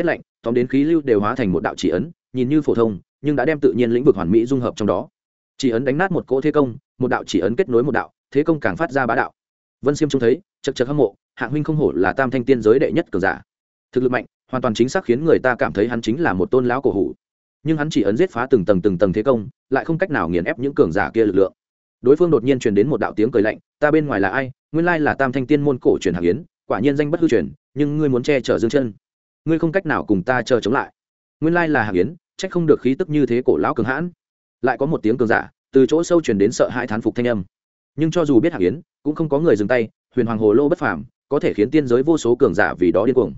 tóm đến khí lưu đều hóa thành một đạo chỉ ấn, nhìn như phổ thông nhưng đã đem tự nhiên lĩnh vực hoàn mỹ dung hợp trong đó. Chỉ ấn đánh nát một cỗ thế công, một đạo chỉ ấn kết nối một đạo, thế công càng phát ra bá đạo. Vân Xiêm trông thấy chật chật hâm mộ, Hạng huynh không hổ là tam thanh tiên giới đệ nhất cường giả, thực lực mạnh, hoàn toàn chính xác khiến người ta cảm thấy hắn chính là một tôn lão cổ hủ. Nhưng hắn chỉ ấn giết phá từng tầng thế công, lại không cách nào nghiền ép những cường giả kia lực lượng. Đối phương đột nhiên truyền đến một đạo tiếng cười lạnh, ta bên ngoài là ai? Nguyên lai là tam thanh tiên môn cổ truyền Hạng Yến, quả nhiên danh bất hư truyền, nhưng ngươi muốn che chở Dương Chân, ngươi không cách nào cùng ta chờ chống lại. Nguyên lai là Hạng Yến, trách không được khí tức như thế cổ lão cường hãn. Lại có một tiếng cường giả từ chỗ sâu truyền đến sợ hãi thán phục thanh âm. Nhưng cho dù biết Hạng Yến, cũng không có người dừng tay, huyền hoàng hồ lô bất phàm, có thể khiến tiên giới vô số cường giả vì đó điên cuồng.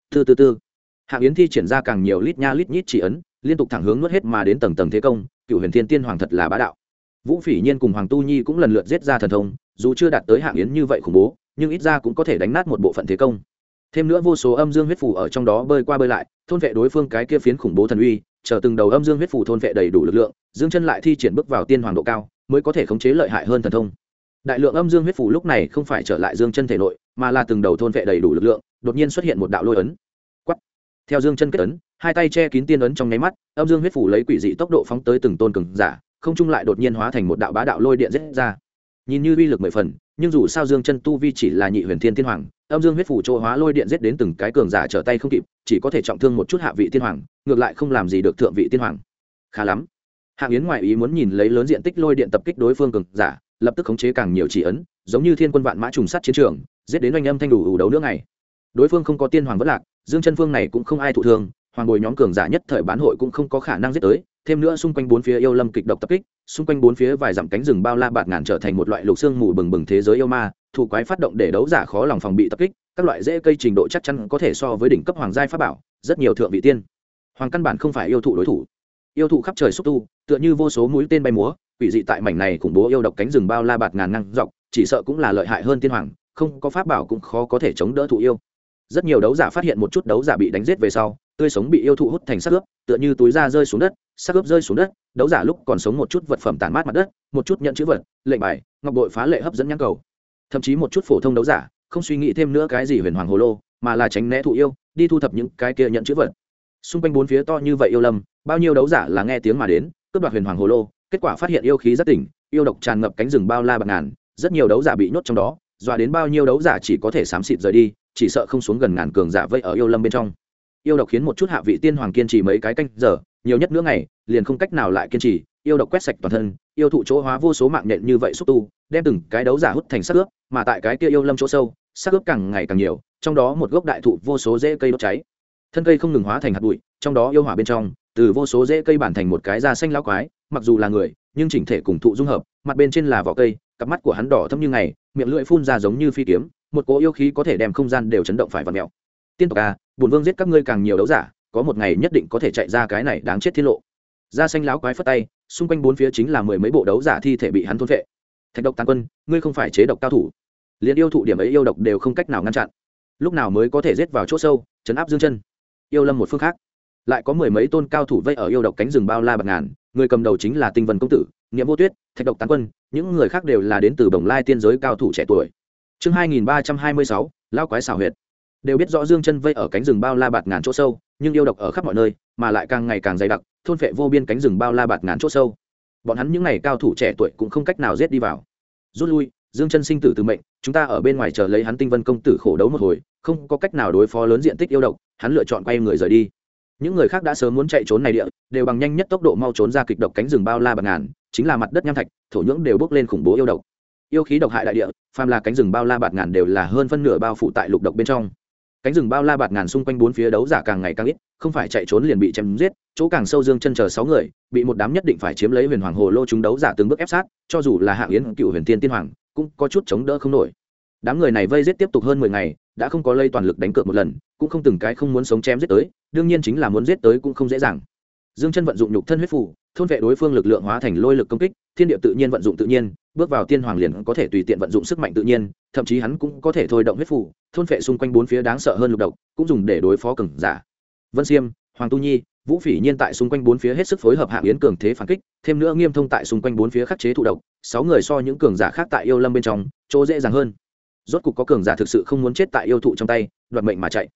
Từ Hạng Yến thi triển ra càng nhiều lít nha lít nhít chỉ ấn, liên tục thẳng hướng nuốt hết mà đến tầng thế công, Cựu Huyền Thiên Tiên Hoàng thật là bá đạo. Vũ Phỉ Nhiên cùng Hoàng Tu Nhi cũng lần lượt giết ra thần thông, dù chưa đạt tới Hạng Yến như vậy khủng bố, nhưng ít ra cũng có thể đánh nát một bộ phận thế công. Thêm nữa vô số âm dương huyết phù ở trong đó bơi qua bơi lại, thôn vệ đối phương cái kia phiến khủng bố thần uy, chờ từng đầu âm dương huyết phù thôn vệ đầy đủ lực lượng, Dương Chân lại thi triển bước vào tiên hoàng độ cao, mới có thể khống chế lợi hại hơn thần thông. Đại lượng âm dương huyết phù lúc này không phải trở lại Dương Chân thể nội, mà là từng đầu thôn vệ đầy đủ lực lượng, đột nhiên xuất hiện một đạo lôi ấn. Quắc. Theo Dương Chân kết ấn, hai tay che kín tiên ấn trong nháy mắt, âm dương huyết phù lấy quỷ dị tốc độ phóng tới từng tôn cường giả, không trung lại đột nhiên hóa thành một đạo bá đạo lôi điện giết ra. Nhìn như uy lực mười phần, nhưng dù sao Dương Chân tu vi chỉ là nhị huyền thiên tiên hoàng, âm dương huyết phù chỗ hóa lôi điện giết đến từng cái cường giả trở tay không kịp, chỉ có thể trọng thương một chút hạ vị tiên hoàng, ngược lại không làm gì được thượng vị tiên hoàng. Khá lắm. Hạng Yến ngoại ý muốn nhìn lấy lớn diện tích lôi điện tập kích đối phương cường giả, lập tức khống chế càng nhiều chỉ ấn, giống như thiên quân vạn mã trùng sát chiến trường, giết đến oanh âm thanh đủ đấu nữa ngày. Đối phương không có tiên hoàng vất lạc, Dương Chân phương này cũng không ai thụ thương, hoàng bồi nhóm cường giả nhất thời bán hội cũng không có khả năng giết tới, thêm nữa xung quanh bốn phía yêu lâm kịch độc tập kích, xung quanh bốn phía vài dặm cánh rừng bao la bạt ngàn trở thành một loại lục xương mù bừng bừng thế giới yêu ma, thủ quái phát động để đấu giả khó lòng phòng bị tập kích, các loại rễ cây trình độ chắc chắn có thể so với đỉnh cấp hoàng giai pháp bảo, rất nhiều thượng vị tiên hoàng căn bản không phải yêu thụ đối thủ. Yêu thụ khắp trời xúc tu, tựa như vô số mũi tên bay múa, quỷ dị tại mảnh này khủng bố yêu độc cánh rừng bao la bạt ngàn ngang dọc, chỉ sợ cũng là lợi hại hơn tiên hoàng, không có pháp bảo cũng khó có thể chống đỡ thụ yêu. Rất nhiều đấu giả phát hiện một chút đấu giả bị đánh giết về sau, tươi sống bị yêu thụ hút thành xác ướp, tựa như túi da rơi xuống đất, xác ướp rơi xuống đất, đấu giả lúc còn sống một chút vật phẩm tản mát mặt đất, một chút nhận chữ vật, lệnh bài, ngọc bội phá lệ hấp dẫn nhãn cầu. Thậm chí một chút phổ thông đấu giả, không suy nghĩ thêm nữa cái gì huyền hoàng hồ lô, mà là tránh né thụ yêu, đi thu thập những cái kia nhận chữ vật. Xung quanh bốn phía to như vậy yêu lâm, bao nhiêu đấu giả là nghe tiếng mà đến, cướp đoạt huyền hoàng hồ lô, kết quả phát hiện yêu khí rất tỉnh, yêu độc tràn ngập cánh rừng bao la bạt ngàn, rất nhiều đấu giả bị nhốt trong đó, dọa đến bao nhiêu đấu giả chỉ có thể xám xịt rời đi, chỉ sợ không xuống gần ngàn cường giả vây ở yêu lâm bên trong. Yêu độc khiến một chút hạ vị tiên hoàng kiên trì mấy cái canh giờ, nhiều nhất nửa ngày, liền không cách nào lại kiên trì, yêu độc quét sạch toàn thân, yêu thụ chỗ hóa vô số mạng nhện như vậy xúc tu, đem từng cái đấu giả hút thành xác ướp, mà tại cái kia yêu lâm chỗ sâu, xác ướp càng ngày càng nhiều, trong đó một gốc đại thụ vô số rễ cây đốt cháy, thân cây không ngừng hóa thành hạt bụi, trong đó yêu hỏa bên trong, từ vô số rễ cây bản thành một cái da xanh lão quái, mặc dù là người, nhưng chỉnh thể cùng thụ dung hợp, mặt bên trên là vỏ cây, cặp mắt của hắn đỏ thẫm như ngày, miệng lưỡi phun ra giống như phi kiếm, một cỗ yêu khí có thể đem không gian đều chấn động phải vặn mèo. Tiên tộc a, bổn vương giết các ngươi càng nhiều đấu giả, có một ngày nhất định có thể chạy ra cái này đáng chết thiên lộ. Da xanh lão quái phất tay, xung quanh bốn phía chính là mười mấy bộ đấu giả thi thể bị hắn thôn phệ. Thạch độc tàn quân, ngươi không phải chế độc cao thủ, liền yêu thụ điểm ấy yêu độc đều không cách nào ngăn chặn, lúc nào mới có thể giết vào chỗ sâu, chấn áp Dương Chân? Yêu lâm một phương khác, lại có mười mấy tôn cao thủ vây ở yêu độc cánh rừng bao la bạt ngàn, người cầm đầu chính là Tinh Vân công tử, Niệm Vô Tuyết, Thạch độc tán quân, những người khác đều là đến từ Bồng Lai tiên giới cao thủ trẻ tuổi. Chương 2326, lão quái xảo huyệt. Đều biết rõ Dương Chân vây ở cánh rừng bao la bạt ngàn chỗ sâu, nhưng yêu độc ở khắp mọi nơi, mà lại càng ngày càng dày đặc, thôn phệ vô biên cánh rừng bao la bạt ngàn chỗ sâu. Bọn hắn những này cao thủ trẻ tuổi cũng không cách nào giết đi vào. Rút lui, Dương Chân sinh tử từ mệnh, chúng ta ở bên ngoài chờ lấy hắn. Tinh Vân công tử khổ đấu một hồi, không có cách nào đối phó lớn diện tích yêu độc, hắn lựa chọn quay người rời đi. Những người khác đã sớm muốn chạy trốn này địa, đều bằng nhanh nhất tốc độ mau trốn ra kịch độc cánh rừng bao la bạt ngàn, chính là mặt đất nham thạch, thổ nhưỡng đều bốc lên khủng bố yêu độc. Yêu khí độc hại đại địa, phàm là cánh rừng bao la bạt ngàn đều là hơn phân nửa bao phủ tại lục độc bên trong. Cánh rừng bao la bạt ngàn xung quanh bốn phía đấu giả càng ngày càng ít, không phải chạy trốn liền bị chém giết, chỗ càng sâu Dương Chân chờ 6 người, bị một đám nhất định phải chiếm lấy huyền hoàng hồ lô chúng đấu giả từng bước ép sát, cho dù là Hạng Yến Cựu Huyền Tiên Tiên Hoàng, cũng có chút chống đỡ không nổi. Đám người này vây giết tiếp tục hơn 10 ngày, đã không có lây toàn lực đánh cược một lần, cũng không từng cái không muốn sống chém giết tới, đương nhiên chính là muốn giết tới cũng không dễ dàng. Dương Chân vận dụng nhục thân huyết phù, thôn vệ đối phương lực lượng hóa thành lôi lực công kích, thiên địa tự nhiên vận dụng tự nhiên, bước vào tiên hoàng liền có thể tùy tiện vận dụng sức mạnh tự nhiên, thậm chí hắn cũng có thể thôi động huyết phù, thôn vệ xung quanh bốn phía đáng sợ hơn lục độc, cũng dùng để đối phó cường giả. Vân Xiêm, Hoàng Tu Nhi, Vũ Phỉ Nhiên tại xung quanh bốn phía hết sức phối hợp Hạng Yến cường thế phản kích, thêm nữa Nghiêm Thông tại xung quanh bốn phía khắc chế thụ độc, 6 người so những cường giả khác tại yêu lâm bên trong, chỗ dễ dàng hơn. Rốt cục có cường giả thực sự không muốn chết tại yêu thụ trong tay, đoạt mệnh mà chạy.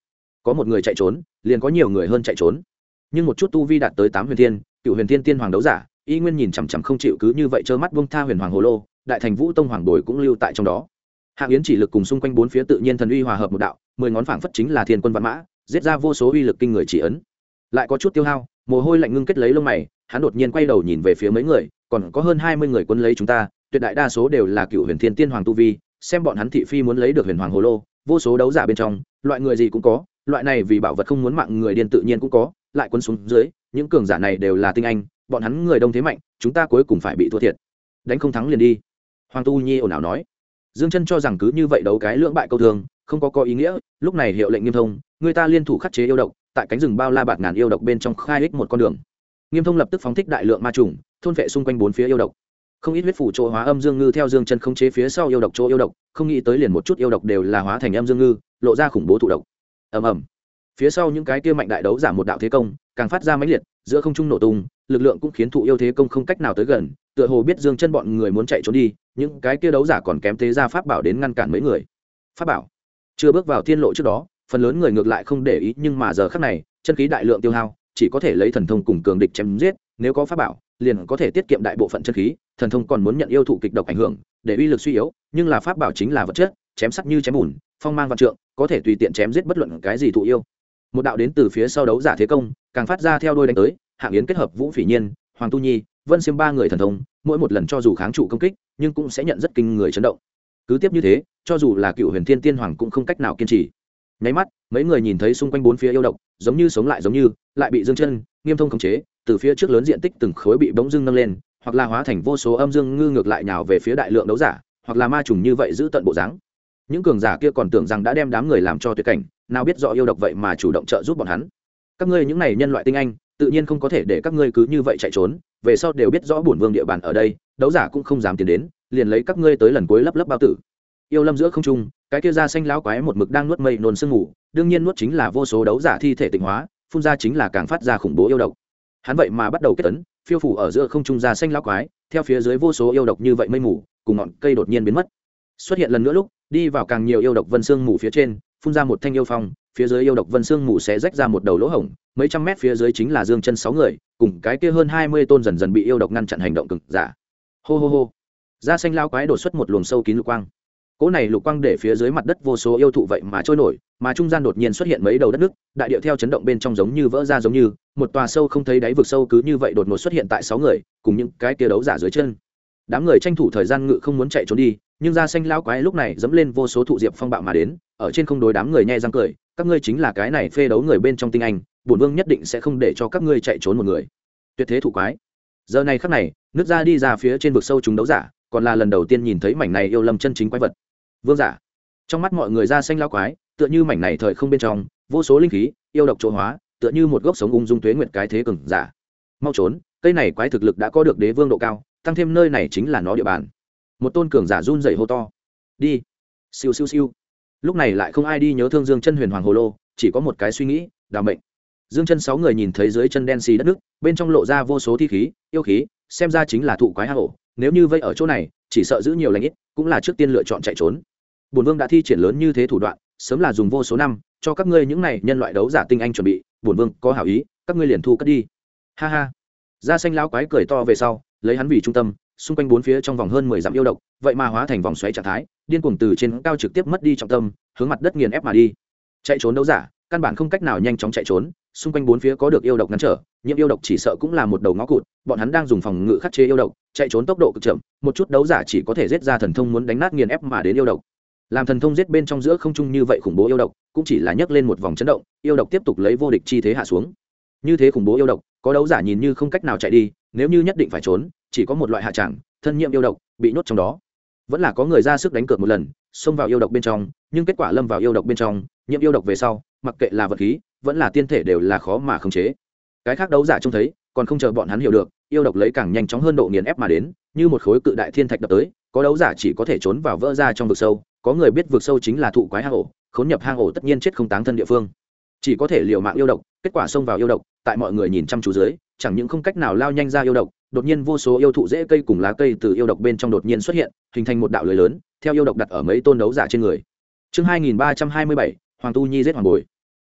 có một người chạy trốn liền có nhiều người hơn chạy trốn, nhưng một chút tu vi đạt tới 8 huyền thiên cựu huyền thiên tiên hoàng đấu giả y nguyên nhìn chằm chằm không chịu, cứ như vậy trơ mắt buông tha huyền hoàng hồ lô. Đại thành vũ tông hoàng bồi cũng lưu tại trong đó. Hạng Yến chỉ lực cùng xung quanh bốn phía tự nhiên thần uy hòa hợp một đạo, 10 ngón phảng phất chính là thiên quân vạn mã, giết ra vô số uy lực kinh người chỉ ấn. Lại có chút tiêu hao, mồ hôi lạnh ngưng kết lấy lông mày, hắn đột nhiên quay đầu nhìn về phía mấy người, còn có hơn 20 người quân lấy chúng ta, tuyệt đại đa số đều là cựu huyền thiên tiên hoàng tu vi, xem bọn hắn thị phi muốn lấy được huyền hoàng hồ lô, vô số đấu giả bên trong, loại người gì cũng có, loại này vì bảo vật không muốn mạng người điên tự nhiên cũng có, lại quân xuống dưới, những cường giả này đều là tinh anh, bọn hắn người đông thế mạnh, chúng ta cuối cùng phải bị thua thiệt. Đánh không thắng liền đi. Hoàng Tu Nhi ồn ào nói. Dương Chân cho rằng cứ như vậy đấu cái lưỡng bại câu thường, không có ý nghĩa, lúc này hiệu lệnh Nghiêm Thông, người ta liên thủ khắc chế yêu độc, tại cánh rừng bao la bạt ngàn yêu độc bên trong khai ích một con đường. Nghiêm Thông lập tức phóng thích đại lượng ma trùng, thôn vệ xung quanh bốn phía yêu độc. Không ít huyết phủ chỗ hóa âm dương ngư theo Dương Chân khống chế phía sau yêu độc chỗ yêu độc, không nghĩ tới liền một chút yêu độc đều là hóa thành âm dương ngư, lộ ra khủng bố thụ độc. Ầm ầm. Phía sau những cái kia mạnh đại đấu giả một đạo thế công, càng phát ra mãnh liệt, giữa không trung nổ tung, lực lượng cũng khiến thụ yêu thế công không cách nào tới gần, tựa hồ biết Dương Chân bọn người muốn chạy trốn đi, những cái kia đấu giả còn kém thế ra pháp bảo đến ngăn cản mấy người. Pháp bảo chưa bước vào thiên lộ trước đó, phần lớn người ngược lại không để ý, nhưng mà giờ khắc này, chân khí đại lượng tiêu hao, chỉ có thể lấy thần thông cùng cường địch chém giết, nếu có pháp bảo, liền có thể tiết kiệm đại bộ phận chân khí, thần thông còn muốn nhận yêu thụ kịch độc ảnh hưởng, để uy lực suy yếu, nhưng là pháp bảo chính là vật chất, chém sắc như chém bùn, phong mang vạn trượng, có thể tùy tiện chém giết bất luận cái gì thụ yêu. Một đạo đến từ phía sau đấu giả thế công, càng phát ra theo đuôi đánh tới, Hạng Yến kết hợp Vũ Phỉ Nhiên, Hoàng Tu Nhi, Vân Xiêm ba người thần thông, mỗi một lần cho dù kháng trụ công kích, nhưng cũng sẽ nhận rất kinh người chấn động. Cứ tiếp như thế, cho dù là cựu huyền thiên tiên hoàng cũng không cách nào kiên trì. Nháy mắt, mấy người nhìn thấy xung quanh bốn phía yêu độc, giống như sống lại giống như, lại bị Dương Chân, Nghiêm Thông khống chế, từ phía trước lớn diện tích từng khối bị bỗng dưng nâng lên, hoặc là hóa thành vô số âm dương ngư ngược lại nhào về phía đại lượng đấu giả, hoặc là ma trùng như vậy giữ tận bộ dáng. Những cường giả kia còn tưởng rằng đã đem đám người làm cho tuyệt cảnh, nào biết rõ yêu độc vậy mà chủ động trợ giúp bọn hắn. Các ngươi những này nhân loại tinh anh, tự nhiên không có thể để các ngươi cứ như vậy chạy trốn, về sau đều biết rõ bổn vương địa bàn ở đây, đấu giả cũng không dám tiến đến, liền lấy các ngươi tới lần cuối lấp lấp bao tử. Yêu lâm giữa không trung, cái kia da xanh lão quái một mực đang nuốt mây nôn sương ngủ, đương nhiên nuốt chính là vô số đấu giả thi thể tịnh hóa, phun ra chính là càng phát ra khủng bố yêu độc. Hắn vậy mà bắt đầu kết tấn, phiêu phủ ở giữa không trung da xanh lão quái, theo phía dưới vô số yêu độc như vậy mây mù, cùng ngọn cây đột nhiên biến mất. Xuất hiện lần nữa lúc, đi vào càng nhiều yêu độc vân sương mù phía trên, phun ra một thanh yêu phong, phía dưới yêu độc vân sương mù sẽ rách ra một đầu lỗ hổng, mấy trăm mét phía dưới chính là Dương Chân 6 người, cùng cái kia hơn 20 tôn dần dần bị yêu độc ngăn chặn hành động cực giả. Hô hô hô. Da xanh lao quái đột xuất một luồng sâu kín lục quang. Cỗ này lục quang để phía dưới mặt đất vô số yêu thụ vậy mà trôi nổi, mà trung gian đột nhiên xuất hiện mấy đầu đất nước, đại địa theo chấn động bên trong giống như vỡ ra, giống như một tòa sâu không thấy đáy vực sâu cứ như vậy đột ngột xuất hiện tại 6 người, cùng những cái kia đấu giả dưới chân. Đám người tranh thủ thời gian ngự không muốn chạy trốn đi, nhưng da xanh lao quái lúc này dẫm lên vô số thụ diệp phong bạo mà đến, ở trên không đối đám người nhe răng cười, các ngươi chính là cái này phê đấu người bên trong tinh anh, bổn vương nhất định sẽ không để cho các ngươi chạy trốn một người. Tuyệt thế thủ quái. Giờ này khắc này, nước ra đi ra phía trên vực sâu chúng đấu giả, còn là lần đầu tiên nhìn thấy mảnh này yêu lâm chân chính quái vật. Vương giả. Trong mắt mọi người da xanh lao quái, tựa như mảnh này thời không bên trong, vô số linh khí, yêu độc chỗ hóa, tựa như một gốc sống ung dung tuế nguyệt cái thế cường giả. Mau trốn, cây này quái thực lực đã có được đế vương độ cao, tăng thêm nơi này chính là nó địa bàn. Một tôn cường giả run rẩy hô to. Đi. Siêu siêu siêu. Lúc này lại không ai đi nhớ thương Dương Chân huyền hoàng hồ lô, chỉ có một cái suy nghĩ, đào mệnh. Dương Chân 6 người nhìn thấy dưới chân đen xì đất nước, bên trong lộ ra vô số thi khí, yêu khí, xem ra chính là thụ quái hang ổ, nếu như vây ở chỗ này, chỉ sợ giữ nhiều lành ít, cũng là trước tiên lựa chọn chạy trốn. Bổn vương đã thi triển lớn như thế thủ đoạn, sớm là dùng vô số năm, cho các ngươi những này nhân loại đấu giả tinh anh chuẩn bị, bổn vương có hảo ý, các ngươi liền thu cất đi. Ha ha. Da xanh lão quái cười to về sau, lấy hắn vì trung tâm, xung quanh bốn phía trong vòng hơn 10 dặm yêu độc, vậy mà hóa thành vòng xoáy trạng thái, điên cuồng từ trên cao trực tiếp mất đi trọng tâm, hướng mặt đất nghiền ép mà đi. Chạy trốn đấu giả, căn bản không cách nào nhanh chóng chạy trốn, xung quanh bốn phía có được yêu độc ngăn trở, nhiễm yêu độc chỉ sợ cũng là một đầu ngõ cụt, bọn hắn đang dùng phòng ngự khắc chế yêu độc, chạy trốn tốc độ cực chậm, một chút đấu giả chỉ có thể giết ra thần thông muốn đánh nát nghiền ép mà đến yêu độc. Làm thần thông giết bên trong giữa không trung như vậy khủng bố yêu độc, cũng chỉ là nhấc lên một vòng chấn động, yêu độc tiếp tục lấy vô địch chi thế hạ xuống. Như thế khủng bố yêu độc, có đấu giả nhìn như không cách nào chạy đi, nếu như nhất định phải trốn, chỉ có một loại hạ trạng, thân nhiễm yêu độc, bị nhốt trong đó. Vẫn là có người ra sức đánh cược một lần, xông vào yêu độc bên trong, nhưng kết quả lâm vào yêu độc bên trong, nhiễm yêu độc về sau, mặc kệ là vật khí, vẫn là tiên thể đều là khó mà khống chế. Cái khác đấu giả trông thấy, còn không chờ bọn hắn hiểu được, yêu độc lấy càng nhanh chóng hơn độ nghiền ép mà đến, như một khối cự đại thiên thạch đập tới, có đấu giả chỉ có thể trốn vào vỡ ra trong vực sâu, có người biết vực sâu chính là thụ quái hang ổ, khốn nhập hang ổ tất nhiên chết không táng thân địa phương, chỉ có thể liều mạng yêu độc, kết quả xông vào yêu độc, tại mọi người nhìn chăm chú dưới, chẳng những không cách nào lao nhanh ra yêu độc, đột nhiên vô số yêu thụ rễ cây cùng lá cây từ yêu độc bên trong đột nhiên xuất hiện, hình thành một đạo lưới lớn, theo yêu độc đặt ở mấy tôn đấu giả trên người. Chương 2327, Hoàng Tu Nhi giết Hoàng Bồi.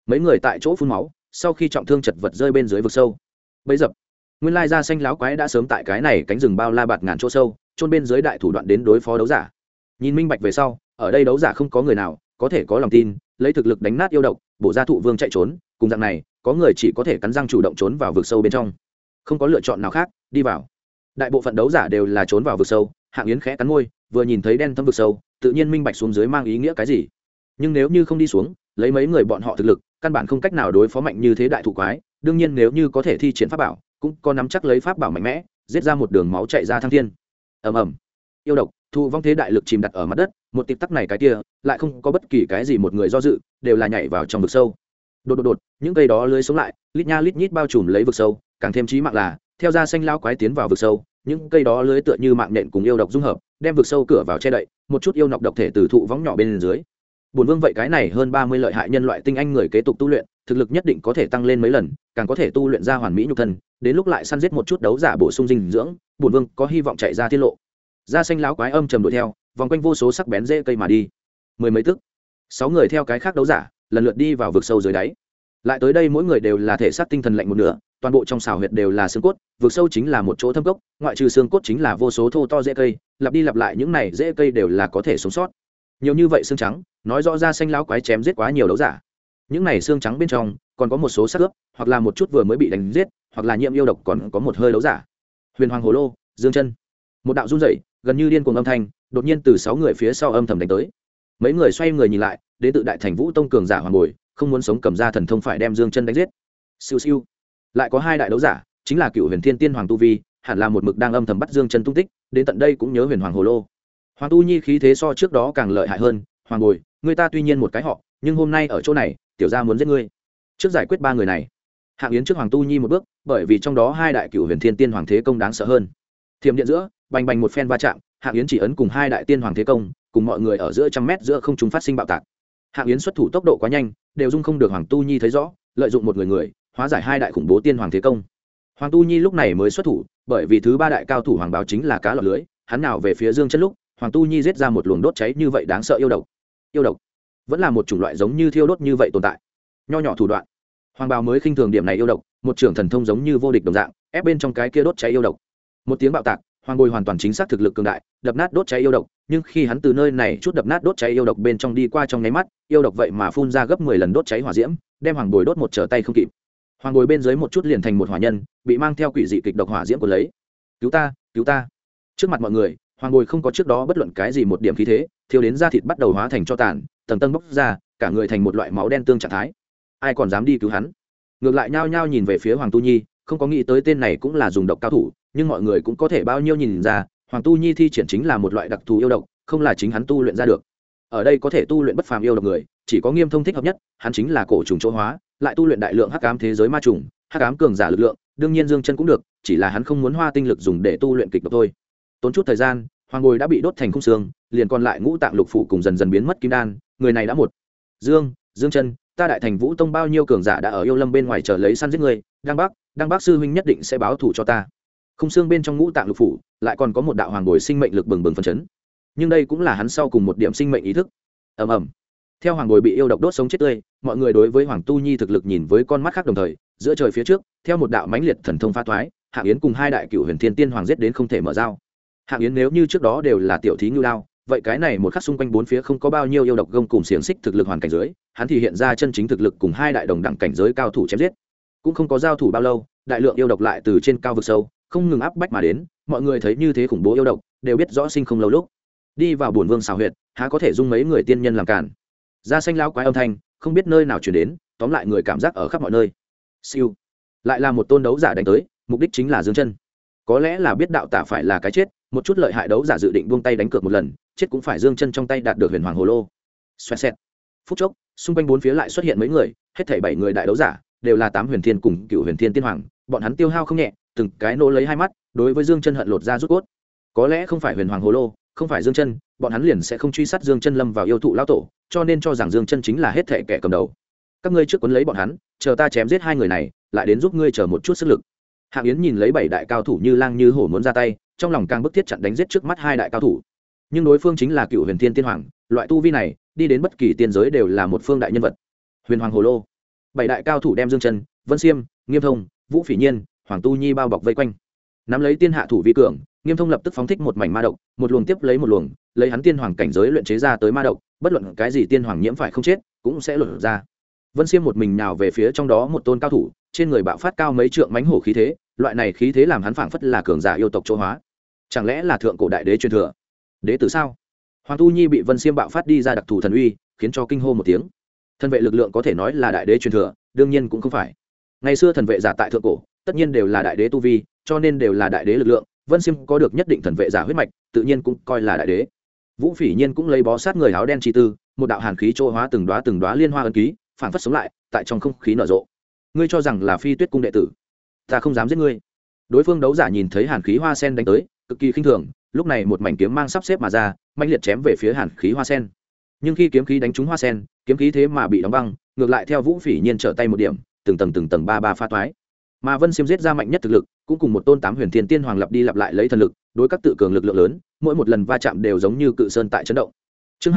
mấy người tại chỗ phun máu, sau khi trọng thương chật vật rơi bên dưới vực sâu. Bấy dập, nguyên lai da xanh láo quái đã sớm tại cái này cánh rừng bao la bạt ngàn chỗ sâu chôn bên dưới đại thủ đoạn đến đối phó đấu giả. Nhìn minh bạch về sau, ở đây đấu giả không có người nào có thể có lòng tin lấy thực lực đánh nát yêu độc, bổ ra thụ vương chạy trốn, cùng dạng này có người chỉ có thể cắn răng chủ động trốn vào vực sâu bên trong, không có lựa chọn nào khác, đi vào. Đại bộ phận đấu giả đều là trốn vào vực sâu. Hạng Yến khẽ cắn môi, vừa nhìn thấy đen thâm vực sâu, tự nhiên minh bạch xuống dưới mang ý nghĩa cái gì. Nhưng nếu như không đi xuống, lấy mấy người bọn họ thực lực, căn bản không cách nào đối phó mạnh như thế đại thủ quái. Đương nhiên nếu như có thể thi triển pháp bảo, cũng có nắm chắc lấy pháp bảo mạnh mẽ, giết ra một đường máu chạy ra thăng thiên. Ầm ầm. Yêu độc, thụ vong thế đại lực chìm đặt ở mặt đất, một tịp tắc này cái kia, lại không có bất kỳ cái gì một người do dự, đều là nhảy vào trong vực sâu. Đột, những cây đó lưới sống lại, lít nha lít nhít bao trùm lấy vực sâu, càng thêm chí mạng là, theo da xanh lao quái tiến vào vực sâu, những cây đó lưới tựa như mạng nhện cùng yêu độc dung hợp, đem vực sâu cửa vào che đậy, một chút yêu nọc độc thể từ thụ võng nhỏ bên dưới. Bổn vương vậy cái này hơn 30 lợi hại nhân loại tinh anh người kế tục tu luyện, thực lực nhất định có thể tăng lên mấy lần, càng có thể tu luyện ra hoàn mỹ nhục thân, đến lúc lại săn giết một chút đấu giả bổ sung dinh dưỡng, bổn vương có hy vọng chạy ra tiết lộ. Da xanh lão quái âm trầm đuổi theo, vòng quanh vô số sắc bén rễ cây mà đi. Mười mấy tức, 6 người theo cái khác đấu giả, lần lượt đi vào vực sâu dưới đáy. Lại tới đây mỗi người đều là thể xác tinh thần lạnh một nửa, toàn bộ trong xào huyệt đều là xương cốt, vực sâu chính là một chỗ thâm cốc, ngoại trừ xương cốt chính là vô số thô to rễ cây, lặp đi lặp lại những này rễ cây đều là có thể sống sót. Nhiều như vậy xương trắng, nói rõ ra xanh lão quái chém giết quá nhiều đấu giả. Những này xương trắng bên trong còn có một số xác ướp, hoặc là một chút vừa mới bị đánh giết, hoặc là nhiễm yêu độc còn có một hơi đấu giả. Huyền Hoàng Hồ Lô, Dương Chân. Một đạo run rẩy, gần như điên cuồng âm thanh, đột nhiên từ 6 người phía sau âm thầm đánh tới. Mấy người xoay người nhìn lại, đến tự Đại Thành Vũ Tông cường giả Hoàng Bồi, không muốn sống cầm ra thần thông phải đem Dương Chân đánh giết. Siêu siêu. Lại có 2 đại đấu giả, chính là Cựu Huyền Thiên Tiên Hoàng tu vi, hẳn là một mực đang âm thầm bắt Dương Chân tung tích, đến tận đây cũng nhớ Huyền Hoàng Hồ Lô. Hoàng Tu Nhi khí thế so trước đó càng lợi hại hơn, Hoàng Bồi, người ta tuy nhiên một cái họ, nhưng hôm nay ở chỗ này, tiểu gia muốn giết ngươi. Trước giải quyết 3 người này. Hạng Yến trước Hoàng Tu Nhi một bước, bởi vì trong đó 2 đại Cựu Huyền Thiên Tiên Hoàng thế công đáng sợ hơn. Thiểm điện giữa, bành bành một phen va chạm, Hạng Yến chỉ ấn cùng 2 đại tiên hoàng thế công, cùng mọi người ở giữa trăm mét giữa không trung phát sinh bạo tạc. Hạng Yến xuất thủ tốc độ quá nhanh, đều dung không được Hoàng Tu Nhi thấy rõ, lợi dụng một người, hóa giải 2 đại khủng bố tiên hoàng thế công. Hoàng Tu Nhi lúc này mới xuất thủ, bởi vì thứ 3 đại cao thủ hoàng báo chính là cá lọt lưới, hắn nào về phía Dương Chân lúc, Hoàng Tu Nhi giết ra một luồng đốt cháy như vậy đáng sợ yêu độc. Yêu độc vẫn là một chủng loại giống như thiêu đốt như vậy tồn tại. Nho nhỏ thủ đoạn, Hoàng Bào mới khinh thường điểm này yêu độc, một trưởng thần thông giống như vô địch đồng dạng, ép bên trong cái kia đốt cháy yêu độc. Một tiếng bạo tạc, Hoàng Bồi hoàn toàn chính xác thực lực cường đại, đập nát đốt cháy yêu độc, nhưng khi hắn từ nơi này chút đập nát đốt cháy yêu độc bên trong đi qua trong nháy mắt, yêu độc vậy mà phun ra gấp 10 lần đốt cháy hỏa diễm, đem Hoàng Bồi đốt một trở tay không kịp. Hoàng Bồi bên dưới một chút liền thành một hỏa nhân, bị mang theo quỷ dị kịch độc hỏa diễm của lấy. Cứu ta, cứu ta. Trước mặt mọi người, Hoàng Bồi không có trước đó bất luận cái gì một điểm khí thế, thiêu đến da thịt bắt đầu hóa thành tro tàn, tầng tầng bốc ra, cả người thành một loại máu đen tương trạng thái. Ai còn dám đi cứu hắn? Ngược lại nhao nhao nhìn về phía Hoàng Tu Nhi, không có nghĩ tới tên này cũng là dùng độc cao thủ, nhưng mọi người cũng có thể bao nhiêu nhìn ra, Hoàng Tu Nhi thi triển chính là một loại đặc thù yêu độc, không là chính hắn tu luyện ra được. Ở đây có thể tu luyện bất phàm yêu độc người, chỉ có Nghiêm Thông thích hợp nhất, hắn chính là cổ trùng chỗ hóa, lại tu luyện đại lượng hắc ám thế giới ma trùng, hắc ám cường giả lực lượng, đương nhiên Dương Chân cũng được, chỉ là hắn không muốn hoa tinh lực dùng để tu luyện kịch độc thôi. Tốn chút thời gian, Hoàng Bồi đã bị đốt thành khung xương, liền còn lại ngũ tạng lục phủ cùng dần dần biến mất kim đan, người này đã một. Dương Chân, ta Đại Thành Vũ Tông bao nhiêu cường giả đã ở yêu lâm bên ngoài chờ lấy săn giết ngươi, Đăng Bắc sư huynh nhất định sẽ báo thù cho ta. Khung xương bên trong ngũ tạng lục phủ, lại còn có một đạo Hoàng Bồi sinh mệnh lực bừng bừng phấn chấn. Nhưng đây cũng là hắn sau cùng một điểm sinh mệnh ý thức. Ầm ầm. Theo Hoàng Bồi bị yêu độc đốt sống chết tươi, mọi người đối với Hoàng Tu Nhi thực lực nhìn với con mắt khác đồng thời, giữa trời phía trước, theo một đạo mãnh liệt thần thông phá thoái, Hạng Yến cùng 2 đại Cựu Huyền Thiên Tiên Hoàng giết đến không thể mở dao. Hạng Yến nếu như trước đó đều là tiểu thí ngưu đao, vậy cái này một khắc xung quanh bốn phía không có bao nhiêu yêu độc gông cùng xiềng xích thực lực hoàn cảnh dưới, hắn thì hiện ra chân chính thực lực cùng 2 đại đồng đẳng cảnh giới cao thủ chém giết. Cũng không có giao thủ bao lâu, đại lượng yêu độc lại từ trên cao vực sâu không ngừng áp bách mà đến, mọi người thấy như thế khủng bố yêu độc, đều biết rõ sinh không lâu lúc. Đi vào bổn vương xào huyệt, há có thể dung mấy người tiên nhân làm cản. Da xanh lão quái âm thanh, không biết nơi nào truyền đến, tóm lại người cảm giác ở khắp mọi nơi. Siêu, lại là một tôn đấu giả đánh tới, mục đích chính là Dương Chân. Có lẽ là biết đạo tả phải là cái chết, một chút lợi hại đấu giả dự định buông tay đánh cược một lần, chết cũng phải Dương Chân trong tay đạt được Huyền Hoàng Hồ Lô. Xoẹt xẹt. Phút chốc, xung quanh bốn phía lại xuất hiện mấy người, hết thảy 7 người đại đấu giả, đều là 8 Huyền Thiên cùng Cựu Huyền Thiên Tiên Hoàng, bọn hắn tiêu hao không nhẹ, từng cái nỗ lấy 2 mắt, đối với Dương Chân hận lột ra rút cốt. Có lẽ không phải Huyền Hoàng Hồ Lô, không phải Dương Chân, bọn hắn liền sẽ không truy sát Dương Chân lâm vào yêu thụ lão tổ, cho nên cho rằng Dương Chân chính là hết thảy kẻ cầm đầu. Các ngươi trước cuốn lấy bọn hắn, chờ ta chém giết 2 người này, lại đến giúp ngươi chờ một chút sức lực. Hạng Yến nhìn lấy 7 đại cao thủ như lang như hổ muốn ra tay, trong lòng càng bức thiết chặn đánh giết trước mắt 2 đại cao thủ. Nhưng đối phương chính là Cựu Huyền Thiên Tiên Hoàng, loại tu vi này, đi đến bất kỳ tiên giới đều là một phương đại nhân vật. Huyền Hoàng Hồ Lô, Bảy đại cao thủ đem Dương Chân, Vân Xiêm, Nghiêm Thông, Vũ Phỉ Nhiên, Hoàng Tu Nhi bao bọc vây quanh. Nắm lấy tiên hạ thủ vi cường, Nghiêm Thông lập tức phóng thích một mảnh ma độc, một luồng tiếp lấy một luồng, lấy hắn tiên hoàng cảnh giới luyện chế ra tới ma độc, bất luận cái gì tiên hoàng nhiễm phải không chết, cũng sẽ luồn ra. Vân Xiêm một mình nào về phía trong đó một tôn cao thủ, trên người bạo phát cao mấy trượng mãnh hổ khí thế, loại này khí thế làm hắn phảng phất là cường giả yêu tộc chỗ hóa. Chẳng lẽ là thượng cổ đại đế truyền thừa? Đế tử sao? Hoàng Tu Nhi bị Vân Xiêm bạo phát đi ra đặc thù thần uy, khiến cho kinh hô một tiếng. Thần vệ lực lượng có thể nói là đại đế truyền thừa, đương nhiên cũng không phải. Ngày xưa thần vệ giả tại thượng cổ, tất nhiên đều là đại đế tu vi, cho nên đều là đại đế lực lượng. Vân Xiêm có được nhất định thần vệ giả huyết mạch, tự nhiên cũng coi là đại đế. Vũ Phỉ Nhiên cũng lấy bó sát người áo đen chi tư, một đạo hàn khí chỗ hóa từng đóa liên hoa ấn ký, phản phất sống lại, tại trong không khí nở rộ. Ngươi cho rằng là Phi Tuyết cung đệ tử? Ta không dám giết ngươi. Đối phương đấu giả nhìn thấy hàn khí hoa sen đánh tới, cực kỳ khinh thường, lúc này một mảnh kiếm mang sắp xếp mà ra, mãnh liệt chém về phía hàn khí hoa sen. Nhưng khi kiếm khí đánh trúng hoa sen, kiếm khí thế mà bị đóng băng, ngược lại theo Vũ Phỉ Nhiên trở tay một điểm, từng tầng ba phá toái. Mà Vân Xiêm giết ra mạnh nhất thực lực, cũng cùng một tôn tám huyền thiên tiên hoàng lặp đi lặp lại lấy thần lực, đối các tự cường lực lượng lớn, mỗi một lần va chạm đều giống như cự sơn tại chấn động. Chương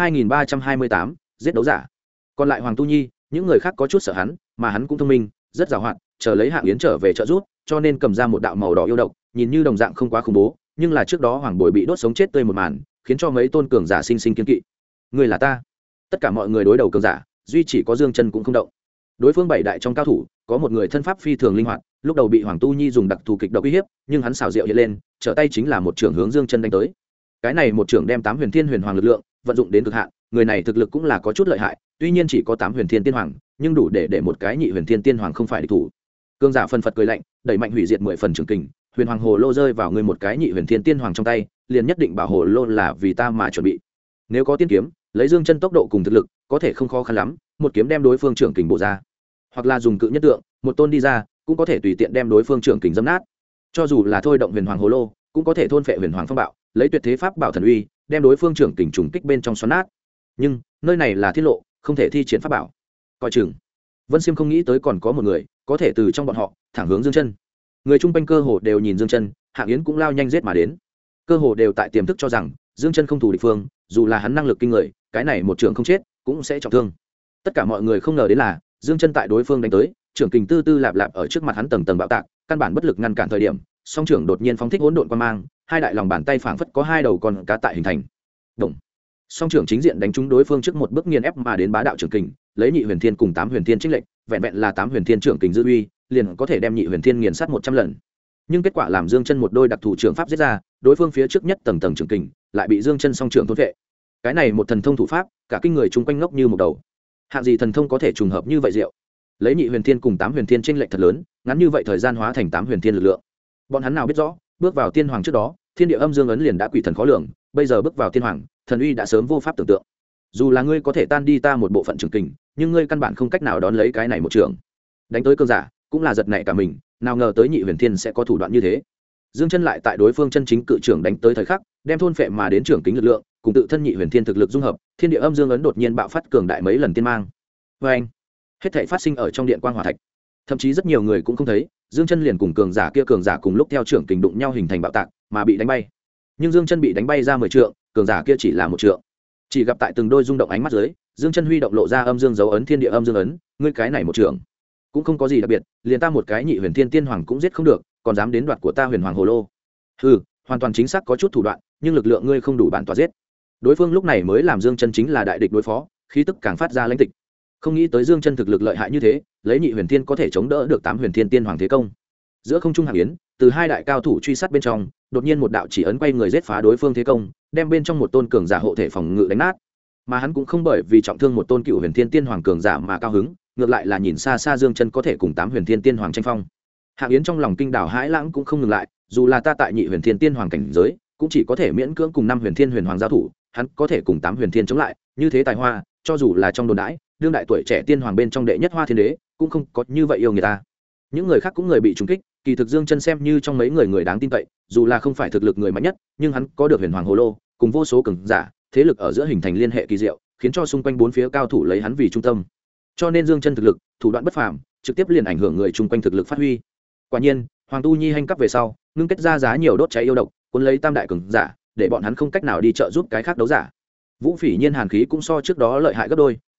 2328, giết đấu giả. Còn lại Hoàng Tu Nhi, những người khác có chút sợ hắn, mà hắn cũng thông minh, rất giàu hoạt, chờ lấy Hạng Yến trở về trợ giúp, cho nên cầm ra một đạo màu đỏ yêu độc, nhìn như đồng dạng không quá khủng bố, nhưng là trước đó Hoàng Bồi bị đốt sống chết tươi một màn, khiến cho mấy tôn cường giả sinh sinh kiên kỵ. Người là ta. Tất cả mọi người đối đầu cường giả, duy chỉ có Dương Chân cũng không động. Đối phương bảy đại trong cao thủ, có một người thân pháp phi thường linh hoạt, lúc đầu bị Hoàng Tu Nhi dùng đặc thù kịch độc uy hiếp, nhưng hắn xảo diệu hiện lên, trở tay chính là một trường hướng Dương Chân đánh tới. Cái này một trường đem tám huyền thiên huyền hoàng lực lượng vận dụng đến cực hạn, người này thực lực cũng là có chút lợi hại, tuy nhiên chỉ có tám huyền thiên tiên hoàng, nhưng đủ để một cái nhị huyền thiên tiên hoàng không phải địch thủ. Cương giả phân phật cười lạnh, đẩy mạnh hủy diệt 10 phần trường kình, huyền hoàng hồ lô rơi vào người một cái nhị huyền thiên tiên hoàng trong tay, liền nhất định bảo hồ lô là vì ta mà chuẩn bị. Nếu có tiên kiếm, lấy Dương Chân tốc độ cùng thực lực, có thể không khó khăn lắm, một kiếm đem đối phương trưởng kình bổ ra. Hoặc là dùng cự nhất tượng, một tôn đi ra, cũng có thể tùy tiện đem đối phương trưởng kình dẫm nát. Cho dù là thôi động huyền hoàng hồ lô, cũng có thể thôn phệ huyền hoàng phong bạo, lấy tuyệt thế pháp bảo thần uy, đem đối phương trưởng kình trùng kích bên trong xoắn nát. Nhưng, nơi này là thiết lộ, không thể thi triển pháp bảo. Coi chừng. Vân Xiêm không nghĩ tới còn có một người có thể từ trong bọn họ thẳng hướng Dương Chân. Người chung quanh cơ hồ đều nhìn Dương Chân, Hạng Yến cũng lao nhanh giết mà đến. Cơ hồ đều tại tiềm thức cho rằng Dương Chân không thủ địch phương, dù là hắn năng lực kinh người, cái này một trường không chết, cũng sẽ trọng thương. Tất cả mọi người không ngờ đến là Dương Chân tại đối phương đánh tới, trưởng kình tư tư lạp lạp ở trước mặt hắn tầng tầng bạo tạc, căn bản bất lực ngăn cản thời điểm, song trưởng đột nhiên phóng thích hỗn độn quang mang, hai đại lòng bàn tay phảng phất có hai đầu con cá tại hình thành. Động. Song trưởng chính diện đánh trúng đối phương trước một bước nghiền ép mà đến bá đạo trưởng kình, lấy nhị huyền thiên cùng tám huyền thiên chênh lệnh, vẹn vẹn là tám huyền thiên trưởng kình dư uy, liền có thể đem nhị huyền thiên nghiền sát 100 lần. Nhưng kết quả làm Dương Chân một đôi đặc thủ trưởng pháp giết ra, đối phương phía trước nhất tầng tầng trưởng kình, lại bị Dương Chân song trưởng thôn vệ. Cái này một thần thông thủ pháp, cả kinh người chung quanh ngốc như một đầu. Hạng gì thần thông có thể trùng hợp như vậy diệu? Lấy nhị huyền thiên cùng tám huyền thiên chênh lệch thật lớn, ngắn như vậy thời gian hóa thành tám huyền thiên lực lượng. Bọn hắn nào biết rõ, bước vào tiên hoàng trước đó, thiên địa âm dương ấn liền đã quỷ thần khó lường, bây giờ bước vào tiên hoàng, thần uy đã sớm vô pháp tưởng tượng. Dù là ngươi có thể tan đi ta một bộ phận trường kình, nhưng ngươi căn bản không cách nào đón lấy cái này một trường. Đánh tới cơn giả, cũng là giật nảy cả mình, nào ngờ tới nhị huyền thiên sẽ có thủ đoạn như thế. Dương Chân lại tại đối phương chân chính cự trưởng đánh tới thời khắc, đem thôn phệ mà đến trưởng kính lực lượng, cùng tự thân nhị huyền thiên thực lực dung hợp, thiên địa âm dương ấn đột nhiên bạo phát cường đại mấy lần tiên mang. Oeng! Hết thảy phát sinh ở trong điện quang hỏa thạch. Thậm chí rất nhiều người cũng không thấy, Dương Chân liền cùng cường giả kia cường giả cùng lúc theo trưởng kình đụng nhau hình thành bạo tạc, mà bị đánh bay. Nhưng Dương Chân bị đánh bay ra 10 trượng, cường giả kia chỉ là 1 trượng. Chỉ gặp tại từng đôi rung động ánh mắt dưới, Dương Chân huy động lộ ra âm dương dấu ấn thiên địa âm dương ấn, ngươi cái này 1 trượng cũng không có gì đặc biệt, liền ta một cái nhị huyền thiên tiên hoàng cũng giết không được, còn dám đến đoạt của ta huyền hoàng hồ lô. Hừ, hoàn toàn chính xác có chút thủ đoạn, nhưng lực lượng ngươi không đủ bản tỏa giết. Đối phương lúc này mới làm Dương Chân chính là đại địch đối phó, khí tức càng phát ra lãnh tịch. Không nghĩ tới Dương Chân thực lực lợi hại như thế, lấy nhị huyền thiên có thể chống đỡ được tám huyền thiên tiên hoàng thế công. Giữa không trung Hạng Yến, từ hai đại cao thủ truy sát bên trong, đột nhiên một đạo chỉ ấn quay người giết phá đối phương thế công, đem bên trong một tôn cường giả hộ thể phòng ngự đánh nát. Mà hắn cũng không bởi vì trọng thương một tôn cựu huyền thiên tiên hoàng cường giả mà cao hứng, ngược lại là nhìn xa xa Dương Chân có thể cùng tám huyền thiên tiên hoàng tranh phong. Hạng Yến trong lòng kinh đảo hãi lãng cũng không ngừng lại, dù là ta tại nhị huyền thiên tiên hoàng cảnh giới, cũng chỉ có thể miễn cưỡng cùng năm huyền thiên huyền hoàng giao thủ, hắn có thể cùng tám huyền thiên chống lại, như thế tài hoa, cho dù là trong đồn đãi, đương đại tuổi trẻ tiên hoàng bên trong đệ nhất Hoa Thiên Đế, cũng không có như vậy yêu người ta. Những người khác cũng người bị trúng kích, kỳ thực Dương Chân xem như trong mấy người đáng tin cậy, dù là không phải thực lực người mạnh nhất, nhưng hắn có được huyền hoàng hồ lô, cùng vô số cường giả, thế lực ở giữa hình thành liên hệ kỳ diệu, khiến cho xung quanh bốn phía cao thủ lấy hắn vì trung tâm. Cho nên Dương Chân thực lực, thủ đoạn bất phàm, trực tiếp liền ảnh hưởng người chung quanh thực lực phát huy. Quả nhiên, Hoàng Tu Nhi hành cấp về sau, ngưng kết ra giá nhiều đốt cháy yêu độc, cuốn lấy tam đại cường giả, để bọn hắn không cách nào đi trợ giúp cái khác đấu giả. Vũ Phỉ Nhiên hàn khí cũng so trước đó lợi hại gấp đôi,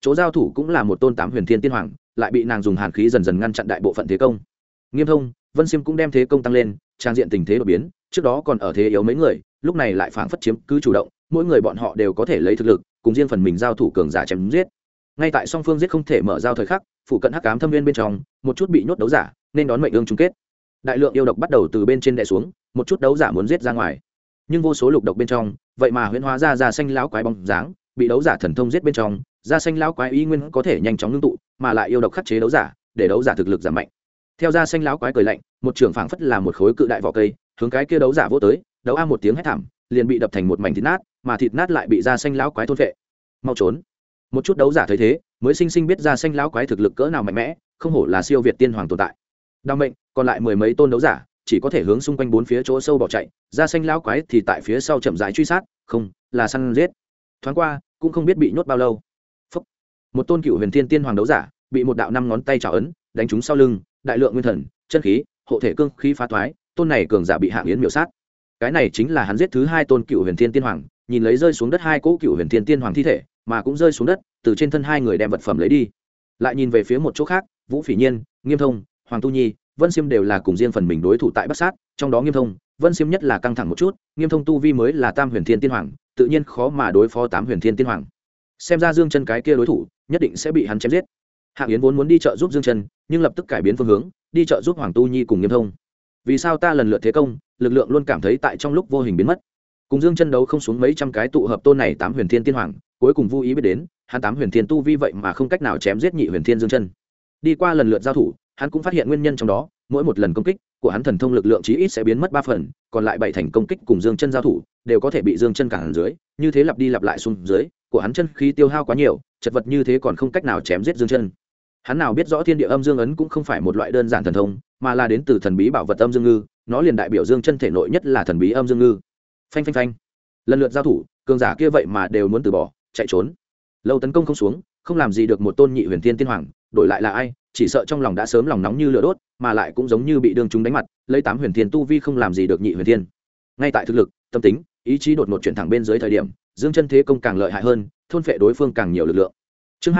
chỗ giao thủ cũng là một tôn tám huyền thiên tiên hoàng, lại bị nàng dùng hàn khí dần dần ngăn chặn đại bộ phận thế công. Nghiêm Thông, Vân Xiêm cũng đem thế công tăng lên, trang diện tình thế đột biến, trước đó còn ở thế yếu mấy người, lúc này lại phảng phất chiếm cứ chủ động, mỗi người bọn họ đều có thể lấy thực lực cùng riêng phần mình giao thủ cường giả chém giết. Ngay tại song phương giết không thể mở giao thời khắc, phụ cận hắc ám thâm viên bên trong, một chút bị nhốt đấu giả, nên đón mệnh ương chung kết. Đại lượng yêu độc bắt đầu từ bên trên đè xuống, một chút đấu giả muốn giết ra ngoài, nhưng vô số lục độc bên trong, vậy mà huyễn hóa ra xanh lão quái bóng dáng, bị đấu giả thần thông giết bên trong, xanh lão quái y nguyên có thể nhanh chóng ngưng tụ, mà lại yêu độc khắc chế đấu giả, để đấu giả thực lực giảm mạnh. Theo xanh lão quái cười lạnh, một trường phảng phất là một khối cự đại vỏ cây, hướng cái kia đấu giả vỗ tới, đấu a một tiếng hét thảm, liền bị đập thành một mảnh thịt nát, mà thịt nát lại bị xanh lão quái thôn phệ. Mau trốn! Một chút đấu giả thấy thế, mới sinh sinh biết xanh lão quái thực lực cỡ nào mạnh mẽ, không hổ là siêu việt tiên hoàng tồn tại. Đao mệnh, còn lại mười mấy tôn đấu giả, chỉ có thể hướng xung quanh bốn phía chỗ sâu bỏ chạy, xanh lão quái thì tại phía sau chậm rãi truy sát, không, là săn giết. Thoáng qua, cũng không biết bị nhốt bao lâu. Phúc. Một tôn cựu huyền thiên tiên hoàng đấu giả, bị một đạo năm ngón tay trảo ấn, đánh trúng sau lưng, đại lượng nguyên thần, chân khí, hộ thể cương khí phá thoái, tôn này cường giả bị Hạng Yến miểu sát. Cái này chính là hắn giết thứ hai tôn cựu huyền thiên tiên hoàng, nhìn lấy rơi xuống đất hai cỗ cựu huyền thiên tiên hoàng thi thể, mà cũng rơi xuống đất, từ trên thân hai người đem vật phẩm lấy đi. Lại nhìn về phía một chỗ khác, Vũ Phỉ Nhiên, Nghiêm Thông, Hoàng Tu Nhi, Vân Xiêm đều là cùng riêng phần mình đối thủ tại Bắc Sát, trong đó Nghiêm Thông, Vân Xiêm nhất là căng thẳng một chút, Nghiêm Thông tu vi mới là Tam Huyền Thiên Tiên Hoàng, tự nhiên khó mà đối phó Tám Huyền Thiên Tiên Hoàng. Xem ra Dương Chân cái kia đối thủ, nhất định sẽ bị hắn chém giết. Hạng Yến vốn muốn đi trợ giúp Dương Chân, nhưng lập tức cải biến phương hướng, đi trợ giúp Hoàng Tu Nhi cùng Nghiêm Thông. Vì sao ta lần lượt thế công, lực lượng luôn cảm thấy tại trong lúc vô hình biến mất. Cùng Dương Chân đấu không xuống mấy trăm cái tụ hợp tôn này Tám Huyền Thiên Tiên Hoàng, cuối cùng vô ý biết đến, hắn Tám Huyền Thiên tu vi vậy mà không cách nào chém giết Nhị Huyền Thiên Dương Chân. Đi qua lần lượt giao thủ, hắn cũng phát hiện nguyên nhân trong đó, mỗi một lần công kích của hắn thần thông lực lượng chí ít sẽ biến mất 3 phần, còn lại 7 thành công kích cùng Dương Chân giao thủ, đều có thể bị Dương Chân cản dưới, như thế lặp đi lặp lại xuống dưới, của hắn chân khí tiêu hao quá nhiều, chật vật như thế còn không cách nào chém giết Dương Chân. Hắn nào biết rõ Thiên Địa Âm Dương ấn cũng không phải một loại đơn giản thần thông, mà là đến từ thần bí bảo vật Âm Dương Ngư, nó liền đại biểu Dương Chân thể nội nhất là thần bí Âm Dương Ngư. Phanh phanh phanh. Lần lượt giao thủ, cường giả kia vậy mà đều muốn từ bỏ, chạy trốn. Lâu tấn công không xuống, không làm gì được một tôn Nhị Huyền Thiên Tiên Hoàng, đổi lại là ai, chỉ sợ trong lòng đã sớm lòng nóng như lửa đốt, mà lại cũng giống như bị đương chúng đánh mặt, lấy Tám Huyền Thiên tu vi không làm gì được Nhị Huyền Thiên. Ngay tại thực lực, tâm tính, ý chí đột ngột chuyển thẳng bên dưới thời điểm, Dương Chân thế công càng lợi hại hơn, thôn phệ đối phương càng nhiều lực lượng. Chương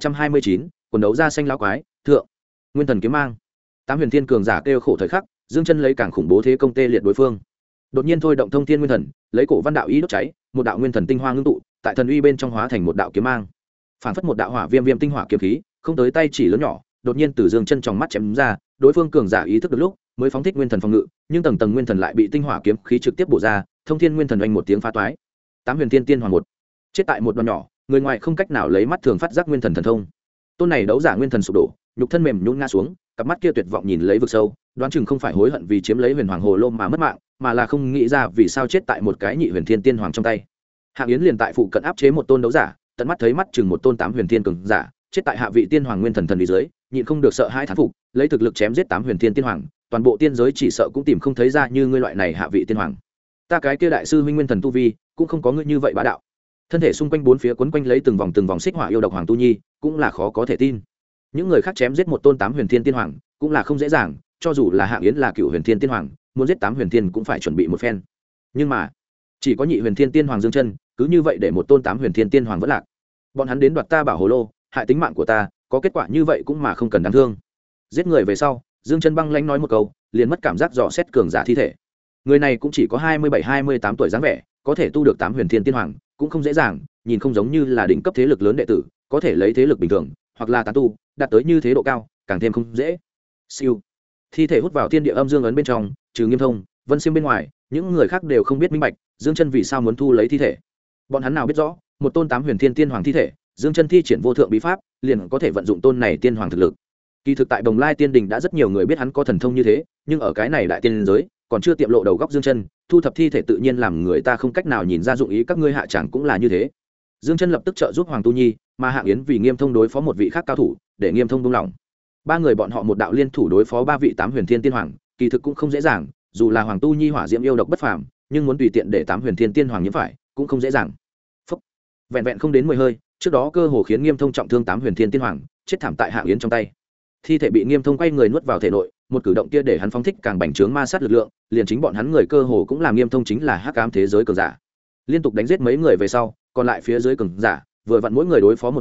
2329, quần đấu ra xanh lão quái, thượng. Nguyên thần kiếm mang. Tám Huyền Thiên cường giả kêu khổ thời khắc, Dương Chân lấy càng khủng bố thế công tê liệt đối phương. Đột nhiên thôi động thông thiên nguyên thần, lấy cổ văn đạo ý đốt cháy, một đạo nguyên thần tinh hoa ngưng tụ, tại thần uy bên trong hóa thành một đạo kiếm mang. Phản phất một đạo hỏa viêm viêm tinh hỏa kiếm khí, không tới tay chỉ lớn nhỏ, đột nhiên từ Dương Chân trong mắt chém ra, đối phương cường giả ý thức được lúc, mới phóng thích nguyên thần phòng ngự, nhưng tầng tầng nguyên thần lại bị tinh hỏa kiếm khí trực tiếp bổ ra, thông thiên nguyên thần oanh một tiếng phá toái. Tám Huyền Thiên Tiên Hoàng một chết tại một đoạn nhỏ, người ngoài không cách nào lấy mắt thường phát giác nguyên thần thần thông. Tôn này đấu giả nguyên thần sụp đổ, nhục thân mềm nhũn ngã xuống, cặp mắt kia tuyệt vọng nhìn lấy vực sâu, đoán chừng không phải hối hận vì chiếm lấy Huyền Hoàng Hồ Lô mà mất mạng, mà là không nghĩ ra vì sao chết tại một cái Nhị Huyền Thiên Tiên Hoàng trong tay. Hạng Yến liền tại phụ cận áp chế một tôn đấu giả, tận mắt thấy mắt chừng một tôn Tám Huyền Thiên cường giả chết tại hạ vị tiên hoàng nguyên thần thần dưới, nhịn không được sợ hãi thán phục, lấy thực lực chém giết Tám Huyền Thiên Tiên Hoàng, toàn bộ tiên giới chỉ sợ cũng tìm không thấy ra như ngươi loại này hạ vị tiên hoàng. Ta cái kia đại sư huynh nguyên thần tu vi, cũng không có ngươi như vậy bá đạo. Thân thể xung quanh bốn phía quấn quanh lấy từng vòng xích hỏa yêu độc Hoàng Tu Nhi, cũng là khó có thể tin. Những người khác chém giết một tôn Tám Huyền Thiên Tiên Hoàng, cũng là không dễ dàng, cho dù là Hạng Yến là Cựu Huyền Thiên Tiên Hoàng, muốn giết Tám Huyền Thiên cũng phải chuẩn bị một phen. Nhưng mà, chỉ có Nhị Huyền Thiên Tiên Hoàng Dương Chân, cứ như vậy để một tôn Tám Huyền Thiên Tiên Hoàng vẫn lạc. Bọn hắn đến đoạt ta bảo hồ lô, hại tính mạng của ta, có kết quả như vậy cũng mà không cần đáng thương. Giết người về sau, Dương Chân băng lãnh nói một câu, liền mất cảm giác dò xét cường giả thi thể. Người này cũng chỉ có 27-28 tuổi dáng vẻ, có thể tu được Tám Huyền Thiên Tiên Hoàng, cũng không dễ dàng, nhìn không giống như là đỉnh cấp thế lực lớn đệ tử, có thể lấy thế lực bình thường, hoặc là tán tu, đạt tới như thế độ cao, càng thêm không dễ. Siêu. Thi thể hút vào Thiên Địa Âm Dương ấn bên trong, trừ Nghiêm Thông, Vân Xiêm bên ngoài, những người khác đều không biết minh bạch, Dương Chân vì sao muốn thu lấy thi thể. Bọn hắn nào biết rõ, một tôn Tám Huyền Thiên Tiên Hoàng thi thể, Dương Chân thi triển vô thượng bí pháp, liền có thể vận dụng tôn này tiên hoàng thực lực. Kỳ thực tại Bồng Lai Tiên Đình đã rất nhiều người biết hắn có thần thông như thế, nhưng ở cái này đại tiên giới, còn chưa tiệm lộ đầu góc Dương Chân, thu thập thi thể tự nhiên làm người ta không cách nào nhìn ra dụng ý các ngươi hạ chẳng cũng là như thế. Dương Chân lập tức trợ giúp Hoàng Tu Nhi, mà Hạng Yến vì Nghiêm Thông đối phó một vị khác cao thủ, để Nghiêm Thông buông lỏng. Ba người bọn họ một đạo liên thủ đối phó ba vị Tám Huyền Thiên Tiên Hoàng, kỳ thực cũng không dễ dàng, dù là Hoàng Tu Nhi hỏa diễm yêu độc bất phàm, nhưng muốn tùy tiện để Tám Huyền Thiên Tiên Hoàng nhiễm phải, cũng không dễ dàng. Phốc. Vẹn vẹn không đến 10 hơi, trước đó cơ hồ khiến Nghiêm Thông trọng thương Tám Huyền Thiên Tiên Hoàng, chết thảm tại Hạng Yến trong tay. Thi thể bị Nghiêm Thông quay người nuốt vào thể nội, một cử động kia để hắn phóng thích càng bành trướng ma sát lực lượng, liền chính bọn hắn người cơ hồ cũng làm Nghiêm Thông chính là hắc ám thế giới cường giả. Liên tục đánh giết mấy người về sau, còn lại phía dưới cường giả, vừa vặn mỗi người đối phó một người,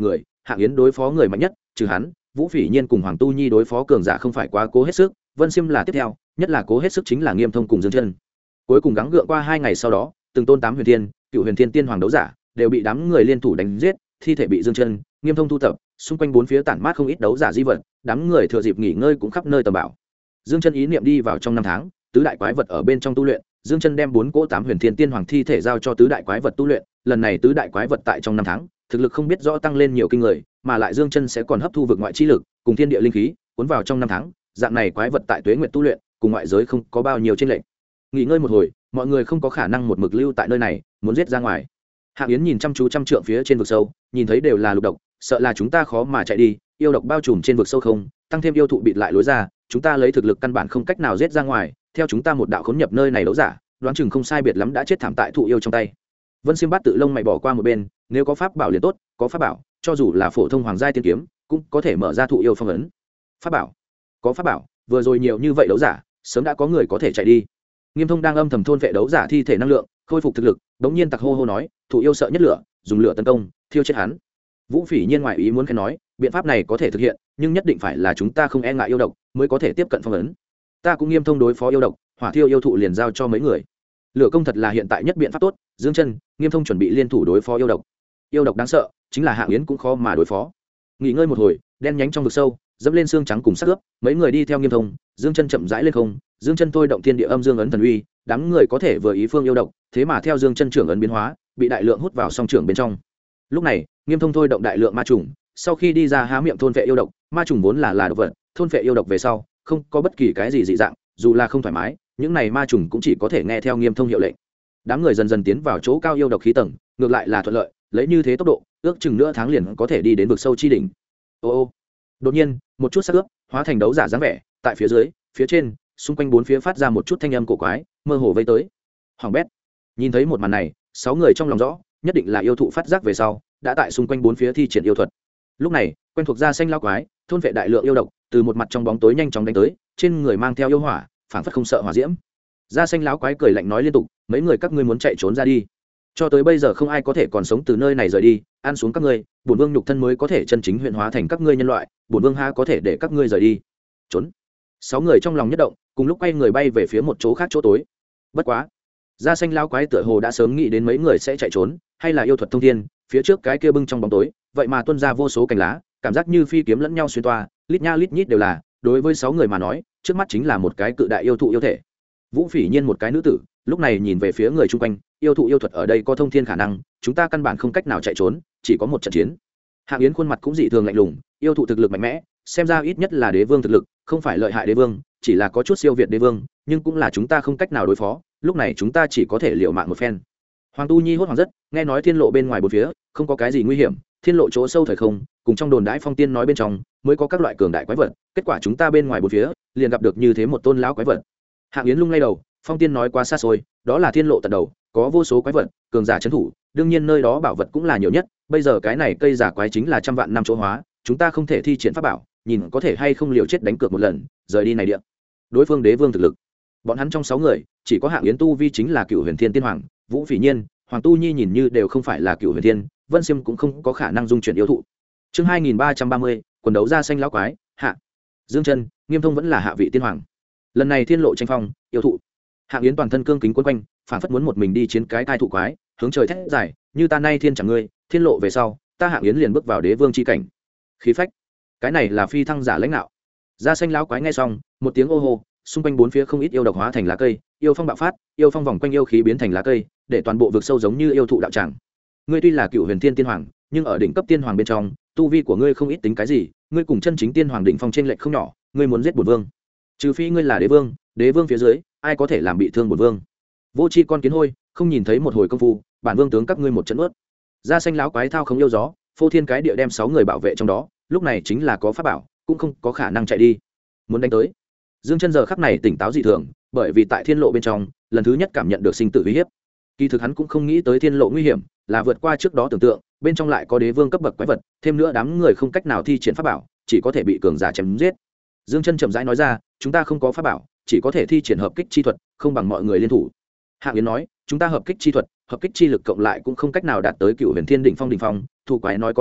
Hạng Yến đối phó người mạnh nhất, trừ hắn, Vũ Phỉ Nhiên cùng Hoàng Tu Nhi đối phó cường giả không phải quá cố hết sức, Vân Xiêm là tiếp theo, nhất là cố hết sức chính là Nghiêm Thông cùng Dương Chân. Cuối cùng gắng gượng qua 2 ngày sau đó, từng tôn 8 huyền thiên, cựu huyền thiên tiên hoàng đấu giả đều bị đám người liên thủ đánh giết, thi thể bị Dương Chân, Nghiêm Thông thu thập, xung quanh bốn phía tản mát không ít đấu giả di vật, đám người thừa dịp nghỉ ngơi cũng khắp nơi tầm bảo. Dương Chân ý niệm đi vào trong 5 tháng, tứ đại quái vật ở bên trong tu luyện, Dương Chân đem 4 cỗ 8 huyền thiên tiên hoàng thi thể giao cho tứ đại quái vật tu luyện, lần này tứ đại quái vật tại trong 5 tháng, thực lực không biết rõ tăng lên nhiều kinh người, mà lại Dương Chân sẽ còn hấp thu vực ngoại chi lực, cùng thiên địa linh khí, cuốn vào trong 5 tháng, dạng này quái vật tại tuế nguyệt tu luyện, cùng ngoại giới không có bao nhiêu chênh lệch. Nghỉ ngơi một hồi, mọi người không có khả năng một mực lưu tại nơi này, muốn giết ra ngoài. Hạng Yến nhìn chăm chú trăm trượng phía trên vực sâu, nhìn thấy đều là lục độc, sợ là chúng ta khó mà chạy đi, yêu độc bao trùm trên vực sâu không, tăng thêm yêu thụ bịt lại lối ra, chúng ta lấy thực lực căn bản không cách nào giết ra ngoài, theo chúng ta một đạo khốn nhập nơi này đấu giả, đoán chừng không sai biệt lắm đã chết thảm tại thụ yêu trong tay. Vân Xiêm Bát tự lông mày bỏ qua một bên, nếu có pháp bảo liền tốt, có pháp bảo, cho dù là phổ thông hoàng giai tiên kiếm, cũng có thể mở ra thụ yêu phong ấn. Pháp bảo, có pháp bảo, vừa rồi nhiều như vậy đấu giả, sớm đã có người có thể chạy đi. Nghiêm Thông đang âm thầm thôn vệ đấu giả thi thể năng lượng, khôi phục thực lực, bỗng nhiên tặc hô hô nói, thụ yêu sợ nhất lửa, dùng lửa tấn công, thiêu chết hắn. Vũ Phỉ Nhiên ngoài ý muốn khen nói, biện pháp này có thể thực hiện, nhưng nhất định phải là chúng ta không e ngại yêu độc, mới có thể tiếp cận phong ấn. Ta cũng Nghiêm Thông đối phó yêu độc, hỏa thiêu yêu thụ liền giao cho mấy người. Lửa công thật là hiện tại nhất biện pháp tốt, Dương Chân, Nghiêm Thông chuẩn bị liên thủ đối phó yêu độc. Yêu độc đáng sợ, chính là Hạng Yến cũng khó mà đối phó. Nghỉ ngơi một hồi, đen nhánh trong vực sâu, dẫm lên xương trắng cùng sắc ướp, mấy người đi theo Nghiêm Thông, Dương Chân chậm rãi lên không, Dương Chân thôi động thiên địa âm dương ấn thần uy, đám người có thể vừa ý phương yêu độc, thế mà theo Dương Chân trưởng ấn biến hóa, bị đại lượng hút vào song trưởng bên trong. Lúc này, Nghiêm Thông thôi động đại lượng ma trùng, sau khi đi ra há miệng thôn vệ yêu độc, ma trùng vốn là độc vật, thôn vệ yêu độc về sau, không có bất kỳ cái gì dị dạng, dù là không thoải mái, những này ma trùng cũng chỉ có thể nghe theo Nghiêm Thông hiệu lệnh. Đám người dần dần tiến vào chỗ cao yêu độc khí tầng, ngược lại là thuận lợi, lấy như thế tốc độ, ước chừng nửa tháng liền có thể đi đến vực sâu chi đỉnh. Ô, đột nhiên, một chút sắc ướp hóa thành đấu giả dáng vẻ, tại phía dưới, phía trên, xung quanh bốn phía phát ra một chút thanh âm cổ quái, mơ hồ vây tới. Hoàng bét. Nhìn thấy một màn này, 6 người trong lòng rõ, nhất định là yêu thụ phát giác về sau, đã tại xung quanh bốn phía thi triển yêu thuật. Lúc này, quen thuộc da xanh lao quái, thôn vệ đại lượng yêu độc, từ một mặt trong bóng tối nhanh chóng đánh tới, trên người mang theo yêu hỏa, phảng phất không sợ hỏa diễm. Da xanh lão quái cười lạnh nói liên tục, mấy người các ngươi muốn chạy trốn ra đi, cho tới bây giờ không ai có thể còn sống từ nơi này rời đi, ăn xuống các ngươi, bổn vương nhục thân mới có thể chân chính huyện hóa thành các ngươi nhân loại, bổn vương ha có thể để các ngươi rời đi. Trốn. 6 người trong lòng nhất động, cùng lúc quay người bay về phía một chỗ khác chỗ tối. Bất quá, da xanh lão quái tựa hồ đã sớm nghĩ đến mấy người sẽ chạy trốn, hay là yêu thuật thông thiên, phía trước cái kia bưng trong bóng tối, vậy mà tuôn ra vô số cành lá, cảm giác như phi kiếm lẫn nhau xuyên toa, lít nha lít nhít đều là, đối với 6 người mà nói, trước mắt chính là một cái cự đại yêu thụ yêu thể. Vũ Phỉ Nhiên một cái nữ tử, lúc này nhìn về phía người chung quanh, yêu thụ yêu thuật ở đây có thông thiên khả năng, chúng ta căn bản không cách nào chạy trốn, chỉ có một trận chiến. Hạng Yến khuôn mặt cũng dị thường lạnh lùng, yêu thụ thực lực mạnh mẽ, xem ra ít nhất là đế vương thực lực, không phải lợi hại đế vương, chỉ là có chút siêu việt đế vương, nhưng cũng là chúng ta không cách nào đối phó, lúc này chúng ta chỉ có thể liều mạng một phen. Hoàng Tu Nhi hốt hoảng rất, nghe nói thiên lộ bên ngoài bốn phía không có cái gì nguy hiểm, thiên lộ chỗ sâu thời không, cùng trong đồn đãi phong tiên nói bên trong mới có các loại cường đại quái vật, kết quả chúng ta bên ngoài bốn phía liền gặp được như thế một tôn lão quái vật. Hạng Yến lung lay đầu, phong tiên nói quá xa xôi, đó là thiên lộ tận đầu, có vô số quái vật, cường giả trấn thủ, đương nhiên nơi đó bảo vật cũng là nhiều nhất, bây giờ cái này cây giả quái chính là trăm vạn năm chỗ hóa, chúng ta không thể thi triển pháp bảo, nhìn có thể hay không liều chết đánh cược một lần, rời đi này địa. Đối phương đế vương thực lực, bọn hắn trong 6 người, chỉ có Hạng Yến tu vi chính là Cựu Huyền Thiên Tiên Hoàng, Vũ Phỉ Nhiên, Hoàng Tu Nhi nhìn như đều không phải là Cựu Huyền Thiên, Vân Xiêm cũng không có khả năng dung chuyển yêu thụ. Chương 2330, quần đấu ra xanh lão quái, hạ. Dương Chân, Nghiêm Thông vẫn là hạ vị tiên hoàng. Lần này thiên lộ tranh phong, yêu thụ. Hạng Yến toàn thân cương kính quấn quanh, phản phất muốn một mình đi chiến cái thai thụ quái, hướng trời thét giải, như ta nay thiên chẳng ngươi, thiên lộ về sau, ta Hạng Yến liền bước vào đế vương chi cảnh. Khí phách, cái này là phi thăng giả lãnh đạo. Da xanh lão quái nghe xong, một tiếng ô hô, xung quanh bốn phía không ít yêu độc hóa thành lá cây, yêu phong bạo phát, yêu phong vòng quanh yêu khí biến thành lá cây, để toàn bộ vực sâu giống như yêu thụ đạo tràng. Ngươi tuy là Cựu Huyền Thiên Tiên Hoàng, nhưng ở đỉnh cấp tiên hoàng bên trong, tu vi của ngươi không ít tính cái gì, ngươi cùng chân chính tiên hoàng đỉnh phong trên lệch không nhỏ, ngươi muốn giết bổn vương, trừ phi ngươi là đế vương phía dưới, ai có thể làm bị thương bổn vương. Vô tri con kiến hôi, không nhìn thấy một hồi công phu, bản vương tướng các ngươi một trận ướt. Da xanh lão quái thao không yêu gió, phô thiên cái địa đem 6 người bảo vệ trong đó, lúc này chính là có pháp bảo, cũng không có khả năng chạy đi. Muốn đánh tới. Dương Chân giờ khắc này tỉnh táo dị thường, bởi vì tại thiên lộ bên trong, lần thứ nhất cảm nhận được sinh tử uy hiếp. Kỳ thực hắn cũng không nghĩ tới thiên lộ nguy hiểm, là vượt qua trước đó tưởng tượng, bên trong lại có đế vương cấp bậc quái vật, thêm nữa đám người không cách nào thi triển pháp bảo, chỉ có thể bị cường giả chém giết. Dương Chân chậm rãi nói ra, chúng ta không có pháp bảo, chỉ có thể thi triển hợp kích chi thuật, không bằng mọi người liên thủ. Hạng Yến nói, chúng ta hợp kích chi thuật, hợp kích chi lực cộng lại cũng không cách nào đạt tới Cựu Huyền Thiên đỉnh phong, thủ quái nói có lý,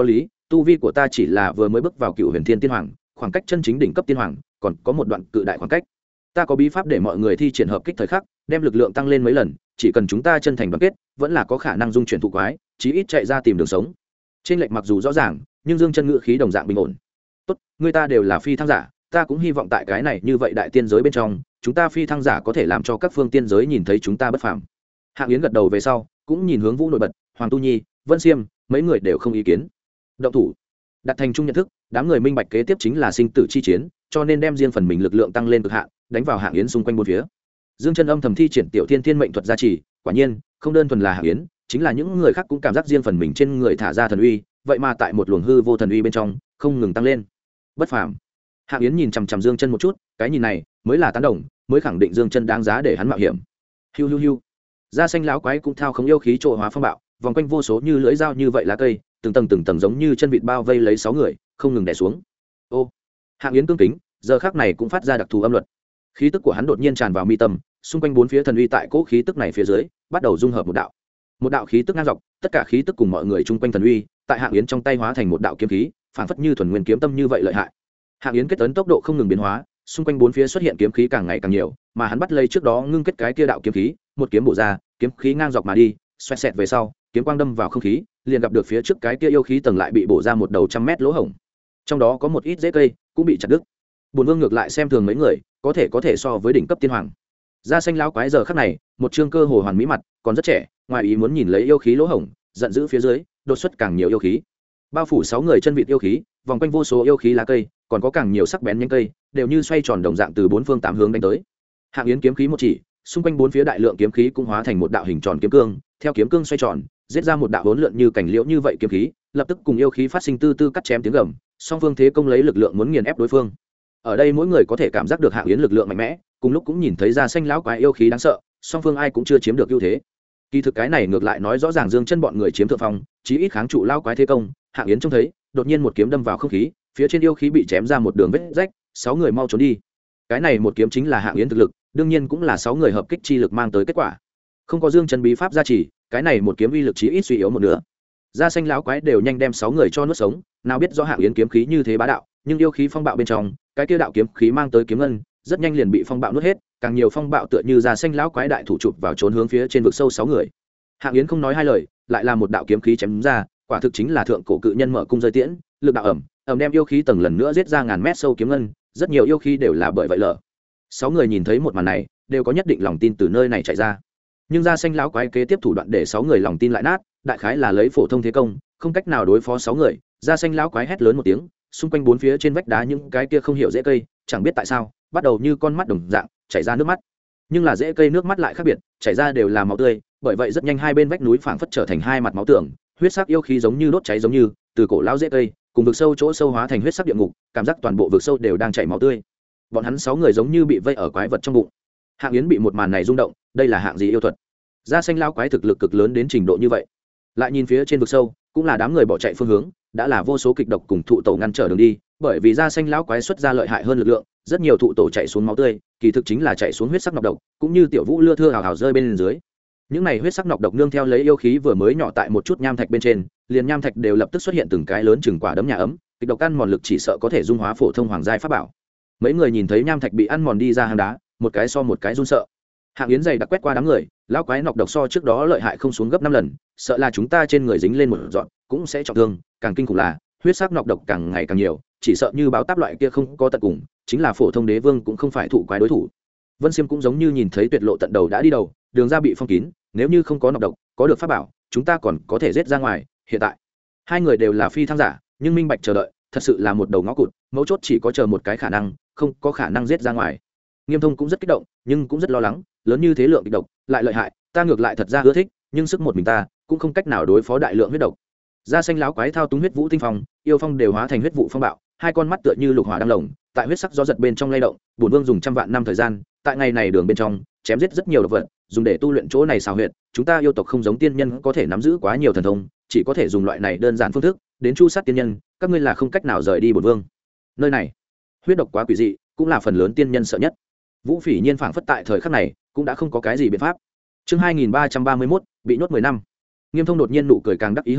tu vi của ta chỉ là vừa mới bước vào Cựu Huyền Thiên Tiên Hoàng, khoảng cách chân chính đỉnh cấp tiên hoàng còn có một đoạn cự đại khoảng cách. Ta có bí pháp để mọi người thi triển hợp kích thời khắc, đem lực lượng tăng lên mấy lần, chỉ cần chúng ta chân thành đoàn kết, vẫn là có khả năng dung chuyển thụ quái, chí ít chạy ra tìm đường sống. Trên lệch mặc dù rõ ràng, nhưng Dương Chân ngữ khí đồng dạng bình ổn. Tốt, người ta đều là phi thăng giả, ta cũng hy vọng tại cái này như vậy đại tiên giới bên trong, chúng ta phi thăng giả có thể làm cho các phương tiên giới nhìn thấy chúng ta bất phàm. Hạng Yến gật đầu về sau, cũng nhìn hướng Vũ nổi bật, Hoàng Tu Nhi, Vân Xiêm, mấy người đều không ý kiến. Động thủ. Đặt thành chung nhận thức, đám người minh bạch kế tiếp chính là sinh tử chi chiến, cho nên đem riêng phần mình lực lượng tăng lên cực hạn, đánh vào Hạng Yến xung quanh bốn phía. Dương Chân âm thầm thi triển Tiểu Thiên Thiên mệnh thuật gia trì, quả nhiên, không đơn thuần là Hạng Yến, chính là những người khác cũng cảm giác riêng phần mình trên người thả ra thần uy, vậy mà tại một luồng hư vô thần uy bên trong, không ngừng tăng lên. Bất phàm. Hạng Yến nhìn chằm chằm Dương Chân một chút, cái nhìn này mới là tán đồng, mới khẳng định Dương Chân đáng giá để hắn mạo hiểm. Hiu hiu hiu. Da xanh lão quái cũng thao không yêu khí trộ hóa phong bạo, vòng quanh vô số như lưỡi dao như vậy lá cây, từng tầng giống như chân vịt bao vây lấy 6 người, không ngừng đè xuống. Ô. Hạng Yến cương kính, giờ khắc này cũng phát ra đặc thù âm luật. Khí tức của hắn đột nhiên tràn vào mi tâm, xung quanh bốn phía thần uy tại cỗ khí tức này phía dưới, bắt đầu dung hợp một đạo khí tức ngang dọc, tất cả khí tức cùng mọi người chung quanh thần uy, tại Hạng Yến trong tay hóa thành một đạo kiếm khí, phảng phất như thuần nguyên kiếm tâm như vậy lợi hại. Hạng Yến kết ấn tốc độ không ngừng biến hóa, xung quanh bốn phía xuất hiện kiếm khí càng ngày càng nhiều, mà hắn bắt lấy trước đó ngưng kết cái kia đạo kiếm khí, một kiếm bổ ra, kiếm khí ngang dọc mà đi, xoẹt xẹt về sau, kiếm quang đâm vào không khí, liền gặp được phía trước cái kia yêu khí tầng lại bị bổ ra một đầu trăm mét lỗ hổng. Trong đó có một ít rễ cây cũng bị chặt đứt. Bổn Vương ngược lại xem thường mấy người, có thể so với đỉnh cấp tiên hoàng. Da xanh lão quái giờ khắc này, một trương cơ hồ hoàn mỹ mặt, còn rất trẻ, ngoài ý muốn nhìn lấy yêu khí lỗ hổng, giận dữ phía dưới, đột xuất càng nhiều yêu khí. Bao phủ 6 người chân vịt yêu khí, vòng quanh vô số yêu khí lá cây, còn có càng nhiều sắc bén nhánh cây, đều như xoay tròn đồng dạng từ bốn phương tám hướng đánh tới. Hạng Yến kiếm khí một chỉ, xung quanh bốn phía đại lượng kiếm khí cũng hóa thành một đạo hình tròn kiếm cương, theo kiếm cương xoay tròn, giết ra một đạo hỗn lượn như cảnh liễu như vậy kiếm khí, lập tức cùng yêu khí phát sinh tư tư cắt chém tiếng gầm, song phương thế công lấy lực lượng muốn nghiền ép đối phương. Ở đây mỗi người có thể cảm giác được Hạng Yến lực lượng mạnh mẽ, cùng lúc cũng nhìn thấy da xanh lão quái yêu khí đáng sợ, song phương ai cũng chưa chiếm được ưu thế. Kỳ thực cái này ngược lại nói rõ ràng Dương Chân bọn người chiếm thượng phong, chí ít kháng trụ lão quái thế công. Hạng Yến trông thấy, đột nhiên một kiếm đâm vào không khí, phía trên yêu khí bị chém ra một đường vết rách, 6 người mau trốn đi. Cái này một kiếm chính là Hạng Yến thực lực, đương nhiên cũng là 6 người hợp kích chi lực mang tới kết quả. Không có Dương Chân bí pháp gia trì, cái này một kiếm uy lực chí ít suy yếu một nửa. Da xanh lão quái đều nhanh đem 6 người cho nuốt sống, nào biết rõ Hạng Yến kiếm khí như thế bá đạo, nhưng yêu khí phong bạo bên trong, cái kia đạo kiếm khí mang tới kiếm ngân, rất nhanh liền bị phong bạo nuốt hết, càng nhiều phong bạo tựa như da xanh lão quái đại thủ chụp vào trốn hướng phía trên vực sâu 6 người. Hạng Yến không nói hai lời, lại là một đạo kiếm khí chém ra, quả thực chính là thượng cổ cự nhân mở cung rơi tiễn, lực đạo ầm đem yêu khí tầng lần nữa giết ra ngàn mét sâu kiếm ngân, rất nhiều yêu khí đều là bởi vậy lở. 6 người nhìn thấy một màn này, đều có nhất định lòng tin từ nơi này chạy ra. Nhưng da xanh lão quái kế tiếp thủ đoạn để 6 người lòng tin lại nát, đại khái là lấy phổ thông thế công, không cách nào đối phó 6 người. Da xanh lão quái hét lớn một tiếng, xung quanh bốn phía trên vách đá những cái kia không hiểu rễ cây, chẳng biết tại sao, bắt đầu như con mắt đồng dạng chảy ra nước mắt. Nhưng là rễ cây nước mắt lại khác biệt, chảy ra đều là máu tươi, bởi vậy rất nhanh hai bên vách núi phảng phất trở thành hai mặt máu tường, huyết sắc yêu khí giống như đốt cháy giống như, từ cổ lão rễ cây, cùng vực sâu chỗ sâu hóa thành huyết sắc địa ngục, cảm giác toàn bộ vực sâu đều đang chảy máu tươi. Bọn hắn 6 người giống như bị vây ở quái vật trong bụng. Hạng Yến bị một màn này rung động, đây là hạng gì yêu thuật? Da xanh lão quái thực lực cực lớn đến trình độ như vậy. Lại nhìn phía trên vực sâu, cũng là đám người bỏ chạy phương hướng, đã là vô số kịch độc cùng thụ tổ ngăn trở đường đi, bởi vì da xanh lão quái xuất ra lợi hại hơn lực lượng, rất nhiều thụ tổ chạy xuống máu tươi, kỳ thực chính là chạy xuống huyết sắc nọc độc, cũng như tiểu vũ lưa thưa hào hào rơi bên dưới. Những này huyết sắc nọc độc nương theo lấy yêu khí vừa mới nhỏ tại một chút nham thạch bên trên, liền nham thạch đều lập tức xuất hiện từng cái lớn chừng quả đấm nhà ấm, kịch độc ăn mòn lực chỉ sợ có thể dung hóa phổ thông hoàng giai pháp bảo. Mấy người nhìn thấy nham thạch bị ăn mòn đi ra hang đá, một cái so một cái run sợ. Hạng Yến dày đặc quét qua đám người, lão quái nọc độc so trước đó lợi hại không xuống gấp 5 lần, sợ là chúng ta trên người dính lên một dọn cũng sẽ trọng thương, càng kinh khủng là huyết sắc nọc độc càng ngày càng nhiều, chỉ sợ như báo táp loại kia không có tận cùng, chính là phổ thông đế vương cũng không phải thụ quái đối thủ. Vân Xiêm cũng giống như nhìn thấy tuyệt lộ tận đầu đã đi đầu, đường ra bị phong kín, nếu như không có nọc độc, có được pháp bảo, chúng ta còn có thể giết ra ngoài. Hiện tại hai người đều là phi thăng giả, nhưng minh bạch chờ đợi, thật sự là một đầu ngõ cụt, mấu chốt chỉ có chờ một cái khả năng, không có khả năng giết ra ngoài. Nghiêm Thông cũng rất kích động, nhưng cũng rất lo lắng, lớn như thế lượng kịch độc, lại lợi hại, ta ngược lại thật ra ưa thích, nhưng sức một mình ta cũng không cách nào đối phó đại lượng huyết độc. Da xanh lão quái thao túng huyết vũ tinh phong, yêu phong đều hóa thành huyết vụ phong bạo, hai con mắt tựa như lục hỏa đang lồng, tại huyết sắc gió giật bên trong lay động. Bổn Vương dùng trăm vạn năm thời gian, tại ngày này đường bên trong chém giết rất nhiều độc vật, dùng để tu luyện chỗ này xào huyệt. Chúng ta yêu tộc không giống tiên nhân có thể nắm giữ quá nhiều thần thông, chỉ có thể dùng loại này đơn giản phương thức đến chu sát tiên nhân. Các ngươi là không cách nào rời đi bổn Vương nơi này. Huyết độc quá quỷ dị, cũng là phần lớn tiên nhân sợ nhất. Vũ Phỉ Nhiên phảng phất tại thời khắc này cũng đã không có cái gì biện pháp. Chương 2331, bị nhốt 10 năm. Nghiêm Thông đột nhiên nụ cười càng đắc ý hơn,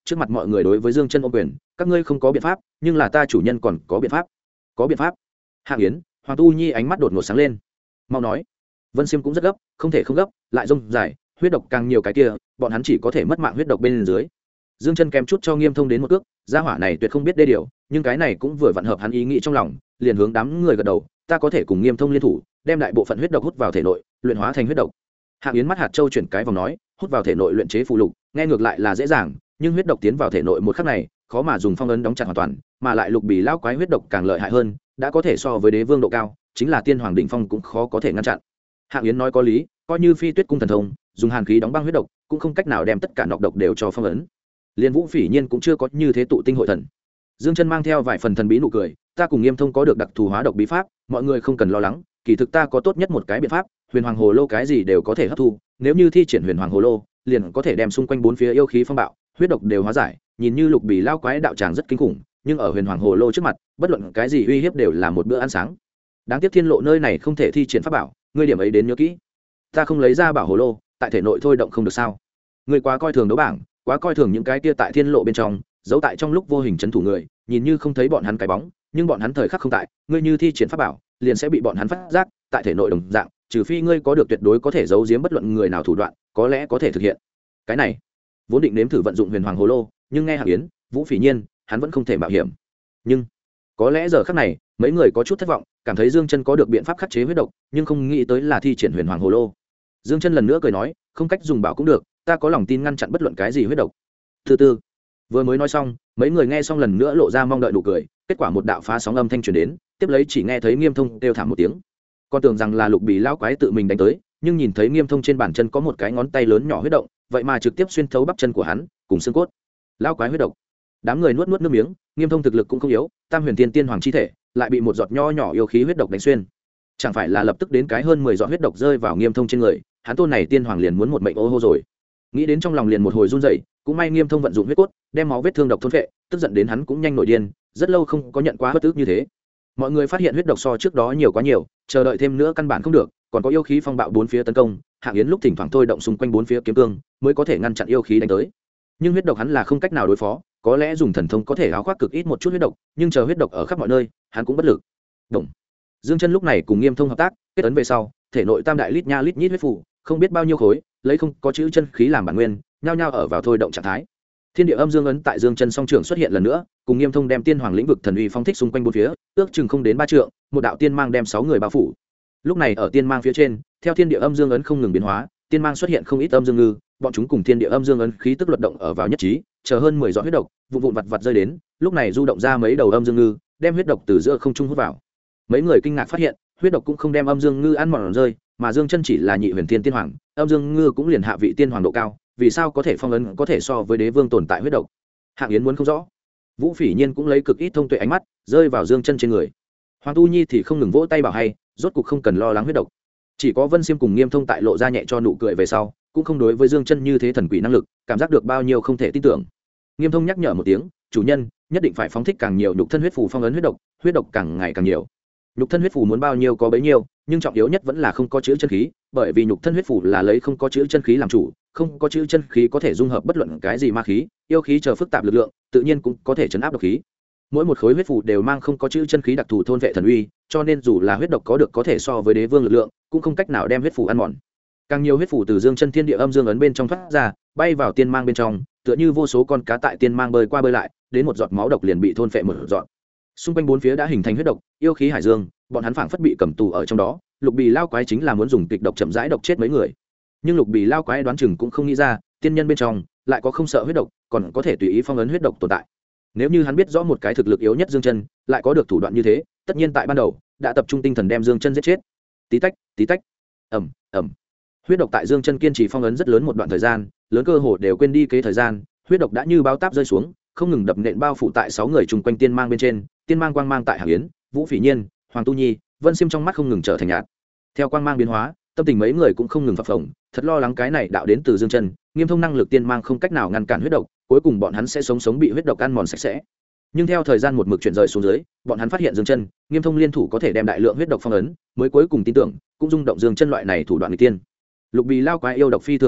trước mặt mọi người đối với Dương Chân ôm quyền, các ngươi không có biện pháp, nhưng là ta chủ nhân còn có biện pháp. Có biện pháp? Hạng Yến, Hoàng Tu Nhi ánh mắt đột ngột sáng lên. Mau nói. Vân Xiêm cũng rất gấp, không thể không gấp, lại rông dài, huyết độc càng nhiều cái kia, bọn hắn chỉ có thể mất mạng huyết độc bên dưới. Dương Chân kém chút cho Nghiêm Thông đến một cước, gia hỏa này tuyệt không biết đê điều, nhưng cái này cũng vừa vặn hợp hắn ý nghĩ trong lòng, liền hướng đám người gật đầu, ta có thể cùng Nghiêm Thông liên thủ, đem đại bộ phận huyết độc hút vào thể nội, luyện hóa thành huyết độc. Hạng Yến mắt hạt châu chuyển cái vòng nói, hút vào thể nội luyện chế phù lục, nghe ngược lại là dễ dàng, nhưng huyết độc tiến vào thể nội một khắc này, khó mà dùng phong ấn đóng chặt hoàn toàn, mà lại lục bì lão quái huyết độc càng lợi hại hơn, đã có thể so với đế vương độ cao, chính là tiên hoàng đỉnh phong cũng khó có thể ngăn chặn. Hạng Yến nói có lý, coi như Phi Tuyết cung thần thông, dùng hàn khí đóng băng huyết độc, cũng không cách nào đem tất cả nọc độc đều cho phong ấn. Liên Vũ Phỉ Nhiên cũng chưa có như thế tụ tinh hội thần. Dương Chân mang theo vài phần thần bí nụ cười, ta cùng Nghiêm Thông có được đặc thù hóa độc bí pháp, mọi người không cần lo lắng, kỳ thực ta có tốt nhất một cái biện pháp, Huyền Hoàng Hồ Lô cái gì đều có thể hấp thu, nếu như thi triển Huyền Hoàng Hồ Lô, liền có thể đem xung quanh bốn phía yêu khí phong bạo, huyết độc đều hóa giải, nhìn như lục bì lao quái đạo tràng rất kinh khủng, nhưng ở Huyền Hoàng Hồ Lô trước mặt, bất luận cái gì uy hiếp đều là một bữa ăn sáng. Đáng tiếc Thiên Lộ nơi này không thể thi triển pháp bảo, ngươi điểm ấy đến nhớ kỹ. Ta không lấy ra bảo hồ lô, tại thể nội thôi động không được sao? Ngươi quá coi thường đấu bảng, quá coi thường những cái kia tại Thiên Lộ bên trong, giấu tại trong lúc vô hình trấn thủ người, nhìn như không thấy bọn hắn cái bóng, nhưng bọn hắn thời khắc không tại, ngươi như thi triển pháp bảo, liền sẽ bị bọn hắn phát giác, tại thể nội đồng dạng, trừ phi ngươi có được tuyệt đối có thể giấu giếm bất luận người nào thủ đoạn, có lẽ có thể thực hiện. Cái này, vốn định nếm thử vận dụng Huyền Hoàng Hồ Lô, nhưng nghe Hạng Yến, Vũ Phỉ Nhiên, hắn vẫn không thể mạo hiểm. Nhưng, có lẽ giờ khắc này, mấy người có chút thất vọng, cảm thấy Dương Chân có được biện pháp khắc chế huyết độc, nhưng không nghĩ tới là thi triển Huyền Hoàng Hồ Lô. Dương Chân lần nữa cười nói, không cách dùng bảo cũng được, ta có lòng tin ngăn chặn bất luận cái gì huyết độc. Thứ tư, vừa mới nói xong, mấy người nghe xong lần nữa lộ ra mong đợi nụ cười, kết quả một đạo phá sóng âm thanh truyền đến, tiếp lấy chỉ nghe thấy Nghiêm Thông kêu thảm một tiếng. Con tưởng rằng là lục bì lão quái tự mình đánh tới, nhưng nhìn thấy Nghiêm Thông trên bàn chân có một cái ngón tay lớn nhỏ huyết động, vậy mà trực tiếp xuyên thấu bắp chân của hắn, cùng xương cốt. Lão quái huyết độc. Đám người nuốt nuốt nước miếng, Nghiêm Thông thực lực cũng không yếu, Tam Huyền Tiên Tiên Hoàng chi thể, lại bị một giọt nho nhỏ yêu khí huyết độc đánh xuyên. Chẳng phải là lập tức đến cái hơn 10 giọt huyết độc rơi vào Nghiêm Thông trên người, hắn tôn này tiên hoàng liền muốn một mệnh ô hô rồi. Nghĩ đến trong lòng liền một hồi run rẩy, cũng may Nghiêm Thông vận dụng huyết cốt, đem máu vết thương độc thôn phệ, tức giận đến hắn cũng nhanh nổi điên, rất lâu không có nhận quá bất tức như thế. Mọi người phát hiện huyết độc so trước đó nhiều quá nhiều, chờ đợi thêm nữa căn bản không được, còn có yêu khí phong bạo bốn phía tấn công, Hạng Yến lúc thỉnh thoảng thôi động xung quanh bốn phía kiếm cương, mới có thể ngăn chặn yêu khí đánh tới. Nhưng huyết độc hắn là không cách nào đối phó, có lẽ dùng thần thông có thể áo khoác cực ít một chút huyết độc, nhưng chờ huyết độc ở khắp mọi nơi, hắn cũng bất lực. Động. Dương Chân lúc này cùng Nghiêm Thông hợp tác, kết ấn về sau, thể nội tam đại lít nha lít nhít huyết phù, không biết bao nhiêu khối, lấy không có chữ chân khí làm bản nguyên, nhao nhao ở vào thôi động trạng thái. Thiên địa âm dương ấn tại Dương Chân song trưởng xuất hiện lần nữa, cùng Nghiêm Thông đem tiên hoàng lĩnh vực thần uy phong thích xung quanh bốn phía, ước chừng không đến 3 trượng, một đạo tiên mang đem 6 người bao phủ. Lúc này ở tiên mang phía trên, theo thiên địa âm dương ấn không ngừng biến hóa, tiên mang xuất hiện không ít âm dương ngư, bọn chúng cùng thiên địa âm dương ấn khí tức luật động ở vào nhất trí, chờ hơn 10 giọt huyết độc, vụn vụn vặt vặt rơi đến, lúc này du động ra mấy đầu âm dương ngư, đem huyết độc từ giữa không trung hút vào. Mấy người kinh ngạc phát hiện, huyết độc cũng không đem âm dương ngư ăn mòn rơi, mà Dương Chân chỉ là nhị huyền thiên tiên hoàng, âm dương ngư cũng liền hạ vị tiên hoàng độ cao, vì sao có thể phong ấn có thể so với đế vương tồn tại huyết độc? Hạng Yến muốn không rõ. Vũ Phỉ Nhiên cũng lấy cực ít thông tuệ ánh mắt rơi vào Dương Chân trên người. Hoàng Tu Nhi thì không ngừng vỗ tay bảo hay, rốt cục không cần lo lắng huyết độc. Chỉ có Vân Xiêm cùng Nghiêm Thông tại lộ ra nhẹ cho nụ cười về sau, cũng không đối với Dương Chân như thế thần quỷ năng lực, cảm giác được bao nhiêu không thể tin tưởng. Nghiêm Thông nhắc nhở một tiếng, chủ nhân, nhất định phải phóng thích càng nhiều nhục thân huyết phù phong ấn huyết độc càng ngày càng nhiều. Nhục thân huyết phù muốn bao nhiêu có bấy nhiêu, nhưng trọng yếu nhất vẫn là không có chữ chân khí, bởi vì nhục thân huyết phù là lấy không có chữ chân khí làm chủ, không có chữ chân khí có thể dung hợp bất luận cái gì ma khí, yêu khí chờ phức tạp lực lượng, tự nhiên cũng có thể chấn áp độc khí. Mỗi một khối huyết phù đều mang không có chữ chân khí đặc thù thôn vệ thần uy, cho nên dù là huyết độc có được có thể so với đế vương lực lượng, cũng không cách nào đem huyết phù ăn mòn. Càng nhiều huyết phù từ Dương Chân thiên địa âm dương ấn bên trong thoát ra, bay vào tiên mang bên trong, tựa như vô số con cá tại tiên mang bơi qua bơi lại, đến một giọt máu độc liền bị thôn phệ một giọt. Xung quanh bốn phía đã hình thành huyết độc, yêu khí hải dương, bọn hắn phảng phất bị cầm tù ở trong đó. Lục bì lao quái chính là muốn dùng kịch độc chậm rãi độc chết mấy người, nhưng lục bì lao quái đoán chừng cũng không nghĩ ra, tiên nhân bên trong lại có không sợ huyết độc, còn có thể tùy ý phong ấn huyết độc tồn tại. Nếu như hắn biết rõ một cái thực lực yếu nhất Dương Chân lại có được thủ đoạn như thế, tất nhiên tại ban đầu đã tập trung tinh thần đem Dương Chân giết chết. Tí tách, ầm ầm. Huyết độc tại Dương Chân kiên trì phong ấn rất lớn một đoạn thời gian, lớn cơ hồ đều quên đi kế thời gian, huyết độc đã như bao táp rơi xuống, không ngừng đập nện bao phủ tại 6 người chung quanh tiên mang bên trên, tiên mang quang mang tại Hạng Yến, Vũ Phỉ Nhiên, Hoàng Tu Nhi, Vân Xiêm trong mắt không ngừng trở thành nhạt. Theo quang mang biến hóa, tâm tình mấy người cũng không ngừng phập phồng, thật lo lắng cái này đạo đến từ Dương Chân, Nghiêm Thông năng lực tiên mang không cách nào ngăn cản huyết độc, cuối cùng bọn hắn sẽ sống bị huyết độc ăn mòn sạch sẽ. Nhưng theo thời gian một mực chuyển rời xuống dưới, bọn hắn phát hiện Dương Chân, Nghiêm Thông liên thủ có thể đem đại lượng huyết độc phong ấn, mới cuối cùng tin tưởng, cũng rung động Dương Chân loại này thủ đoạn nghịch tiên. Lục bì lao quái yêu độc phi thường đặc thù,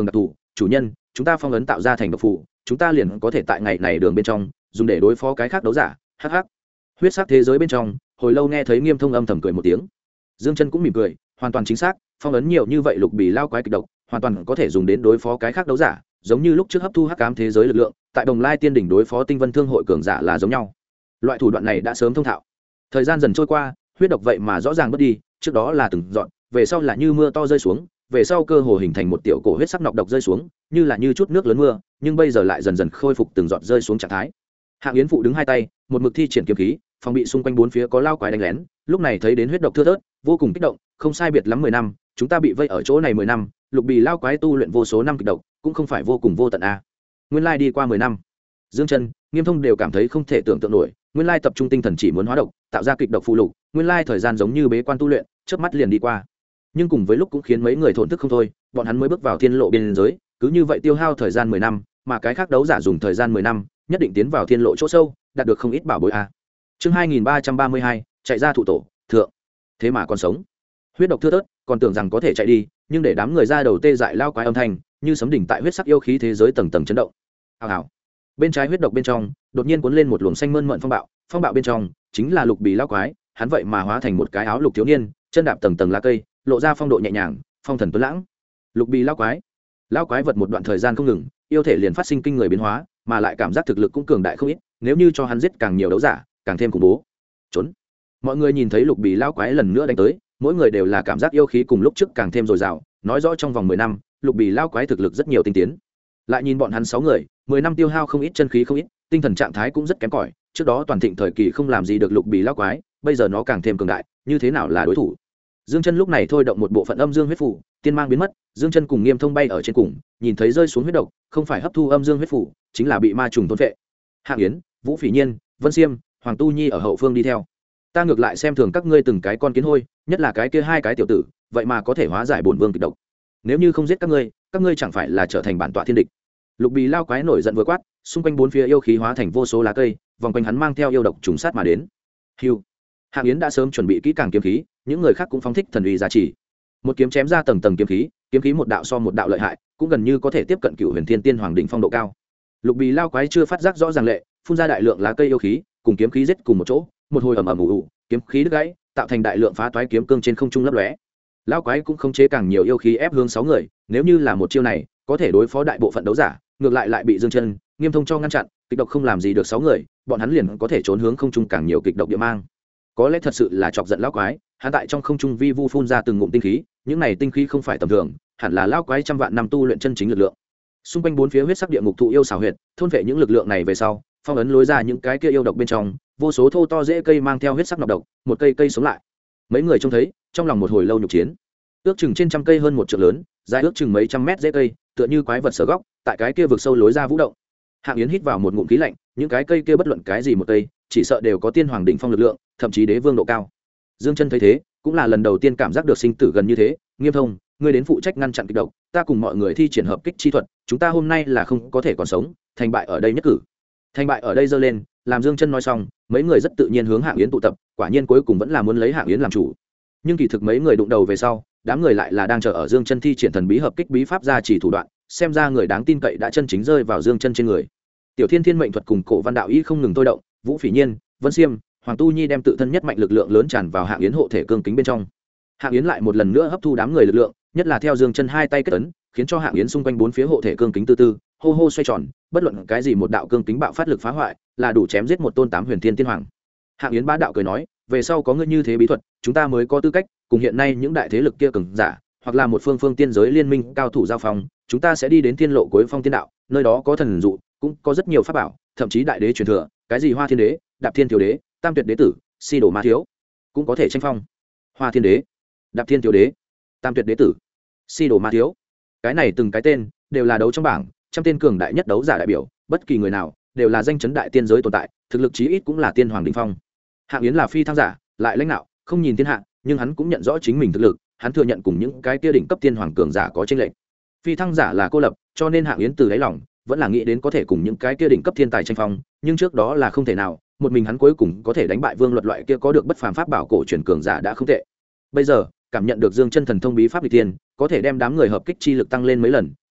chủ nhân, chúng ta phong ấn tạo ra thành độc phủ, chúng ta liền có thể tại ngày này đường bên trong dùng để đối phó cái khác đấu giả. Hắc hắc. Huyết sắc thế giới bên trong, hồi lâu nghe thấy Nghiêm Thông âm thầm cười một tiếng. Dương Chân cũng mỉm cười, hoàn toàn chính xác, phong ấn nhiều như vậy lục bì lao quái kịch độc, hoàn toàn có thể dùng đến đối phó cái khác đấu giả, giống như lúc trước hấp thu hắc ám thế giới lực lượng, tại Đồng Lai Tiên đỉnh đối phó Tinh Vân Thương hội cường giả là giống nhau. Loại thủ đoạn này đã sớm thông thạo. Thời gian dần trôi qua, huyết độc vậy mà rõ ràng mất đi, trước đó là từng dọn, về sau là như mưa to rơi xuống, về sau cơ hồ hình thành một tiểu cổ huyết sắc nọc độc rơi xuống, như là như chút nước lớn mưa, nhưng bây giờ lại dần dần khôi phục từng giọt rơi xuống trạng thái. Hạng Yến phụ đứng hai tay, một mực thi triển kiếm khí, phòng bị xung quanh bốn phía có lao quái đánh lén, lúc này thấy đến huyết độc thưa thớt, vô cùng kích động, không sai biệt lắm 10 năm, chúng ta bị vây ở chỗ này 10 năm, lục bì lao quái tu luyện vô số năm kịch độc, cũng không phải vô cùng vô tận a. Nguyên lai đi qua 10 năm. Dương Chân, Nghiêm Thông đều cảm thấy không thể tưởng tượng nổi, nguyên lai tập trung tinh thần chỉ muốn hóa độc, tạo ra kịch độc phụ lục, nguyên lai thời gian giống như bế quan tu luyện, chớp mắt liền đi qua. Nhưng cùng với lúc cũng khiến mấy người thổn thức không thôi, bọn hắn mới bước vào thiên lộ biên giới, cứ như vậy tiêu hao thời gian 10 năm, mà cái khác đấu giả dùng thời gian 10 năm, nhất định tiến vào thiên lộ chỗ sâu, đạt được không ít bảo bối a. Chương 2332, chạy ra thụ tổ, thượng. Thế mà còn sống. Huyết độc thưa thớt, còn tưởng rằng có thể chạy đi, nhưng để đám người ra đầu tê dại lao quái âm thanh, như sấm đỉnh tại huyết sắc yêu khí thế giới tầng tầng chấn động. Hào hào. Bên trái huyết độc bên trong, đột nhiên cuốn lên một luồng xanh mơn mởn phong bạo bên trong chính là lục bì lao quái, hắn vậy mà hóa thành một cái áo lục thiếu niên, chân đạp tầng tầng lá cây, lộ ra phong độ nhẹ nhàng, phong thần tuấn lãng. Lục bì lao quái vật một đoạn thời gian không ngừng, yêu thể liền phát sinh kinh người biến hóa, mà lại cảm giác thực lực cũng cường đại không ít, nếu như cho hắn giết càng nhiều đấu giả, càng thêm khủng bố. Trốn. Mọi người nhìn thấy lục bì lao quái lần nữa đánh tới, mỗi người đều là cảm giác yêu khí cùng lúc trước càng thêm dồi dào, nói rõ trong vòng 10 năm, lục bì lao quái thực lực rất nhiều tinh tiến. Lại nhìn bọn hắn 6 người, 10 năm tiêu hao không ít chân khí không ít, tinh thần trạng thái cũng rất kém cỏi, trước đó toàn thịnh thời kỳ không làm gì được lục bì lao quái, bây giờ nó càng thêm cường đại, như thế nào là đối thủ. Dương Chân lúc này thôi động một bộ phận âm dương huyết phủ, tiên mang biến mất, Dương Chân cùng Nghiêm Thông bay ở trên cùng, nhìn thấy rơi xuống huyết độc, không phải hấp thu âm dương huyết phủ, chính là bị ma trùng thôn phệ. Hạng Yến, Vũ Phỉ Nhiên, Vân Xiêm, Hoàng Tu Nhi ở hậu phương đi theo. Ta ngược lại xem thường các ngươi từng cái con kiến hôi, nhất là cái kia hai cái tiểu tử, vậy mà có thể hóa giải bổn vương kịch độc. Nếu như không giết các ngươi chẳng phải là trở thành bản tọa thiên địch. Lục bì lao quái nổi giận vừa quát, xung quanh bốn phía yêu khí hóa thành vô số lá cây, vòng quanh hắn mang theo yêu độc trùng sát mà đến. Hưu. Hạng Yến đã sớm chuẩn bị kỹ càng kiếm khí, những người khác cũng phóng thích thần uy giá trị. Một kiếm chém ra tầng tầng kiếm khí một đạo so một đạo lợi hại, cũng gần như có thể tiếp cận Cửu Huyền Thiên Tiên Hoàng đỉnh phong độ cao. Lục bì lao quái chưa phát giác rõ ràng lệ, phun ra đại lượng lá cây yêu khí, cùng kiếm khí giết cùng một chỗ, một hồi ầm ầm ù ù, kiếm khí đứt gãy, tạo thành đại lượng phá toái kiếm cương trên không trung lấp lóe. Lao quái cũng không chế càng nhiều yêu khí ép hướng 6 người, nếu như là một chiêu này, có thể đối phó đại bộ phận đấu giả, ngược lại bị Dương Chân, Nghiêm Thông cho ngăn chặn, kịch độc không làm gì được 6 người, bọn hắn liền có thể trốn hướng không trung càng nhiều kịch độc địa mang. Có lẽ thật sự là chọc giận lão quái, hắn tại trong không trung vi vu phun ra từng ngụm tinh khí, những này tinh khí không phải tầm thường, hẳn là lão quái trăm vạn năm tu luyện chân chính lực lượng. Xung quanh bốn phía huyết sắc địa ngục thụ yêu xảo huyệt, thôn vệ những lực lượng này về sau, phong ấn lối ra những cái kia yêu độc bên trong, vô số thô to rễ cây mang theo huyết sắc nọc độc, một cây cây sống lại. Mấy người trông thấy, trong lòng một hồi lâu nhục chiến. Ước chừng trên trăm cây hơn một trượng lớn, dài ước chừng mấy trăm mét rễ cây, tựa như quái vật sở góc, tại cái kia vực sâu lối ra vũ động. Hạng Yến hít vào một ngụm khí lạnh, những cái cây kia bất luận cái gì một cây, chỉ sợ đều có tiên hoàng đỉnh phong lực lượng, thậm chí đế vương độ cao. Dương Chân thấy thế, cũng là lần đầu tiên cảm giác được sinh tử gần như thế. Nghiêm Thông, ngươi đến phụ trách ngăn chặn kịch độc, ta cùng mọi người thi triển hợp kích chi thuật, chúng ta hôm nay là không có thể còn sống, thành bại ở đây nhất cử. Thành bại ở đây giơ lên, làm Dương Chân nói xong, mấy người rất tự nhiên hướng Hạng Yến tụ tập, quả nhiên cuối cùng vẫn là muốn lấy Hạng Yến làm chủ. Nhưng kỳ thực mấy người đụng đầu về sau, đám người lại là đang chờ ở Dương Chân thi triển thần bí hợp kích bí pháp ra chỉ thủ đoạn, xem ra người đáng tin cậy đã chân chính rơi vào Dương Chân trên người. Tiểu Thiên Thiên mệnh thuật cùng Cổ Văn đạo y không ngừng thôi động, Vũ Phỉ Nhiên, Vân Xiêm, Hoàng Tu Nhi đem tự thân nhất mạnh lực lượng lớn tràn vào Hạng Yến hộ thể cương kính bên trong. Hạng Yến lại một lần nữa hấp thu đám người lực lượng, nhất là theo Dương Chân hai tay kết ấn, khiến cho Hạng Yến xung quanh bốn phía hộ thể cương kính từ từ hô hô xoay tròn, bất luận cái gì một đạo cương kính bạo phát lực phá hoại, là đủ chém giết một tôn 8 huyền thiên tiên hoàng. Hạng Yến bá đạo cười nói, về sau có ngươi như thế bí thuật, chúng ta mới có tư cách cùng hiện nay những đại thế lực kia cường giả, hoặc là một phương tiên giới liên minh cao thủ giao phong, chúng ta sẽ đi đến thiên lộ cuối phong tiên đạo, nơi đó có thần dụ, cũng có rất nhiều pháp bảo, thậm chí đại đế truyền thừa, cái gì Hoa Thiên Đế, Đạp Thiên Thiếu Đế, Tam Tuyệt Đế tử, Si Đồ Ma Thiếu, cũng có thể tranh phong. Hoa Thiên Đế, Đạp Thiên Thiếu Đế, Tam Tuyệt Đế tử, Si Đồ Ma Thiếu, cái này từng cái tên đều là đấu trong bảng, trăm tên cường đại nhất đấu giả đại biểu, bất kỳ người nào đều là danh chấn đại tiên giới tồn tại, thực lực chí ít cũng là tiên hoàng đỉnh phong. Hạng Yến là phi thăng giả, lại lãnh đạo, không nhìn thiên hạ, nhưng hắn cũng nhận rõ chính mình thực lực, hắn thừa nhận cùng những cái kia đỉnh cấp tiên hoàng cường giả có chênh lệch. Phi thăng giả là cô lập, cho nên Hạng Yến từ đáy lòng vẫn là nghĩ đến có thể cùng những cái kia đỉnh cấp thiên tài tranh phong, nhưng trước đó là không thể nào, một mình hắn cuối cùng có thể đánh bại Vương Luật loại kia có được bất phàm pháp bảo cổ truyền cường giả đã không tệ. Bây giờ, cảm nhận được Dương Chân thần thông bí pháp nghịch tiên, có thể đem đám người hợp kích chi lực tăng lên mấy lần,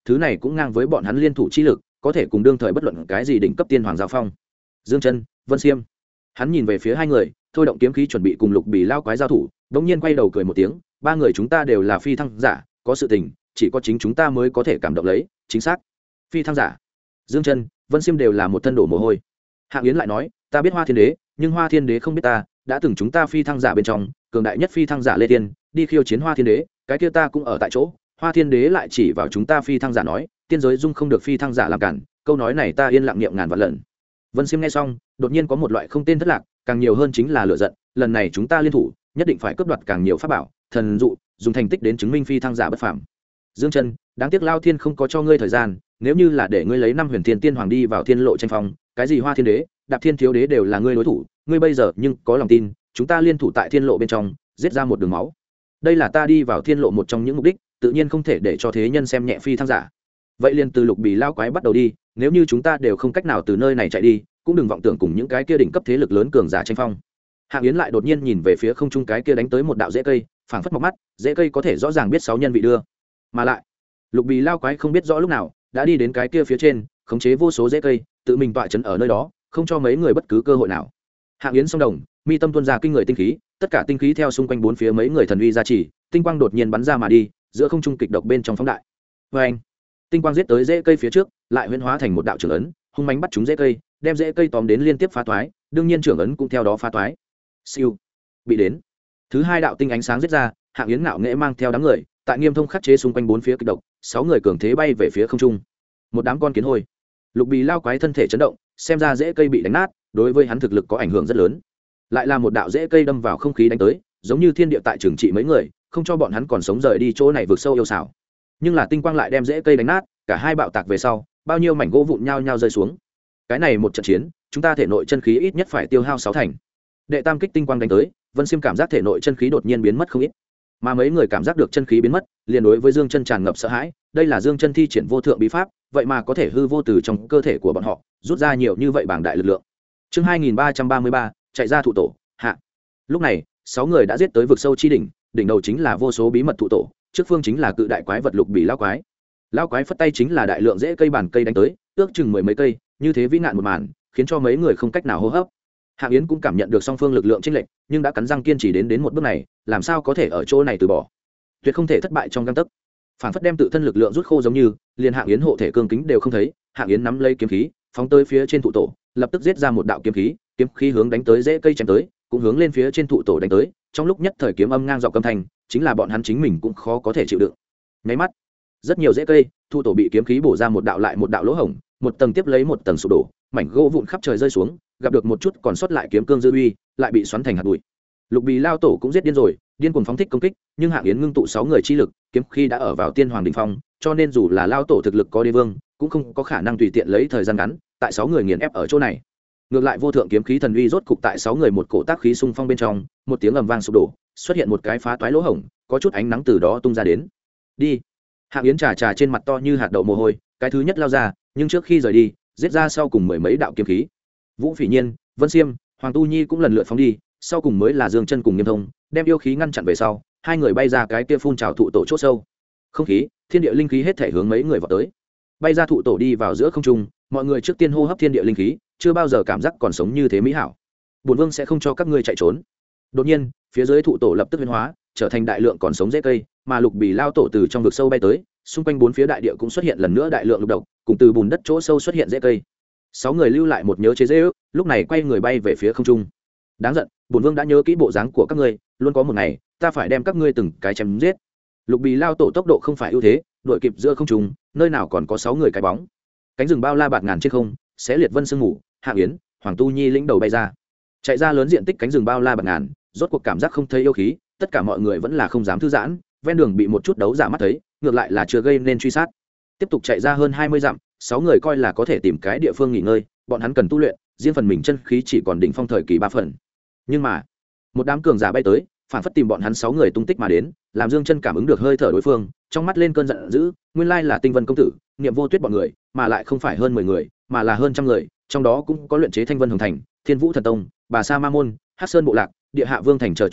thứ này cũng ngang với bọn hắn liên thủ chi lực, có thể cùng đương thời bất luận cái gì đỉnh cấp tiên hoàng giao phong. Dương Chân, Vân Xiêm. Hắn nhìn về phía hai người, thôi động kiếm khí chuẩn bị cùng Lục Bì lao quái giao thủ, bỗng nhiên quay đầu cười một tiếng, ba người chúng ta đều là phi thăng giả, có sự tình, chỉ có chính chúng ta mới có thể cảm động lấy, chính xác. Phi thăng giả. Dương Chân, Vân Xiêm đều là một thân đổ mồ hôi. Hạng Yến lại nói, ta biết Hoa Thiên Đế, nhưng Hoa Thiên Đế không biết ta, đã từng chúng ta phi thăng giả bên trong, cường đại nhất phi thăng giả Lê Tiên, đi khiêu chiến Hoa Thiên Đế, cái kia ta cũng ở tại chỗ. Hoa Thiên Đế lại chỉ vào chúng ta phi thăng giả nói, tiên giới dung không được phi thăng giả làm cản, câu nói này ta yên lặng niệm ngàn vạn lần. Vân Xiêm nghe xong, đột nhiên có một loại không tên thất lạc, càng nhiều hơn chính là lửa giận, lần này chúng ta liên thủ, nhất định phải cướp đoạt càng nhiều pháp bảo, thần dụ, dùng thành tích đến chứng minh phi thăng giả bất phàm. Dương Chân, đáng tiếc Lao Thiên không có cho ngươi thời gian, nếu như là để ngươi lấy năm huyền thiên tiên hoàng đi vào thiên lộ tranh phong, cái gì Hoa Thiên Đế, Đạp Thiên thiếu đế đều là ngươi đối thủ, ngươi bây giờ nhưng có lòng tin, chúng ta liên thủ tại thiên lộ bên trong, giết ra một đường máu. Đây là ta đi vào thiên lộ một trong những mục đích, tự nhiên không thể để cho thế nhân xem nhẹ phi thăng giả. Vậy liền từ Lục Bì lao quái bắt đầu đi, nếu như chúng ta đều không cách nào từ nơi này chạy đi, cũng đừng vọng tưởng cùng những cái kia đỉnh cấp thế lực lớn cường giả tranh phong. Hạng Yến lại đột nhiên nhìn về phía không trung cái kia đánh tới một đạo rễ cây, phảng phất mọc mắt, rễ cây có thể rõ ràng biết sáu nhân vị đưa. Mà lại, Lục Bì lao quái không biết rõ lúc nào đã đi đến cái kia phía trên, khống chế vô số rễ cây, tự mình tọa trấn ở nơi đó, không cho mấy người bất cứ cơ hội nào. Hạng Yến song đồng, mi tâm tuôn ra kinh người tinh khí, tất cả tinh khí theo xung quanh bốn phía mấy người thần uy gia trì, tinh quang đột nhiên bắn ra mà đi, giữa không trung kịch độc bên trong phóng đại. Và anh, tinh quang giết tới rễ cây phía trước, lại huyễn hóa thành một đạo trưởng ấn, hung mãnh bắt chúng rễ cây, đem rễ cây tóm đến liên tiếp phá toái, đương nhiên trưởng ấn cũng theo đó phá toái. Siêu, bị đến. Thứ hai đạo tinh ánh sáng giết ra, Hạng Yến ngạo nghễ mang theo đám người, tại Nghiêm Thông khắc chế xung quanh bốn phía kịch độc, sáu người cường thế bay về phía không trung. Một đám con kiến hôi. Lục Bì lao quái thân thể chấn động, xem ra rễ cây bị đánh nát, đối với hắn thực lực có ảnh hưởng rất lớn. Lại là một đạo rễ cây đâm vào không khí đánh tới, giống như thiên địa tại trường trị mấy người, không cho bọn hắn còn sống rời đi chỗ này vượt sâu yêu xảo. Nhưng là tinh quang lại đem rễ cây đánh nát, cả hai bạo tạc về sau, bao nhiêu mảnh gỗ vụn nhau nhau rơi xuống. Cái này một trận chiến, chúng ta thể nội chân khí ít nhất phải tiêu hao 6 thành. Đệ tam kích tinh quang đánh tới, Vân Xiêm cảm giác thể nội chân khí đột nhiên biến mất không ít. Mà mấy người cảm giác được chân khí biến mất, liền đối với Dương Chân tràn ngập sợ hãi, đây là Dương Chân thi triển vô thượng bí pháp, vậy mà có thể hư vô từ trong cơ thể của bọn họ, rút ra nhiều như vậy bảng đại lực lượng. Chương 2333, chạy ra thụ tổ, hạ. Lúc này, 6 người đã giết tới vực sâu chi đỉnh, đỉnh đầu chính là vô số bí mật thụ tổ, trước phương chính là cự đại quái vật Lục Bì lao quái. Lao quái phất tay chính là đại lượng rễ cây bản cây đánh tới, ước chừng 10 mấy cây, như thế vĩ nạn một màn, khiến cho mấy người không cách nào hô hấp. Hạng Yến cũng cảm nhận được song phương lực lượng chênh lệch, nhưng đã cắn răng kiên trì đến một bước này, làm sao có thể ở chỗ này từ bỏ? Tuyệt không thể thất bại trong gang tấc. Phản phất đem tự thân lực lượng rút khô giống như, liền Hạng Yến hộ thể cương kính đều không thấy, Hạng Yến nắm lấy kiếm khí, phóng tới phía trên thụ tổ, lập tức giết ra một đạo kiếm khí hướng đánh tới rễ cây chém tới, cũng hướng lên phía trên thụ tổ đánh tới, trong lúc nhất thời kiếm âm ngang dọc âm thanh, chính là bọn hắn chính mình cũng khó có thể chịu đựng. Nháy mắt, rất nhiều rễ cây, thụ tổ bị kiếm khí bổ ra một đạo lại một đạo lỗ hổng, một tầng tiếp lấy một tầng sụp đổ, mảnh gỗ vụn khắp trời rơi xuống, gặp được một chút còn sót lại kiếm cương dư uy, lại bị xoắn thành hạt bụi. Lục Bì lao tổ cũng giết điên rồi, điên cuồng phóng thích công kích, nhưng Hạng Yến ngưng tụ 6 người chi lực, kiếm khi đã ở vào tiên hoàng đỉnh phong, cho nên dù là lao tổ thực lực có đế vương, cũng không có khả năng tùy tiện lấy thời gian ngắn, tại 6 người nghiền ép ở chỗ này. Ngược lại vô thượng kiếm khí thần uy rốt cục tại 6 người một cổ tác khí xung phong bên trong, một tiếng ầm vang sụp đổ, xuất hiện một cái phá toái lỗ hổng, có chút ánh nắng từ đó tung ra đến. Đi. Hạng Yến trà trên mặt to như hạt đậu mồ hôi, cái thứ nhất lao ra, nhưng trước khi rời đi, giết ra sau cùng mười mấy đạo kiếm khí. Vũ Phỉ Nhiên, Vân Xiêm, Hoàng Tu Nhi cũng lần lượt phóng đi, sau cùng mới là Dương Chân cùng Nghiêm Thông, đem yêu khí ngăn chặn về sau, hai người bay ra cái kia phun trào thụ tổ chỗ sâu. Không khí, thiên địa linh khí hết thể hướng mấy người vào tới. Bay ra thụ tổ đi vào giữa không trung, mọi người trước tiên hô hấp thiên địa linh khí, chưa bao giờ cảm giác còn sống như thế mỹ hảo. Bổn Vương sẽ không cho các ngươi chạy trốn. Đột nhiên, phía dưới thụ tổ lập tức biến hóa, trở thành đại lượng còn sống rễ cây, mà Lục Bì lao tổ từ trong vực sâu bay tới, xung quanh bốn phía đại địa cũng xuất hiện lần nữa đại lượng lục độc, cùng từ bùn đất chỗ sâu xuất hiện rễ cây. 6 người lưu lại một nhớ chế giễu, lúc này quay người bay về phía không trung. Đáng giận, bổn Vương đã nhớ kỹ bộ dáng của các ngươi, luôn có một ngày, ta phải đem các ngươi từng cái chém giết. Lục Bì lao tổ tốc độ không phải ưu thế, đội kịp giữa không trung, nơi nào còn có 6 người cái bóng. Cánh rừng bao la bạt ngàn trên không, xé liệt vân sương ngủ, Hạng Yến, Hoàng Tu Nhi lĩnh đầu bay ra. Chạy ra lớn diện tích cánh rừng bao la bạt ngàn, rốt cuộc cảm giác không thấy yêu khí, tất cả mọi người vẫn là không dám thư giãn, ven đường bị một chút đấu giả mắt thấy, ngược lại là chưa gây nên truy sát. Tiếp tục chạy ra hơn 20 dặm, 6 người coi là có thể tìm cái địa phương nghỉ ngơi, bọn hắn cần tu luyện, riêng phần mình chân khí chỉ còn đỉnh phong thời kỳ 3 phần. Nhưng mà, một đám cường giả bay tới, phản phất tìm bọn hắn 6 người tung tích mà đến, làm Dương Chân cảm ứng được hơi thở đối phương, trong mắt lên cơn giận dữ, nguyên lai là Tinh Vân công tử, Niệm Vô Tuyết bọn người, mà lại không phải hơn 10 người, mà là hơn trăm người, trong đó cũng có luyện chế Thanh Vân Hồng Thành, Thiên Vũ Thần Tông, Bà Sa Ma môn, Hắc Sơn bộ lạc, Địa Hạ Vương thành chờ chút thế hệ tuổi trẻ tiên hoàng cường giả. Những người khác cũng phát hiện là Bồng Lai Tiên đỉnh cường giả, Hạng Yến nói,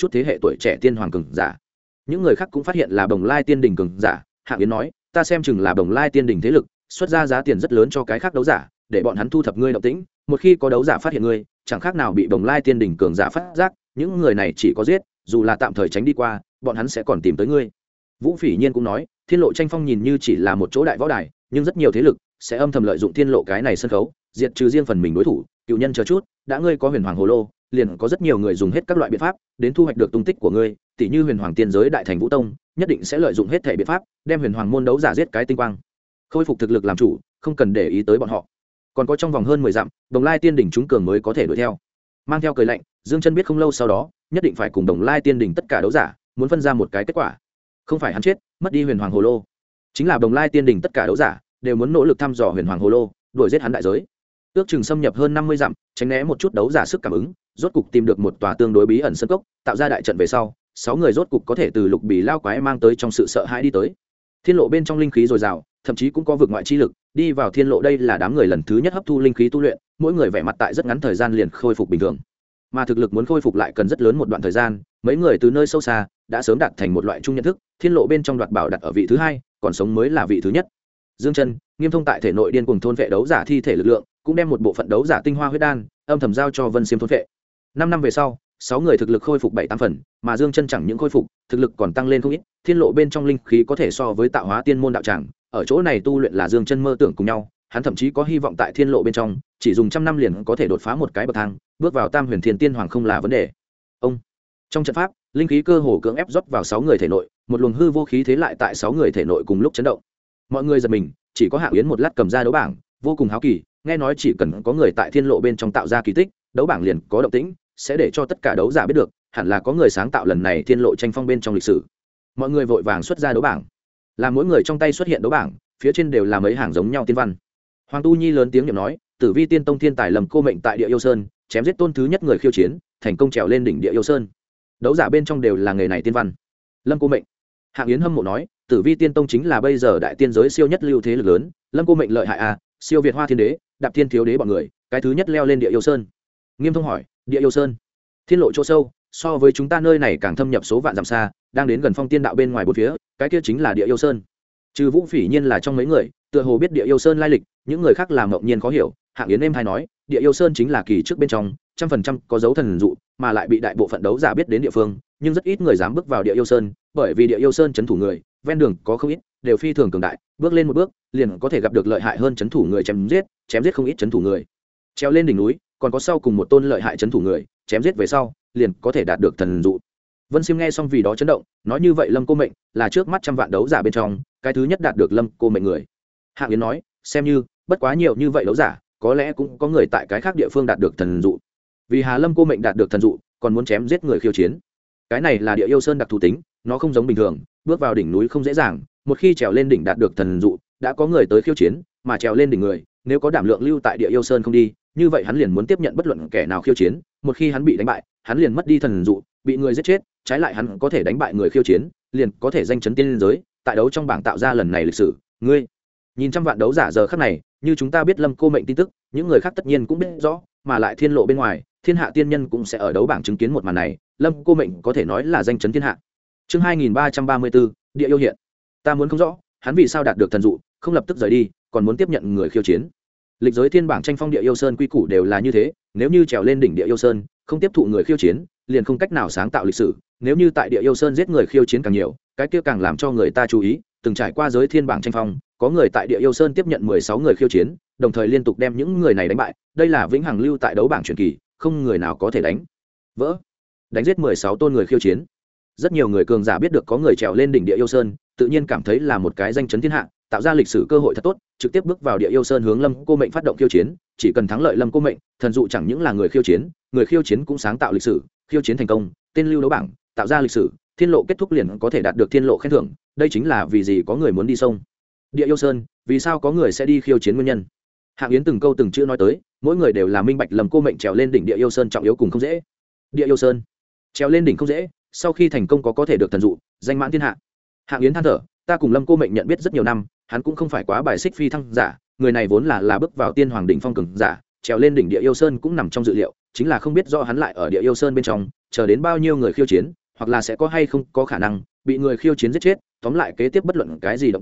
ta xem chừng là Bồng Lai Tiên Đình thế lực xuất ra giá tiền rất lớn cho cái khác đấu giả, để bọn hắn thu thập ngươi động tĩnh, một khi có đấu giả phát hiện ngươi, chẳng khác nào bị Bồng Lai Tiên Đình cường giả phát giác, những người này chỉ có giết, dù là tạm thời tránh đi qua, bọn hắn sẽ còn tìm tới ngươi. Vũ Phỉ Nhiên cũng nói, Thiên Lộ tranh phong nhìn như chỉ là một chỗ đại võ đài, nhưng rất nhiều thế lực sẽ âm thầm lợi dụng Thiên Lộ cái này sân khấu, diệt trừ riêng phần mình đối thủ. Cựu nhân chờ chút, đã ngươi có Huyền Hoàng Hồ Lô, liền có rất nhiều người dùng hết các loại biện pháp đến thu hoạch được tung tích của ngươi, tỷ như Huyền Hoàng Tiên Giới Đại Thành Vũ Tông, nhất định sẽ lợi dụng hết thể biện pháp, đem Huyền Hoàng môn đấu giả giết cái tinh quang. Khôi phục thực lực làm chủ, không cần để ý tới bọn họ. Còn có trong vòng hơn 10 dặm, Đồng Lai Tiên Đỉnh chúng cường mới có thể đuổi theo. Mang theo cười lạnh, Dương Chân biết không lâu sau đó, nhất định phải cùng Đồng Lai Tiên Đỉnh tất cả đấu giả, muốn phân ra một cái kết quả. Không phải hắn chết, mất đi Huyền Hoàng Hồ Lô, chính là Đồng Lai Tiên Đỉnh tất cả đấu giả đều muốn nỗ lực thăm dò Huyền Hoàng Hồ Lô, đuổi giết hắn đại giới. Ước chừng xâm nhập hơn 50 dặm, tránh né một chút đấu giả sức cảm ứng, rốt cục tìm được một tòa tương đối bí ẩn sân cốc, tạo ra đại trận về sau, 6 người rốt cục có thể từ Lục Bì lao quái mang tới trong sự sợ hãi đi tới. Thiên Lộ bên trong linh khí dồi dào, thậm chí cũng có vực ngoại chi lực, đi vào Thiên Lộ đây là đám người lần thứ nhất hấp thu linh khí tu luyện, mỗi người vẻ mặt tại rất ngắn thời gian liền khôi phục bình thường. Mà thực lực muốn khôi phục lại cần rất lớn một đoạn thời gian, mấy người từ nơi sâu xa đã sớm đạt thành một loại chung nhận thức, Thiên Lộ bên trong đoạt bảo đặt ở vị thứ hai, còn sống mới là vị thứ nhất. Dương Chân, Nghiêm Thông tại thể nội điên cuồng thôn vệ đấu giả thi thể lực lượng, cũng đem một bộ phận đấu giả tinh hoa huyết đan âm thầm giao cho Vân Xiêm thôn vệ. 5 năm về sau, 6 người thực lực khôi phục 7-8 phần, mà Dương Chân chẳng những khôi phục, thực lực còn tăng lên không ít, Thiên Lộ bên trong linh khí có thể so với Tạo Hóa Tiên môn đạo tràng, ở chỗ này tu luyện là Dương Chân mơ tưởng cùng nhau, hắn thậm chí có hy vọng tại Thiên Lộ bên trong, chỉ dùng 100 năm liền có thể đột phá một cái bậc thang, bước vào Tam Huyền Thiên Tiên Hoàng không là vấn đề. Ông trong trận pháp, linh khí cơ hồ cưỡng ép rót vào 6 người thể nội, một luồng hư vô khí thế lại tại 6 người thể nội cùng lúc chấn động. Mọi người giật mình, chỉ có Hạng Yến một lát cầm ra đấu bảng, vô cùng háo kỳ, nghe nói chỉ cần có người tại Thiên Lộ bên trong tạo ra kỳ tích, đấu bảng liền có động tĩnh, sẽ để cho tất cả đấu giả biết được, hẳn là có người sáng tạo lần này Thiên Lộ tranh phong bên trong lịch sử. Mọi người vội vàng xuất ra đấu bảng, làm mỗi người trong tay xuất hiện đấu bảng, phía trên đều là mấy hàng giống nhau tiên văn. Hoàng Tu Nhi lớn tiếng niệm nói, Tử Vi Tiên Tông thiên tài Lâm Cô Mệnh tại Địa Yêu Sơn, chém giết tôn thứ nhất người khiêu chiến, thành công trèo lên đỉnh Địa Yêu Sơn. Đấu giả bên trong đều là nghề này tiên văn. Lâm Cô Mệnh. Hạng Yến hâm mộ nói, Tử Vi Tiên Tông chính là bây giờ đại tiên giới siêu nhất lưu thế lực lớn, Lâm Cô Mệnh lợi hại à, siêu việt Hoa Thiên Đế, Đạp Thiên Thiếu Đế bọn người, cái thứ nhất leo lên Địa Yêu Sơn. Nghiêm Thông hỏi, Địa Yêu Sơn, Thiên Lộ chỗ sâu, so với chúng ta nơi này càng thâm nhập số vạn dặm xa, đang đến gần Phong Tiên đạo bên ngoài bốn phía, cái kia chính là Địa Yêu Sơn. Trừ Vũ Phỉ Nhiên là trong mấy người, tựa hồ biết Địa Yêu Sơn lai lịch, những người khác làm ngẫu nhiên khó hiểu. Hạng Yến êm hay nói, Địa Yêu Sơn chính là kỳ trước bên trong, 100% có dấu thần dụ, mà lại bị đại bộ phận đấu giả biết đến địa phương, nhưng rất ít người dám bước vào Địa Yêu Sơn, bởi vì Địa Yêu Sơn trấn thủ người, ven đường có không ít, đều phi thường cường đại, bước lên một bước, liền có thể gặp được lợi hại hơn trấn thủ người chém giết không ít trấn thủ người. Treo lên đỉnh núi, còn có sau cùng một tôn lợi hại trấn thủ người, chém giết về sau, liền có thể đạt được thần dụ. Vân Xiêm nghe xong vì đó chấn động, nói như vậy Lâm Cô Mệnh là trước mắt trăm vạn đấu giả bên trong, cái thứ nhất đạt được Lâm Cô Mệnh người. Hạng Yến nói, xem như, bất quá nhiều như vậy đấu giả, có lẽ cũng có người tại cái khác địa phương đạt được thần dụ. Vì Hà Lâm Cô Mệnh đạt được thần dụ, còn muốn chém giết người khiêu chiến. Cái này là Địa Yêu Sơn đặc thù tính, nó không giống bình thường, bước vào đỉnh núi không dễ dàng, một khi trèo lên đỉnh đạt được thần dụ, đã có người tới khiêu chiến, mà trèo lên đỉnh người, nếu có đảm lượng lưu tại Địa Yêu Sơn không đi, như vậy hắn liền muốn tiếp nhận bất luận kẻ nào khiêu chiến, một khi hắn bị đánh bại, hắn liền mất đi thần dụ, bị người giết chết, trái lại hắn có thể đánh bại người khiêu chiến, liền có thể danh chấn tiên giới, tại đấu trong bảng tạo ra lần này lịch sử. Ngươi nhìn trăm vạn đấu giả giờ khắc này, như chúng ta biết Lâm Cô Mệnh tin tức, những người khác tất nhiên cũng biết rõ, mà lại Thiên Lộ bên ngoài, thiên hạ tiên nhân cũng sẽ ở đấu bảng chứng kiến một màn này, Lâm Cô Mệnh có thể nói là danh chấn thiên hạ. Chương 2334, Địa Yêu hiện. Ta muốn không rõ, hắn vì sao đạt được thần dụ, không lập tức rời đi, còn muốn tiếp nhận người khiêu chiến. Lịch giới thiên bảng tranh phong Địa Yêu Sơn quy củ đều là như thế, nếu như trèo lên đỉnh Địa Yêu Sơn, không tiếp thụ người khiêu chiến, liền không cách nào sáng tạo lịch sử, nếu như tại Địa Yêu Sơn giết người khiêu chiến càng nhiều, cái kia càng làm cho người ta chú ý, từng trải qua giới thiên bảng tranh phong, có người tại Địa Yêu Sơn tiếp nhận 16 người khiêu chiến, đồng thời liên tục đem những người này đánh bại, đây là vĩnh hằng lưu tại đấu bảng truyền kỳ, không người nào có thể đánh vỡ. Đánh giết 16 tôn người khiêu chiến. Rất nhiều người cường giả biết được có người trèo lên đỉnh Địa Yêu Sơn, tự nhiên cảm thấy là một cái danh chấn thiên hạ, tạo ra lịch sử cơ hội thật tốt, trực tiếp bước vào Địa Yêu Sơn hướng Lâm Cô Mệnh phát động khiêu chiến, chỉ cần thắng lợi Lâm Cô Mệnh, thần dụ chẳng những là người khiêu chiến cũng sáng tạo lịch sử, khiêu chiến thành công, tên lưu đấu bảng, tạo ra lịch sử, Thiên Lộ kết thúc liền có thể đạt được Thiên Lộ khen thưởng, đây chính là vì gì có người muốn đi sông Địa Yêu Sơn, vì sao có người sẽ đi khiêu chiến nguyên nhân. Hạng Yến từng câu từng chữ nói tới, mỗi người đều là minh bạch Lâm Cô Mệnh trèo lên đỉnh Địa Yêu Sơn trọng yếu cùng không dễ. Địa Yêu Sơn trèo lên đỉnh không dễ, sau khi thành công có thể được thần dụ, danh mãn thiên hạ. Hạng Yến than thở, ta cùng Lâm Cô Mệnh nhận biết rất nhiều năm, hắn cũng không phải quá bài xích phi thăng giả, người này vốn là bước vào tiên hoàng đỉnh phong cường giả, trèo lên đỉnh Địa Yêu Sơn cũng nằm trong dự liệu, chính là không biết do hắn lại ở Địa Yêu Sơn bên trong, chờ đến bao nhiêu người khiêu chiến, hoặc là sẽ có hay không có khả năng bị người khiêu chiến giết chết, tóm lại kế tiếp bất luận cái gì động tĩnh,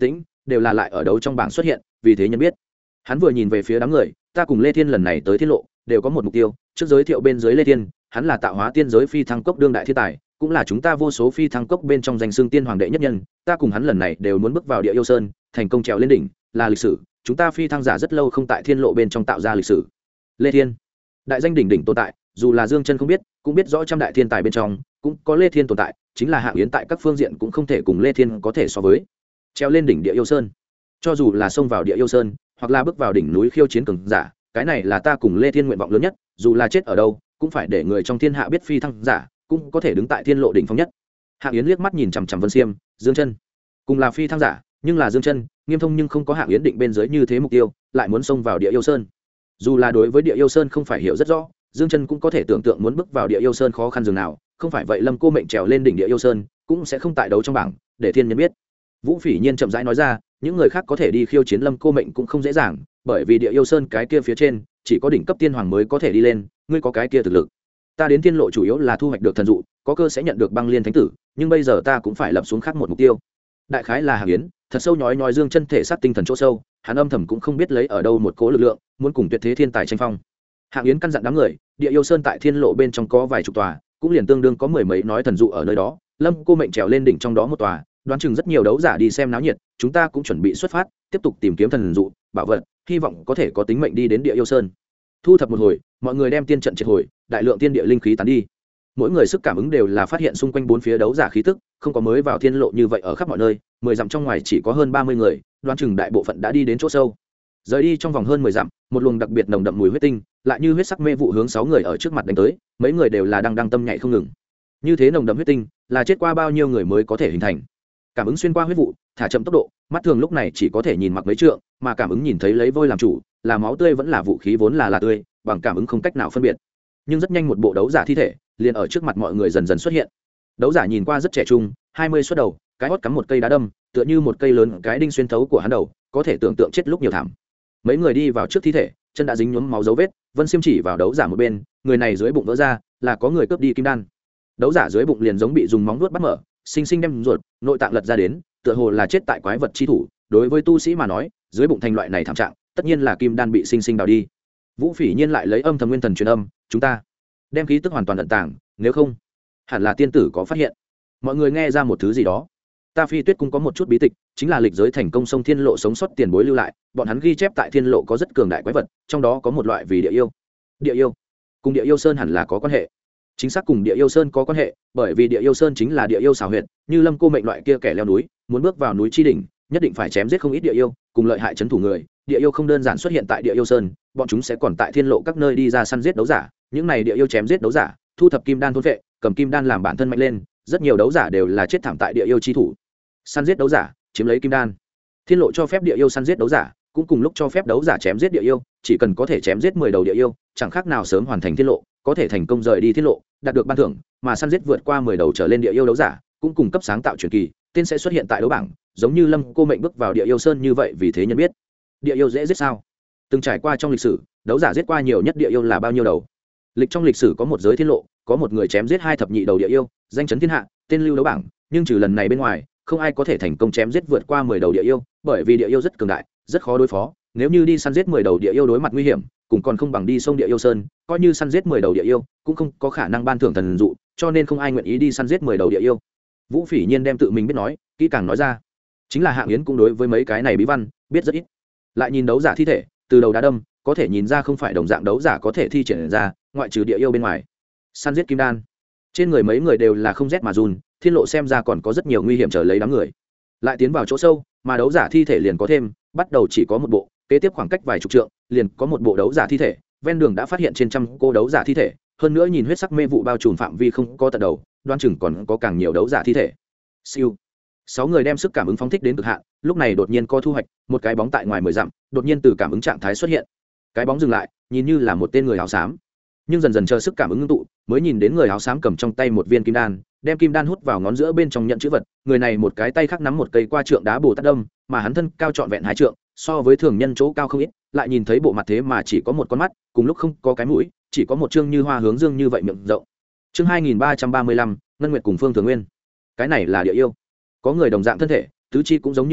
đều là lại ở đấu trong bảng xuất hiện, vì thế nhân biết. Hắn vừa nhìn về phía đám người, ta cùng Lê Thiên lần này tới Thiên Lộ, đều có một mục tiêu, trước giới thiệu bên dưới Lê Thiên, hắn là tạo hóa tiên giới phi thăng cốc đương đại thiên tài, cũng là chúng ta vô số phi thăng cốc bên trong danh xưng tiên hoàng đệ nhất nhân, ta cùng hắn lần này đều muốn bước vào Địa Yêu Sơn, thành công trèo lên đỉnh, là lịch sử, chúng ta phi thăng giả rất lâu không tại Thiên Lộ bên trong tạo ra lịch sử. Lê Thiên, đại danh đỉnh đỉnh tồn tại, dù là Dương Chân không biết, cũng biết rõ trăm đại thiên tài bên trong, cũng có Lê Thiên tồn tại, chính là Hạng Yến tại các phương diện cũng không thể cùng Lê Thiên có thể so với. Treo lên đỉnh Địa Yêu Sơn, cho dù là xông vào Địa Yêu Sơn, hoặc là bước vào đỉnh núi khiêu chiến cường giả, cái này là ta cùng Lê Thiên nguyện vọng lớn nhất, dù là chết ở đâu, cũng phải để người trong thiên hạ biết phi thăng giả cũng có thể đứng tại Thiên Lộ đỉnh phong nhất. Hạng Yến liếc mắt nhìn chằm chằm Vân Xiêm, Dương Chân, cùng là phi thăng giả, nhưng là Dương Chân, Nghiêm Thông nhưng không có Hạng Yến định bên dưới như thế mục tiêu, lại muốn xông vào Địa Yêu Sơn. Dù là đối với Địa Yêu Sơn không phải hiểu rất rõ, Dương Chân cũng có thể tưởng tượng muốn bước vào Địa Yêu Sơn khó khăn dường nào, không phải vậy Lâm Cô Mệnh trèo lên đỉnh Địa Yêu Sơn, cũng sẽ không tại đấu trong bảng, để thiên nhân biết. Vũ Phỉ Nhiên chậm rãi nói ra, những người khác có thể đi khiêu chiến Lâm Cô Mệnh cũng không dễ dàng, bởi vì Địa Yêu Sơn cái kia phía trên, chỉ có đỉnh cấp tiên hoàng mới có thể đi lên, ngươi có cái kia thực lực. Ta đến Thiên Lộ chủ yếu là thu hoạch được thần dụ, có cơ sẽ nhận được băng liên thánh tử, nhưng bây giờ ta cũng phải lập xuống khác một mục tiêu. Đại khái là Hạng Yến, thật sâu nhói Dương Chân thể xác tinh thần chỗ sâu, hắn âm thầm cũng không biết lấy ở đâu một cỗ lực lượng, muốn cùng tuyệt thế thiên tài tranh phong. Hạng Yến căn dặn đám người, Địa Yêu Sơn tại Thiên Lộ bên trong có vài chục tòa, cũng liền tương đương có mười mấy nói thần dụ ở nơi đó, Lâm Cô Mệnh trèo lên đỉnh trong đó một tòa, đoán chừng rất nhiều đấu giả đi xem náo nhiệt, chúng ta cũng chuẩn bị xuất phát, tiếp tục tìm kiếm thần dụ, bảo vật, hy vọng có thể có tính mệnh đi đến Địa Yêu Sơn. Thu thập một hồi, mọi người đem tiên trận triệt hồi, đại lượng tiên địa linh khí tán đi. Mỗi người sức cảm ứng đều là phát hiện xung quanh bốn phía đấu giả khí tức, không có mới vào Thiên Lộ như vậy ở khắp mọi nơi, 10 dặm trong ngoài chỉ có hơn 30 người, đoán chừng đại bộ phận đã đi đến chỗ sâu. Rời đi trong vòng hơn 10 dặm, một luồng đặc biệt nồng đậm mùi huyết tinh, lại như huyết sắc mê vụ hướng 6 người ở trước mặt đánh tới, mấy người đều là đang tâm nhảy không ngừng. Như thế nồng đậm huyết tinh, là chết qua bao nhiêu người mới có thể hình thành. Cảm ứng xuyên qua huyết vụ, thả chậm tốc độ, mắt thường lúc này chỉ có thể nhìn mặc mấy trượng, mà cảm ứng nhìn thấy lấy vôi làm chủ, là máu tươi vẫn là vũ khí vốn là tươi, bằng cảm ứng không cách nào phân biệt. Nhưng rất nhanh một bộ đấu giả thi thể, liền ở trước mặt mọi người dần dần xuất hiện. Đấu giả nhìn qua rất trẻ trung, 20 xuất đầu, cái hót cắm một cây đá đâm, tựa như một cây lớn cái đinh xuyên thấu của hắn đầu, có thể tưởng tượng chết lúc nhiều thảm. Mấy người đi vào trước thi thể, chân đã dính nhuốm máu dấu vết, Vân Xiêm chỉ vào đấu giả một bên, người này dưới bụng vỡ ra, là có người cướp đi kim đan. Đấu giả dưới bụng liền giống bị dùng móng vuốt bắt mở, sinh sinh đem ruột, nội tạng lật ra đến, tựa hồ là chết tại quái vật chi thủ, đối với tu sĩ mà nói, dưới bụng thành loại này thảm trạng, tất nhiên là kim đan bị sinh sinh đào đi. Vũ Phỉ Nhiên lại lấy âm thầm nguyên thần truyền âm, chúng ta đem khí tức hoàn toàn ẩn tàng, nếu không, hẳn là tiên tử có phát hiện. Mọi người nghe ra một thứ gì đó. Ta Phi Tuyết cung có một chút bí tịch, chính là lịch giới thành công sông Thiên Lộ sống sót tiền bối lưu lại, bọn hắn ghi chép tại Thiên Lộ có rất cường đại quái vật, trong đó có một loại vì địa yêu. Địa yêu cùng Địa Yêu Sơn hẳn là có quan hệ. Chính xác cùng Địa Yêu Sơn có quan hệ, bởi vì Địa Yêu Sơn chính là địa yêu xảo huyệt, như Lâm Cô Mệnh loại kia kẻ leo núi, muốn bước vào núi chi đỉnh, nhất định phải chém giết không ít địa yêu, cùng lợi hại trấn thủ người. Địa yêu không đơn giản xuất hiện tại Địa Yêu Sơn, bọn chúng sẽ còn tại Thiên Lộ các nơi đi ra săn giết đấu giả, những này địa yêu chém giết đấu giả, thu thập kim đan thôn vệ, cầm kim đan làm bản thân mạnh lên, rất nhiều đấu giả đều là chết thảm tại địa yêu chi thủ. Săn giết đấu giả, chiếm lấy kim đan. Thiên Lộ cho phép địa yêu săn giết đấu giả, cũng cùng lúc cho phép đấu giả chém giết địa yêu, chỉ cần có thể chém giết 10 đầu địa yêu, chẳng khác nào sớm hoàn thành Thiên Lộ, có thể thành công rời đi Thiên Lộ, đạt được ban thưởng, mà săn giết vượt qua 10 đầu trở lên địa yêu đấu giả, cũng cung cấp sáng tạo truyền kỳ, tên sẽ xuất hiện tại đấu bảng, giống như Lâm Cô Mệnh bước vào Địa Yêu Sơn như vậy, vì thế nhân biết. Địa yêu dễ giết sao? Từng trải qua trong lịch sử, đấu giả giết qua nhiều nhất địa yêu là bao nhiêu đầu? Lịch trong lịch sử có một giới Thiên Lộ, có một người chém giết 2 thập nhị đầu địa yêu, danh chấn thiên hạ, tên lưu đấu bảng, nhưng trừ lần này bên ngoài, không ai có thể thành công chém giết vượt qua 10 đầu địa yêu, bởi vì địa yêu rất cường đại, rất khó đối phó, nếu như đi săn giết 10 đầu địa yêu đối mặt nguy hiểm, cũng còn không bằng đi sông Địa Yêu Sơn, coi như săn giết 10 đầu địa yêu, cũng không có khả năng ban thưởng thần dụ, cho nên không ai nguyện ý đi săn giết 10 đầu địa yêu. Vũ Phỉ Nhiên đem tự mình biết nói, kỹ càng nói ra. Chính là Hạng Yến cũng đối với mấy cái này bí văn biết rất ít. Lại nhìn đấu giả thi thể, từ đầu đá đâm, có thể nhìn ra không phải đồng dạng đấu giả có thể thi triển ra, ngoại trừ địa yêu bên ngoài. Săn giết kim đan, trên người mấy người đều là không rét mà run, Thiên Lộ xem ra còn có rất nhiều nguy hiểm chờ lấy đám người. Lại tiến vào chỗ sâu, mà đấu giả thi thể liền có thêm, bắt đầu chỉ có một bộ, kế tiếp khoảng cách vài chục trượng, liền có một bộ đấu giả thi thể, ven đường đã phát hiện trên trăm cô đấu giả thi thể, hơn nữa nhìn huyết sắc mê vụ bao trùm phạm vi không có tận đầu, đoán chừng còn có càng nhiều đấu giả thi thể. Siêu. 6 người đem sức cảm ứng phóng thích đến cực hạn, lúc này đột nhiên có thu hoạch, một cái bóng tại ngoài 10 dặm, đột nhiên từ cảm ứng trạng thái xuất hiện. Cái bóng dừng lại, nhìn như là một tên người áo xám, nhưng dần dần chờ sức cảm ứng ngưng tụ, mới nhìn đến người áo xám cầm trong tay một viên kim đan, đem kim đan hút vào ngón giữa bên trong nhận chữ vật, người này một cái tay khác nắm một cây qua trượng đá Bồ Tát đâm, mà hắn thân cao trọn vẹn 2 trượng, so với thường nhân chỗ cao không ít, lại nhìn thấy bộ mặt thế mà chỉ có một con mắt, cùng lúc không có cái mũi, chỉ có một trương như hoa hướng dương như vậy miệng rộng. Chương 2335, Ngân Nguyệt cùng Phương Thường Nguyên. Cái này là địa yêu. Có người đồng dạng thân thể, tứ chi cũng giống như vậy,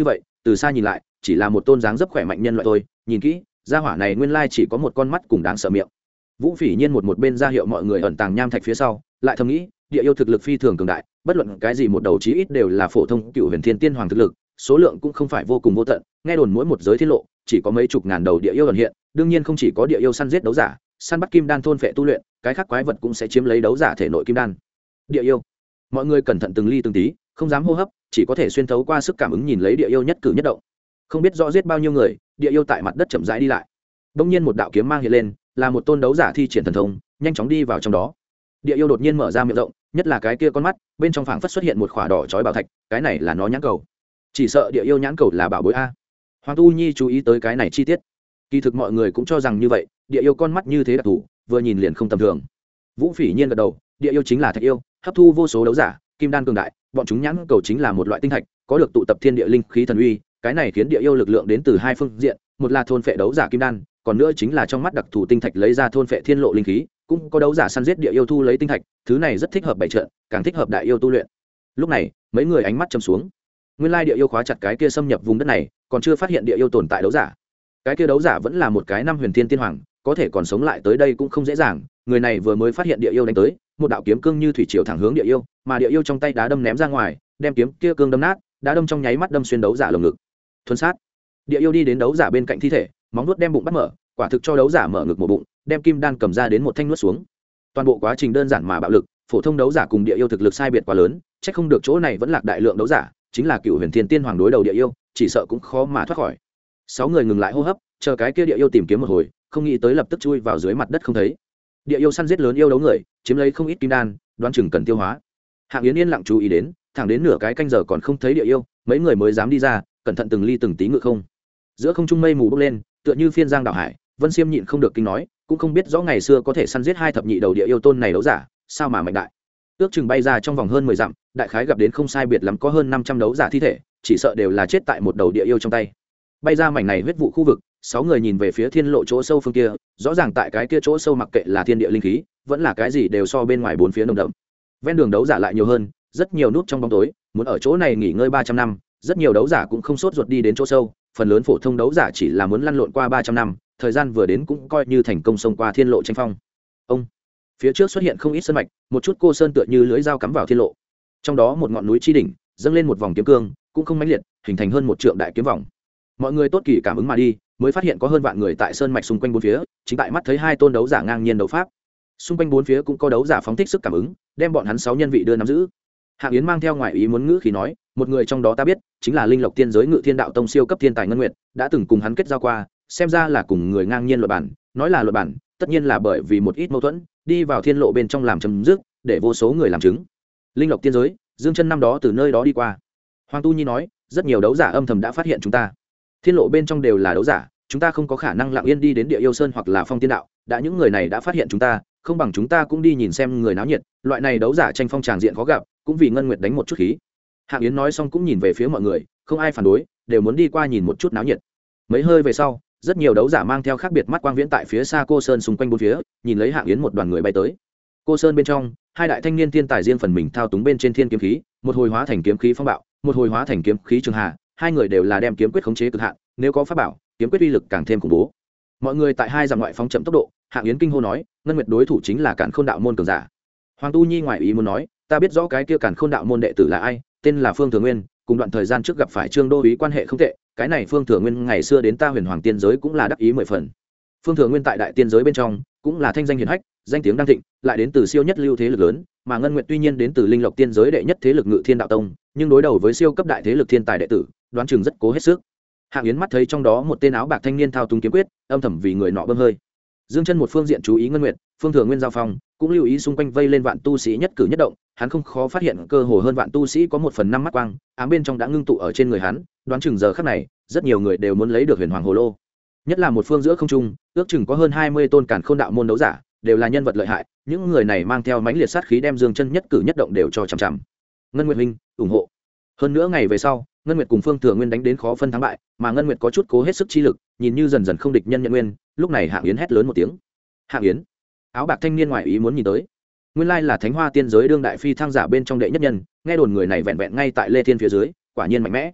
từ xa nhìn lại chỉ là một tôn dáng dấp khỏe mạnh nhân loại thôi, nhìn kỹ gia hỏa này nguyên lai chỉ có một con mắt cùng đáng sợ miệng. Vũ Phỉ Nhiên một bên ra hiệu mọi người ẩn tàng nham thạch phía sau, lại thầm nghĩ địa yêu thực lực phi thường cường đại, bất luận cái gì một đầu chí ít đều là phổ thông cựu huyền thiên tiên hoàng thực lực, số lượng cũng không phải vô cùng vô tận, nghe đồn mỗi một giới thiên lộ chỉ có mấy chục ngàn đầu địa yêu ẩn hiện, đương nhiên không chỉ có địa yêu săn giết đấu giả, săn bắt kim đan thôn phệ tu luyện, cái khác quái vật cũng sẽ chiếm lấy đấu giả thể nội kim đan. Địa yêu, mọi người cẩn thận từng ly từng tí, không dám hô hấp, chỉ có thể xuyên thấu qua sức cảm ứng nhìn lấy địa yêu nhất cử nhất động. Không biết rõ giết bao nhiêu người, địa yêu tại mặt đất chậm rãi đi lại. Bỗng nhiên một đạo kiếm mang hiện lên, là một tôn đấu giả thi triển thần thông, nhanh chóng đi vào trong đó. Địa yêu đột nhiên mở ra miệng rộng, nhất là cái kia con mắt, bên trong phảng phất xuất hiện một khỏa đỏ chói bảo thạch, cái này là nó nhãn cầu. Chỉ sợ địa yêu nhãn cầu là bảo bối a. Hoàng Tu Nhi chú ý tới cái này chi tiết. Kỳ thực mọi người cũng cho rằng như vậy, địa yêu con mắt như thế đặc thù, vừa nhìn liền không tầm thường. Vũ Phỉ Nhiên gật đầu, địa yêu chính là thạch yêu, hấp thu vô số đấu giả, kim đan cường đại, bọn chúng nhãn cầu chính là một loại tinh thạch, có được tụ tập thiên địa linh khí thần uy, cái này khiến địa yêu lực lượng đến từ hai phương diện, một là thôn phệ đấu giả kim đan, còn nữa chính là trong mắt đặc thù tinh thạch lấy ra thôn phệ thiên lộ linh khí, cũng có đấu giả săn giết địa yêu thu lấy tinh thạch, thứ này rất thích hợp bày trận, càng thích hợp đại yêu tu luyện. Lúc này, mấy người ánh mắt trầm xuống. Nguyên lai địa yêu khóa chặt cái kia xâm nhập vùng đất này, còn chưa phát hiện địa yêu tồn tại đấu giả. Cái kia đấu giả vẫn là một cái năm huyền thiên tiên hoàng, có thể còn sống lại tới đây cũng không dễ dàng, người này vừa mới phát hiện địa yêu đánh tới, một đạo kiếm cương như thủy triều thẳng hướng địa yêu, mà địa yêu trong tay đá đâm ném ra ngoài, đem kiếm kia cương đâm nát, đá đâm trong nháy mắt đâm xuyên đấu giả lồng ngực. Thuần sát. Địa yêu đi đến đấu giả bên cạnh thi thể, móng vuốt đem bụng bắt mở, quả thực cho đấu giả mở ngực một bụng, đem kim đan cầm ra đến một thanh nuốt xuống. Toàn bộ quá trình đơn giản mà bạo lực, phổ thông đấu giả cùng địa yêu thực lực sai biệt quá lớn, chắc không được chỗ này vẫn lạc đại lượng đấu giả, chính là cựu huyền thiên tiên hoàng đối đầu địa yêu, chỉ sợ cũng khó mà thoát khỏi. 6 người ngừng lại hô hấp, chờ cái kia địa yêu tìm kiếm một hồi, không nghĩ tới lập tức chui vào dưới mặt đất không thấy. Địa yêu săn giết lớn yêu đấu người, chiếm lấy không ít kim đan, đoán chừng cần tiêu hóa. Hạng Yến yên lặng chú ý đến, thẳng đến nửa cái canh giờ còn không thấy địa yêu, mấy người mới dám đi ra, cẩn thận từng ly từng tí ngự không. Giữa không trung mây mù bốc lên, tựa như phiên giang đảo hải, Vân Xiêm nhịn không được kinh nói, cũng không biết rõ ngày xưa có thể săn giết 2 thập nhị đầu địa yêu tôn này đấu giả, sao mà mạnh đại. Ước chừng bay ra trong vòng hơn 10 dặm, đại khái gặp đến không sai biệt lắm có hơn 500 đấu giả thi thể, chỉ sợ đều là chết tại một đầu địa yêu trong tay. Bay ra mảnh này huyết vụ khu vực, 6 người nhìn về phía thiên lộ chỗ sâu phương kia, rõ ràng tại cái kia chỗ sâu mặc kệ là thiên địa linh khí, vẫn là cái gì đều so bên ngoài bốn phía nồng đậm. Ven đường đấu giả lại nhiều hơn, rất nhiều núp trong bóng tối, muốn ở chỗ này nghỉ ngơi 300 năm, rất nhiều đấu giả cũng không sốt ruột đi đến chỗ sâu, phần lớn phổ thông đấu giả chỉ là muốn lăn lộn qua 300 năm, thời gian vừa đến cũng coi như thành công xông qua thiên lộ tranh phong. Ông phía trước xuất hiện không ít sơn mạch, một chút cô sơn tựa như lưới dao cắm vào thiên lộ, trong đó một ngọn núi chi đỉnh dâng lên một vòng kiếm cương, cũng không mãnh liệt, hình thành hơn một trượng đại kiếm vòng. Mọi người tốt kỳ cảm ứng mà đi, mới phát hiện có hơn vạn người tại sơn mạch xung quanh bốn phía, chính tại mắt thấy 2 tôn đấu giả ngang nhiên đấu pháp. Xung quanh bốn phía cũng có đấu giả phóng thích sức cảm ứng, đem bọn hắn 6 nhân vị đưa nắm giữ. Hạng Yến mang theo ngoại ý muốn ngữ khí nói, một người trong đó ta biết, chính là Linh Lộc Tiên giới Ngự Thiên Đạo Tông siêu cấp thiên tài Ngân Nguyệt, đã từng cùng hắn kết giao qua, xem ra là cùng người ngang nhiên luận bản, nói là luận bản, tất nhiên là bởi vì một ít mâu thuẫn, đi vào thiên lộ bên trong làm chấm dứt, để vô số người làm chứng. Linh Lộc Tiên giới, Dương Chân năm đó từ nơi đó đi qua. Hoàng Tu Nhi nói, rất nhiều đấu giả âm thầm đã phát hiện chúng ta. Thiên lộ bên trong đều là đấu giả, chúng ta không có khả năng lặng yên đi đến Địa Yêu Sơn hoặc là Phong Tiên Đạo, đã những người này đã phát hiện chúng ta, không bằng chúng ta cũng đi nhìn xem người náo nhiệt, loại này đấu giả tranh phong tràng diện khó gặp, cũng vì Ngân Nguyệt đánh một chút khí. Hạng Yến nói xong cũng nhìn về phía mọi người, không ai phản đối, đều muốn đi qua nhìn một chút náo nhiệt. Mấy hơi về sau, rất nhiều đấu giả mang theo khác biệt mắt quang viễn tại phía xa cô sơn xung quanh bốn phía, nhìn lấy Hạng Yến một đoàn người bay tới. Cô sơn bên trong, 2 đại thanh niên thiên tài riêng phần mình thao túng bên trên thiên kiếm khí, một hồi hóa thành kiếm khí phong bạo, một hồi hóa thành kiếm khí trường hà, 2 người đều là đem kiếm quyết khống chế cực hạn, nếu có pháp bảo, kiếm quyết uy lực càng thêm khủng bố. Mọi người tại 2 dặm ngoại phóng chậm tốc độ, Hạng Yến kinh hô nói, Ngân Nguyệt đối thủ chính là Càn Khôn đạo môn cường giả. Hoàng Tu Nhi ngoại ý muốn nói, ta biết rõ cái kia Càn Khôn đạo môn đệ tử là ai, tên là Phương Thừa Nguyên, cùng đoạn thời gian trước gặp phải Trương Đô úy quan hệ không tệ, cái này Phương Thừa Nguyên ngày xưa đến ta Huyền Hoàng tiên giới cũng là đắc ý 10 phần. Phương Thừa Nguyên tại đại tiên giới bên trong cũng là thanh danh hiển hách, danh tiếng đang thịnh, lại đến từ siêu nhất lưu thế lực lớn, mà Ngân Nguyệt tuy nhiên đến từ Linh Lộc tiên giới đệ nhất thế lực Ngự Thiên Đạo Tông, nhưng đối đầu với siêu cấp đại thế lực thiên tài đệ tử, đoán chừng rất cố hết sức. Hạng Yến mắt thấy trong đó một tên áo bạc thanh niên thao túng kiếm quyết, âm thầm vì người nọ bơm hơi. Dương Chân một phương diện chú ý Ngân Nguyệt, Phương Thừa Nguyên giao phong, cũng lưu ý xung quanh vây lên vạn tu sĩ nhất cử nhất động, hắn không khó phát hiện cơ hồ hơn vạn tu sĩ có 1/5 mắt quang, ám bên trong đã ngưng tụ ở trên người hắn, đoán chừng giờ khắc này, rất nhiều người đều muốn lấy được Huyền Hoàng Hồ Lô. Nhất là một phương giữa không trung, ước chừng có hơn 20 tôn Càn Khôn đạo môn đấu giả, đều là nhân vật lợi hại, những người này mang theo mãnh liệt sát khí đem Dương Chân nhất cử nhất động đều cho chằm chằm. Ngân Nguyệt huynh, ủng hộ. Hơn nữa ngày về sau, Ngân Nguyệt cùng Phương Thừa Nguyên đánh đến khó phân thắng bại, mà Ngân Nguyệt có chút cố hết sức chi lực, nhìn như dần dần không địch nhân nhận nguyên, lúc này Hạng Yến hét lớn một tiếng. Hạng Yến, áo bạc thanh niên ngoại ý muốn nhìn tới, nguyên lai là Thánh Hoa tiên giới đương đại phi thăng giả bên trong đệ nhất nhân, nghe đồn người này vẹn vẹn ngay tại Lê Thiên phía dưới, quả nhiên mạnh mẽ.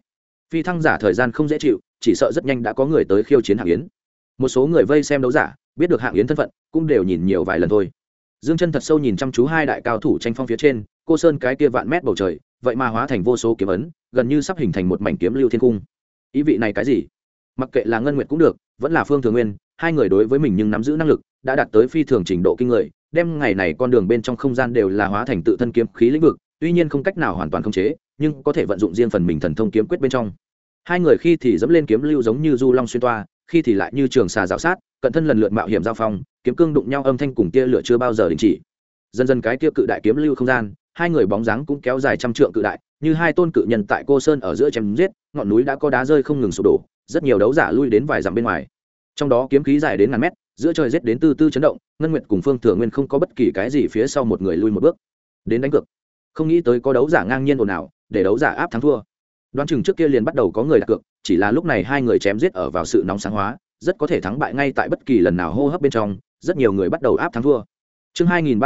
phi thăng giả thời gian không dễ chịu, chỉ sợ rất nhanh đã có người tới khiêu chiến Hạng Yến. Một số người vây xem đấu giả biết được Hạng Yến thân phận cũng đều nhìn nhiều vài lần thôi. Dương Chân thật sâu nhìn chăm chú hai đại cao thủ tranh phong phía trên, cô sơn cái kia vạn mét bầu trời vậy mà hóa thành vô số kiếm ấn, gần như sắp hình thành một mảnh kiếm lưu thiên cung. Ý vị này cái gì? Mặc kệ là Ngân Nguyệt cũng được, vẫn là Phương Thừa Nguyên, hai người đối với mình nhưng nắm giữ năng lực đã đạt tới phi thường trình độ kinh người, đem ngày này con đường bên trong không gian đều là hóa thành tự thân kiếm khí lĩnh vực, tuy nhiên không cách nào hoàn toàn khống chế, nhưng có thể vận dụng riêng phần mình thần thông kiếm quyết bên trong. Hai người khi thì dẫm lên kiếm lưu giống như du long xuyên toa, khi thì lại như trường xà rào sát, cận thân lần lượt mạo hiểm giao phong, kiếm cương đụng nhau âm thanh cùng tia lửa chưa bao giờ đình chỉ. Dần dần cái kia cự đại kiếm lưu không gian, hai người bóng dáng cũng kéo dài trăm trượng cự đại, như hai tôn cự nhân tại cô sơn ở giữa chém giết, ngọn núi đã có đá rơi không ngừng sụp đổ, rất nhiều đấu giả lui đến vài dặm bên ngoài. Trong đó kiếm khí dài đến ngàn mét, giữa trời giết đến từ từ chấn động, Ngân Nguyệt cùng Phương Thừa Nguyên không có bất kỳ cái gì phía sau một người lui một bước. Đến đánh cược. Không nghĩ tới có đấu giả ngang nhiên ồn ào, để đấu giả áp thắng thua. Đoán chừng trước kia liền bắt đầu có người đặt cược, chỉ là lúc này hai người chém giết ở vào sự nóng sáng hóa, rất có thể thắng bại ngay tại bất kỳ lần nào hô hấp bên trong, rất nhiều người bắt đầu áp thắng thua. Chương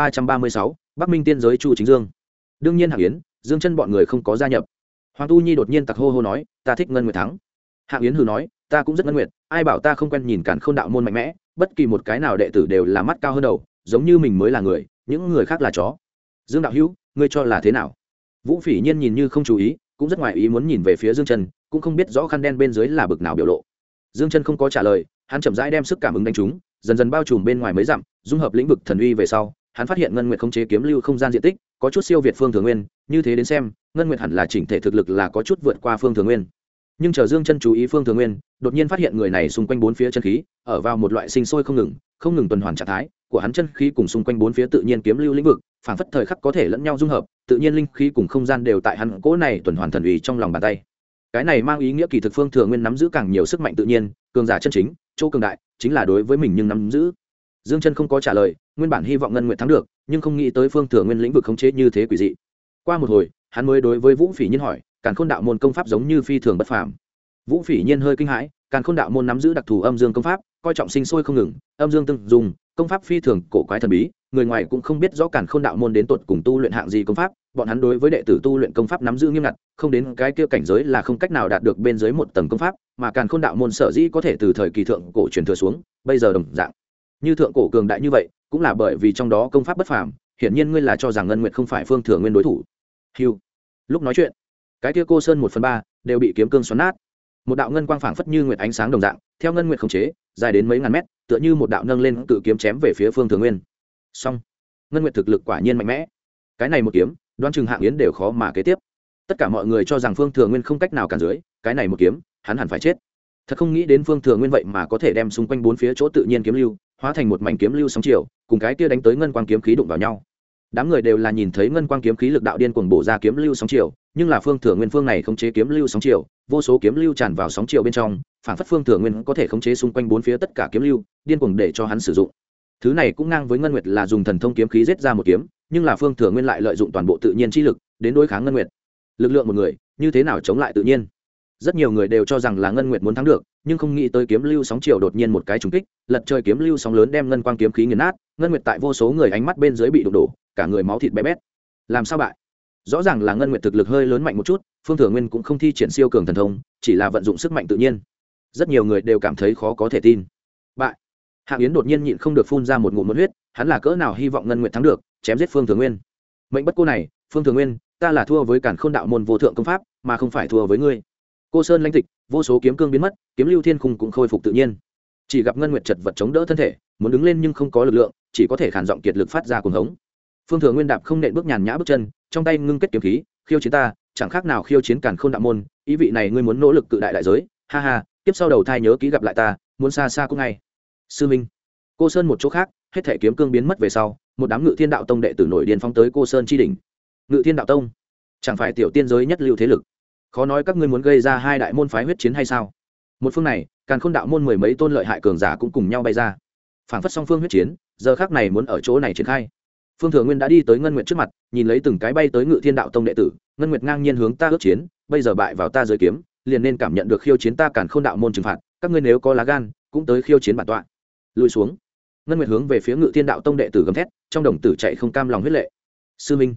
2336, Bắc Minh tiên giới Chu Chính Dương. Đương nhiên Hạng Yến, Dương Chân bọn người không có gia nhập. Hoàng Tu Nhi đột nhiên tặc hô hô nói, ta thích Ngân Nguyệt thắng. Hạng Yến hừ nói, ta cũng rất Ngân Nguyệt, ai bảo ta không quen nhìn Càn Khôn đạo môn mạnh mẽ, bất kỳ một cái nào đệ tử đều là mắt cao hơn đầu, giống như mình mới là người, những người khác là chó. Dương đạo hữu, ngươi cho là thế nào? Vũ Phỉ Nhiên nhìn như không chú ý, cũng rất ngoài ý muốn nhìn về phía Dương Chân, cũng không biết rõ khăn đen bên dưới là bực nào biểu lộ. Dương Chân không có trả lời, hắn chậm rãi đem sức cảm ứng đánh trúng, dần dần bao trùm bên ngoài mấy dặm, dung hợp lĩnh vực thần uy về sau, hắn phát hiện Ngân Nguyệt khống chế kiếm lưu không gian diện tích, có chút siêu việt Phương Thừa Nguyên, như thế đến xem, Ngân Nguyệt hẳn là chỉnh thể thực lực là có chút vượt qua Phương Thừa Nguyên. Nhưng chờ Dương Chân chú ý Phương Thừa Nguyên, đột nhiên phát hiện người này xung quanh bốn phía chân khí, ở vào một loại sinh sôi không ngừng tuần hoàn trạng thái, của hắn chân khí cùng xung quanh bốn phía tự nhiên kiếm lưu lĩnh vực, phảng phất thời khắc có thể lẫn nhau dung hợp, tự nhiên linh khí cùng không gian đều tại hắn cỗ này tuần hoàn thần uy trong lòng bàn tay. Cái này mang ý nghĩa kỳ thực Phương Thừa Nguyên nắm giữ càng nhiều sức mạnh tự nhiên, cường giả chân chính, chỗ cường đại chính là đối với mình nhưng nắm giữ. Dương Chân không có trả lời, nguyên bản hy vọng Ngân Nguyệt thắng được, nhưng không nghĩ tới Phương Thừa Nguyên lĩnh vực khống chế như thế quỷ dị. Qua một hồi, hắn mới đối với Vũ Phỉ Nhiên hỏi, Càn Khôn đạo môn công pháp giống như phi thường bất phàm. Vũ Phỉ Nhiên hơi kinh hãi, Càn Khôn đạo môn nắm giữ đặc thù âm dương công pháp, coi trọng sinh sôi không ngừng, âm dương tương dùng, công pháp phi thường cổ quái thần bí, người ngoài cũng không biết rõ Càn Khôn đạo môn đến tột cùng tu luyện hạng gì công pháp, bọn hắn đối với đệ tử tu luyện công pháp nắm giữ nghiêm ngặt, không đến cái kia cảnh giới là không cách nào đạt được bên dưới một tầng công pháp, mà Càn Khôn đạo môn sở dĩ có thể từ thời kỳ thượng cổ truyền thừa xuống, bây giờ đồng dạng như thượng cổ cường đại như vậy, cũng là bởi vì trong đó công pháp bất phàm. Hiển nhiên ngươi là cho rằng Ngân Nguyệt không phải Phương Thừa Nguyên đối thủ. Hưu. Lúc nói chuyện, cái kia cô sơn 1/3 đều bị kiếm cương xoắn nát. Một đạo ngân quang phảng phất như nguyệt ánh sáng đồng dạng, theo Ngân Nguyệt khống chế, dài đến mấy ngàn mét, tựa như một đạo nâng lên cự kiếm chém về phía Phương Thừa Nguyên. Song, Ngân Nguyệt thực lực quả nhiên mạnh mẽ. Cái này một kiếm, đoán chừng Hạng Yến đều khó mà kế tiếp. Tất cả mọi người cho rằng Phương Thừa Nguyên không cách nào cản dưới, cái này một kiếm, hắn hẳn phải chết. Thật không nghĩ đến Phương Thừa Nguyên vậy mà có thể đem xung quanh bốn phía chỗ tự nhiên kiếm lưu hóa thành một mảnh kiếm lưu sóng chiều, cùng cái kia đánh tới ngân quang kiếm khí đụng vào nhau. Đám người đều là nhìn thấy ngân quang kiếm khí lực đạo điên cuồng bổ ra kiếm lưu sóng chiều, nhưng là Phương Thừa Nguyên phương này khống chế kiếm lưu sóng chiều, vô số kiếm lưu tràn vào sóng chiều bên trong, phản phất Phương Thừa Nguyên có thể khống chế xung quanh bốn phía tất cả kiếm lưu, điên cuồng để cho hắn sử dụng. Thứ này cũng ngang với Ngân Nguyệt là dùng thần thông kiếm khí giết ra một kiếm, nhưng là Phương Thừa Nguyên lại lợi dụng toàn bộ tự nhiên chi lực đến đối kháng Ngân Nguyệt. Lực lượng một người, như thế nào chống lại tự nhiên? Rất nhiều người đều cho rằng là Ngân Nguyệt muốn thắng được, nhưng không nghĩ tới kiếm lưu sóng chiều đột nhiên một cái trùng kích, lật trời kiếm lưu sóng lớn đem ngân quang kiếm khí nghiền nát, Ngân Nguyệt tại vô số người ánh mắt bên dưới bị đụng đổ, cả người máu thịt bé bét. Làm sao bại? Rõ ràng là Ngân Nguyệt thực lực hơi lớn mạnh một chút, Phương Thừa Nguyên cũng không thi triển siêu cường thần thông, chỉ là vận dụng sức mạnh tự nhiên. Rất nhiều người đều cảm thấy khó có thể tin. Bại. Hạng Yến đột nhiên nhịn không được phun ra một ngụm huyết, hắn là cỡ nào hy vọng Ngân Nguyệt thắng được, chém giết Phương Thừa Nguyên. Mệnh bất cô này, Phương Thừa Nguyên, ta là thua với Càn Khôn đạo môn vô thượng công pháp, mà không phải thua với ngươi. Cô sơn lãnh tịch, vô số kiếm cương biến mất, kiếm lưu thiên khung cũng khôi phục tự nhiên. Chỉ gặp Ngân Nguyệt chật vật chống đỡ thân thể, muốn đứng lên nhưng không có lực lượng, chỉ có thể khản giọng kiệt lực phát ra cuồng hống. Phương Thừa Nguyên đạp không nện bước nhàn nhã bước chân, trong tay ngưng kết kiếm khí, khiêu chiến ta, chẳng khác nào khiêu chiến Càn Khôn đạo môn, ý vị này ngươi muốn nỗ lực cự đại đại giới, ha ha, tiếp sau đầu thai nhớ ký gặp lại ta, muốn xa xa cũng ngay. Sư Minh. Cô sơn một chỗ khác, hết thể kiếm cương biến mất về sau, một đám Ngự Thiên đạo tông đệ tử nổi điên phóng tới Cô sơn chi đỉnh. Ngự Thiên đạo tông, chẳng phải tiểu tiên giới nhất lưu thế lực? Khó nói các ngươi muốn gây ra hai đại môn phái huyết chiến hay sao? Một phương này, Càn Khôn đạo môn mười mấy tôn lợi hại cường giả cũng cùng nhau bay ra, phảng phất song phương huyết chiến, giờ khắc này muốn ở chỗ này triển khai. Phương Thừa Nguyên đã đi tới Ngân Nguyệt trước mặt, nhìn lấy từng cái bay tới Ngự Thiên đạo tông đệ tử, Ngân Nguyệt ngang nhiên hướng ta ước chiến, bây giờ bại vào ta dưới kiếm, liền nên cảm nhận được khiêu chiến ta Càn Khôn đạo môn trừng phạt, các ngươi nếu có lá gan, cũng tới khiêu chiến bản tọa. Lùi xuống. Ngân Nguyệt hướng về phía Ngự Thiên đạo tông đệ tử gầm thét, trong đồng tử chạy không cam lòng huyết lệ. Sư Minh.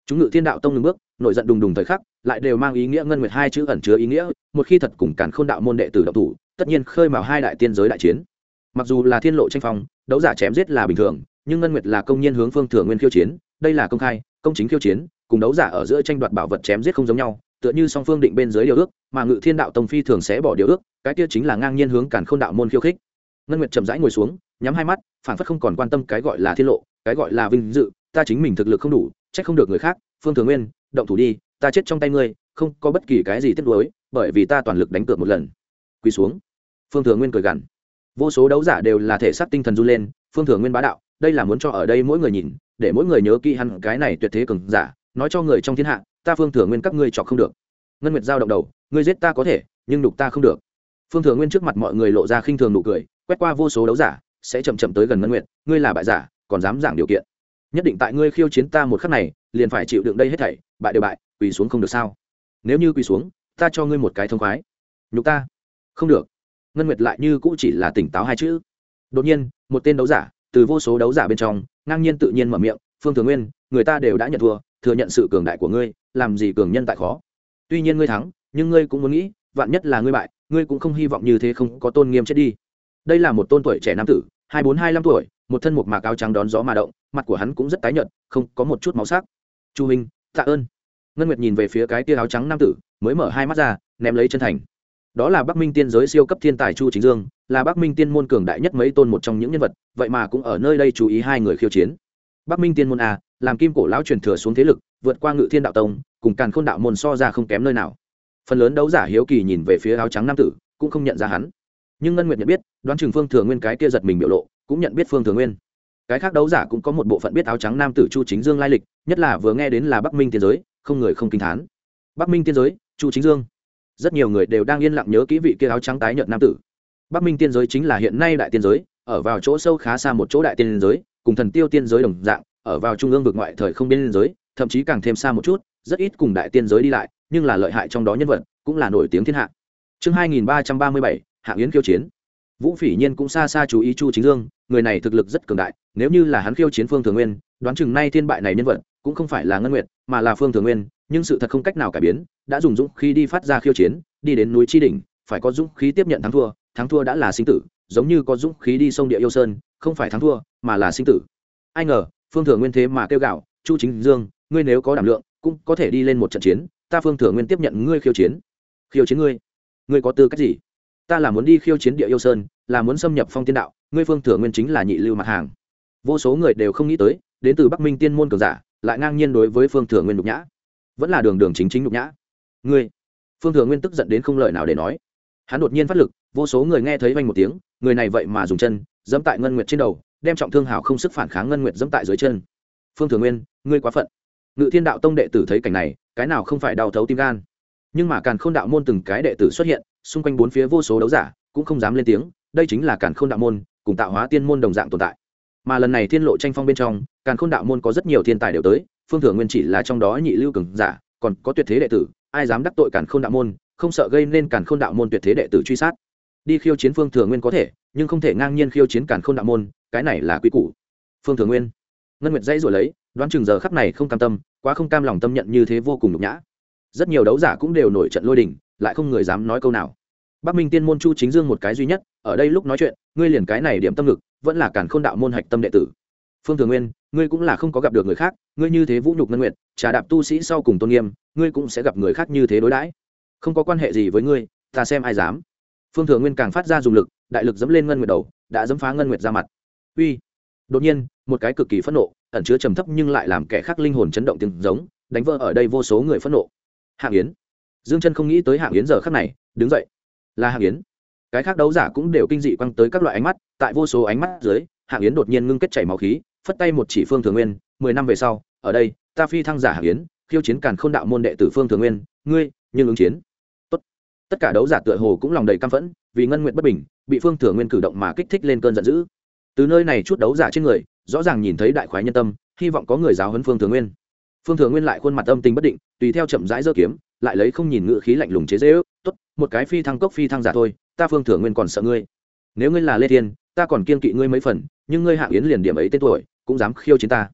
chúng ngự thiên đạo tông ngừng bước nổi giận đùng đùng thời khắc lại đều mang ý nghĩa ngân nguyệt hai chữ ẩn chứa ý nghĩa một khi thật cùng càn khôn đạo môn đệ tử động thủ tất nhiên khơi mào hai đại tiên giới đại chiến. Mặc dù là thiên lộ tranh phong đấu giả chém giết là bình thường nhưng ngân nguyệt là công nhiên hướng Phương Thừa Nguyên khiêu chiến, đây là công khai công chính khiêu chiến, cùng đấu giả ở giữa tranh đoạt bảo vật chém giết không giống nhau, tựa như song phương định bên dưới điều ước mà ngự thiên đạo tông phi thường sẽ bỏ điều ước, cái kia chính là ngang nhiên hướng càn khôn đạo môn khiêu khích. Ngân nguyệt chậm rãi ngồi xuống nhắm hai mắt phảng phất không còn quan tâm cái gọi là thiên lộ, cái gọi là vinh dự, ta chính mình thực lực không đủ trách không được người khác. Phương Thừa Nguyên động thủ đi, ta chết trong tay ngươi không có bất kỳ cái gì tiếc nuối, bởi vì ta toàn lực đánh cược một lần. Quỳ xuống. Phương Thừa Nguyên cười gằn. Vô số đấu giả đều là thể xác tinh thần run lên. Phương Thừa Nguyên bá đạo, đây là muốn cho ở đây mỗi người nhìn, để mỗi người nhớ kỹ hắn cái này tuyệt thế cường giả, nói cho người trong thiên hạ, ta Phương Thừa Nguyên các ngươi chọc không được. Ngân Nguyệt giao động đầu, ngươi giết ta có thể, nhưng đục ta không được. Phương Thừa Nguyên trước mặt mọi người lộ ra khinh thường nụ cười, quét qua vô số đấu giả, sẽ chậm chậm tới gần Ngân Nguyệt, ngươi là bại giả, còn dám giảng điều kiện. Nhất định tại ngươi khiêu chiến ta một khắc này, liền phải chịu đựng đây hết thảy, bại đều bại, quỳ xuống không được sao? Nếu như quỳ xuống, ta cho ngươi một cái thông khoái. Nhục ta? Không được. Ngân Nguyệt lại như cũ chỉ là tỉnh táo hai chữ. Đột nhiên, một tên đấu giả, từ vô số đấu giả bên trong, ngang nhiên tự nhiên mở miệng, Phương Thừa Nguyên, người ta đều đã nhận thua, thừa nhận sự cường đại của ngươi, làm gì cường nhân tại khó. Tuy nhiên ngươi thắng, nhưng ngươi cũng muốn nghĩ, vạn nhất là ngươi bại, ngươi cũng không hy vọng như thế không có tôn nghiêm chết đi. Đây là một tôn tuổi trẻ nam tử, 24-25 tuổi, một thân một mạc áo trắng đón gió mà động, mặt của hắn cũng rất tái nhợt, không có một chút máu sắc. Chu huynh, tạ ơn. Ngân Nguyệt nhìn về phía cái tia áo trắng nam tử, mới mở hai mắt ra, ném lấy chân thành. Đó là Bắc Minh tiên giới siêu cấp thiên tài Chu Chính Dương, là Bắc Minh tiên môn cường đại nhất mấy tôn một trong những nhân vật, vậy mà cũng ở nơi đây chú ý hai người khiêu chiến. Bắc Minh tiên môn a, làm kim cổ lão truyền thừa xuống thế lực, vượt qua Ngự Thiên đạo tông, cùng Càn Khôn đạo môn so ra không kém nơi nào. Phần lớn đấu giả hiếu kỳ nhìn về phía áo trắng nam tử, cũng không nhận ra hắn. Nhưng Ngân Nguyệt nhận biết, đoán chừng Phương Thừa Nguyên cái kia giật mình biểu lộ, cũng nhận biết Phương Thừa Nguyên. Cái khác đấu giả cũng có một bộ phận biết áo trắng nam tử Chu Chính Dương lai lịch, nhất là vừa nghe đến là Bắc Minh tiên giới, không người không kinh thán. Bắc Minh tiên giới, Chu Chính Dương. Rất nhiều người đều đang yên lặng nhớ kỹ vị kia áo trắng tái nhợt nam tử. Bắc Minh tiên giới chính là hiện nay đại tiên giới, ở vào chỗ sâu khá xa một chỗ đại tiên giới, cùng Thần Tiêu tiên giới đồng dạng, ở vào trung ương vực ngoại thời không biên giới, thậm chí càng thêm xa một chút, rất ít cùng đại tiên giới đi lại, nhưng là lợi hại trong đó nhân vật, cũng là nổi tiếng thiên hạ. Chương 2337, Hạng Yến khiêu chiến. Vũ Phỉ Nhiên cũng xa xa chú ý Chu Chính Dương, người này thực lực rất cường đại, nếu như là hắn khiêu chiến Phương Thừa Nguyên, đoán chừng nay thiên bại này nhân vật cũng không phải là Ngân Nguyệt, mà là Phương Thừa Nguyên, nhưng sự thật không cách nào cải biến, đã dùng dũng khí đi phát ra khiêu chiến, đi đến núi chi đỉnh, phải có dũng khí tiếp nhận thắng thua đã là sinh tử, giống như có dũng khí đi sông địa yêu sơn, không phải thắng thua, mà là sinh tử. Ai ngờ, Phương Thừa Nguyên thế mà kêu gào, Chu Chính Dương, ngươi nếu có đảm lượng, cũng có thể đi lên một trận chiến, ta Phương Thừa Nguyên tiếp nhận ngươi khiêu chiến. Khiêu chiến ngươi có tư cách gì? Ta là muốn đi khiêu chiến địa yêu sơn, là muốn xâm nhập phong tiên đạo, ngươi Phương Thừa Nguyên chính là nhị lưu mặt hàng. Vô số người đều không nghĩ tới, đến từ Bắc Minh tiên môn cường giả, lại ngang nhiên đối với Phương Thừa Nguyên nhục nhã, vẫn là đường đường chính chính nhục nhã. Ngươi, Phương Thừa Nguyên tức giận đến không lời nào để nói. Hắn đột nhiên phát lực, vô số người nghe thấy vang một tiếng, người này vậy mà dùng chân giẫm tại Ngân Nguyệt trên đầu, đem trọng thương hảo không sức phản kháng Ngân Nguyệt giẫm tại dưới chân. Phương Thừa Nguyên, ngươi quá phận. Ngự Thiên đạo tông đệ tử thấy cảnh này, cái nào không phải đau thấu tim gan. Nhưng mà Càn Khôn đạo môn từng cái đệ tử xuất hiện, xung quanh bốn phía vô số đấu giả, cũng không dám lên tiếng, đây chính là Càn Khôn đạo môn, cùng Tạo Hóa tiên môn đồng dạng tồn tại. Mà lần này thiên lộ tranh phong bên trong, Càn Khôn đạo môn có rất nhiều thiên tài đều tới, Phương Thừa Nguyên chỉ là trong đó nhị lưu cường giả, còn có tuyệt thế đệ tử, ai dám đắc tội Càn Khôn đạo môn, không sợ gây nên Càn Khôn đạo môn tuyệt thế đệ tử truy sát. Đi khiêu chiến Phương Thừa Nguyên có thể, nhưng không thể ngang nhiên khiêu chiến Càn Khôn đạo môn, cái này là quy củ. Phương Thừa Nguyên, Ngân Nguyệt dãy rồi lấy, đoán chừng giờ khắc này không cam tâm, quá không cam lòng tâm nhận như thế vô cùng nhục nhã. Rất nhiều đấu giả cũng đều nổi trận lôi đình, lại không người dám nói câu nào. Bắc Minh tiên môn Chu Chính Dương một cái duy nhất, ở đây lúc nói chuyện, ngươi liền cái này điểm tâm lực, vẫn là Càn Khôn đạo môn hạch tâm đệ tử. Phương Thừa Nguyên, ngươi cũng là không có gặp được người khác, ngươi như thế vũ nhục Ngân Nguyệt, trà đạp tu sĩ sau cùng tôn nghiêm, ngươi cũng sẽ gặp người khác như thế đối đãi. Không có quan hệ gì với ngươi, ta xem ai dám. Phương Thừa Nguyên càng phát ra dùng lực, đại lực dẫm lên Ngân Nguyệt đầu, đã dẫm phá Ngân Nguyệt ra mặt. Uy! Đột nhiên, một cái cực kỳ phẫn nộ, ẩn chứa trầm thấp nhưng lại làm kẻ khác linh hồn chấn động tiếng giống, đánh vỡ ở đây vô số người phẫn nộ. Hạng Yến. Dương Chân không nghĩ tới Hạng Yến giờ khắc này, đứng dậy. Là Hạng Yến. Cái khác đấu giả cũng đều kinh dị quăng tới các loại ánh mắt, tại vô số ánh mắt dưới, Hạng Yến đột nhiên ngưng kết chảy máu khí, phất tay một chỉ Phương Thừa Nguyên, 10 năm về sau, ở đây, ta phi thăng giả Hạng Yến, khiêu chiến Càn Khôn đạo môn đệ tử Phương Thừa Nguyên, ngươi, nhưng ứng chiến. Tốt. Tất cả đấu giả tựa hồ cũng lòng đầy căm phẫn, vì Ngân Nguyệt bất bình, bị Phương Thừa Nguyên cử động mà kích thích lên cơn giận dữ. Từ nơi này chút đấu giả trên người, rõ ràng nhìn thấy đại khoái nhân tâm, hy vọng có người giáo huấn Phương Thừa Nguyên. Phương Thừa Nguyên lại khuôn mặt âm tình bất định, tùy theo chậm rãi giơ kiếm, lại lấy không nhìn ngữ khí lạnh lùng chế giễu, "Tốt, một cái phi thăng cốc phi thăng giả thôi, ta Phương Thừa Nguyên còn sợ ngươi. Nếu ngươi là Lê Thiên, ta còn kiêng kỵ ngươi mấy phần, nhưng ngươi Hạng Yến liền điểm ấy tên tuổi, cũng dám khiêu chiến ta."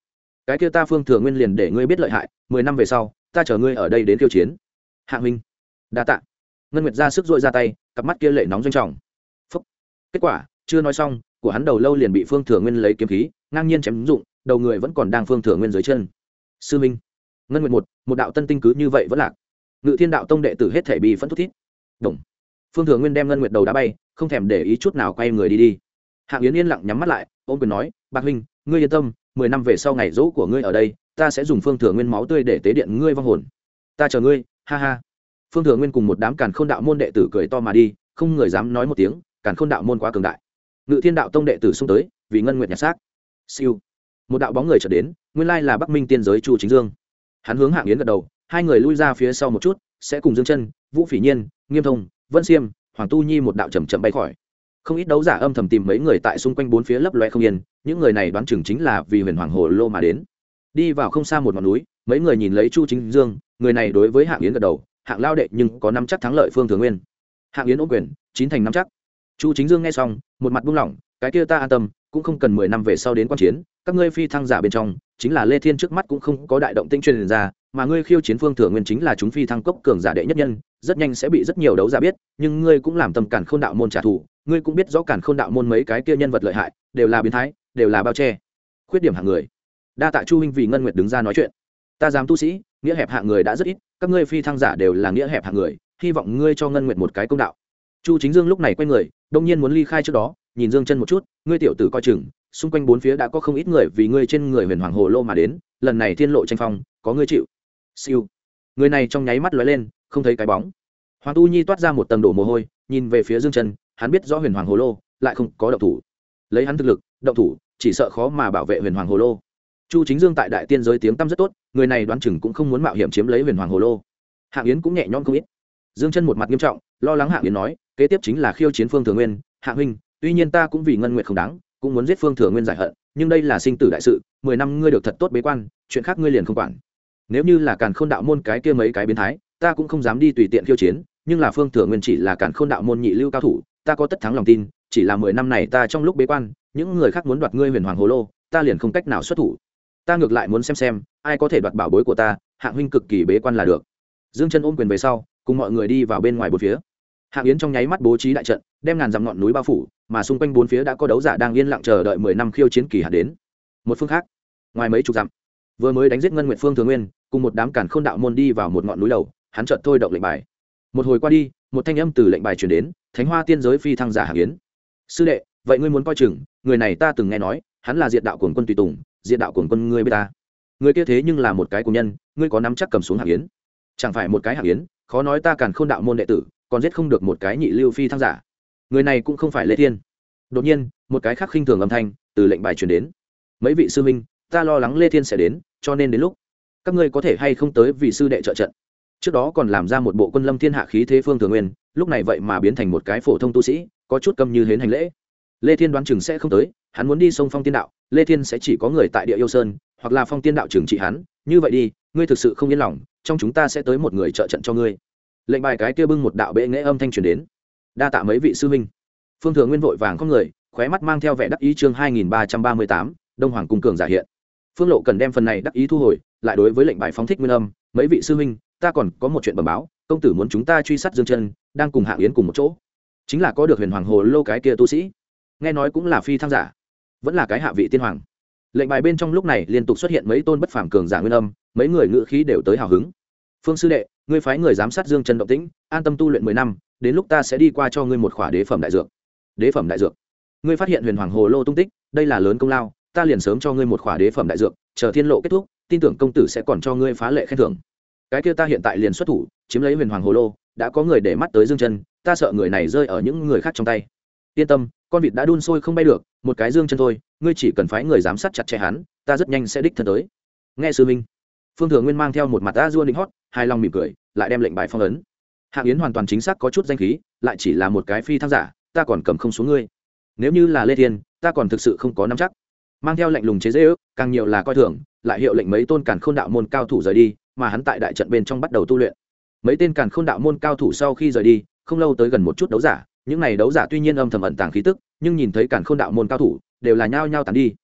cái kia ta Phương Thừa Nguyên liền để ngươi biết lợi hại, 10 năm về sau ta chờ ngươi ở đây đến khiêu chiến. Hạng huynh đa tạ. Ngân Nguyệt ra sức dội ra tay, cặp mắt kia lệ nóng doanh trọng. Phúc. Kết quả chưa nói xong, của hắn đầu lâu liền bị Phương Thừa Nguyên lấy kiếm khí ngang nhiên chém dụng, đầu người vẫn còn đang Phương Thừa Nguyên dưới chân. Sư minh. Ngân Nguyệt một đạo tân tinh cứ như vậy vẫn lạc. Ngự Thiên Đạo Tông đệ tử hết thể bị phẫn thút thít. Đồng. Phương Thừa Nguyên đem Ngân Nguyệt đầu đá bay, không thèm để ý chút nào quay người đi. Hạng Yến yên lặng nhắm mắt lại, ôm quyền nói, Bạc huynh, ngươi yên tâm, 10 năm về sau ngày dỗ của ngươi ở đây, ta sẽ dùng Phương Thừa Nguyên máu tươi để tế điện ngươi vong hồn. Ta chờ ngươi, ha ha. Phương Thừa Nguyên cùng một đám Càn Khôn Đạo môn đệ tử cười to mà đi, không người dám nói một tiếng, Càn Khôn Đạo môn quá cường đại. Ngự Thiên Đạo Tông đệ tử xung tới, vì Ngân Nguyệt nhặt xác. Siêu. Một đạo bóng người chợt đến, nguyên lai là Bắc Minh tiên giới Chu Chính Dương. Hắn hướng Hạng Yến gật đầu, hai người lui ra phía sau một chút, sẽ cùng Dương Chân, Vũ Phỉ Nhiên, Nghiêm Thông, Vân Xiêm, Hoàng Tu Nhi một đạo chậm chậm bay khỏi. Không ít đấu giả âm thầm tìm mấy người tại xung quanh bốn phía lấp loe không yên, những người này đoán chừng chính là vì Huyền Hoàng Hồ Lô mà đến. Đi vào không xa một ngọn núi, mấy người nhìn lấy Chu Chính Dương, người này đối với Hạng Yến gật đầu, Hạng lao đệ nhưng có nắm chắc thắng lợi Phương Thừa Nguyên. Hạng Yến ôm quyền, chín thành nắm chắc. Chu Chính Dương nghe xong, một mặt buông lỏng, cái kia ta an tâm, cũng không cần 10 năm về sau đến quan chiến, các ngươi phi thăng giả bên trong, chính là Lê Thiên trước mắt cũng không có đại động tĩnh truyền ra, mà ngươi khiêu chiến Phương Thừa Nguyên chính là chúng phi thăng cốc cường giả đệ nhất nhân, rất nhanh sẽ bị rất nhiều đấu giả biết, nhưng ngươi cũng làm tâm Càn Khôn Đạo môn trả thù, ngươi cũng biết rõ Càn Khôn Đạo môn mấy cái kia nhân vật lợi hại, đều là biến thái, đều là bao che. Khuyết điểm hạng người. Đa tạ Chu huynh vì Ngân Nguyệt đứng ra nói chuyện. Ta dám tu sĩ, nghĩa hẹp hạng người đã rất ít, các ngươi phi thăng giả đều là nghĩa hẹp hạng người, hy vọng ngươi cho Ngân Nguyệt một cái công đạo. Chu Chính Dương lúc này quay người, đông nhiên muốn ly khai trước đó, nhìn Dương Chân một chút, ngươi tiểu tử coi chừng, xung quanh bốn phía đã có không ít người vì ngươi trên người Huyền Hoàng Hồ Lô mà đến, lần này thiên lộ tranh phong, có ngươi chịu. Siêu. Người này trong nháy mắt lóe lên, không thấy cái bóng. Hoàng Tu Nhi toát ra một tầng đổ mồ hôi, nhìn về phía Dương Chân, hắn biết rõ Huyền Hoàng Hồ Lô, lại không có động thủ. Lấy hắn thực lực, động thủ, chỉ sợ khó mà bảo vệ Huyền Hoàng Hồ Lô. Chu Chính Dương tại đại tiên giới tiếng tăm rất tốt, người này đoán chừng cũng không muốn mạo hiểm chiếm lấy Huyền Hoàng Hồ Lô. Hạng Yến cũng nhẹ nhõm không ít. Dương Chân một mặt nghiêm trọng, lo lắng Hạng Yến nói, kế tiếp chính là khiêu chiến Phương Thừa Nguyên, Hạng huynh, tuy nhiên ta cũng vì Ngân Nguyệt không đáng, cũng muốn giết Phương Thừa Nguyên giải hận, nhưng đây là sinh tử đại sự, 10 năm ngươi được thật tốt bế quan, chuyện khác ngươi liền không quản. Nếu như là Càn Khôn Đạo môn cái kia mấy cái biến thái, ta cũng không dám đi tùy tiện khiêu chiến, nhưng là Phương Thừa Nguyên chỉ là Càn Khôn Đạo môn nhị lưu cao thủ, ta có tất thắng lòng tin, chỉ là 10 năm này ta trong lúc bế quan, những người khác muốn đoạt ngươi Huyền Hoàng Hồ Lô, ta liền không cách nào xuất thủ. Ta ngược lại muốn xem ai có thể đoạt bảo bối của ta, Hạng huynh cực kỳ bế quan là được. Dương Chân ôm quyền về sau, cùng mọi người đi vào bên ngoài bốn phía. Hạng Yến trong nháy mắt bố trí đại trận, đem ngàn dặm ngọn núi bao phủ, mà xung quanh bốn phía đã có đấu giả đang yên lặng chờ đợi 10 năm khiêu chiến kỳ hạn đến. Một phương khác, ngoài mấy chục dặm, vừa mới đánh giết Ngân Nguyệt Phương Thừa Nguyên, cùng một đám Càn Khôn Đạo môn đi vào một ngọn núi đầu, hắn chợt thôi động lệnh bài. Một hồi qua đi, một thanh âm từ lệnh bài truyền đến, Thánh Hoa tiên giới phi thăng giả Hạng Yến. Sư đệ, vậy ngươi muốn coi chừng, người này ta từng nghe nói, hắn là Diệt Đạo Cuồng Quân tùy tùng, Diệt Đạo Cuồng Quân ngươi biết ta. Người kia thế nhưng là một cái cuồng nhân, ngươi có nắm chắc cầm xuống Hạng Yến? Chẳng phải một cái Hạng Yến, khó nói ta Càn Khôn Đạo môn đệ tử, còn giết không được một cái nhị lưu phi thăng giả. Người này cũng không phải Lê Thiên. Đột nhiên, một cái khác khinh thường âm thanh từ lệnh bài truyền đến. Mấy vị sư minh, ta lo lắng Lê Thiên sẽ đến, cho nên đến lúc các ngươi có thể hay không tới vì sư đệ trợ trận. Trước đó còn làm ra một bộ quân lâm thiên hạ khí thế Phương Thừa Nguyên, lúc này vậy mà biến thành một cái phổ thông tu sĩ, có chút câm như hến hành lễ. Lê Thiên đoán chừng sẽ không tới, hắn muốn đi sông Phong Tiên Đạo, Lê Thiên sẽ chỉ có người tại Địa Yêu Sơn, hoặc là Phong Tiên Đạo trừng trị hắn, như vậy đi, ngươi thực sự không yên lòng, trong chúng ta sẽ tới một người trợ trận cho ngươi. Lệnh bài cái kia bưng một đạo bệ nghệ âm thanh truyền đến. Đa tạ mấy vị sư huynh. Phương Thừa Nguyên vội vàng không người, khóe mắt mang theo vẻ đắc ý. Chương 2338, Đông Hoàng cung cường giả hiện. Phương Lộ cần đem phần này đắc ý thu hồi, lại đối với lệnh bài phóng thích nguyên âm, mấy vị sư huynh, ta còn có một chuyện bẩm báo, công tử muốn chúng ta truy sát Dương Chân, đang cùng Hạng Yến cùng một chỗ, chính là có được Huyền Hoàng Hồ Lô cái kia tu sĩ, nghe nói cũng là phi thăng giả, vẫn là cái hạ vị tiên hoàng. Lệnh bài bên trong lúc này liên tục xuất hiện mấy tôn bất phàm cường giả nguyên âm, mấy người ngự khí đều tới hào hứng. Phương sư đệ, ngươi phái người giám sát Dương Chân động tĩnh, an tâm tu luyện 10 năm, đến lúc ta sẽ đi qua cho ngươi một khỏa đế phẩm đại dược. Đế phẩm đại dược? Ngươi phát hiện Huyền Hoàng Hồ Lô tung tích, đây là lớn công lao, ta liền sớm cho ngươi một khỏa đế phẩm đại dược, chờ thiên lộ kết thúc, tin tưởng công tử sẽ còn cho ngươi phá lệ khen thưởng. Cái kia ta hiện tại liền xuất thủ, chiếm lấy Huyền Hoàng Hồ Lô, đã có người để mắt tới Dương Chân, ta sợ người này rơi ở những người khác trong tay. Yên tâm, con vịt đã đun sôi không bay được, một cái Dương Chân thôi, ngươi chỉ cần phái người giám sát chặt chẽ hắn, ta rất nhanh sẽ đích thân tới. Nghe sư minh. Phương Thừa Nguyên mang theo một mặt a dua định hót, hài lòng mỉm cười, lại đem lệnh bài phong ấn. Hạng Yến hoàn toàn chính xác có chút danh khí, lại chỉ là một cái phi thăng giả, ta còn cầm không xuống ngươi. Nếu như là Lê Thiên, ta còn thực sự không có nắm chắc. Mang theo lệnh lùng chế giễu, càng nhiều là coi thường, lại hiệu lệnh mấy tôn Càn Khôn Đạo môn cao thủ rời đi, mà hắn tại đại trận bên trong bắt đầu tu luyện. Mấy tên Càn Khôn Đạo môn cao thủ sau khi rời đi, không lâu tới gần một chút đấu giả, những này đấu giả tuy nhiên âm thầm ẩn tàng khí tức, nhưng nhìn thấy Càn Khôn Đạo môn cao thủ, đều là nhao nhao tán đi.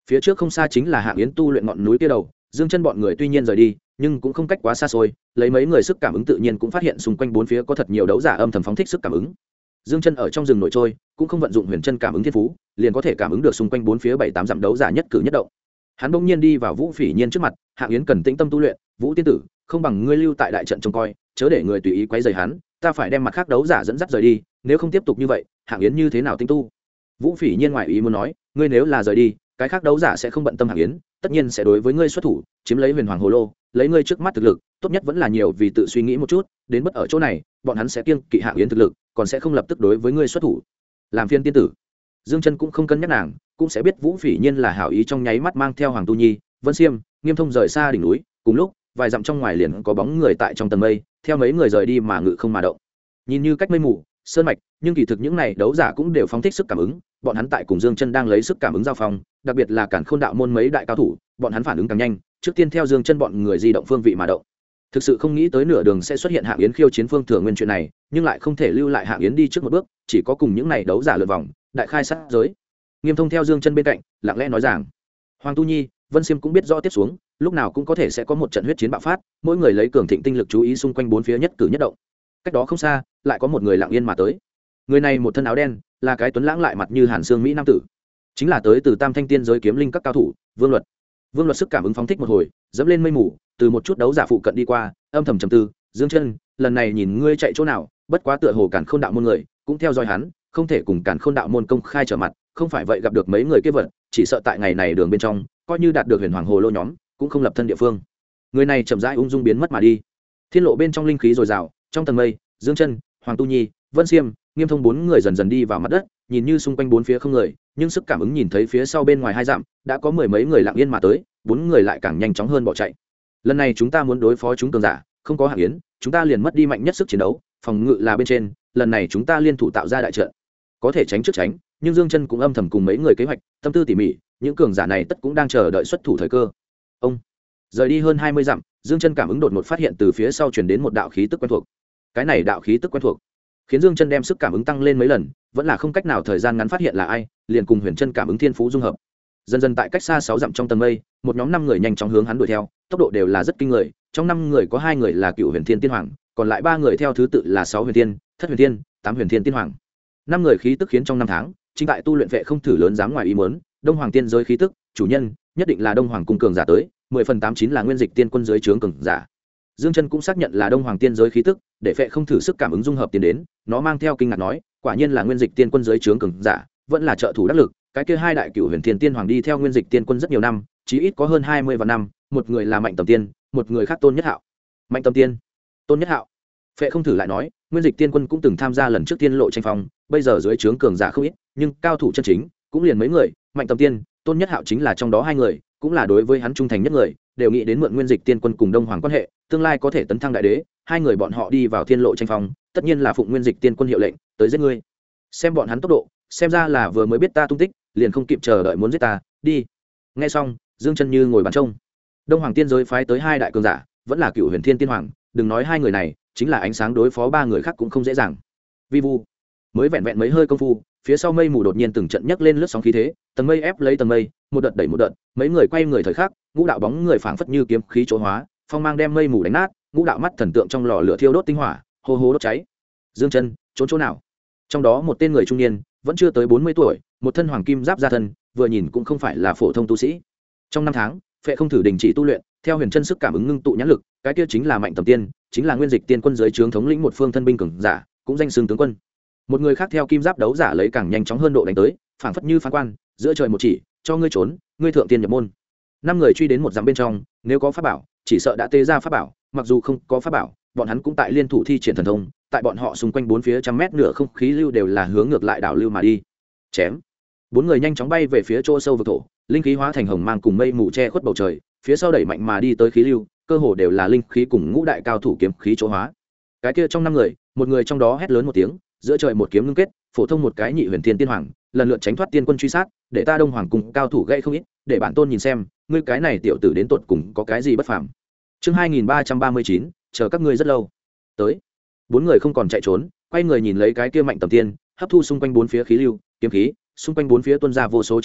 phía trước không xa chính là Hạng Yến tu luyện ngọn núi kia đầu. Dương Chân bọn người tuy nhiên rời đi, nhưng cũng không cách quá xa xôi, lấy mấy người sức cảm ứng tự nhiên cũng phát hiện xung quanh bốn phía có thật nhiều đấu giả âm thầm phóng thích sức cảm ứng. Dương Chân ở trong rừng nổi trôi, cũng không vận dụng huyền chân cảm ứng thiên phú, liền có thể cảm ứng được xung quanh bốn phía 7-8 dặm đấu giả nhất cử nhất động. Hắn bỗng nhiên đi vào Vũ Phỉ Nhiên trước mặt, Hạng Yến cần tĩnh tâm tu luyện, Vũ tiên tử, không bằng ngươi lưu tại đại trận trông coi, chớ để người tùy ý quấy rầy hắn, ta phải đem mặt khác đấu giả dẫn dắt rời đi, nếu không tiếp tục như vậy, Hạng Yến như thế nào tinh tu? Vũ Phỉ Nhiên ngoài ý muốn nói, ngươi nếu là rời đi, cái khác đấu giả sẽ không bận tâm Hạng Yến, tất nhiên sẽ đối với ngươi xuất thủ, chiếm lấy Huyền Hoàng Hồ Lô, lấy ngươi trước mắt thực lực, tốt nhất vẫn là nhiều vì tự suy nghĩ một chút, đến bất ở chỗ này, bọn hắn sẽ kiêng kỵ Hạng Yến thực lực, còn sẽ không lập tức đối với ngươi xuất thủ. Làm phiên tiên tử. Dương Chân cũng không cân nhắc nàng, cũng sẽ biết Vũ Phỉ Nhiên là hảo ý trong nháy mắt mang theo Hoàng Tu Nhi, Vân Xiêm, Nghiêm Thông rời xa đỉnh núi, cùng lúc, vài dặm trong ngoài liền có bóng người tại trong tầng mây, theo mấy người rời đi mà ngự không mà động. Nhìn như cách mây mù, sơn mạch, nhưng kỳ thực những này đấu giả cũng đều phóng thích sức cảm ứng, bọn hắn tại cùng Dương Chân đang lấy sức cảm ứng giao phong, đặc biệt là Càn Khôn đạo môn mấy đại cao thủ, bọn hắn phản ứng càng nhanh, trước tiên theo Dương Chân bọn người di động phương vị mà động. Thực sự không nghĩ tới nửa đường sẽ xuất hiện Hạng Yến khiêu chiến Phương Thừa Nguyên chuyện này, nhưng lại không thể lưu lại Hạng Yến đi trước một bước, chỉ có cùng những này đấu giả lượn vòng, đại khai sát giới. Nghiêm Thông theo Dương Chân bên cạnh, lặng lẽ nói rằng: Hoàng Tu Nhi, Vân Xiêm cũng biết rõ tiếp xuống, lúc nào cũng có thể sẽ có một trận huyết chiến bạo phát, mỗi người lấy cường thịnh tinh lực chú ý xung quanh bốn phía nhất cử nhất động. Cách đó không xa, lại có một người lặng yên mà tới. Người này một thân áo đen, là cái tuấn lãng lại mặt như hàn xương mỹ nam tử, chính là tới từ Tam Thanh Tiên giới kiếm linh các cao thủ, Vương Luật. Vương Luật sức cảm ứng phóng thích một hồi, dẫm lên mây mù, từ một chút đấu giả phụ cận đi qua, âm thầm trầm tư, Dương Chân, lần này nhìn ngươi chạy chỗ nào, bất quá tựa hồ Càn Khôn đạo môn người, cũng theo dõi hắn, không thể cùng Càn Khôn đạo môn công khai trở mặt, không phải vậy gặp được mấy người kia vật, chỉ sợ tại ngày này đường bên trong, coi như đạt được Huyền Hoàng Hồ Lô nhóm, cũng không lập thân địa phương. Người này chậm rãi ung dung biến mất mà đi. Thiên lộ bên trong linh khí dồi dào, trong tầng mây, Dương Chân, Hoàng Tu Nhi, Vân Xiêm, Nghiêm Thông bốn người dần dần đi vào mặt đất, nhìn như xung quanh bốn phía không người, nhưng sức cảm ứng nhìn thấy phía sau bên ngoài 2 dặm, đã có 10 mấy người lặng yên mà tới, 4 người lại càng nhanh chóng hơn bỏ chạy. Lần này chúng ta muốn đối phó chúng cường giả, không có Hạng Yến, chúng ta liền mất đi mạnh nhất sức chiến đấu, phòng ngự là bên trên, lần này chúng ta liên thủ tạo ra đại trận. Có thể tránh trước tránh, nhưng Dương Chân cũng âm thầm cùng mấy người kế hoạch, tâm tư tỉ mỉ, những cường giả này tất cũng đang chờ đợi xuất thủ thời cơ. Ông rời đi hơn 20 dặm, Dương Chân cảm ứng đột ngột phát hiện từ phía sau truyền đến một đạo khí tức quen thuộc. Cái này đạo khí tức quen thuộc, khiến Dương Chân đem sức cảm ứng tăng lên mấy lần, vẫn là không cách nào thời gian ngắn phát hiện là ai, liền cùng huyền chân cảm ứng thiên phú dung hợp. Dần dần tại cách xa 6 dặm trong tầng mây, một nhóm 5 người nhanh chóng hướng hắn đuổi theo, tốc độ đều là rất kinh người, trong 5 người có 2 người là Cựu Huyền Thiên Tiên Hoàng, còn lại 3 người theo thứ tự là 6 Huyền Tiên, Thất Huyền Tiên, 8 Huyền Thiên Tiên Hoàng. 5 người khí tức khiến trong 5 tháng, chính tại tu luyện vệ không thử lớn dám ngoài ý muốn, Đông Hoàng Tiên giới khí tức, chủ nhân nhất định là Đông Hoàng cung cường giả tới, 10/89 là nguyên dịch tiên quân dưới trướng cường giả. Dương Chân cũng xác nhận là Đông Hoàng Tiên giới khí tức, để phệ không thử sức cảm ứng dung hợp tiến đến, nó mang theo kinh ngạc nói, quả nhiên là nguyên dịch tiên quân dưới trướng cường giả, vẫn là trợ thủ đắc lực, cái kia 2 đại Cựu Huyền Thiên Tiên Hoàng đi theo nguyên dịch tiên quân rất nhiều năm, chí ít có hơn 20 vạn năm, một người là Mạnh Tầm Tiên, một người khác Tôn Nhất Hạo. Mạnh Tầm Tiên, Tôn Nhất Hạo. Phệ không thử lại nói, nguyên dịch tiên quân cũng từng tham gia lần trước tiên lộ tranh phong, bây giờ dưới trướng cường giả không ít, nhưng cao thủ chân chính cũng liền mấy người, Mạnh Tầm Tiên, Tôn Nhất Hạo chính là trong đó 2 người, cũng là đối với hắn trung thành nhất người, đều nghĩ đến mượn nguyên dịch tiên quân cùng Đông Hoàng quan hệ, tương lai có thể tấn thăng đại đế. 2 người bọn họ đi vào thiên lộ tranh phong, tất nhiên là phụng nguyên dịch tiên quân hiệu lệnh tới giết ngươi. Xem bọn hắn tốc độ, xem ra là vừa mới biết ta tung tích, liền không kịp chờ đợi muốn giết ta. Đi. Nghe xong, Dương Chân như ngồi bàn trông. Đông Hoàng tiên giới phái tới 2 đại cường giả, vẫn là Cựu Huyền Thiên Tiên Hoàng, đừng nói 2 người này, chính là ánh sáng đối phó 3 người khác cũng không dễ dàng. Vi vu, mới vẹn vẹn mấy hơi công phu, phía sau mây mù đột nhiên từng trận nhấc lên lướt sóng khí thế, tầng mây ép lấy tầng mây, một đợt đẩy một đợt, mấy người quay người thời khắc, ngũ đạo bóng người phảng phất như kiếm khí chỗ hóa, phong mang đem mây mù đánh nát, ngũ đạo mắt thần tượng trong lò lửa thiêu đốt tinh hỏa, hô hô đốt cháy. Dương Chân, trốn chỗ nào? Trong đó một tên người trung niên, vẫn chưa tới 40 tuổi, một thân hoàng kim giáp gia thân, vừa nhìn cũng không phải là phổ thông tu sĩ. Trong 5 tháng, phệ không thử đình chỉ tu luyện, theo huyền chân sức cảm ứng ngưng tụ nhãn lực, cái kia chính là Mạnh Tầm Tiên, chính là nguyên dịch tiên quân dưới trướng thống lĩnh một phương thân binh cường giả, cũng danh xưng tướng quân. Một người khác theo kim giáp đấu giả lấy càng nhanh chóng hơn độ đánh tới, phảng phất như phán quan, giữa trời một chỉ, cho ngươi trốn, ngươi thượng tiên nhập môn. 5 người truy đến một dặm bên trong, nếu có pháp bảo, chỉ sợ đã tê ra pháp bảo, mặc dù không có pháp bảo, bọn hắn cũng tại liên thủ thi triển thần thông, tại bọn họ xung quanh 4 phía trăm mét nửa không khí lưu đều là hướng ngược lại đảo lưu mà đi. Chém. 4 người nhanh chóng bay về phía chỗ sâu vực thổ, linh khí hóa thành hồng mang cùng mây mù che khuất bầu trời, phía sau đẩy mạnh mà đi tới khí lưu, cơ hồ đều là linh khí cùng ngũ đại cao thủ kiếm khí chỗ hóa. Cái kia trong 5 người, một người trong đó hét lớn một tiếng, giữa trời một kiếm ngưng kết, phổ thông một cái nhị huyền thiên tiên hoàng, lần lượt tránh thoát tiên quân truy sát, để ta Đông Hoàng cùng cao thủ gây không ít, để bản tôn nhìn xem, ngươi cái này tiểu tử đến tột cùng có cái gì bất phàm. Chương 2339, chờ các ngươi rất lâu. Tới. 4 người không còn chạy trốn, quay người nhìn lấy cái kia Mạnh Tầm Tiên, hấp thu xung quanh 4 phía khí lưu, kiếm khí, xung quanh 4 phía tuôn ra vô số chiến mã,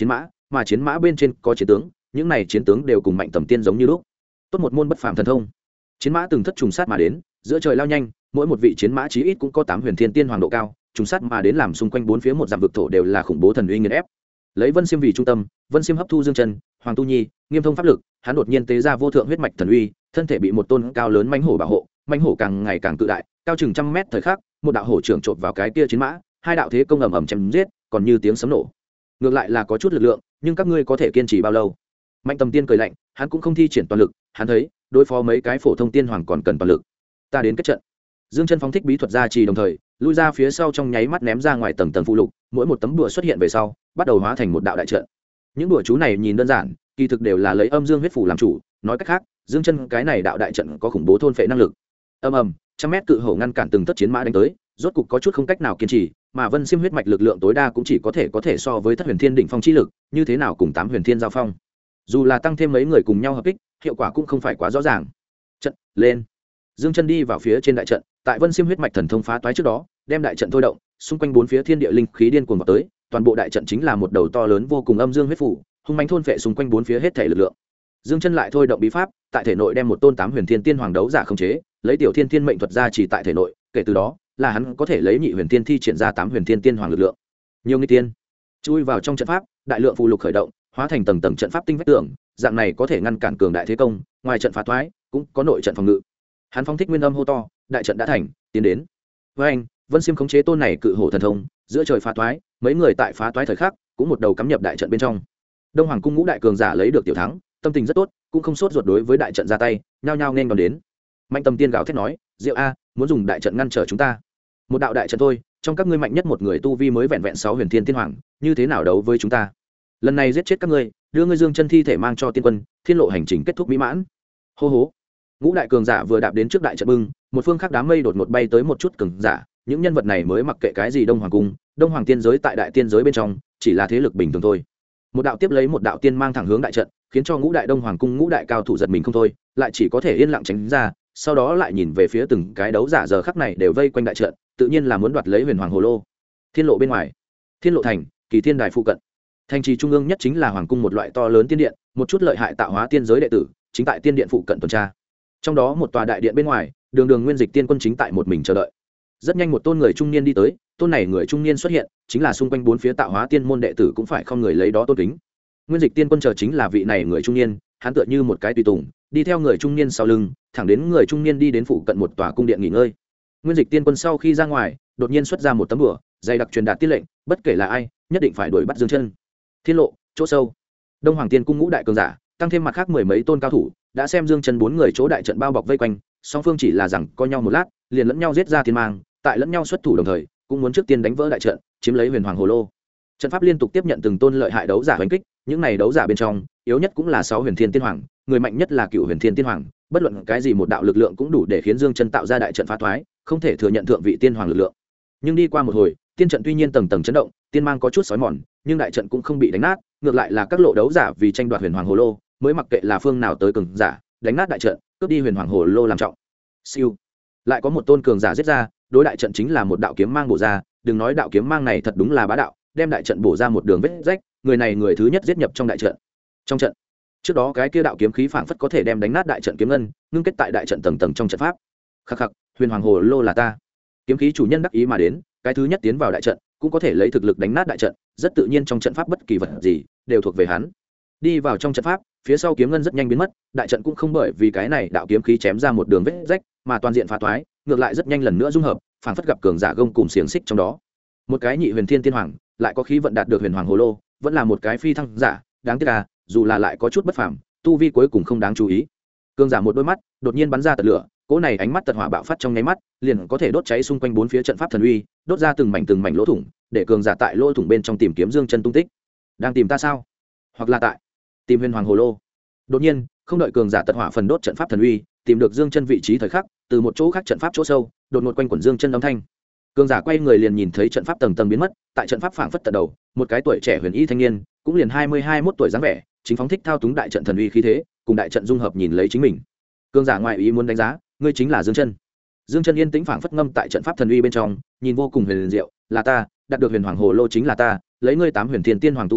mà chiến mã bên trên có chiến tướng, những này chiến tướng đều cùng Mạnh Tầm Tiên giống như lúc. Tốt một môn bất phàm thần thông. Chiến mã từng thất trùng sát mà đến, giữa trời lao nhanh, mỗi một vị chiến mã chí ít cũng có 8 huyền thiên tiên hoàng độ cao, trùng sát mà đến làm xung quanh bốn phía một dặm vực thổ đều là khủng bố thần uy nghiền ép. Lấy Vân Xiêm vì trung tâm, Vân Xiêm hấp thu Dương Chân, Hoàng Tu Nhi, Nghiêm Thông pháp lực, hắn đột nhiên tế ra vô thượng huyết mạch thần uy, thân thể bị một tôn cao lớn mãnh hổ bảo hộ, mãnh hổ càng ngày càng cự đại, cao chừng trăm mét thời khắc, một đạo hổ trưởng chộp vào cái kia chiến mã, hai đạo thế công ầm ầm chém giết, còn như tiếng sấm nổ. Ngược lại là có chút lực lượng, nhưng các ngươi có thể kiên trì bao lâu? Mạnh Tầm Tiên cười lạnh, hắn cũng không thi triển toàn lực, hắn thấy, đối phó mấy cái phổ thông tiên hoàng còn cần toàn lực. Ta đến kết trận. Dương Chân phóng thích bí thuật ra trì đồng thời, lui ra phía sau trong nháy mắt ném ra ngoài tầng tầng phụ lục, mỗi một tấm bùa xuất hiện về sau, bắt đầu hóa thành một đạo đại trận. Những bùa chú này nhìn đơn giản, kỳ thực đều là lấy âm dương huyết phủ làm chủ, nói cách khác, Dương Chân cái này đạo đại trận có khủng bố thôn phệ năng lực. Ầm ầm, trăm mét cự hổ ngăn cản từng tất chiến mã đánh tới, rốt cục có chút không cách nào kiên trì, mà Vân Xiêm huyết mạch lực lượng tối đa cũng chỉ có thể so với Thất Huyền Thiên đỉnh phong chi lực, như thế nào cùng 8 huyền thiên giao phong. Dù là tăng thêm mấy người cùng nhau hợp kích, hiệu quả cũng không phải quá rõ ràng. Trận lên. Dương Chân đi vào phía trên đại trận, tại Vân Xiêm huyết mạch thần thông phá toái trước đó, đem đại trận thôi động, xung quanh bốn phía thiên địa linh khí điên cuồng vào tới, toàn bộ đại trận chính là một đầu to lớn vô cùng âm dương huyết phủ, hung mãnh thôn phệ xung quanh bốn phía hết thể lực lượng. Dương Chân lại thôi động bí pháp, tại thể nội đem một tôn 8 huyền thiên tiên hoàng đấu giả khống chế, lấy tiểu thiên thiên mệnh thuật ra chỉ tại thể nội, kể từ đó, là hắn có thể lấy nhị huyền thiên thi triển ra 8 huyền thiên tiên hoàng lực lượng. Nhiều nghi tiên chui vào trong trận pháp, đại lượng phù lục khởi động, hóa thành tầng tầng trận pháp tinh vách tường, dạng này có thể ngăn cản cường đại thế công, ngoài trận phá toái, cũng có nội trận phòng ngự. Hắn phóng thích nguyên âm hô to, đại trận đã thành, tiến đến. Với anh, Vân Xiêm khống chế tôn này cự hổ thần thông, giữa trời phá toái, mấy người tại phá toái thời khắc, cũng một đầu cắm nhập đại trận bên trong. Đông Hoàng cung ngũ đại cường giả lấy được tiểu thắng, tâm tình rất tốt, cũng không sốt ruột đối với đại trận ra tay, nhao nhao nên đón đến. Mạnh Tầm Tiên gào thét nói, "Diệu a, muốn dùng đại trận ngăn trở chúng ta? Một đạo đại trận thôi, trong các ngươi mạnh nhất một người tu vi mới vẹn vẹn 6 huyền thiên tiên hoàng, như thế nào đấu với chúng ta? Lần này giết chết các ngươi, đưa ngươi Dương Chân thi thể mang cho tiên quân, thiên lộ hành trình kết thúc mỹ mãn." Hô hố. Ngũ đại cường giả vừa đạp đến trước đại trận bưng, một phương khác đám mây đột ngột bay tới một chút cường giả, những nhân vật này mới mặc kệ cái gì Đông Hoàng cung, Đông Hoàng tiên giới tại đại tiên giới bên trong, chỉ là thế lực bình thường thôi. Một đạo tiếp lấy một đạo tiên mang thẳng hướng đại trận, khiến cho ngũ đại Đông Hoàng cung ngũ đại cao thủ giật mình không thôi, lại chỉ có thể yên lặng tránh ra, sau đó lại nhìn về phía từng cái đấu giả giờ khắc này đều vây quanh đại trận, tự nhiên là muốn đoạt lấy Huyền Hoàng Hồ Lô. Thiên lộ bên ngoài, Thiên lộ thành, Kỳ Thiên đài phụ cận. Thành trì trung ương nhất chính là hoàng cung một loại to lớn tiên điện, một chút lợi hại tạo hóa tiên giới đệ tử, chính tại tiên điện phụ cận tuần tra. Trong đó một tòa đại điện bên ngoài, đường đường nguyên dịch tiên quân chính tại một mình chờ đợi. Rất nhanh một tôn người trung niên đi tới, tôn này người trung niên xuất hiện, chính là xung quanh bốn phía tạo hóa tiên môn đệ tử cũng phải không người lấy đó tôn kính. Nguyên dịch tiên quân chờ chính là vị này người trung niên, hắn tựa như một cái tùy tùng, đi theo người trung niên sau lưng, thẳng đến người trung niên đi đến phụ cận một tòa cung điện nghỉ ngơi. Nguyên dịch tiên quân sau khi ra ngoài, đột nhiên xuất ra một tấm bùa, dày đặc truyền đạt tiết lệnh, bất kể là ai, nhất định phải đuổi bắt Dương Chân. Thiên lộ, chỗ sâu. Đông Hoàng tiên cung ngũ đại cường giả, tăng thêm mặt khác mười mấy tôn cao thủ, đã xem Dương Chân bốn người chỗ đại trận bao bọc vây quanh, song phương chỉ là rằng coi nhau một lát, liền lẫn nhau giết ra thiên mang, tại lẫn nhau xuất thủ đồng thời, cũng muốn trước tiên đánh vỡ đại trận, chiếm lấy Huyền Hoàng Hồ Lô. Trận pháp liên tục tiếp nhận từng tôn lợi hại đấu giả đánh kích, những này đấu giả bên trong, yếu nhất cũng là 6 huyền thiên tiên hoàng, người mạnh nhất là Cựu huyền thiên tiên hoàng, bất luận cái gì một đạo lực lượng cũng đủ để khiến Dương Chân tạo ra đại trận phá thoái, không thể thừa nhận thượng vị tiên hoàng lực lượng. Nhưng đi qua một hồi, tiên trận tuy nhiên tầng tầng chấn động, tiên mang có chút sói mòn, nhưng đại trận cũng không bị đánh nát, ngược lại là các lộ đấu giả vì tranh đoạt Huyền Hoàng Hồ Lô, mới mặc kệ là phương nào tới cường giả, đánh nát đại trận, cướp đi Huyền Hoàng Hồ Lô làm trọng. Siêu. Lại có một tôn cường giả giết ra, đối đại trận chính là một đạo kiếm mang bổ ra, đừng nói đạo kiếm mang này thật đúng là bá đạo, đem đại trận bổ ra một đường vết rách, người này người thứ nhất giết nhập trong đại trận. Trong trận, trước đó cái kia đạo kiếm khí phảng phất có thể đem đánh nát đại trận kiếm ngân, ngưng kết tại đại trận tầng tầng trong trận pháp. Khắc khắc, Huyền Hoàng Hồ Lô là ta. Kiếm khí chủ nhân đắc ý mà đến, cái thứ nhất tiến vào đại trận, cũng có thể lấy thực lực đánh nát đại trận, rất tự nhiên trong trận pháp bất kỳ vật gì đều thuộc về hắn. Đi vào trong trận pháp, phía sau kiếm ngân rất nhanh biến mất, đại trận cũng không bởi vì cái này đạo kiếm khí chém ra một đường vết rách, mà toàn diện phá toái, ngược lại rất nhanh lần nữa dung hợp, phảng phất gặp cường giả gông cùng xiềng xích trong đó. Một cái nhị huyền thiên tiên hoàng, lại có khí vận đạt được Huyền Hoàng Hồ Lô, vẫn là một cái phi thăng giả, đáng tiếc là, dù là lại có chút bất phàm, tu vi cuối cùng không đáng chú ý. Cường giả một đôi mắt, đột nhiên bắn ra tật lửa, cỗ này ánh mắt tật hỏa bạo phát trong nháy mắt, liền có thể đốt cháy xung quanh bốn phía trận pháp thần uy, đốt ra từng mảnh lỗ thủng, để cường giả tại lỗ thủng bên trong tìm kiếm Dương Chân tung tích. Đang tìm ta sao? Hoặc là tại tìm Huyền Hoàng Hồ Lô? Đột nhiên, không đợi cường giả tật hỏa phần đốt trận pháp thần uy, tìm được Dương Chân vị trí thời khắc, từ một chỗ khác trận pháp chỗ sâu, đột ngột quanh quẩn Dương Chân âm thanh. Cường giả quay người liền nhìn thấy trận pháp tầng tầng biến mất, tại trận pháp phảng phất tận đầu, một cái tuổi trẻ huyền y thanh niên, cũng liền 21 tuổi dáng vẻ, chính phóng thích thao túng đại trận thần uy khí thế, cùng đại trận dung hợp nhìn lấy chính mình. Cường giả ngoại ý muốn đánh giá, ngươi chính là Dương Chân. Dương Chân yên tĩnh phảng phất ngâm tại trận pháp thần uy bên trong, nhìn vô cùng huyền diệu, là ta, đạt được Huyền Hoàng Hồ Lô chính là ta, lấy ngươi 8 huyền thiên tiên hoàng tu vi,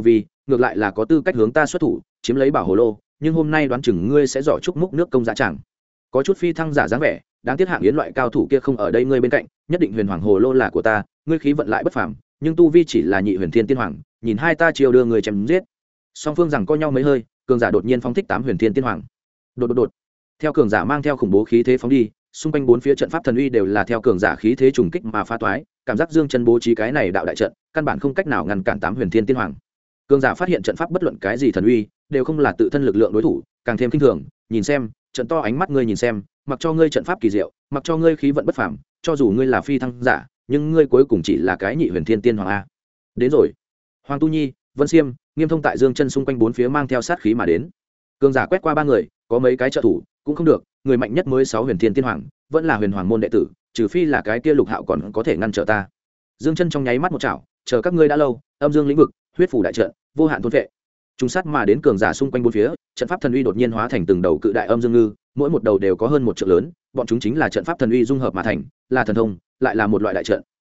ngược lại là có tư cách hướng ta xuất thủ chiếm lấy bảo hồ lô, nhưng hôm nay đoán chừng ngươi sẽ giỏ chúc múc nước công giá chẳng. Có chút phi thăng giả dáng vẻ, đáng tiếc Hạng Yến loại cao thủ kia không ở đây ngươi bên cạnh, nhất định huyền hoàng hồ lô là của ta, ngươi khí vận lại bất phàm, nhưng tu vi chỉ là nhị huyền thiên tiên hoàng, nhìn hai ta chiều đưa người chém giết. Song phương rằng co nhau mấy hơi, cường giả đột nhiên phóng thích 8 huyền thiên tiên hoàng. Đột. Theo cường giả mang theo khủng bố khí thế phóng đi, xung quanh bốn phía trận pháp thần uy đều là theo cường giả khí thế trùng kích mà phá toái, cảm giác Dương Chân bố trí cái này đạo đại trận, căn bản không cách nào ngăn cản 8 huyền thiên tiên hoàng. Cường giả phát hiện trận pháp bất luận cái gì thần uy, đều không là tự thân lực lượng đối thủ, càng thêm kinh thường, nhìn xem, trận to ánh mắt ngươi nhìn xem, mặc cho ngươi trận pháp kỳ diệu, mặc cho ngươi khí vận bất phàm, cho dù ngươi là phi thăng giả, nhưng ngươi cuối cùng chỉ là cái nhị huyền thiên tiên hoàng a. Đến rồi. Hoàng Tu Nhi, Vân Xiêm, Nghiêm Thông tại Dương Chân xung quanh bốn phía mang theo sát khí mà đến. Cường giả quét qua 3 người, có mấy cái trợ thủ, cũng không được, người mạnh nhất mới 6 huyền thiên tiên hoàng, vẫn là huyền hoàng môn đệ tử, trừ phi là cái kia Lục Hạo còn có thể ngăn trở ta. Dương Chân trong nháy mắt một chảo, chờ các ngươi đã lâu, âm dương lĩnh vực, huyết phủ đại trận, vô hạn thôn vệ. Trung sát mà đến cường giả xung quanh bốn phía, trận pháp thần uy đột nhiên hóa thành từng đầu cự đại âm dương ngư, mỗi một đầu đều có hơn 1 trượng lớn, bọn chúng chính là trận pháp thần uy dung hợp mà thành, là thần thông, lại là một loại đại trận.